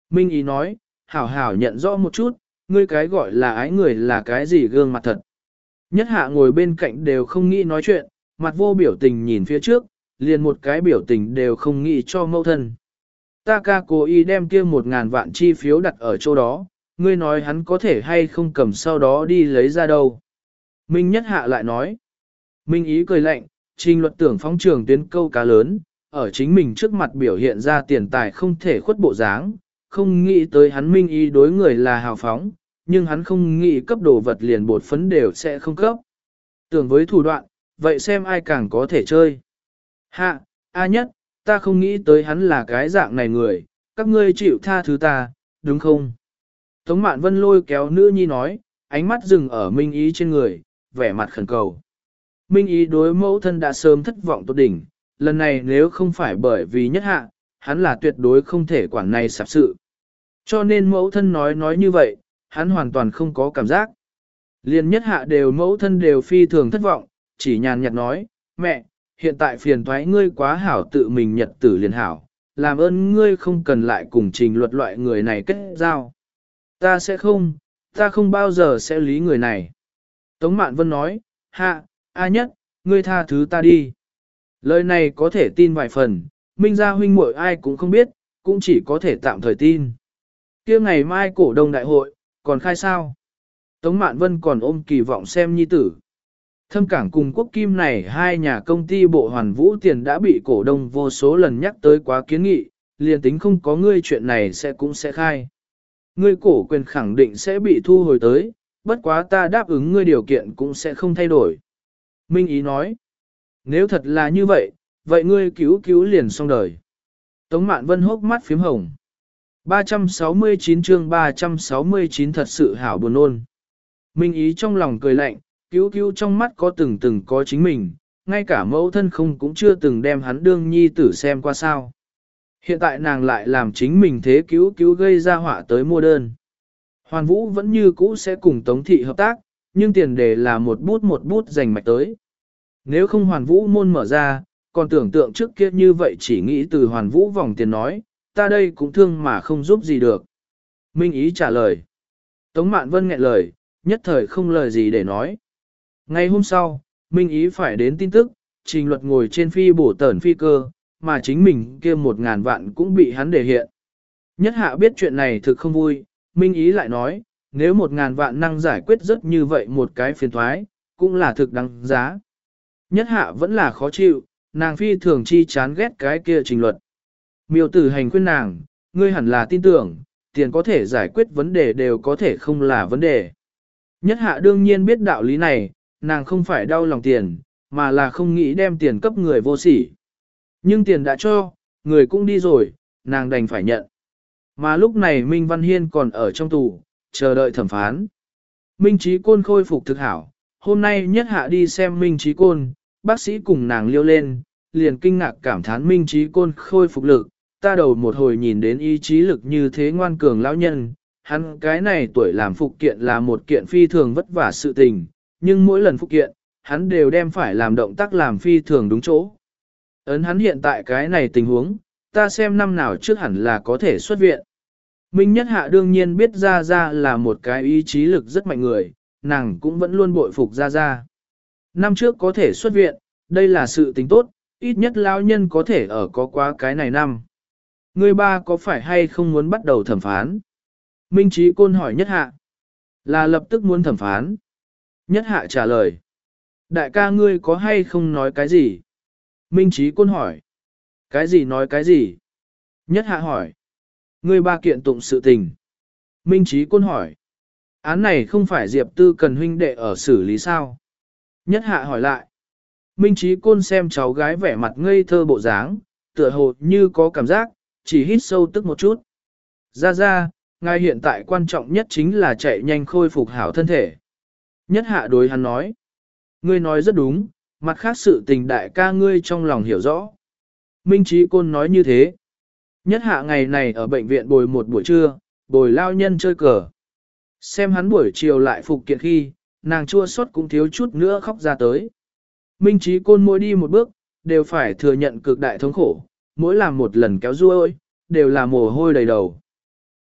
Minh Ý nói, hảo hảo nhận rõ một chút, ngươi cái gọi là ái người là cái gì gương mặt thật. Nhất hạ ngồi bên cạnh đều không nghĩ nói chuyện, mặt vô biểu tình nhìn phía trước, liền một cái biểu tình đều không nghĩ cho mẫu thân. Ta ca cố ý đem kia một ngàn vạn chi phiếu đặt ở chỗ đó, ngươi nói hắn có thể hay không cầm sau đó đi lấy ra đâu. Minh Nhất hạ lại nói. Minh Ý cười lạnh, trình luật tưởng phóng trường tuyến câu cá lớn, ở chính mình trước mặt biểu hiện ra tiền tài không thể khuất bộ dáng, không nghĩ tới hắn Minh Ý đối người là hào phóng, nhưng hắn không nghĩ cấp đồ vật liền bột phấn đều sẽ không cấp. Tưởng với thủ đoạn, vậy xem ai càng có thể chơi. Hạ, A Nhất, ta không nghĩ tới hắn là cái dạng này người, các ngươi chịu tha thứ ta, đúng không? Tống Mạn Vân lôi kéo nữ nhi nói, ánh mắt dừng ở Minh Ý trên người, vẻ mặt khẩn cầu. Minh Ý đối mẫu thân đã sớm thất vọng tột đỉnh, lần này nếu không phải bởi vì Nhất hạ, hắn là tuyệt đối không thể quản này sạp sự. Cho nên mẫu thân nói nói như vậy, hắn hoàn toàn không có cảm giác. Liên Nhất hạ đều mẫu thân đều phi thường thất vọng, chỉ nhàn nhạt nói, mẹ, hiện tại phiền thoái ngươi quá hảo tự mình nhật tử liền hảo, làm ơn ngươi không cần lại cùng trình luật loại người này kết giao. Ta sẽ không, ta không bao giờ sẽ lý người này. Tống Mạn Vân nói, hạ, A Nhất, ngươi tha thứ ta đi. Lời này có thể tin vài phần, Minh gia huynh muội ai cũng không biết, cũng chỉ có thể tạm thời tin. Kia ngày mai cổ đông đại hội, còn khai sao? Tống Mạn Vân còn ôm kỳ vọng xem nhi tử. Thâm Cảng cùng Quốc Kim này hai nhà công ty bộ hoàn vũ tiền đã bị cổ đông vô số lần nhắc tới quá kiến nghị, liền tính không có ngươi chuyện này sẽ cũng sẽ khai. Ngươi cổ quyền khẳng định sẽ bị thu hồi tới, bất quá ta đáp ứng ngươi điều kiện cũng sẽ không thay đổi. Minh Ý nói, nếu thật là như vậy, vậy ngươi cứu cứu liền xong đời. Tống Mạn Vân hốc mắt phím hồng. ba trăm sáu mươi chín chương ba trăm sáu mươi chín thật sự hảo buồn ôn. Minh Ý trong lòng cười lạnh, cứu cứu trong mắt có từng từng có chính mình, ngay cả mẫu thân không cũng chưa từng đem hắn đương nhi tử xem qua sao. Hiện tại nàng lại làm chính mình thế cứu cứu gây ra họa tới mua đơn. Hoàn Vũ vẫn như cũ sẽ cùng Tống Thị hợp tác, nhưng tiền đề là một bút một bút dành mạch tới. Nếu không Hoàn Vũ môn mở ra, còn tưởng tượng trước kia như vậy chỉ nghĩ từ Hoàn Vũ vòng tiền nói, ta đây cũng thương mà không giúp gì được. Minh Ý trả lời. Tống Mạn Vân nghẹn lời, nhất thời không lời gì để nói. Ngày hôm sau, Minh Ý phải đến tin tức, Trình Luật ngồi trên phi bổ tẩn phi cơ, mà chính mình kia một ngàn vạn cũng bị hắn đề hiện. Nhất hạ biết chuyện này thực không vui, Minh Ý lại nói, nếu một ngàn vạn năng giải quyết rất như vậy một cái phiền thoái, cũng là thực đáng giá. Nhất hạ vẫn là khó chịu, nàng phi thường chi chán ghét cái kia Trình Luật. Miêu Tử Hành khuyên nàng, ngươi hẳn là tin tưởng, tiền có thể giải quyết vấn đề đều có thể không là vấn đề. Nhất hạ đương nhiên biết đạo lý này, nàng không phải đau lòng tiền, mà là không nghĩ đem tiền cấp người vô sỉ. Nhưng tiền đã cho, người cũng đi rồi, nàng đành phải nhận. Mà lúc này Minh Văn Hiên còn ở trong tù, chờ đợi thẩm phán. Minh Trí Côn khôi phục thực hảo, hôm nay Nhất hạ đi xem Minh Trí Côn, bác sĩ cùng nàng liêu lên, liền kinh ngạc cảm thán Minh Trí Côn khôi phục lực, ta đầu một hồi nhìn đến ý chí lực như thế ngoan cường lão nhân, hắn cái này tuổi làm phục kiện là một kiện phi thường vất vả sự tình, nhưng mỗi lần phục kiện, hắn đều đem phải làm động tác làm phi thường đúng chỗ. Ấn hắn hiện tại cái này tình huống, ta xem năm nào trước hẳn là có thể xuất viện. Minh Nhất hạ đương nhiên biết Gia Gia là một cái ý chí lực rất mạnh người, nàng cũng vẫn luôn bội phục Gia Gia. Năm trước có thể xuất viện, đây là sự tình tốt, ít nhất lão nhân có thể ở có quá cái này năm. Người ba có phải hay không muốn bắt đầu thẩm phán? Minh Trí Côn hỏi Nhất hạ. Là lập tức muốn thẩm phán. Nhất hạ trả lời. Đại ca ngươi có hay không nói cái gì? Minh Trí Côn hỏi. Cái gì nói cái gì? Nhất hạ hỏi. Ngươi ba kiện tụng sự tình. Minh Trí Côn hỏi. Án này không phải Diệp Tư Cần huynh đệ ở xử lý sao? Nhất hạ hỏi lại. Minh Trí Côn xem cháu gái vẻ mặt ngây thơ bộ dáng, tựa hồ như có cảm giác, chỉ hít sâu tức một chút. Ra ra, ngài hiện tại quan trọng nhất chính là chạy nhanh khôi phục hảo thân thể. Nhất hạ đối hắn nói. Ngươi nói rất đúng, mặt khác sự tình đại ca ngươi trong lòng hiểu rõ. Minh Trí Côn nói như thế. Nhất hạ ngày này ở bệnh viện bồi một buổi trưa, bồi lao nhân chơi cờ. Xem hắn buổi chiều lại phục kiện khi, nàng chua xót cũng thiếu chút nữa khóc ra tới. Minh Trí Côn mỗi đi một bước, đều phải thừa nhận cực đại thống khổ, mỗi làm một lần kéo ruôi, đều là mồ hôi đầy đầu.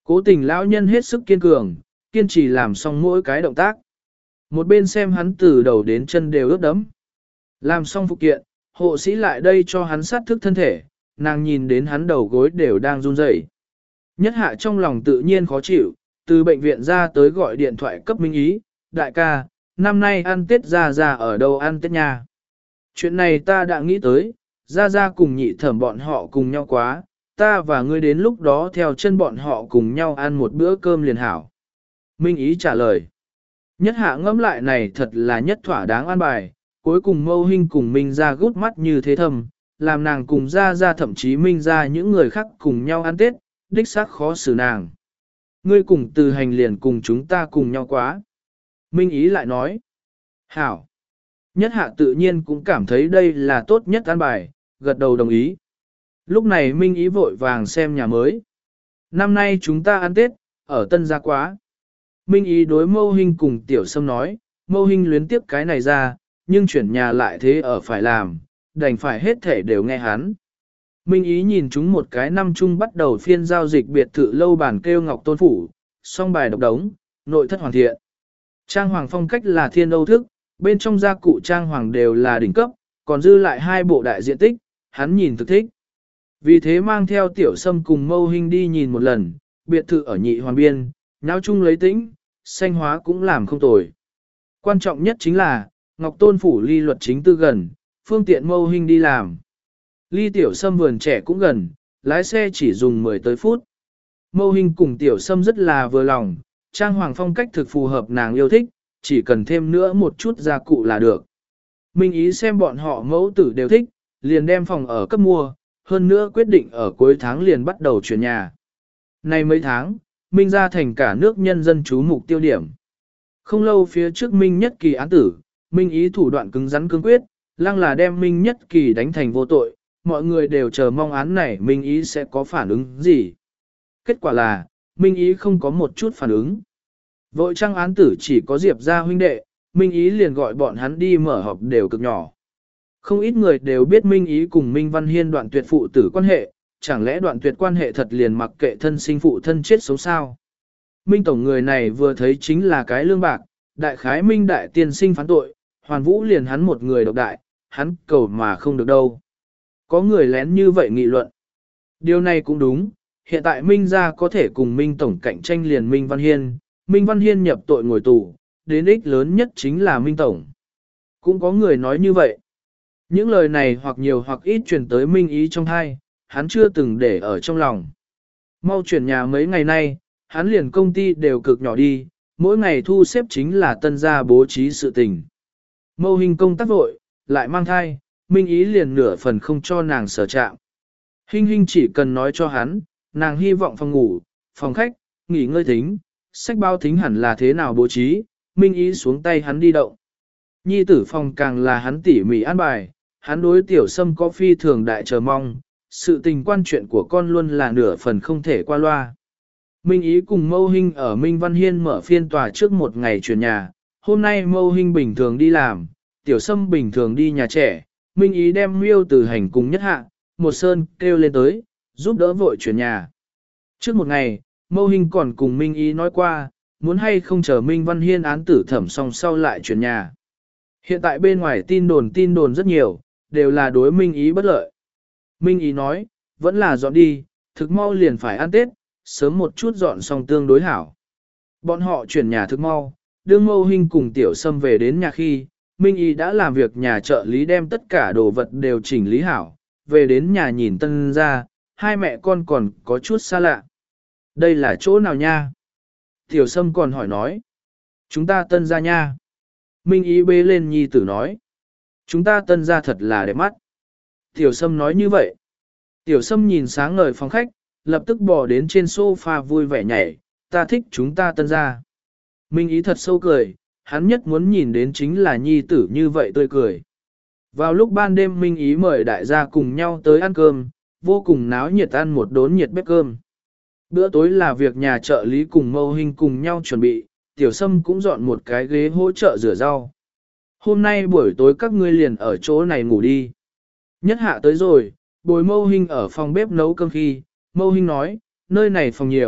Cố tình lão nhân hết sức kiên cường, kiên trì làm xong mỗi cái động tác. Một bên xem hắn từ đầu đến chân đều ướt đẫm. Làm xong phụ kiện, hộ sĩ lại đây cho hắn sát thức thân thể, nàng nhìn đến hắn đầu gối đều đang run rẩy. Nhất hạ trong lòng tự nhiên khó chịu, từ bệnh viện ra tới gọi điện thoại cấp Minh Ý, đại ca, năm nay ăn Tết ra ra ở đâu ăn Tết nha. Chuyện này ta đã nghĩ tới, ra ra cùng nhị thẩm bọn họ cùng nhau quá, ta và ngươi đến lúc đó theo chân bọn họ cùng nhau ăn một bữa cơm liền hảo. Minh Ý trả lời. Nhất hạ ngẫm lại này thật là nhất thỏa đáng an bài, cuối cùng Mâu Hinh cùng Minh ra gút mắt như thế thầm, làm nàng cùng ra ra thậm chí Minh ra những người khác cùng nhau ăn Tết, đích xác khó xử nàng. Ngươi cùng từ hành liền cùng chúng ta cùng nhau quá. Minh Ý lại nói. Hảo. Nhất hạ tự nhiên cũng cảm thấy đây là tốt nhất an bài, gật đầu đồng ý. Lúc này Minh Ý vội vàng xem nhà mới. Năm nay chúng ta ăn Tết, ở Tân Gia quá. Minh Ý đối Mâu Hinh cùng Tiểu Sâm nói, Mâu Hinh luyến tiếp cái này ra, nhưng chuyển nhà lại thế ở phải làm, đành phải hết thể đều nghe hắn. Minh Ý nhìn chúng một cái năm chung bắt đầu phiên giao dịch biệt thự lâu bản kêu Ngọc Tôn Phủ, song bài độc đống, nội thất hoàn thiện. Trang hoàng phong cách là thiên âu thức, bên trong gia cụ trang hoàng đều là đỉnh cấp, còn dư lại hai bộ đại diện tích, hắn nhìn thực thích. Vì thế mang theo Tiểu Sâm cùng Mâu Hinh đi nhìn một lần, biệt thự ở nhị hoàn biên, náo chung lấy tĩnh, xanh hóa cũng làm không tồi. Quan trọng nhất chính là, Ngọc Tôn Phủ ly luật chính tư gần, phương tiện Mâu Hinh đi làm. Ly Tiểu Sâm vườn trẻ cũng gần, lái xe chỉ dùng mười tới phút. Mâu Hinh cùng Tiểu Sâm rất là vừa lòng, trang hoàng phong cách thực phù hợp nàng yêu thích, chỉ cần thêm nữa một chút gia cụ là được. Minh Ý xem bọn họ mẫu tử đều thích, liền đem phòng ở cấp mua, hơn nữa quyết định ở cuối tháng liền bắt đầu chuyển nhà. Nay mấy tháng, Minh ra thành cả nước nhân dân chú mục tiêu điểm. Không lâu phía trước Minh Nhất Kỳ án tử, Minh Ý thủ đoạn cứng rắn cương quyết, lăng là đem Minh Nhất Kỳ đánh thành vô tội, mọi người đều chờ mong án này Minh Ý sẽ có phản ứng gì. Kết quả là, Minh Ý không có một chút phản ứng. Vội trăng án tử chỉ có Diệp gia huynh đệ, Minh Ý liền gọi bọn hắn đi mở họp đều cực nhỏ. Không ít người đều biết Minh Ý cùng Minh Văn Hiên đoạn tuyệt phụ tử quan hệ, chẳng lẽ đoạn tuyệt quan hệ thật liền mặc kệ thân sinh phụ thân chết sống sao. Minh Tổng người này vừa thấy chính là cái lương bạc, đại khái Minh đại tiên sinh phán tội, hoàn vũ liền hắn một người độc đại, hắn cầu mà không được đâu. Có người lén như vậy nghị luận. Điều này cũng đúng, hiện tại Minh gia có thể cùng Minh Tổng cạnh tranh liền Minh Văn Hiên, Minh Văn Hiên nhập tội ngồi tù, đến ích lớn nhất chính là Minh Tổng. Cũng có người nói như vậy. Những lời này hoặc nhiều hoặc ít truyền tới Minh Ý trong thai, hắn chưa từng để ở trong lòng. Mau chuyển nhà mấy ngày nay, hắn liền công ty đều cực nhỏ đi, mỗi ngày thu xếp chính là tân gia bố trí sự tình. Mâu Hinh công tác vội, lại mang thai, Minh Ý liền nửa phần không cho nàng sở chạm. Hinh Hinh chỉ cần nói cho hắn, nàng hy vọng phòng ngủ, phòng khách, nghỉ ngơi thính, sách bao thính hẳn là thế nào bố trí, Minh Ý xuống tay hắn đi động. Nhi tử phòng càng là hắn tỉ mỉ an bài, hắn đối Tiểu Sâm có phi thường đại chờ mong, sự tình quan chuyện của con luôn là nửa phần không thể qua loa. Minh Ý cùng Mâu Hinh ở Minh Văn Hiên mở phiên tòa trước một ngày chuyển nhà, hôm nay Mâu Hinh bình thường đi làm, Tiểu Sâm bình thường đi nhà trẻ, Minh Ý đem Miêu Tử Hành cùng Nhất Hạ, một sơn kêu lên tới, giúp đỡ vội chuyển nhà. Trước một ngày, Mâu Hinh còn cùng Minh Ý nói qua, muốn hay không chờ Minh Văn Hiên án tử thẩm xong sau lại chuyển nhà. Hiện tại bên ngoài tin đồn tin đồn rất nhiều, đều là đối Minh Ý bất lợi. Minh Ý nói, vẫn là dọn đi, thực mau liền phải ăn Tết, sớm một chút dọn xong tương đối hảo. Bọn họ chuyển nhà thực mau, đương Mâu Hinh cùng Tiểu Sâm về đến nhà khi, Minh Ý đã làm việc nhà trợ lý đem tất cả đồ vật đều chỉnh lý hảo, về đến nhà nhìn tân ra, hai mẹ con còn có chút xa lạ. Đây là chỗ nào nha? Tiểu Sâm còn hỏi nói. Chúng ta tân ra nha. Minh Ý bế lên nhi tử nói. Chúng ta tân ra thật là đẹp mắt. Tiểu Sâm nói như vậy. Tiểu Sâm nhìn sáng ngời phòng khách, lập tức bò đến trên sofa vui vẻ nhảy. Ta thích chúng ta tân ra. Minh Ý thật sâu cười, hắn nhất muốn nhìn đến chính là nhi tử như vậy tươi cười. Vào lúc ban đêm Minh Ý mời đại gia cùng nhau tới ăn cơm, vô cùng náo nhiệt ăn một đốn nhiệt bếp cơm. Bữa tối là việc nhà trợ lý cùng Mâu Hinh cùng nhau chuẩn bị, Tiểu Sâm cũng dọn một cái ghế hỗ trợ rửa rau. Hôm nay buổi tối các ngươi liền ở chỗ này ngủ đi. Nhất Hạ tới rồi, bồi Mâu Hinh ở phòng bếp nấu cơm khi, Mâu Hinh nói, nơi này phòng nhiều,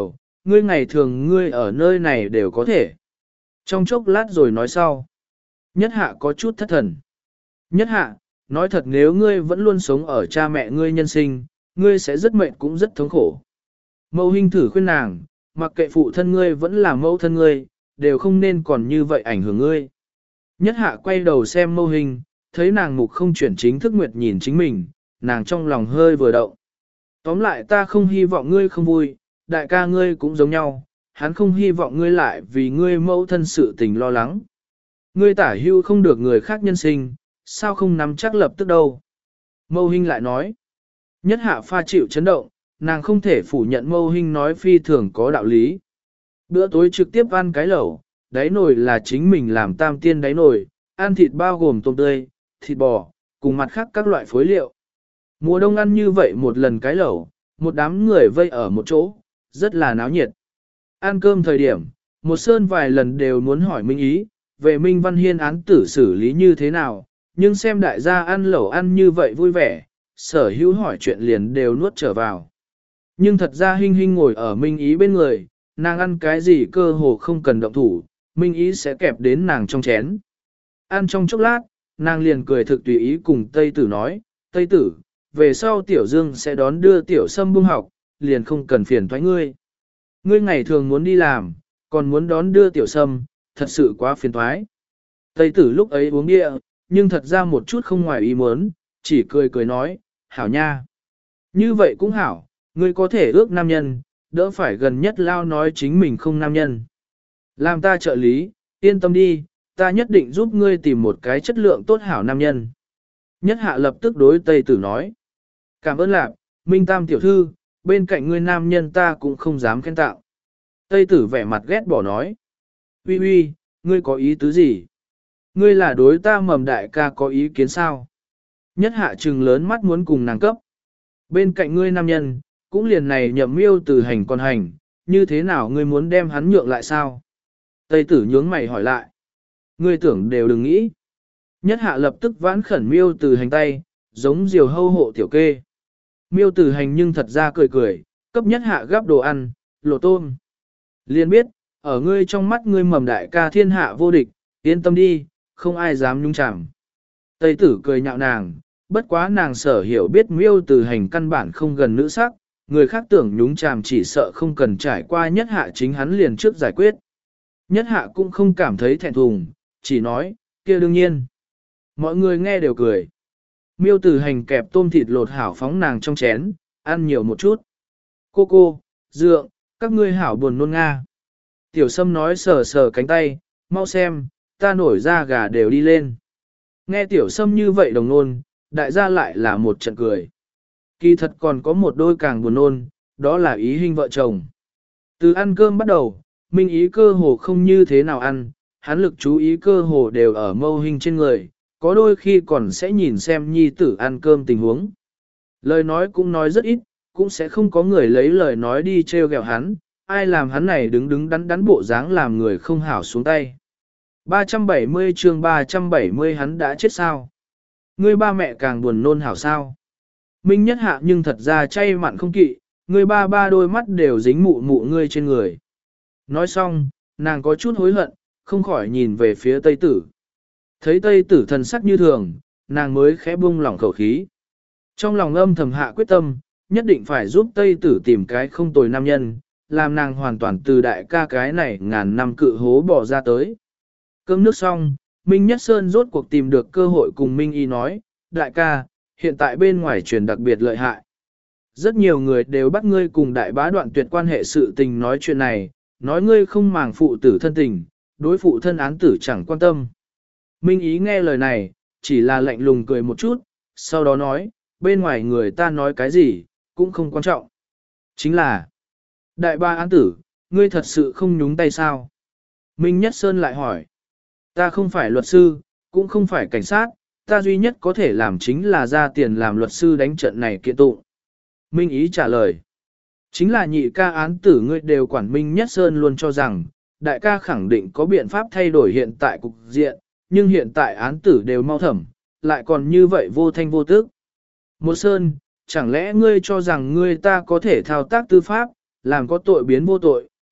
ngươi ngày thường ngươi ở nơi này đều có thể. Trong chốc lát rồi nói sau. Nhất hạ có chút thất thần. Nhất hạ, nói thật nếu ngươi vẫn luôn sống ở cha mẹ ngươi nhân sinh, ngươi sẽ rất mệt cũng rất thống khổ. Mâu Hinh thử khuyên nàng, mặc kệ phụ thân ngươi vẫn là mẫu thân ngươi, đều không nên còn như vậy ảnh hưởng ngươi. Nhất hạ quay đầu xem Mâu Hinh, thấy nàng mục không chuyển chính thức nguyệt nhìn chính mình, nàng trong lòng hơi vừa động. Tóm lại ta không hy vọng ngươi không vui, đại ca ngươi cũng giống nhau, hắn không hy vọng ngươi lại vì ngươi mẫu thân sự tình lo lắng. Ngươi tả hưu không được người khác nhân sinh, sao không nắm chắc lập tức đâu. Mâu Hinh lại nói, nhất hạ pha chịu chấn động, nàng không thể phủ nhận Mâu Hinh nói phi thường có đạo lý. Bữa tối trực tiếp ăn cái lẩu, đáy nồi là chính mình làm tam tiên đáy nồi, ăn thịt bao gồm tôm tươi, thịt bò, cùng mặt khác các loại phối liệu. Mùa đông ăn như vậy một lần cái lẩu, một đám người vây ở một chỗ, rất là náo nhiệt. Ăn cơm thời điểm, một sơn vài lần đều muốn hỏi Minh Ý, về Minh Văn Hiên án tử xử lý như thế nào, nhưng xem đại gia ăn lẩu ăn như vậy vui vẻ, sở hữu hỏi chuyện liền đều nuốt trở vào. Nhưng thật ra Hinh Hinh ngồi ở Minh Ý bên người, nàng ăn cái gì cơ hồ không cần động thủ, Minh Ý sẽ kẹp đến nàng trong chén. Ăn trong chốc lát, nàng liền cười thực tùy ý cùng Tây Tử nói, Tây Tử, về sau Tiểu Dương sẽ đón đưa Tiểu Sâm buông học, liền không cần phiền thoái ngươi. Ngươi ngày thường muốn đi làm, còn muốn đón đưa Tiểu Sâm, thật sự quá phiền thoái. Tây Tử lúc ấy uống bia, nhưng thật ra một chút không ngoài ý muốn, chỉ cười cười nói, hảo nha. Như vậy cũng hảo, ngươi có thể ước nam nhân, đỡ phải gần nhất lao nói chính mình không nam nhân. Làm ta trợ lý, yên tâm đi, ta nhất định giúp ngươi tìm một cái chất lượng tốt hảo nam nhân. Nhất hạ lập tức đối Tây Tử nói. Cảm ơn lạc, Minh Tam tiểu thư, bên cạnh ngươi nam nhân ta cũng không dám khen tạo. Tây Tử vẻ mặt ghét bỏ nói. Uy uy, ngươi có ý tứ gì? Ngươi là đối ta mầm đại ca có ý kiến sao? Nhất hạ trừng lớn mắt muốn cùng nàng cấp. Bên cạnh ngươi nam nhân, cũng liền này nhậm miêu từ hành còn hành, như thế nào ngươi muốn đem hắn nhượng lại sao? Tây Tử nhướng mày hỏi lại. Ngươi tưởng đều đừng nghĩ. Nhất hạ lập tức vãn khẩn miêu từ hành tay, giống diều hâu hộ tiểu kê. Miêu từ hành nhưng thật ra cười cười, cấp nhất hạ gắp đồ ăn, lột tôm. Liên biết, ở ngươi trong mắt ngươi mầm đại ca thiên hạ vô địch, yên tâm đi, không ai dám nhúng chạm. Tây Tử cười nhạo nàng, bất quá nàng sở hiểu biết miêu từ hành căn bản không gần nữ sắc, người khác tưởng nhúng chàm chỉ sợ không cần trải qua nhất hạ chính hắn liền trước giải quyết. Nhất hạ cũng không cảm thấy thẹn thùng, chỉ nói, kia đương nhiên. Mọi người nghe đều cười. Miêu từ hành kẹp tôm thịt lột hảo phóng nàng trong chén, ăn nhiều một chút. Cô cô, dượng, các ngươi hảo buồn nôn nga. Tiểu Sâm nói sờ sờ cánh tay, mau xem, ta nổi da gà đều đi lên. Nghe Tiểu Sâm như vậy đồng nôn, đại gia lại là một trận cười. Kỳ thật còn có một đôi càng buồn nôn, đó là Ý Hinh vợ chồng. Từ ăn cơm bắt đầu, Minh Ý cơ hồ không như thế nào ăn, hắn lực chú ý cơ hồ đều ở Mâu Hinh trên người, có đôi khi còn sẽ nhìn xem nhi tử ăn cơm tình huống. Lời nói cũng nói rất ít, cũng sẽ không có người lấy lời nói đi trêu ghẹo hắn, ai làm hắn này đứng đứng đắn đắn bộ dáng làm người không hảo xuống tay. ba trăm bảy mươi chương ba trăm bảy mươi hắn đã chết sao? Ngươi ba mẹ càng buồn nôn hảo sao? Minh Nhất hạ nhưng thật ra chay mặn không kỵ, ngươi ba ba đôi mắt đều dính mụ mụ ngươi trên người. Nói xong, nàng có chút hối hận, không khỏi nhìn về phía Tây Tử. Thấy Tây Tử thần sắc như thường, nàng mới khẽ buông lỏng khẩu khí. Trong lòng âm thầm hạ quyết tâm, nhất định phải giúp Tây Tử tìm cái không tồi nam nhân, làm nàng hoàn toàn từ đại ca cái này ngàn năm cự hố bỏ ra tới. Cơm nước xong, Minh Nhất Sơn rốt cuộc tìm được cơ hội cùng Minh Y nói, đại ca, hiện tại bên ngoài truyền đặc biệt lợi hại. Rất nhiều người đều bắt ngươi cùng đại bá đoạn tuyệt quan hệ sự tình nói chuyện này, nói ngươi không màng phụ tử thân tình, đối phụ thân án tử chẳng quan tâm. Minh Ý nghe lời này, chỉ là lạnh lùng cười một chút, sau đó nói, bên ngoài người ta nói cái gì, cũng không quan trọng. Chính là, đại ba án tử, ngươi thật sự không nhúng tay sao? Minh Nhất Sơn lại hỏi, ta không phải luật sư, cũng không phải cảnh sát, ta duy nhất có thể làm chính là ra tiền làm luật sư đánh trận này kiện tụng. Minh Ý trả lời, chính là nhị ca án tử ngươi đều quản. Minh Nhất Sơn luôn cho rằng, đại ca khẳng định có biện pháp thay đổi hiện tại cục diện, nhưng hiện tại án tử đều mau thẩm, lại còn như vậy vô thanh vô tức. Một Sơn, chẳng lẽ ngươi cho rằng ngươi ta có thể thao tác tư pháp, làm có tội biến vô tội,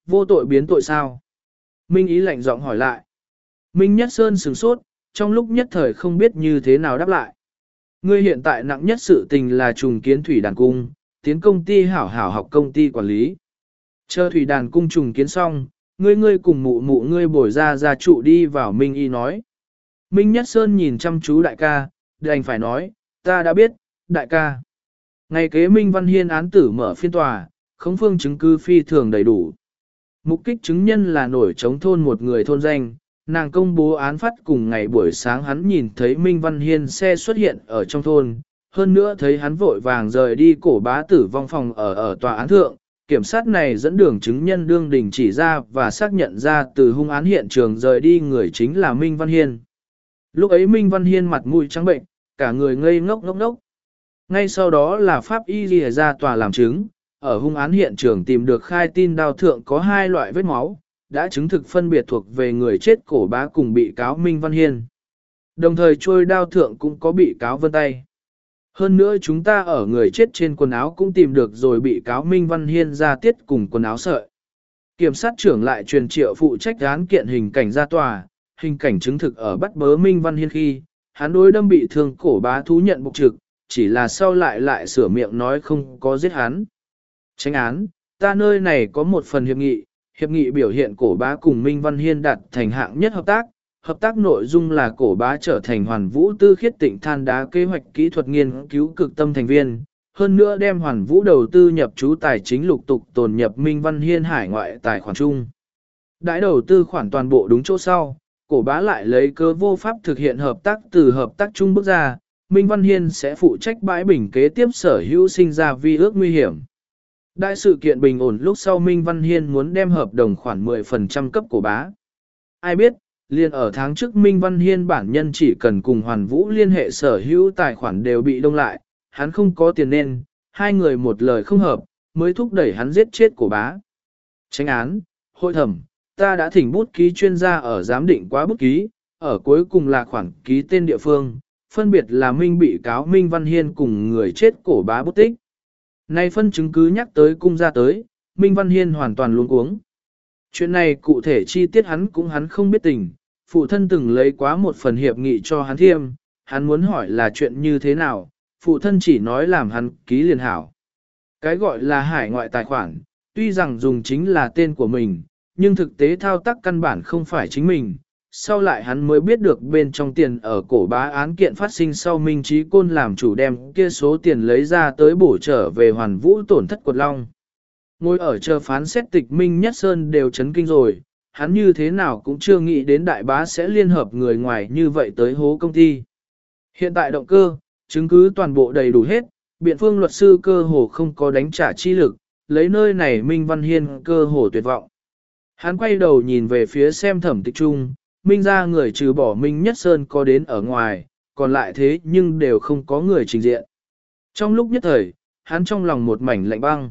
vô tội biến tội sao? Minh Ý lạnh giọng hỏi lại. Minh Nhất Sơn sửng sốt, trong lúc nhất thời không biết như thế nào đáp lại. Ngươi hiện tại nặng nhất sự tình là trùng kiến thủy đàn cung, tiến công ty hảo hảo học công ty quản lý. Chờ thủy đàn cung trùng kiến xong, ngươi ngươi cùng mụ mụ ngươi bồi ra ra trụ đi vào Minh Y nói. Minh Nhất Sơn nhìn chăm chú đại ca, đành phải nói, ta đã biết, đại ca. Ngày kế Minh Văn Hiên án tử mở phiên tòa, khống phương chứng cứ phi thường đầy đủ. Mục kích chứng nhân là nổi chống thôn một người thôn danh, nàng công bố án phát cùng ngày buổi sáng hắn nhìn thấy Minh Văn Hiên xe xuất hiện ở trong thôn, hơn nữa thấy hắn vội vàng rời đi cổ bá tử vong phòng ở ở tòa án thượng, kiểm sát này dẫn đường chứng nhân đương đình chỉ ra và xác nhận ra từ hung án hiện trường rời đi người chính là Minh Văn Hiên. Lúc ấy Minh Văn Hiên mặt mũi trắng bệnh, cả người ngây ngốc ngốc ngốc. Ngay sau đó là pháp y lìa ra tòa làm chứng, ở hung án hiện trường tìm được khai tin đao thượng có hai loại vết máu, đã chứng thực phân biệt thuộc về người chết cổ bá cùng bị cáo Minh Văn Hiên. Đồng thời trôi đao thượng cũng có bị cáo vân tay. Hơn nữa chúng ta ở người chết trên quần áo cũng tìm được rồi bị cáo Minh Văn Hiên ra tiết cùng quần áo sợi. Kiểm sát trưởng lại truyền triệu phụ trách án kiện hình cảnh ra tòa, hình cảnh chứng thực ở bắt bớ Minh Văn Hiên khi, hắn đối đâm bị thương cổ bá thú nhận bục trực, chỉ là sau lại lại sửa miệng nói không có giết hắn. Tránh án, ta nơi này có một phần hiệp nghị, hiệp nghị biểu hiện cổ bá cùng Minh Văn Hiên đạt thành hạng nhất hợp tác. Hợp tác nội dung là cổ bá trở thành hoàn vũ tư khiết tịnh than đá kế hoạch kỹ thuật nghiên cứu cực tâm thành viên, hơn nữa đem hoàn vũ đầu tư nhập trú tài chính lục tục tồn nhập Minh Văn Hiên hải ngoại tài khoản chung. Đãi đầu tư khoản toàn bộ đúng chỗ sau, cổ bá lại lấy cơ vô pháp thực hiện hợp tác từ hợp tác chung bước ra, Minh Văn Hiên sẽ phụ trách bãi bình kế tiếp sở hữu sinh ra vi ước nguy hiểm. Đại sự kiện bình ổn lúc sau Minh Văn Hiên muốn đem hợp đồng khoản mười phần trăm cấp cổ bá. Ai biết, liền ở tháng trước Minh Văn Hiên bản nhân chỉ cần cùng Hoàn Vũ liên hệ sở hữu tài khoản đều bị đông lại, hắn không có tiền nên, hai người một lời không hợp, mới thúc đẩy hắn giết chết cổ bá. Tránh án, hội thẩm, ta đã thỉnh bút ký chuyên gia ở giám định quá bút ký, ở cuối cùng là khoản ký tên địa phương, phân biệt là Minh bị cáo Minh Văn Hiên cùng người chết cổ bá bút tích. Nay phân chứng cứ nhắc tới cung ra tới, Minh Văn Hiên hoàn toàn luống cuống. Chuyện này cụ thể chi tiết hắn cũng hắn không biết tình, phụ thân từng lấy quá một phần hiệp nghị cho hắn thiêm, hắn muốn hỏi là chuyện như thế nào, phụ thân chỉ nói làm hắn ký liền hảo. Cái gọi là hải ngoại tài khoản, tuy rằng dùng chính là tên của mình, nhưng thực tế thao tác căn bản không phải chính mình. Sau lại hắn mới biết được bên trong tiền ở cổ bá án kiện phát sinh sau Minh Trí Côn làm chủ đem kia số tiền lấy ra tới bổ trở về Hoàn Vũ tổn thất quật long. Ngồi ở chờ phán xét tịch Minh Nhất Sơn đều chấn kinh rồi, hắn như thế nào cũng chưa nghĩ đến đại bá sẽ liên hợp người ngoài như vậy tới hố công ty. Hiện tại động cơ, chứng cứ toàn bộ đầy đủ hết, biện phương luật sư cơ hồ không có đánh trả chi lực, lấy nơi này Minh Văn Hiên cơ hồ tuyệt vọng. Hắn quay đầu nhìn về phía xem thẩm tịch trung, Minh ra người trừ bỏ Minh Nhất Sơn có đến ở ngoài, còn lại thế nhưng đều không có người trình diện. Trong lúc nhất thời, hắn trong lòng một mảnh lạnh băng.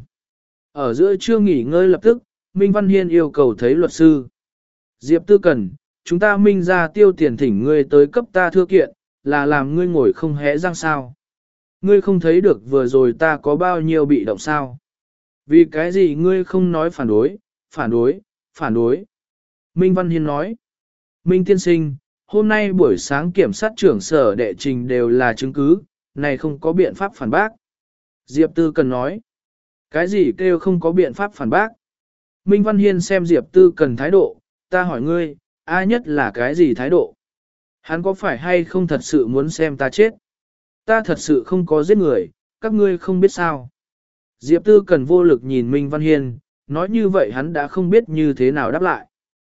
Ở giữa trưa nghỉ ngơi lập tức, Minh Văn Hiên yêu cầu thấy luật sư. Diệp Tư Cần, chúng ta Minh ra tiêu tiền thỉnh ngươi tới cấp ta thưa kiện, là làm ngươi ngồi không hé răng sao. Ngươi không thấy được vừa rồi ta có bao nhiêu bị động sao. Vì cái gì ngươi không nói phản đối, phản đối, phản đối. Minh Văn Hiên nói. Minh tiên sinh, hôm nay buổi sáng kiểm sát trưởng sở đệ trình đều là chứng cứ, này không có biện pháp phản bác. Diệp Tư Cần nói. Cái gì kêu không có biện pháp phản bác? Minh Văn Hiên xem Diệp Tư Cần thái độ, ta hỏi ngươi, ai nhất là cái gì thái độ? Hắn có phải hay không thật sự muốn xem ta chết? Ta thật sự không có giết người, các ngươi không biết sao. Diệp Tư Cần vô lực nhìn Minh Văn Hiên, nói như vậy hắn đã không biết như thế nào đáp lại.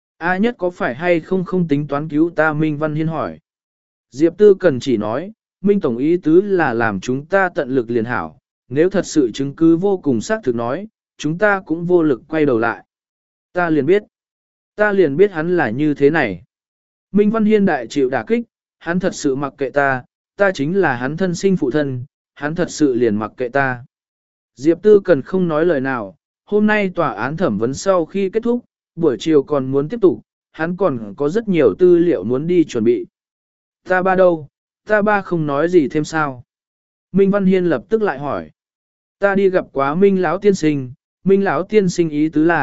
A nhất có phải hay không không tính toán cứu ta Minh Văn Hiên hỏi. Diệp Tư Cần chỉ nói, Minh Tổng ý tứ là làm chúng ta tận lực liền hảo, nếu thật sự chứng cứ vô cùng xác thực nói, chúng ta cũng vô lực quay đầu lại. Ta liền biết, ta liền biết hắn là như thế này. Minh Văn Hiên đại chịu đả kích, hắn thật sự mặc kệ ta, ta chính là hắn thân sinh phụ thân, hắn thật sự liền mặc kệ ta. Diệp Tư Cần không nói lời nào, hôm nay tòa án thẩm vấn sau khi kết thúc, buổi chiều còn muốn tiếp tục, hắn còn có rất nhiều tư liệu muốn đi chuẩn bị. Ta ba đâu, ta ba không nói gì thêm sao? Minh Văn Hiên lập tức lại hỏi. Ta đi gặp quá Minh lão tiên sinh, Minh lão tiên sinh ý tứ là,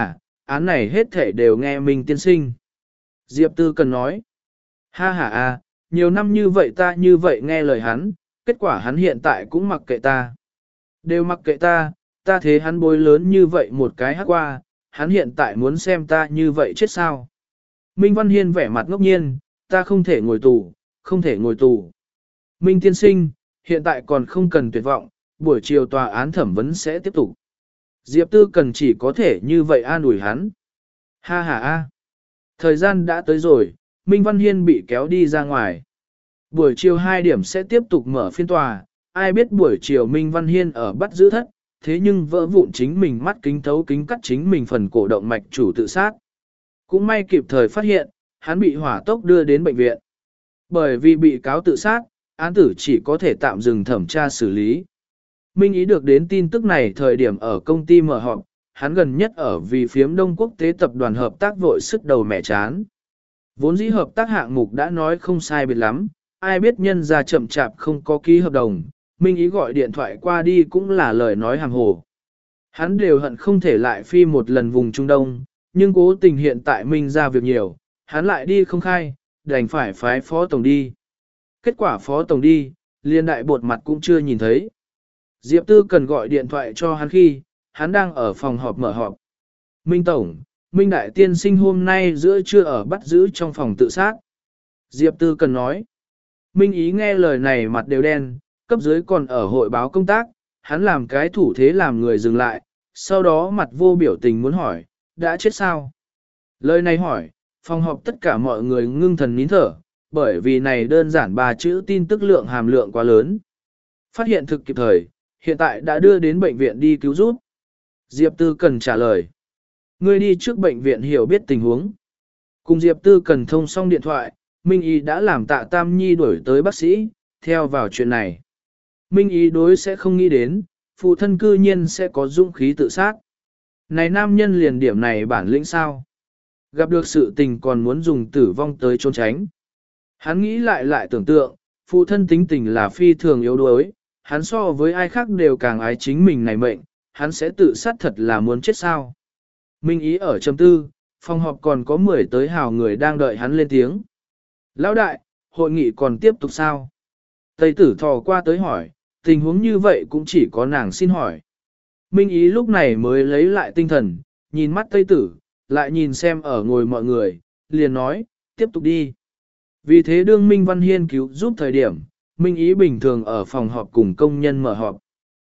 án này hết thể đều nghe Minh tiên sinh. Diệp Tư Cần nói, ha ha a, nhiều năm như vậy ta như vậy nghe lời hắn, kết quả hắn hiện tại cũng mặc kệ ta. Đều mặc kệ ta, ta thế hắn bối lớn như vậy một cái hát qua, hắn hiện tại muốn xem ta như vậy chết sao. Minh Văn Hiên vẻ mặt ngốc nhiên, ta không thể ngồi tù, không thể ngồi tù. Minh tiên sinh, hiện tại còn không cần tuyệt vọng, buổi chiều tòa án thẩm vấn sẽ tiếp tục. Diệp Tư Cần chỉ có thể như vậy an ủi hắn. Ha ha a. Thời gian đã tới rồi, Minh Văn Hiên bị kéo đi ra ngoài. Buổi chiều hai điểm sẽ tiếp tục mở phiên tòa, ai biết buổi chiều Minh Văn Hiên ở bắt giữ thất, thế nhưng vỡ vụn chính mình mắt kính thấu kính cắt chính mình phần cổ động mạch chủ tự sát. Cũng may kịp thời phát hiện, hắn bị hỏa tốc đưa đến bệnh viện. Bởi vì bị cáo tự sát, án tử chỉ có thể tạm dừng thẩm tra xử lý. Minh Ý được đến tin tức này thời điểm ở công ty mở họp, hắn gần nhất ở vì phiếm Đông Quốc tế tập đoàn hợp tác vội sức đầu mẹ chán. Vốn dĩ hợp tác hạng mục đã nói không sai biệt lắm, ai biết nhân ra chậm chạp không có ký hợp đồng, Minh Ý gọi điện thoại qua đi cũng là lời nói hàng hồ. Hắn đều hận không thể lại phi một lần vùng Trung Đông, nhưng cố tình hiện tại Minh ra việc nhiều, hắn lại đi không khai, đành phải phái phó tổng đi. Kết quả phó tổng đi, liên đại bột mặt cũng chưa nhìn thấy. Diệp Tư Cần gọi điện thoại cho hắn khi, hắn đang ở phòng họp mở họp. Minh Tổng, Minh Đại Tiên Sinh hôm nay giữa trưa ở bắt giữ trong phòng tự sát. Diệp Tư Cần nói. Minh Ý nghe lời này mặt đều đen, cấp dưới còn ở hội báo công tác, hắn làm cái thủ thế làm người dừng lại, sau đó mặt vô biểu tình muốn hỏi, đã chết sao? Lời này hỏi, phòng họp tất cả mọi người ngưng thần nín thở, bởi vì này đơn giản ba chữ tin tức lượng hàm lượng quá lớn. Phát hiện thực kịp thời, hiện tại đã đưa đến bệnh viện đi cứu giúp. Diệp Tư Cần trả lời. Ngươi đi trước bệnh viện hiểu biết tình huống. Cùng Diệp Tư Cần thông xong điện thoại, Minh Y đã làm Tạ Tam Nhi đuổi tới bác sĩ, theo vào chuyện này. Minh Y đối sẽ không nghĩ đến, phụ thân cư nhiên sẽ có dũng khí tự sát. Này nam nhân liền điểm này bản lĩnh sao? Gặp được sự tình còn muốn dùng tử vong tới trốn tránh. Hắn nghĩ lại lại tưởng tượng, phụ thân tính tình là phi thường yếu đuối, hắn so với ai khác đều càng ái chính mình này mệnh, hắn sẽ tự sát thật là muốn chết sao. Minh Ý ở chấm tư, phòng họp còn có mười tới hào người đang đợi hắn lên tiếng. Lão đại, hội nghị còn tiếp tục sao? Tây tử thò qua tới hỏi, tình huống như vậy cũng chỉ có nàng xin hỏi. Minh Ý lúc này mới lấy lại tinh thần, nhìn mắt Tây tử, lại nhìn xem ở ngồi mọi người, liền nói, tiếp tục đi. Vì thế đương Minh Văn Hiên cứu giúp thời điểm, Minh Ý bình thường ở phòng họp cùng công nhân mở họp.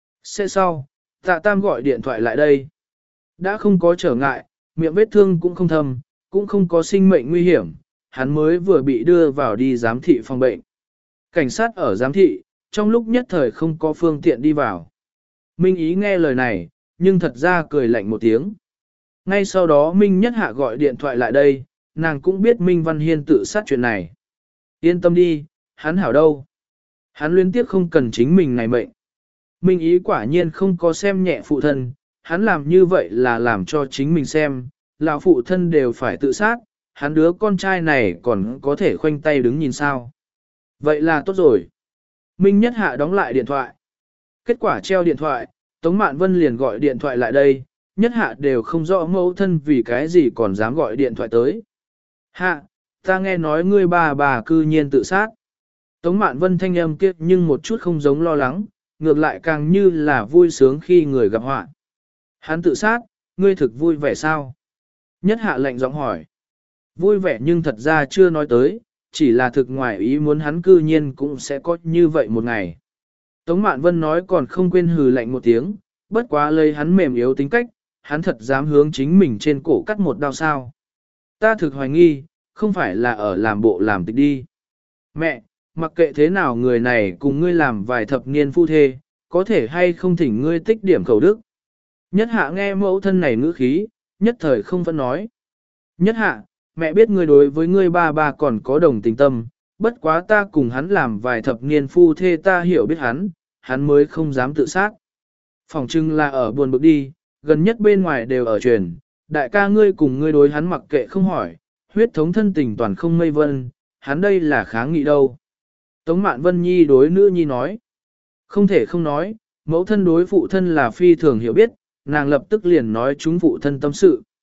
Sẽ sau, Tạ Tam gọi điện thoại lại đây. Đã không có trở ngại, miệng vết thương cũng không thâm, cũng không có sinh mệnh nguy hiểm, hắn mới vừa bị đưa vào đi giám thị phòng bệnh. Cảnh sát ở giám thị, trong lúc nhất thời không có phương tiện đi vào. Minh Ý nghe lời này, nhưng thật ra cười lạnh một tiếng. Ngay sau đó Minh Nhất Hạ gọi điện thoại lại đây, nàng cũng biết Minh Văn Hiên tự sát chuyện này. Yên tâm đi, hắn hảo đâu. Hắn liên tiếp không cần chính mình này mệnh. Minh Ý quả nhiên không có xem nhẹ phụ thân, hắn làm như vậy là làm cho chính mình xem, lão phụ thân đều phải tự sát, hắn đứa con trai này còn có thể khoanh tay đứng nhìn sao. Vậy là tốt rồi. Minh Nhất Hạ đóng lại điện thoại. Kết quả treo điện thoại, Tống Mạn Vân liền gọi điện thoại lại đây, Nhất Hạ đều không rõ mẫu thân vì cái gì còn dám gọi điện thoại tới. Hạ, ta nghe nói ngươi bà bà cư nhiên tự sát. Tống Mạn Vân thanh âm kiếp nhưng một chút không giống lo lắng, ngược lại càng như là vui sướng khi người gặp họa. Hắn tự sát, ngươi thực vui vẻ sao? Nhất Hạ lạnh giọng hỏi. Vui vẻ nhưng thật ra chưa nói tới, chỉ là thực ngoài ý muốn hắn cư nhiên cũng sẽ có như vậy một ngày. Tống Mạn Vân nói còn không quên hừ lạnh một tiếng, bất quá lấy hắn mềm yếu tính cách, hắn thật dám hướng chính mình trên cổ cắt một đao sao. Ta thực hoài nghi, không phải là ở làm bộ làm tịch đi. Mẹ, mặc kệ thế nào người này cùng ngươi làm vài thập niên phu thê, có thể hay không thỉnh ngươi tích điểm khẩu đức. Nhất Hạ nghe mẫu thân này ngữ khí, nhất thời không phân nói. Nhất Hạ, mẹ biết ngươi đối với ngươi ba ba còn có đồng tình tâm, bất quá ta cùng hắn làm vài thập niên phu thê ta hiểu biết hắn, hắn mới không dám tự sát. Phòng trưng là ở buồn bực đi, gần nhất bên ngoài đều ở truyền, đại ca ngươi cùng ngươi đối hắn mặc kệ không hỏi, huyết thống thân tình toàn không mây vân, hắn đây là kháng nghị đâu. Tống Mạn Vân Nhi đối nữ nhi nói, không thể không nói, mẫu thân đối phụ thân là phi thường hiểu biết, nàng lập tức liền nói chúng phụ thân tâm sự.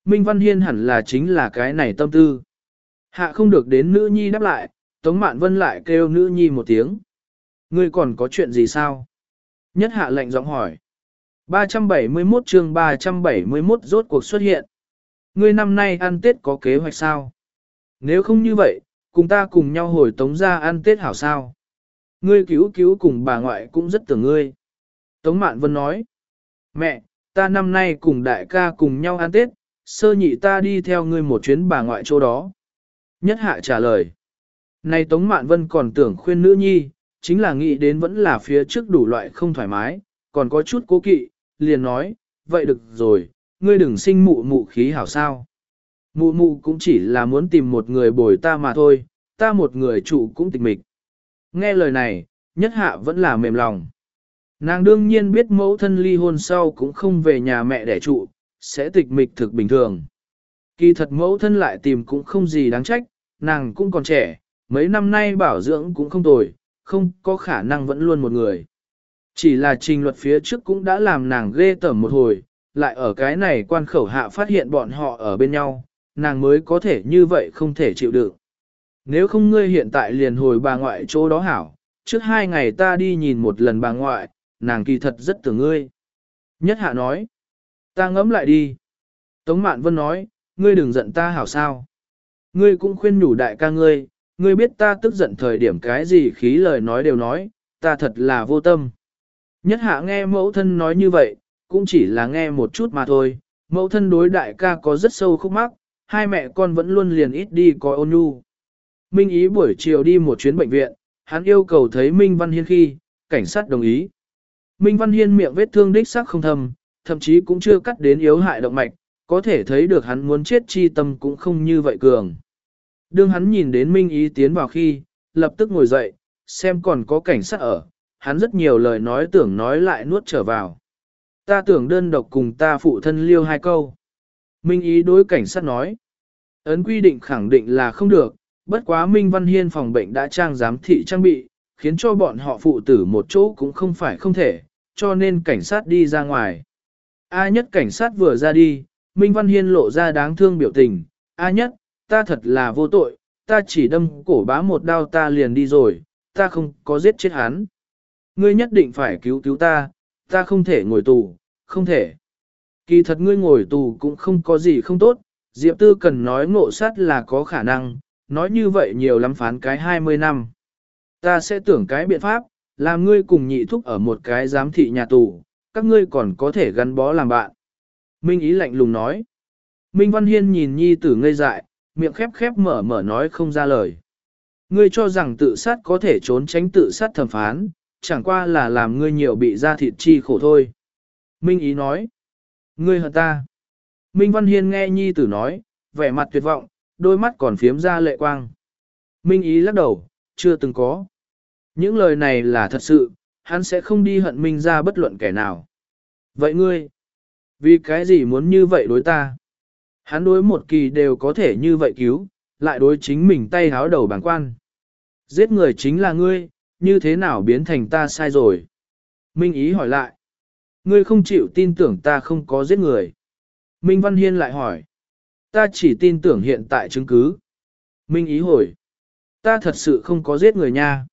Minh Văn Hiên hẳn là chính là cái này tâm tư. Hạ không được đến nữ nhi đáp lại, Tống Mạn Vân lại kêu nữ nhi một tiếng. Ngươi còn có chuyện gì sao? Nhất hạ lệnh giọng hỏi. ba trăm bảy mươi mốt chương ba trăm bảy mươi mốt rốt cuộc xuất hiện. Ngươi năm nay ăn Tết có kế hoạch sao? Nếu không như vậy, cùng ta cùng nhau hồi Tống ra ăn Tết hảo sao? Ngươi cứu cứu cùng bà ngoại cũng rất tưởng ngươi. Tống Mạn Vân nói. Mẹ, ta năm nay cùng đại ca cùng nhau ăn Tết, sơ nhị ta đi theo ngươi một chuyến bà ngoại chỗ đó. Nhất hạ trả lời. Này Tống Mạn Vân còn tưởng khuyên nữ nhi, chính là nghĩ đến vẫn là phía trước đủ loại không thoải mái, còn có chút cố kỵ, liền nói, vậy được rồi, ngươi đừng sinh mụ mụ khí hảo sao. Mụ mụ cũng chỉ là muốn tìm một người bồi ta mà thôi, ta một người trụ cũng tịch mịch. Nghe lời này, nhất hạ vẫn là mềm lòng. Nàng đương nhiên biết mẫu thân ly hôn sau cũng không về nhà mẹ đẻ trụ, sẽ tịch mịch thực bình thường. Kỳ thật mẫu thân lại tìm cũng không gì đáng trách, nàng cũng còn trẻ, mấy năm nay bảo dưỡng cũng không tồi, không có khả năng vẫn luôn một người. Chỉ là trình luật phía trước cũng đã làm nàng ghê tởm một hồi, lại ở cái này quan khẩu hạ phát hiện bọn họ ở bên nhau, nàng mới có thể như vậy không thể chịu đựng. Nếu không ngươi hiện tại liền hồi bà ngoại chỗ đó hảo, trước hai ngày ta đi nhìn một lần bà ngoại, nàng kỳ thật rất tưởng ngươi. Nhất hạ nói, ta ngẫm lại đi. Tống Mạn Vân nói, ngươi đừng giận ta hảo sao. Ngươi cũng khuyên nhủ đại ca ngươi, ngươi biết ta tức giận thời điểm cái gì khí lời nói đều nói, ta thật là vô tâm. Nhất hạ nghe mẫu thân nói như vậy, cũng chỉ là nghe một chút mà thôi, mẫu thân đối đại ca có rất sâu khúc mắc, hai mẹ con vẫn luôn liền ít đi coi ôn nhu. Minh Ý buổi chiều đi một chuyến bệnh viện, hắn yêu cầu thấy Minh Văn Hiên khi, cảnh sát đồng ý. Minh Văn Hiên miệng vết thương đích xác không thâm, thậm chí cũng chưa cắt đến yếu hại động mạch, có thể thấy được hắn muốn chết chi tâm cũng không như vậy cường. Đương hắn nhìn đến Minh Ý tiến vào khi, lập tức ngồi dậy, xem còn có cảnh sát ở, hắn rất nhiều lời nói tưởng nói lại nuốt trở vào. Ta tưởng đơn độc cùng ta phụ thân liêu hai câu. Minh Ý đối cảnh sát nói, ấn quy định khẳng định là không được, bất quá Minh Văn Hiên phòng bệnh đã trang giám thị trang bị, khiến cho bọn họ phụ tử một chỗ cũng không phải không thể, cho nên cảnh sát đi ra ngoài. A nhất cảnh sát vừa ra đi, Minh Văn Hiên lộ ra đáng thương biểu tình, A nhất, ta thật là vô tội, ta chỉ đâm cổ bá một đao ta liền đi rồi, ta không có giết chết hắn. Ngươi nhất định phải cứu cứu ta, ta không thể ngồi tù, không thể. Kỳ thật ngươi ngồi tù cũng không có gì không tốt, Diệp Tư cần nói ngộ sát là có khả năng, nói như vậy nhiều lắm phán cái hai mươi năm. Ta sẽ tưởng cái biện pháp, làm ngươi cùng nhị thúc ở một cái giám thị nhà tù, các ngươi còn có thể gắn bó làm bạn. Minh Ý lạnh lùng nói. Minh Văn Hiên nhìn nhi tử ngây dại, miệng khép khép mở mở nói không ra lời. Ngươi cho rằng tự sát có thể trốn tránh tự sát thẩm phán, chẳng qua là làm ngươi nhiều bị ra thịt chi khổ thôi. Minh Ý nói. Ngươi hận ta. Minh Văn Hiên nghe nhi tử nói, vẻ mặt tuyệt vọng, đôi mắt còn phiếm ra lệ quang. Minh Ý lắc đầu, chưa từng có. Những lời này là thật sự, hắn sẽ không đi hận Minh ra bất luận kẻ nào. Vậy ngươi, vì cái gì muốn như vậy đối ta? Hắn đối một kỳ đều có thể như vậy cứu, lại đối chính mình tay háo đầu bàng quan. Giết người chính là ngươi, như thế nào biến thành ta sai rồi? Minh Ý hỏi lại. Ngươi không chịu tin tưởng ta không có giết người. Minh Văn Hiên lại hỏi. Ta chỉ tin tưởng hiện tại chứng cứ. Minh Ý hỏi. Ta thật sự không có giết người nha.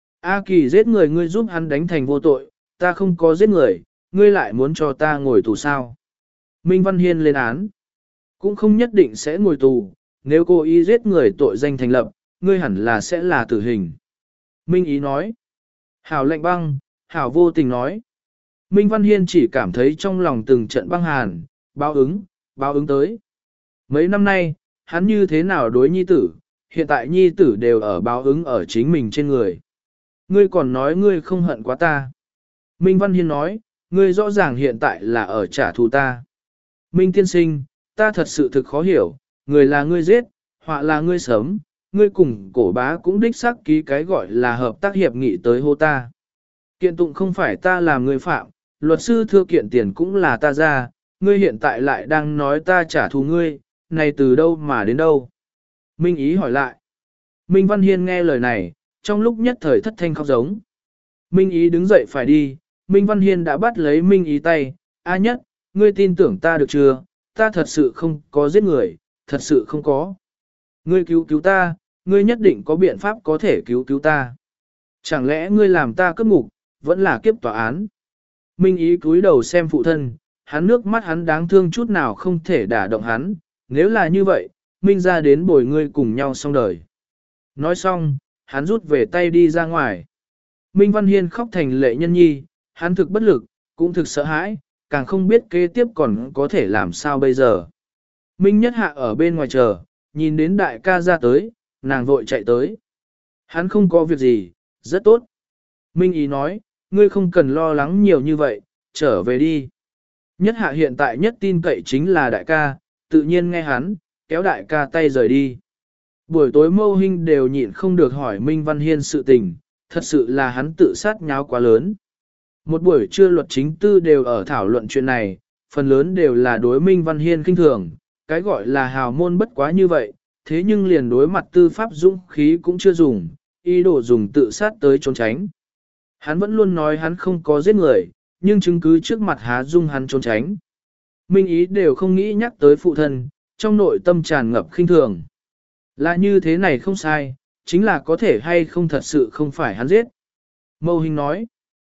A Kỳ giết người ngươi giúp hắn đánh thành vô tội, ta không có giết người, ngươi lại muốn cho ta ngồi tù sao? Minh Văn Hiên lên án. Cũng không nhất định sẽ ngồi tù, nếu cô ý giết người tội danh thành lập, ngươi hẳn là sẽ là tử hình. Minh Ý nói. Hảo lạnh băng, Hảo vô tình nói. Minh Văn Hiên chỉ cảm thấy trong lòng từng trận băng hàn, báo ứng, báo ứng tới. Mấy năm nay, hắn như thế nào đối nhi tử, hiện tại nhi tử đều ở báo ứng ở chính mình trên người. Ngươi còn nói ngươi không hận quá ta. Minh Văn Hiên nói, ngươi rõ ràng hiện tại là ở trả thù ta. Minh tiên sinh, ta thật sự thực khó hiểu, người là ngươi giết, họa là ngươi sớm, ngươi cùng cổ bá cũng đích xác ký cái gọi là hợp tác hiệp nghị tới hô ta. Kiện tụng không phải ta làm người phạm, luật sư thưa kiện tiền cũng là ta ra, ngươi hiện tại lại đang nói ta trả thù ngươi, này từ đâu mà đến đâu. Minh Ý hỏi lại. Minh Văn Hiên nghe lời này, trong lúc nhất thời thất thanh khóc giống. Minh Ý đứng dậy phải đi, Minh Văn Hiên đã bắt lấy Minh Ý tay, A nhất, ngươi tin tưởng ta được chưa, ta thật sự không có giết người, thật sự không có. Ngươi cứu cứu ta, ngươi nhất định có biện pháp có thể cứu cứu ta. Chẳng lẽ ngươi làm ta cướp ngục, vẫn là kiếp tòa án. Minh Ý cúi đầu xem phụ thân, hắn nước mắt hắn đáng thương chút nào không thể đả động hắn, nếu là như vậy, Minh ra đến bồi ngươi cùng nhau xong đời. Nói xong, hắn rút về tay đi ra ngoài. Minh Văn Hiên khóc thành lệ nhân nhi, hắn thực bất lực, cũng thực sợ hãi, càng không biết kế tiếp còn có thể làm sao bây giờ. Minh Nhất Hạ ở bên ngoài chờ, nhìn đến đại ca ra tới, nàng vội chạy tới. Hắn không có việc gì, rất tốt. Minh Ý nói, ngươi không cần lo lắng nhiều như vậy, trở về đi. Nhất Hạ hiện tại nhất tin cậy chính là đại ca, tự nhiên nghe hắn, kéo đại ca tay rời đi. Buổi tối Mâu Hinh đều nhịn không được hỏi Minh Văn Hiên sự tình, thật sự là hắn tự sát nháo quá lớn. Một buổi trưa luật chính tư đều ở thảo luận chuyện này, phần lớn đều là đối Minh Văn Hiên khinh thường, cái gọi là hào môn bất quá như vậy, thế nhưng liền đối mặt tư pháp dũng khí cũng chưa dùng, ý đồ dùng tự sát tới trốn tránh. Hắn vẫn luôn nói hắn không có giết người, nhưng chứng cứ trước mặt há dung hắn trốn tránh. Minh Ý đều không nghĩ nhắc tới phụ thân, trong nội tâm tràn ngập khinh thường. Là như thế này không sai, chính là có thể hay không thật sự không phải hắn giết. Mâu Hinh nói,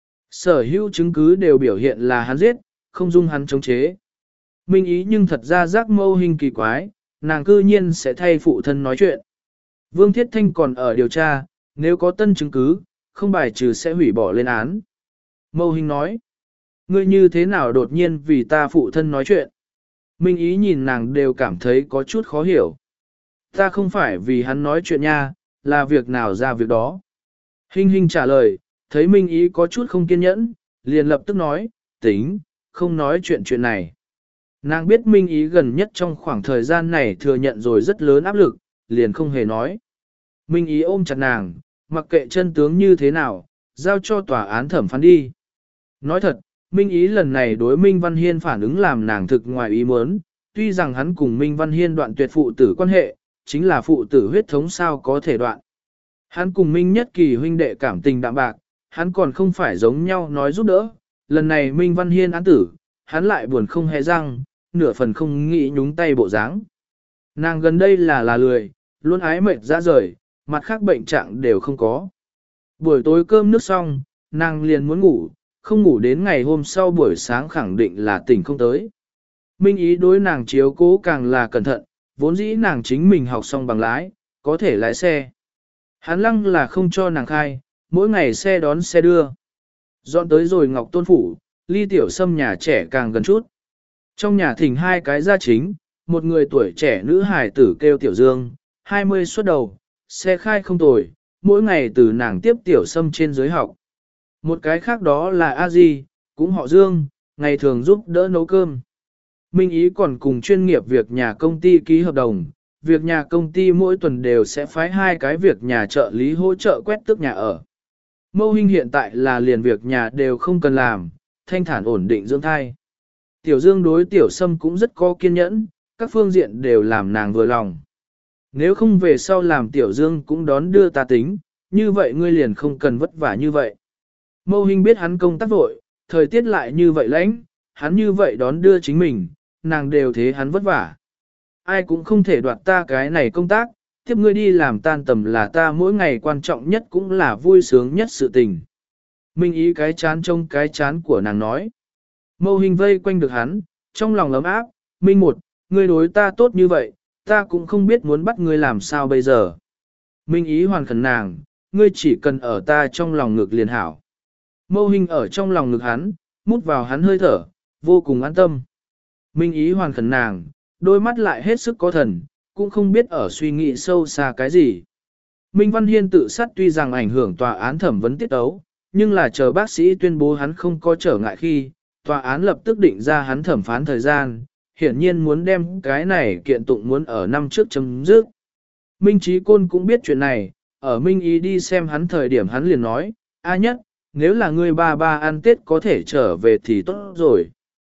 sở hữu chứng cứ đều biểu hiện là hắn giết, không dung hắn chống chế. Minh Ý nhưng thật ra giác Mâu Hinh kỳ quái, nàng cư nhiên sẽ thay phụ thân nói chuyện. Vương Thiết Thanh còn ở điều tra, nếu có tân chứng cứ, không bài trừ sẽ hủy bỏ lên án. Mâu Hinh nói, ngươi như thế nào đột nhiên vì ta phụ thân nói chuyện. Minh Ý nhìn nàng đều cảm thấy có chút khó hiểu. Ta không phải vì hắn nói chuyện nha, là việc nào ra việc đó. Hinh Hinh trả lời, thấy Minh Ý có chút không kiên nhẫn, liền lập tức nói, tính, không nói chuyện chuyện này. Nàng biết Minh Ý gần nhất trong khoảng thời gian này thừa nhận rồi rất lớn áp lực, liền không hề nói. Minh Ý ôm chặt nàng, mặc kệ chân tướng như thế nào, giao cho tòa án thẩm phán đi. Nói thật, Minh Ý lần này đối Minh Văn Hiên phản ứng làm nàng thực ngoài ý muốn, tuy rằng hắn cùng Minh Văn Hiên đoạn tuyệt phụ tử quan hệ, chính là phụ tử huyết thống sao có thể đoạn. Hắn cùng Minh Nhất Kỳ huynh đệ cảm tình đạm bạc, hắn còn không phải giống nhau nói giúp đỡ, lần này Minh Văn Hiên án tử, hắn lại buồn không hề răng, nửa phần không nghĩ nhúng tay bộ dáng. Nàng gần đây là là lười, luôn ái mệt ra rời, mặt khác bệnh trạng đều không có. Buổi tối cơm nước xong, nàng liền muốn ngủ, không ngủ đến ngày hôm sau buổi sáng khẳng định là tỉnh không tới. Minh Ý đối nàng chiếu cố càng là cẩn thận, vốn dĩ nàng chính mình học xong bằng lái, có thể lái xe. Hắn lăng là không cho nàng khai, mỗi ngày xe đón xe đưa. Dọn tới rồi Ngọc Tôn Phủ, ly tiểu sâm nhà trẻ càng gần chút. Trong nhà thỉnh hai cái gia chính, một người tuổi trẻ nữ hài tử kêu Tiểu Dương, hai mươi xuất đầu, xe khai không tồi, mỗi ngày từ nàng tiếp Tiểu Sâm trên dưới học. Một cái khác đó là A Di, cũng họ Dương, ngày thường giúp đỡ nấu cơm. Minh Ý còn cùng chuyên nghiệp việc nhà công ty ký hợp đồng, việc nhà công ty mỗi tuần đều sẽ phái hai cái việc nhà trợ lý hỗ trợ quét tước nhà ở. Mâu Hinh hiện tại là liền việc nhà đều không cần làm, thanh thản ổn định dưỡng thai. Tiểu Dương đối Tiểu Sâm cũng rất có kiên nhẫn, các phương diện đều làm nàng vừa lòng. Nếu không về sau làm Tiểu Dương cũng đón đưa ta tính, như vậy ngươi liền không cần vất vả như vậy. Mâu Hinh biết hắn công tác vội, thời tiết lại như vậy lãnh, hắn như vậy đón đưa chính mình, nàng đều thế hắn vất vả. Ai cũng không thể đoạt ta cái này công tác, tiếp ngươi đi làm tan tầm là ta mỗi ngày quan trọng nhất cũng là vui sướng nhất sự tình. Minh Ý cái chán trông cái chán của nàng nói. Mâu Hinh vây quanh được hắn, trong lòng ấm áp, Minh một, ngươi đối ta tốt như vậy, ta cũng không biết muốn bắt ngươi làm sao bây giờ. Minh Ý hoàn khẩn nàng, ngươi chỉ cần ở ta trong lòng ngực liền hảo. Mâu Hinh ở trong lòng ngực hắn, mút vào hắn hơi thở, vô cùng an tâm. Minh Ý hoàn khẩn nàng, đôi mắt lại hết sức có thần, cũng không biết ở suy nghĩ sâu xa cái gì. Minh Văn Hiên tự sát tuy rằng ảnh hưởng tòa án thẩm vấn tiết ấu, nhưng là chờ bác sĩ tuyên bố hắn không có trở ngại khi, tòa án lập tức định ra hắn thẩm phán thời gian, hiển nhiên muốn đem cái này kiện tụng muốn ở năm trước chấm dứt. Minh Chí Côn cũng biết chuyện này, ở Minh Ý đi xem hắn thời điểm hắn liền nói, A Nhất, nếu là ngươi ba ba ăn Tết có thể trở về thì tốt rồi.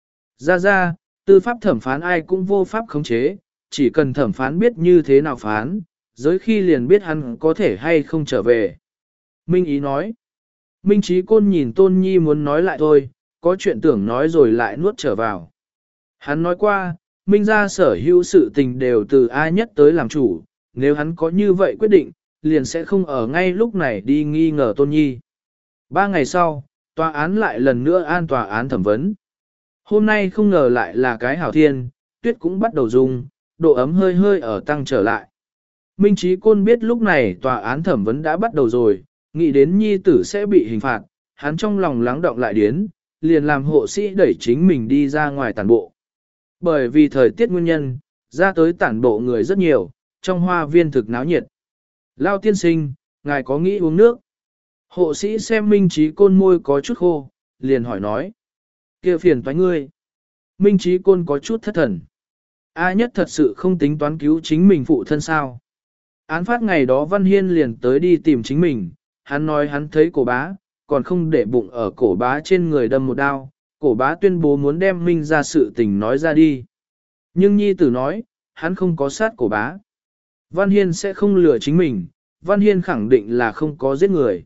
Ra ra, tư pháp thẩm phán ai cũng vô pháp khống chế, chỉ cần thẩm phán biết như thế nào phán, giới khi liền biết hắn có thể hay không trở về. Minh Ý nói, Minh Chí Côn nhìn Tôn Nhi muốn nói lại thôi, có chuyện tưởng nói rồi lại nuốt trở vào. Hắn nói qua, Minh ra sở hữu sự tình đều từ ai nhất tới làm chủ, nếu hắn có như vậy quyết định, liền sẽ không ở ngay lúc này đi nghi ngờ Tôn Nhi. Ba ngày sau, tòa án lại lần nữa an tòa án thẩm vấn. Hôm nay không ngờ lại là cái hảo thiên, tuyết cũng bắt đầu rung, độ ấm hơi hơi ở tăng trở lại. Minh Trí Côn biết lúc này tòa án thẩm vấn đã bắt đầu rồi, nghĩ đến Nhi tử sẽ bị hình phạt, hắn trong lòng lắng động lại điến, liền làm hộ sĩ đẩy chính mình đi ra ngoài tản bộ. Bởi vì thời tiết nguyên nhân, ra tới tản bộ người rất nhiều, trong hoa viên thực náo nhiệt. Lao tiên sinh, ngài có nghĩ uống nước? Hộ sĩ xem Minh Trí Côn môi có chút khô, liền hỏi nói. Kia phiền toái ngươi. Minh Trí Côn có chút thất thần. A nhất thật sự không tính toán cứu chính mình phụ thân sao. Án phát ngày đó Văn Hiên liền tới đi tìm chính mình, hắn nói hắn thấy cổ bá, còn không để bụng ở cổ bá trên người đâm một đao, cổ bá tuyên bố muốn đem Minh ra sự tình nói ra đi. Nhưng nhi tử nói, hắn không có sát cổ bá. Văn Hiên sẽ không lừa chính mình, Văn Hiên khẳng định là không có giết người.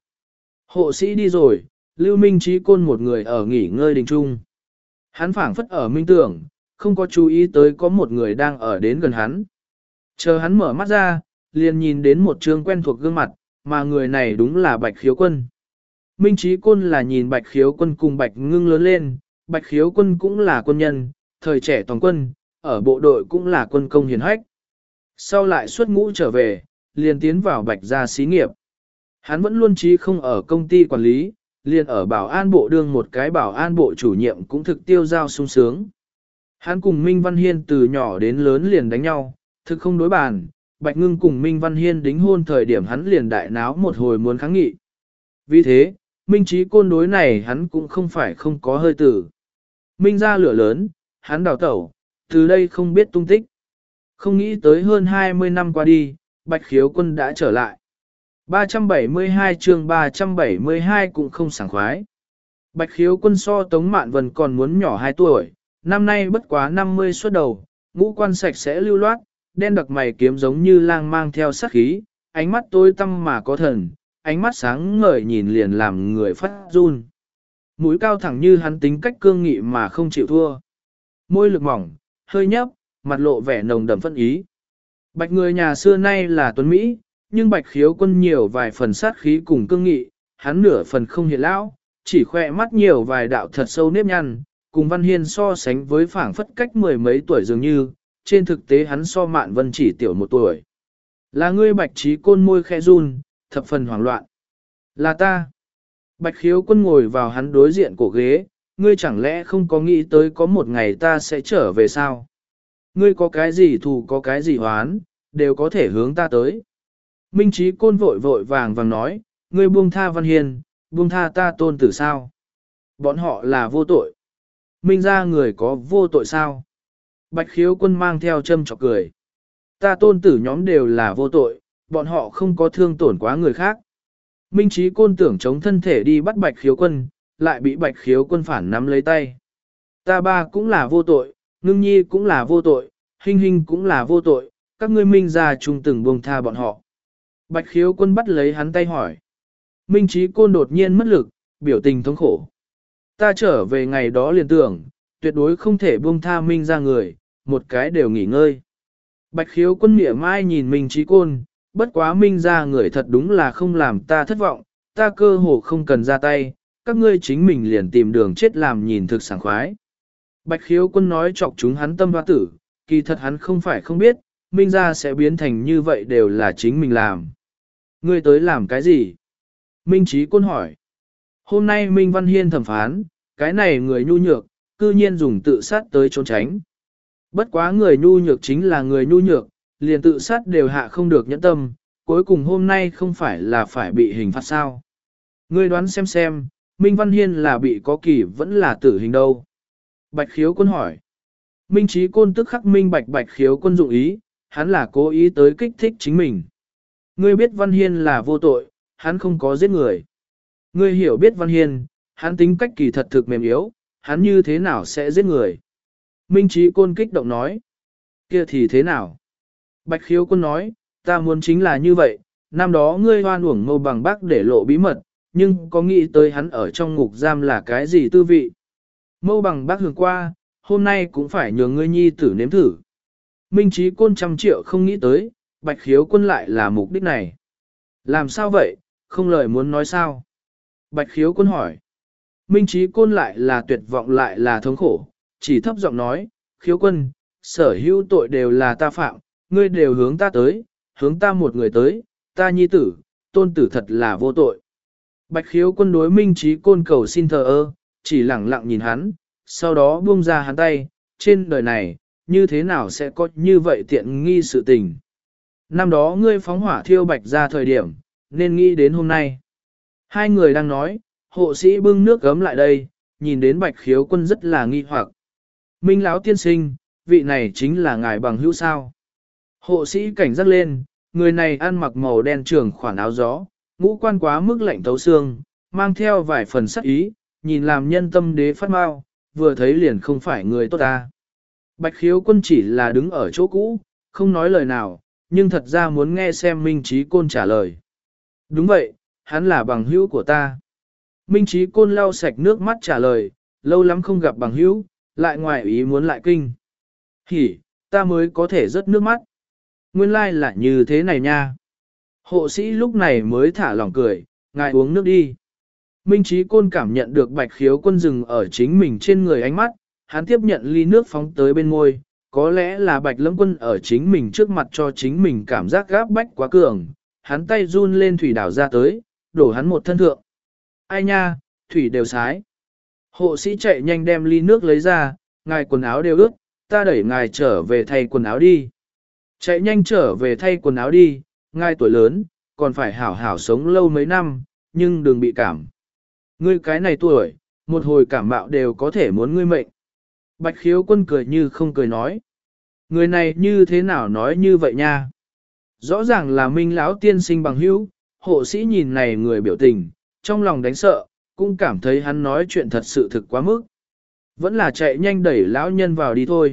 Hộ sĩ đi rồi, Lưu Minh Trí Côn một người ở nghỉ ngơi đình trung. Hắn phảng phất ở minh tưởng, không có chú ý tới có một người đang ở đến gần hắn. Chờ hắn mở mắt ra, liền nhìn đến một trương quen thuộc gương mặt, mà người này đúng là Bạch Khiếu Quân. Minh Trí Côn là nhìn Bạch Khiếu Quân cùng Bạch Ngưng lớn lên, Bạch Khiếu Quân cũng là quân nhân, thời trẻ toàn quân, ở bộ đội cũng là quân công hiển hách. Sau lại xuất ngũ trở về, liền tiến vào Bạch gia xí nghiệp. Hắn vẫn luôn trí không ở công ty quản lý, liền ở bảo an bộ đương một cái bảo an bộ chủ nhiệm cũng thực tiêu giao sung sướng. Hắn cùng Minh Văn Hiên từ nhỏ đến lớn liền đánh nhau, thực không đối bàn, Bạch Ngưng cùng Minh Văn Hiên đính hôn thời điểm hắn liền đại náo một hồi muốn kháng nghị. Vì thế, Minh Trí Côn đối này hắn cũng không phải không có hơi tử. Minh ra lửa lớn, hắn đào tẩu, từ đây không biết tung tích. Không nghĩ tới hơn hai mươi năm qua đi, Bạch Khiếu Quân đã trở lại. ba trăm bảy mươi hai chương ba trăm bảy mươi hai cũng không sảng khoái. Bạch Khiếu Quân so Tống Mạn Vân còn muốn nhỏ hai tuổi, năm nay bất quá năm mươi xuất đầu, ngũ quan sạch sẽ lưu loát, đen đặc mày kiếm giống như lang mang theo sát khí, ánh mắt tối tăm mà có thần, ánh mắt sáng ngời nhìn liền làm người phát run. Mũi cao thẳng như hắn tính cách cương nghị mà không chịu thua. Môi lực mỏng, hơi nhấp, mặt lộ vẻ nồng đậm phân ý. Bạch người nhà xưa nay là tuấn Mỹ, nhưng Bạch Khiếu Quân nhiều vài phần sát khí cùng cương nghị, hắn nửa phần không hiện lão, chỉ khỏe mắt nhiều vài đạo thật sâu nếp nhăn, cùng Văn Hiên so sánh với phảng phất cách mười mấy tuổi dường như, trên thực tế hắn so Mạn Vân chỉ tiểu một tuổi. Là ngươi Bạch Trí Côn môi khẽ run, thập phần hoảng loạn. Là ta. Bạch Khiếu Quân ngồi vào hắn đối diện cổ ghế, ngươi chẳng lẽ không có nghĩ tới có một ngày ta sẽ trở về sao? Ngươi có cái gì thù có cái gì hoán, đều có thể hướng ta tới. Minh Trí Côn vội vội vàng vàng nói, ngươi buông tha Văn Hiên, buông tha ta tôn tử sao? Bọn họ là vô tội. Minh ra người có vô tội sao? Bạch Khiếu Quân mang theo châm chọc cười. Ta tôn tử nhóm đều là vô tội, bọn họ không có thương tổn quá người khác. Minh Trí Côn tưởng chống thân thể đi bắt Bạch Khiếu Quân, lại bị Bạch Khiếu Quân phản nắm lấy tay. Ta ba cũng là vô tội, Ngưng Nhi cũng là vô tội, Hinh Hinh cũng là vô tội, các ngươi Minh ra chung từng buông tha bọn họ. Bạch Khiếu Quân bắt lấy hắn tay hỏi. Minh Trí Côn đột nhiên mất lực, biểu tình thống khổ. Ta trở về ngày đó liền tưởng, tuyệt đối không thể buông tha Minh ra người, một cái đều nghỉ ngơi. Bạch Khiếu Quân mỉa mai nhìn Minh Trí Côn, bất quá Minh ra người thật đúng là không làm ta thất vọng, ta cơ hồ không cần ra tay, các ngươi chính mình liền tìm đường chết làm nhìn thực sảng khoái. Bạch Khiếu Quân nói chọc chúng hắn tâm hoa tử, kỳ thật hắn không phải không biết, Minh ra sẽ biến thành như vậy đều là chính mình làm. Ngươi tới làm cái gì? Minh Trí Côn hỏi. Hôm nay Minh Văn Hiên thẩm phán, cái này người nhu nhược, cư nhiên dùng tự sát tới trốn tránh. Bất quá người nhu nhược chính là người nhu nhược, liền tự sát đều hạ không được nhẫn tâm, cuối cùng hôm nay không phải là phải bị hình phạt sao. Ngươi đoán xem xem, Minh Văn Hiên là bị có kỳ vẫn là tử hình đâu. Bạch Khiếu Quân hỏi. Minh Trí Côn tức khắc minh bạch Bạch Khiếu Quân dụng ý, hắn là cố ý tới kích thích chính mình. Ngươi biết Văn Hiên là vô tội, hắn không có giết người. Ngươi hiểu biết Văn Hiên, hắn tính cách kỳ thật thực mềm yếu, hắn như thế nào sẽ giết người. Minh Trí Côn kích động nói. Kia thì thế nào? Bạch Khiếu Quân nói, ta muốn chính là như vậy, năm đó ngươi hoan uổng Mâu Bằng Bác để lộ bí mật, nhưng có nghĩ tới hắn ở trong ngục giam là cái gì tư vị. Mâu Bằng Bác hưởng qua, hôm nay cũng phải nhường ngươi nhi tử nếm thử. Minh Trí Côn trăm triệu không nghĩ tới, Bạch Khiếu Quân lại là mục đích này. Làm sao vậy, không lời muốn nói sao? Bạch Khiếu Quân hỏi. Minh Trí Côn lại là tuyệt vọng lại là thống khổ, chỉ thấp giọng nói, Khiếu Quân, sở hữu tội đều là ta phạm, ngươi đều hướng ta tới, hướng ta một người tới, ta nhi tử, tôn tử thật là vô tội. Bạch Khiếu Quân đối Minh Trí Côn cầu xin thờ ơ, chỉ lẳng lặng nhìn hắn, sau đó buông ra hắn tay, trên đời này, như thế nào sẽ có như vậy tiện nghi sự tình. Năm đó ngươi phóng hỏa thiêu Bạch ra thời điểm, nên nghĩ đến hôm nay. Hai người đang nói, hộ sĩ bưng nước gấm lại đây, nhìn đến Bạch Khiếu Quân rất là nghi hoặc. Minh Lão tiên sinh, vị này chính là ngài bằng hữu sao. Hộ sĩ cảnh giác lên, người này ăn mặc màu đen trường khoản áo gió, ngũ quan quá mức lạnh thấu xương, mang theo vài phần sắc ý, nhìn làm nhân tâm đế phát mau, vừa thấy liền không phải người tốt ta. Bạch Khiếu Quân chỉ là đứng ở chỗ cũ, không nói lời nào, nhưng thật ra muốn nghe xem Minh Trí Côn trả lời. Đúng vậy, hắn là bằng hữu của ta. Minh Trí Côn lau sạch nước mắt trả lời, lâu lắm không gặp bằng hữu, lại ngoài ý muốn lại kinh. Hỉ, ta mới có thể rớt nước mắt. Nguyên lai like là như thế này nha. Hộ sĩ lúc này mới thả lỏng cười, ngài uống nước đi. Minh Trí Côn cảm nhận được Bạch Khiếu Quân dừng ở chính mình trên người ánh mắt, hắn tiếp nhận ly nước phóng tới bên môi, có lẽ là Bạch Lâm Quân ở chính mình trước mặt cho chính mình cảm giác gáp bách quá cường, hắn tay run lên thủy đảo ra tới, đổ hắn một thân thượng. Ai nha, thủy đều sái. Hộ sĩ chạy nhanh đem ly nước lấy ra, ngài quần áo đều ướt, ta đẩy ngài trở về thay quần áo đi. Chạy nhanh trở về thay quần áo đi, ngài tuổi lớn, còn phải hảo hảo sống lâu mấy năm, nhưng đừng bị cảm. Ngươi cái này tuổi, một hồi cảm mạo đều có thể muốn ngươi mệnh. Bạch Khiếu Quân cười như không cười nói. Người này như thế nào nói như vậy nha? Rõ ràng là Minh Lão tiên sinh bằng hữu, hộ sĩ nhìn này người biểu tình, trong lòng đánh sợ, cũng cảm thấy hắn nói chuyện thật sự thực quá mức. Vẫn là chạy nhanh đẩy lão nhân vào đi thôi.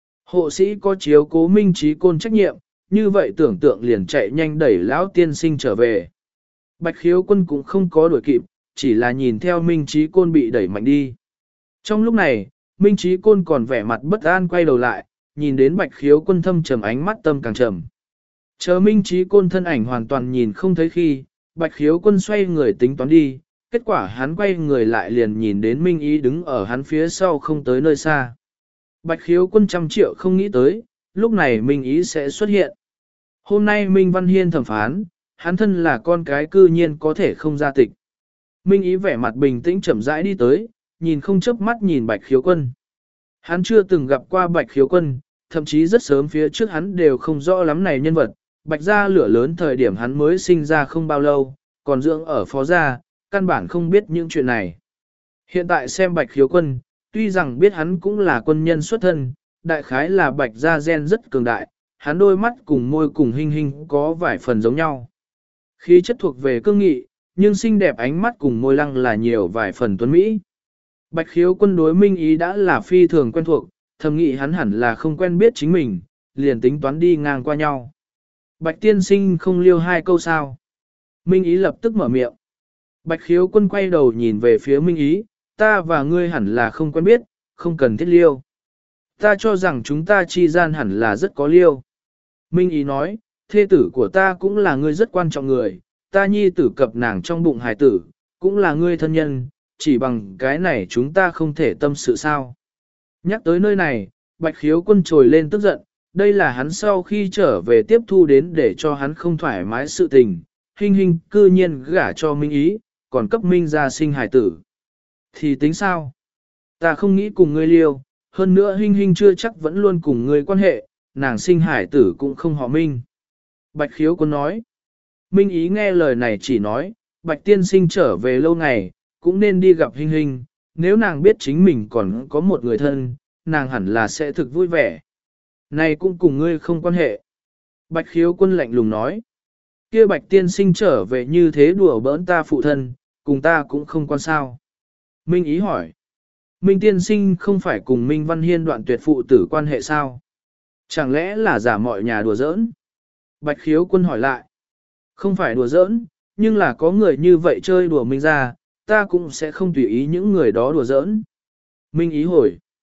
Hộ sĩ có chiếu cố Minh Trí Côn trách nhiệm, như vậy tưởng tượng liền chạy nhanh đẩy lão tiên sinh trở về. Bạch Khiếu Quân cũng không có đuổi kịp, chỉ là nhìn theo Minh Trí Côn bị đẩy mạnh đi. Trong lúc này, Minh Trí Côn còn vẻ mặt bất an quay đầu lại, nhìn đến Bạch Khiếu Quân thâm trầm ánh mắt tâm càng trầm. Chờ Minh Trí Côn thân ảnh hoàn toàn nhìn không thấy khi, Bạch Khiếu Quân xoay người tính toán đi, kết quả hắn quay người lại liền nhìn đến Minh Ý đứng ở hắn phía sau không tới nơi xa. Bạch Khiếu Quân trăm triệu không nghĩ tới, lúc này Minh Ý sẽ xuất hiện. Hôm nay Minh Văn Hiên thẩm phán, hắn thân là con cái cư nhiên có thể không ra tịch. Minh Ý vẻ mặt bình tĩnh chậm rãi đi tới, nhìn không chớp mắt nhìn Bạch Khiếu Quân. Hắn chưa từng gặp qua Bạch Khiếu Quân, thậm chí rất sớm phía trước hắn đều không rõ lắm này nhân vật. Bạch gia lửa lớn thời điểm hắn mới sinh ra không bao lâu, còn dưỡng ở phó gia, căn bản không biết những chuyện này. Hiện tại xem Bạch Khiếu Quân, tuy rằng biết hắn cũng là quân nhân xuất thân, đại khái là Bạch gia gen rất cường đại, hắn đôi mắt cùng môi cùng hình hình có vài phần giống nhau. Khí chất thuộc về cương nghị, nhưng xinh đẹp ánh mắt cùng môi lăng là nhiều vài phần tuấn Mỹ. Bạch Khiếu Quân đối Minh Ý đã là phi thường quen thuộc, thầm nghĩ hắn hẳn là không quen biết chính mình, liền tính toán đi ngang qua nhau. Bạch tiên sinh không liêu hai câu sao. Minh Ý lập tức mở miệng. Bạch Khiếu Quân quay đầu nhìn về phía Minh Ý, ta và ngươi hẳn là không quen biết, không cần thiết liêu. Ta cho rằng chúng ta chi gian hẳn là rất có liêu. Minh Ý nói, thê tử của ta cũng là ngươi rất quan trọng người, ta nhi tử cập nàng trong bụng hài tử, cũng là ngươi thân nhân, chỉ bằng cái này chúng ta không thể tâm sự sao. Nhắc tới nơi này, Bạch Khiếu Quân trồi lên tức giận, đây là hắn sau khi trở về tiếp thu đến để cho hắn không thoải mái sự tình, Hinh Hinh cư nhiên gả cho Minh Ý, còn cấp Minh ra sinh hài tử. Thì tính sao? Ta không nghĩ cùng ngươi liêu, hơn nữa Hinh Hinh chưa chắc vẫn luôn cùng ngươi quan hệ, nàng sinh hải tử cũng không họ Minh. Bạch Khiếu Quân nói. Minh Ý nghe lời này chỉ nói, Bạch tiên sinh trở về lâu ngày, cũng nên đi gặp Hinh Hinh, nếu nàng biết chính mình còn có một người thân, nàng hẳn là sẽ thực vui vẻ. Này cũng cùng ngươi không quan hệ. Bạch Khiếu Quân lạnh lùng nói. Kia Bạch tiên sinh trở về như thế đùa bỡn ta phụ thân, cùng ta cũng không quan sao. Minh Ý hỏi. Minh tiên sinh không phải cùng Minh Văn Hiên đoạn tuyệt phụ tử quan hệ sao? Chẳng lẽ là giả mọi nhà đùa giỡn? Bạch Khiếu Quân hỏi lại. Không phải đùa giỡn, nhưng là có người như vậy chơi đùa Minh ra, ta cũng sẽ không tùy ý những người đó đùa giỡn. Minh Ý hồi.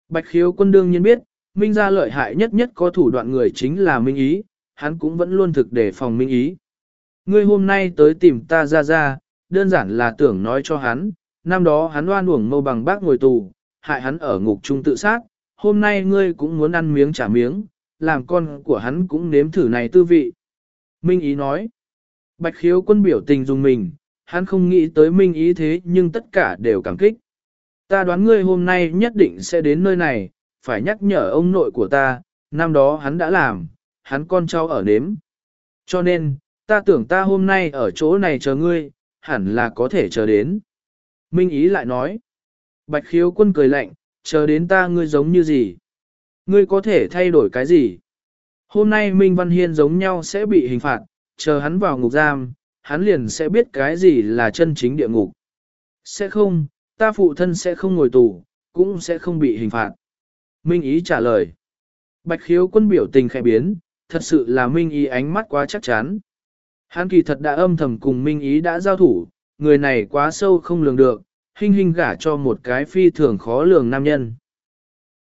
Bạch khiếu quân đương nhiên biết, Minh gia lợi hại nhất nhất có thủ đoạn người chính là Minh Ý, hắn cũng vẫn luôn thực để phòng Minh Ý. Ngươi hôm nay tới tìm ta ra ra, đơn giản là tưởng nói cho hắn, năm đó hắn oan uổng mâu bằng bác ngồi tù, hại hắn ở ngục trung tự sát, hôm nay ngươi cũng muốn ăn miếng trả miếng, làm con của hắn cũng nếm thử này tư vị. Minh Ý nói, Bạch khiếu quân biểu tình dùng mình, hắn không nghĩ tới Minh Ý thế nhưng tất cả đều cảm kích. Ta đoán ngươi hôm nay nhất định sẽ đến nơi này, phải nhắc nhở ông nội của ta, năm đó hắn đã làm, hắn con cháu ở nếm. Cho nên, ta tưởng ta hôm nay ở chỗ này chờ ngươi, hẳn là có thể chờ đến. Minh Ý lại nói, Bạch khiếu quân cười lạnh, chờ đến ta ngươi giống như gì? Ngươi có thể thay đổi cái gì? Hôm nay Minh Văn Hiên giống nhau sẽ bị hình phạt, chờ hắn vào ngục giam, hắn liền sẽ biết cái gì là chân chính địa ngục. Sẽ không, ta phụ thân sẽ không ngồi tù, cũng sẽ không bị hình phạt. Minh Ý trả lời. Bạch khiếu quân biểu tình khẽ biến, thật sự là Minh Ý ánh mắt quá chắc chắn. Hắn kỳ thật đã âm thầm cùng Minh Ý đã giao thủ, người này quá sâu không lường được, hình hình gả cho một cái phi thường khó lường nam nhân.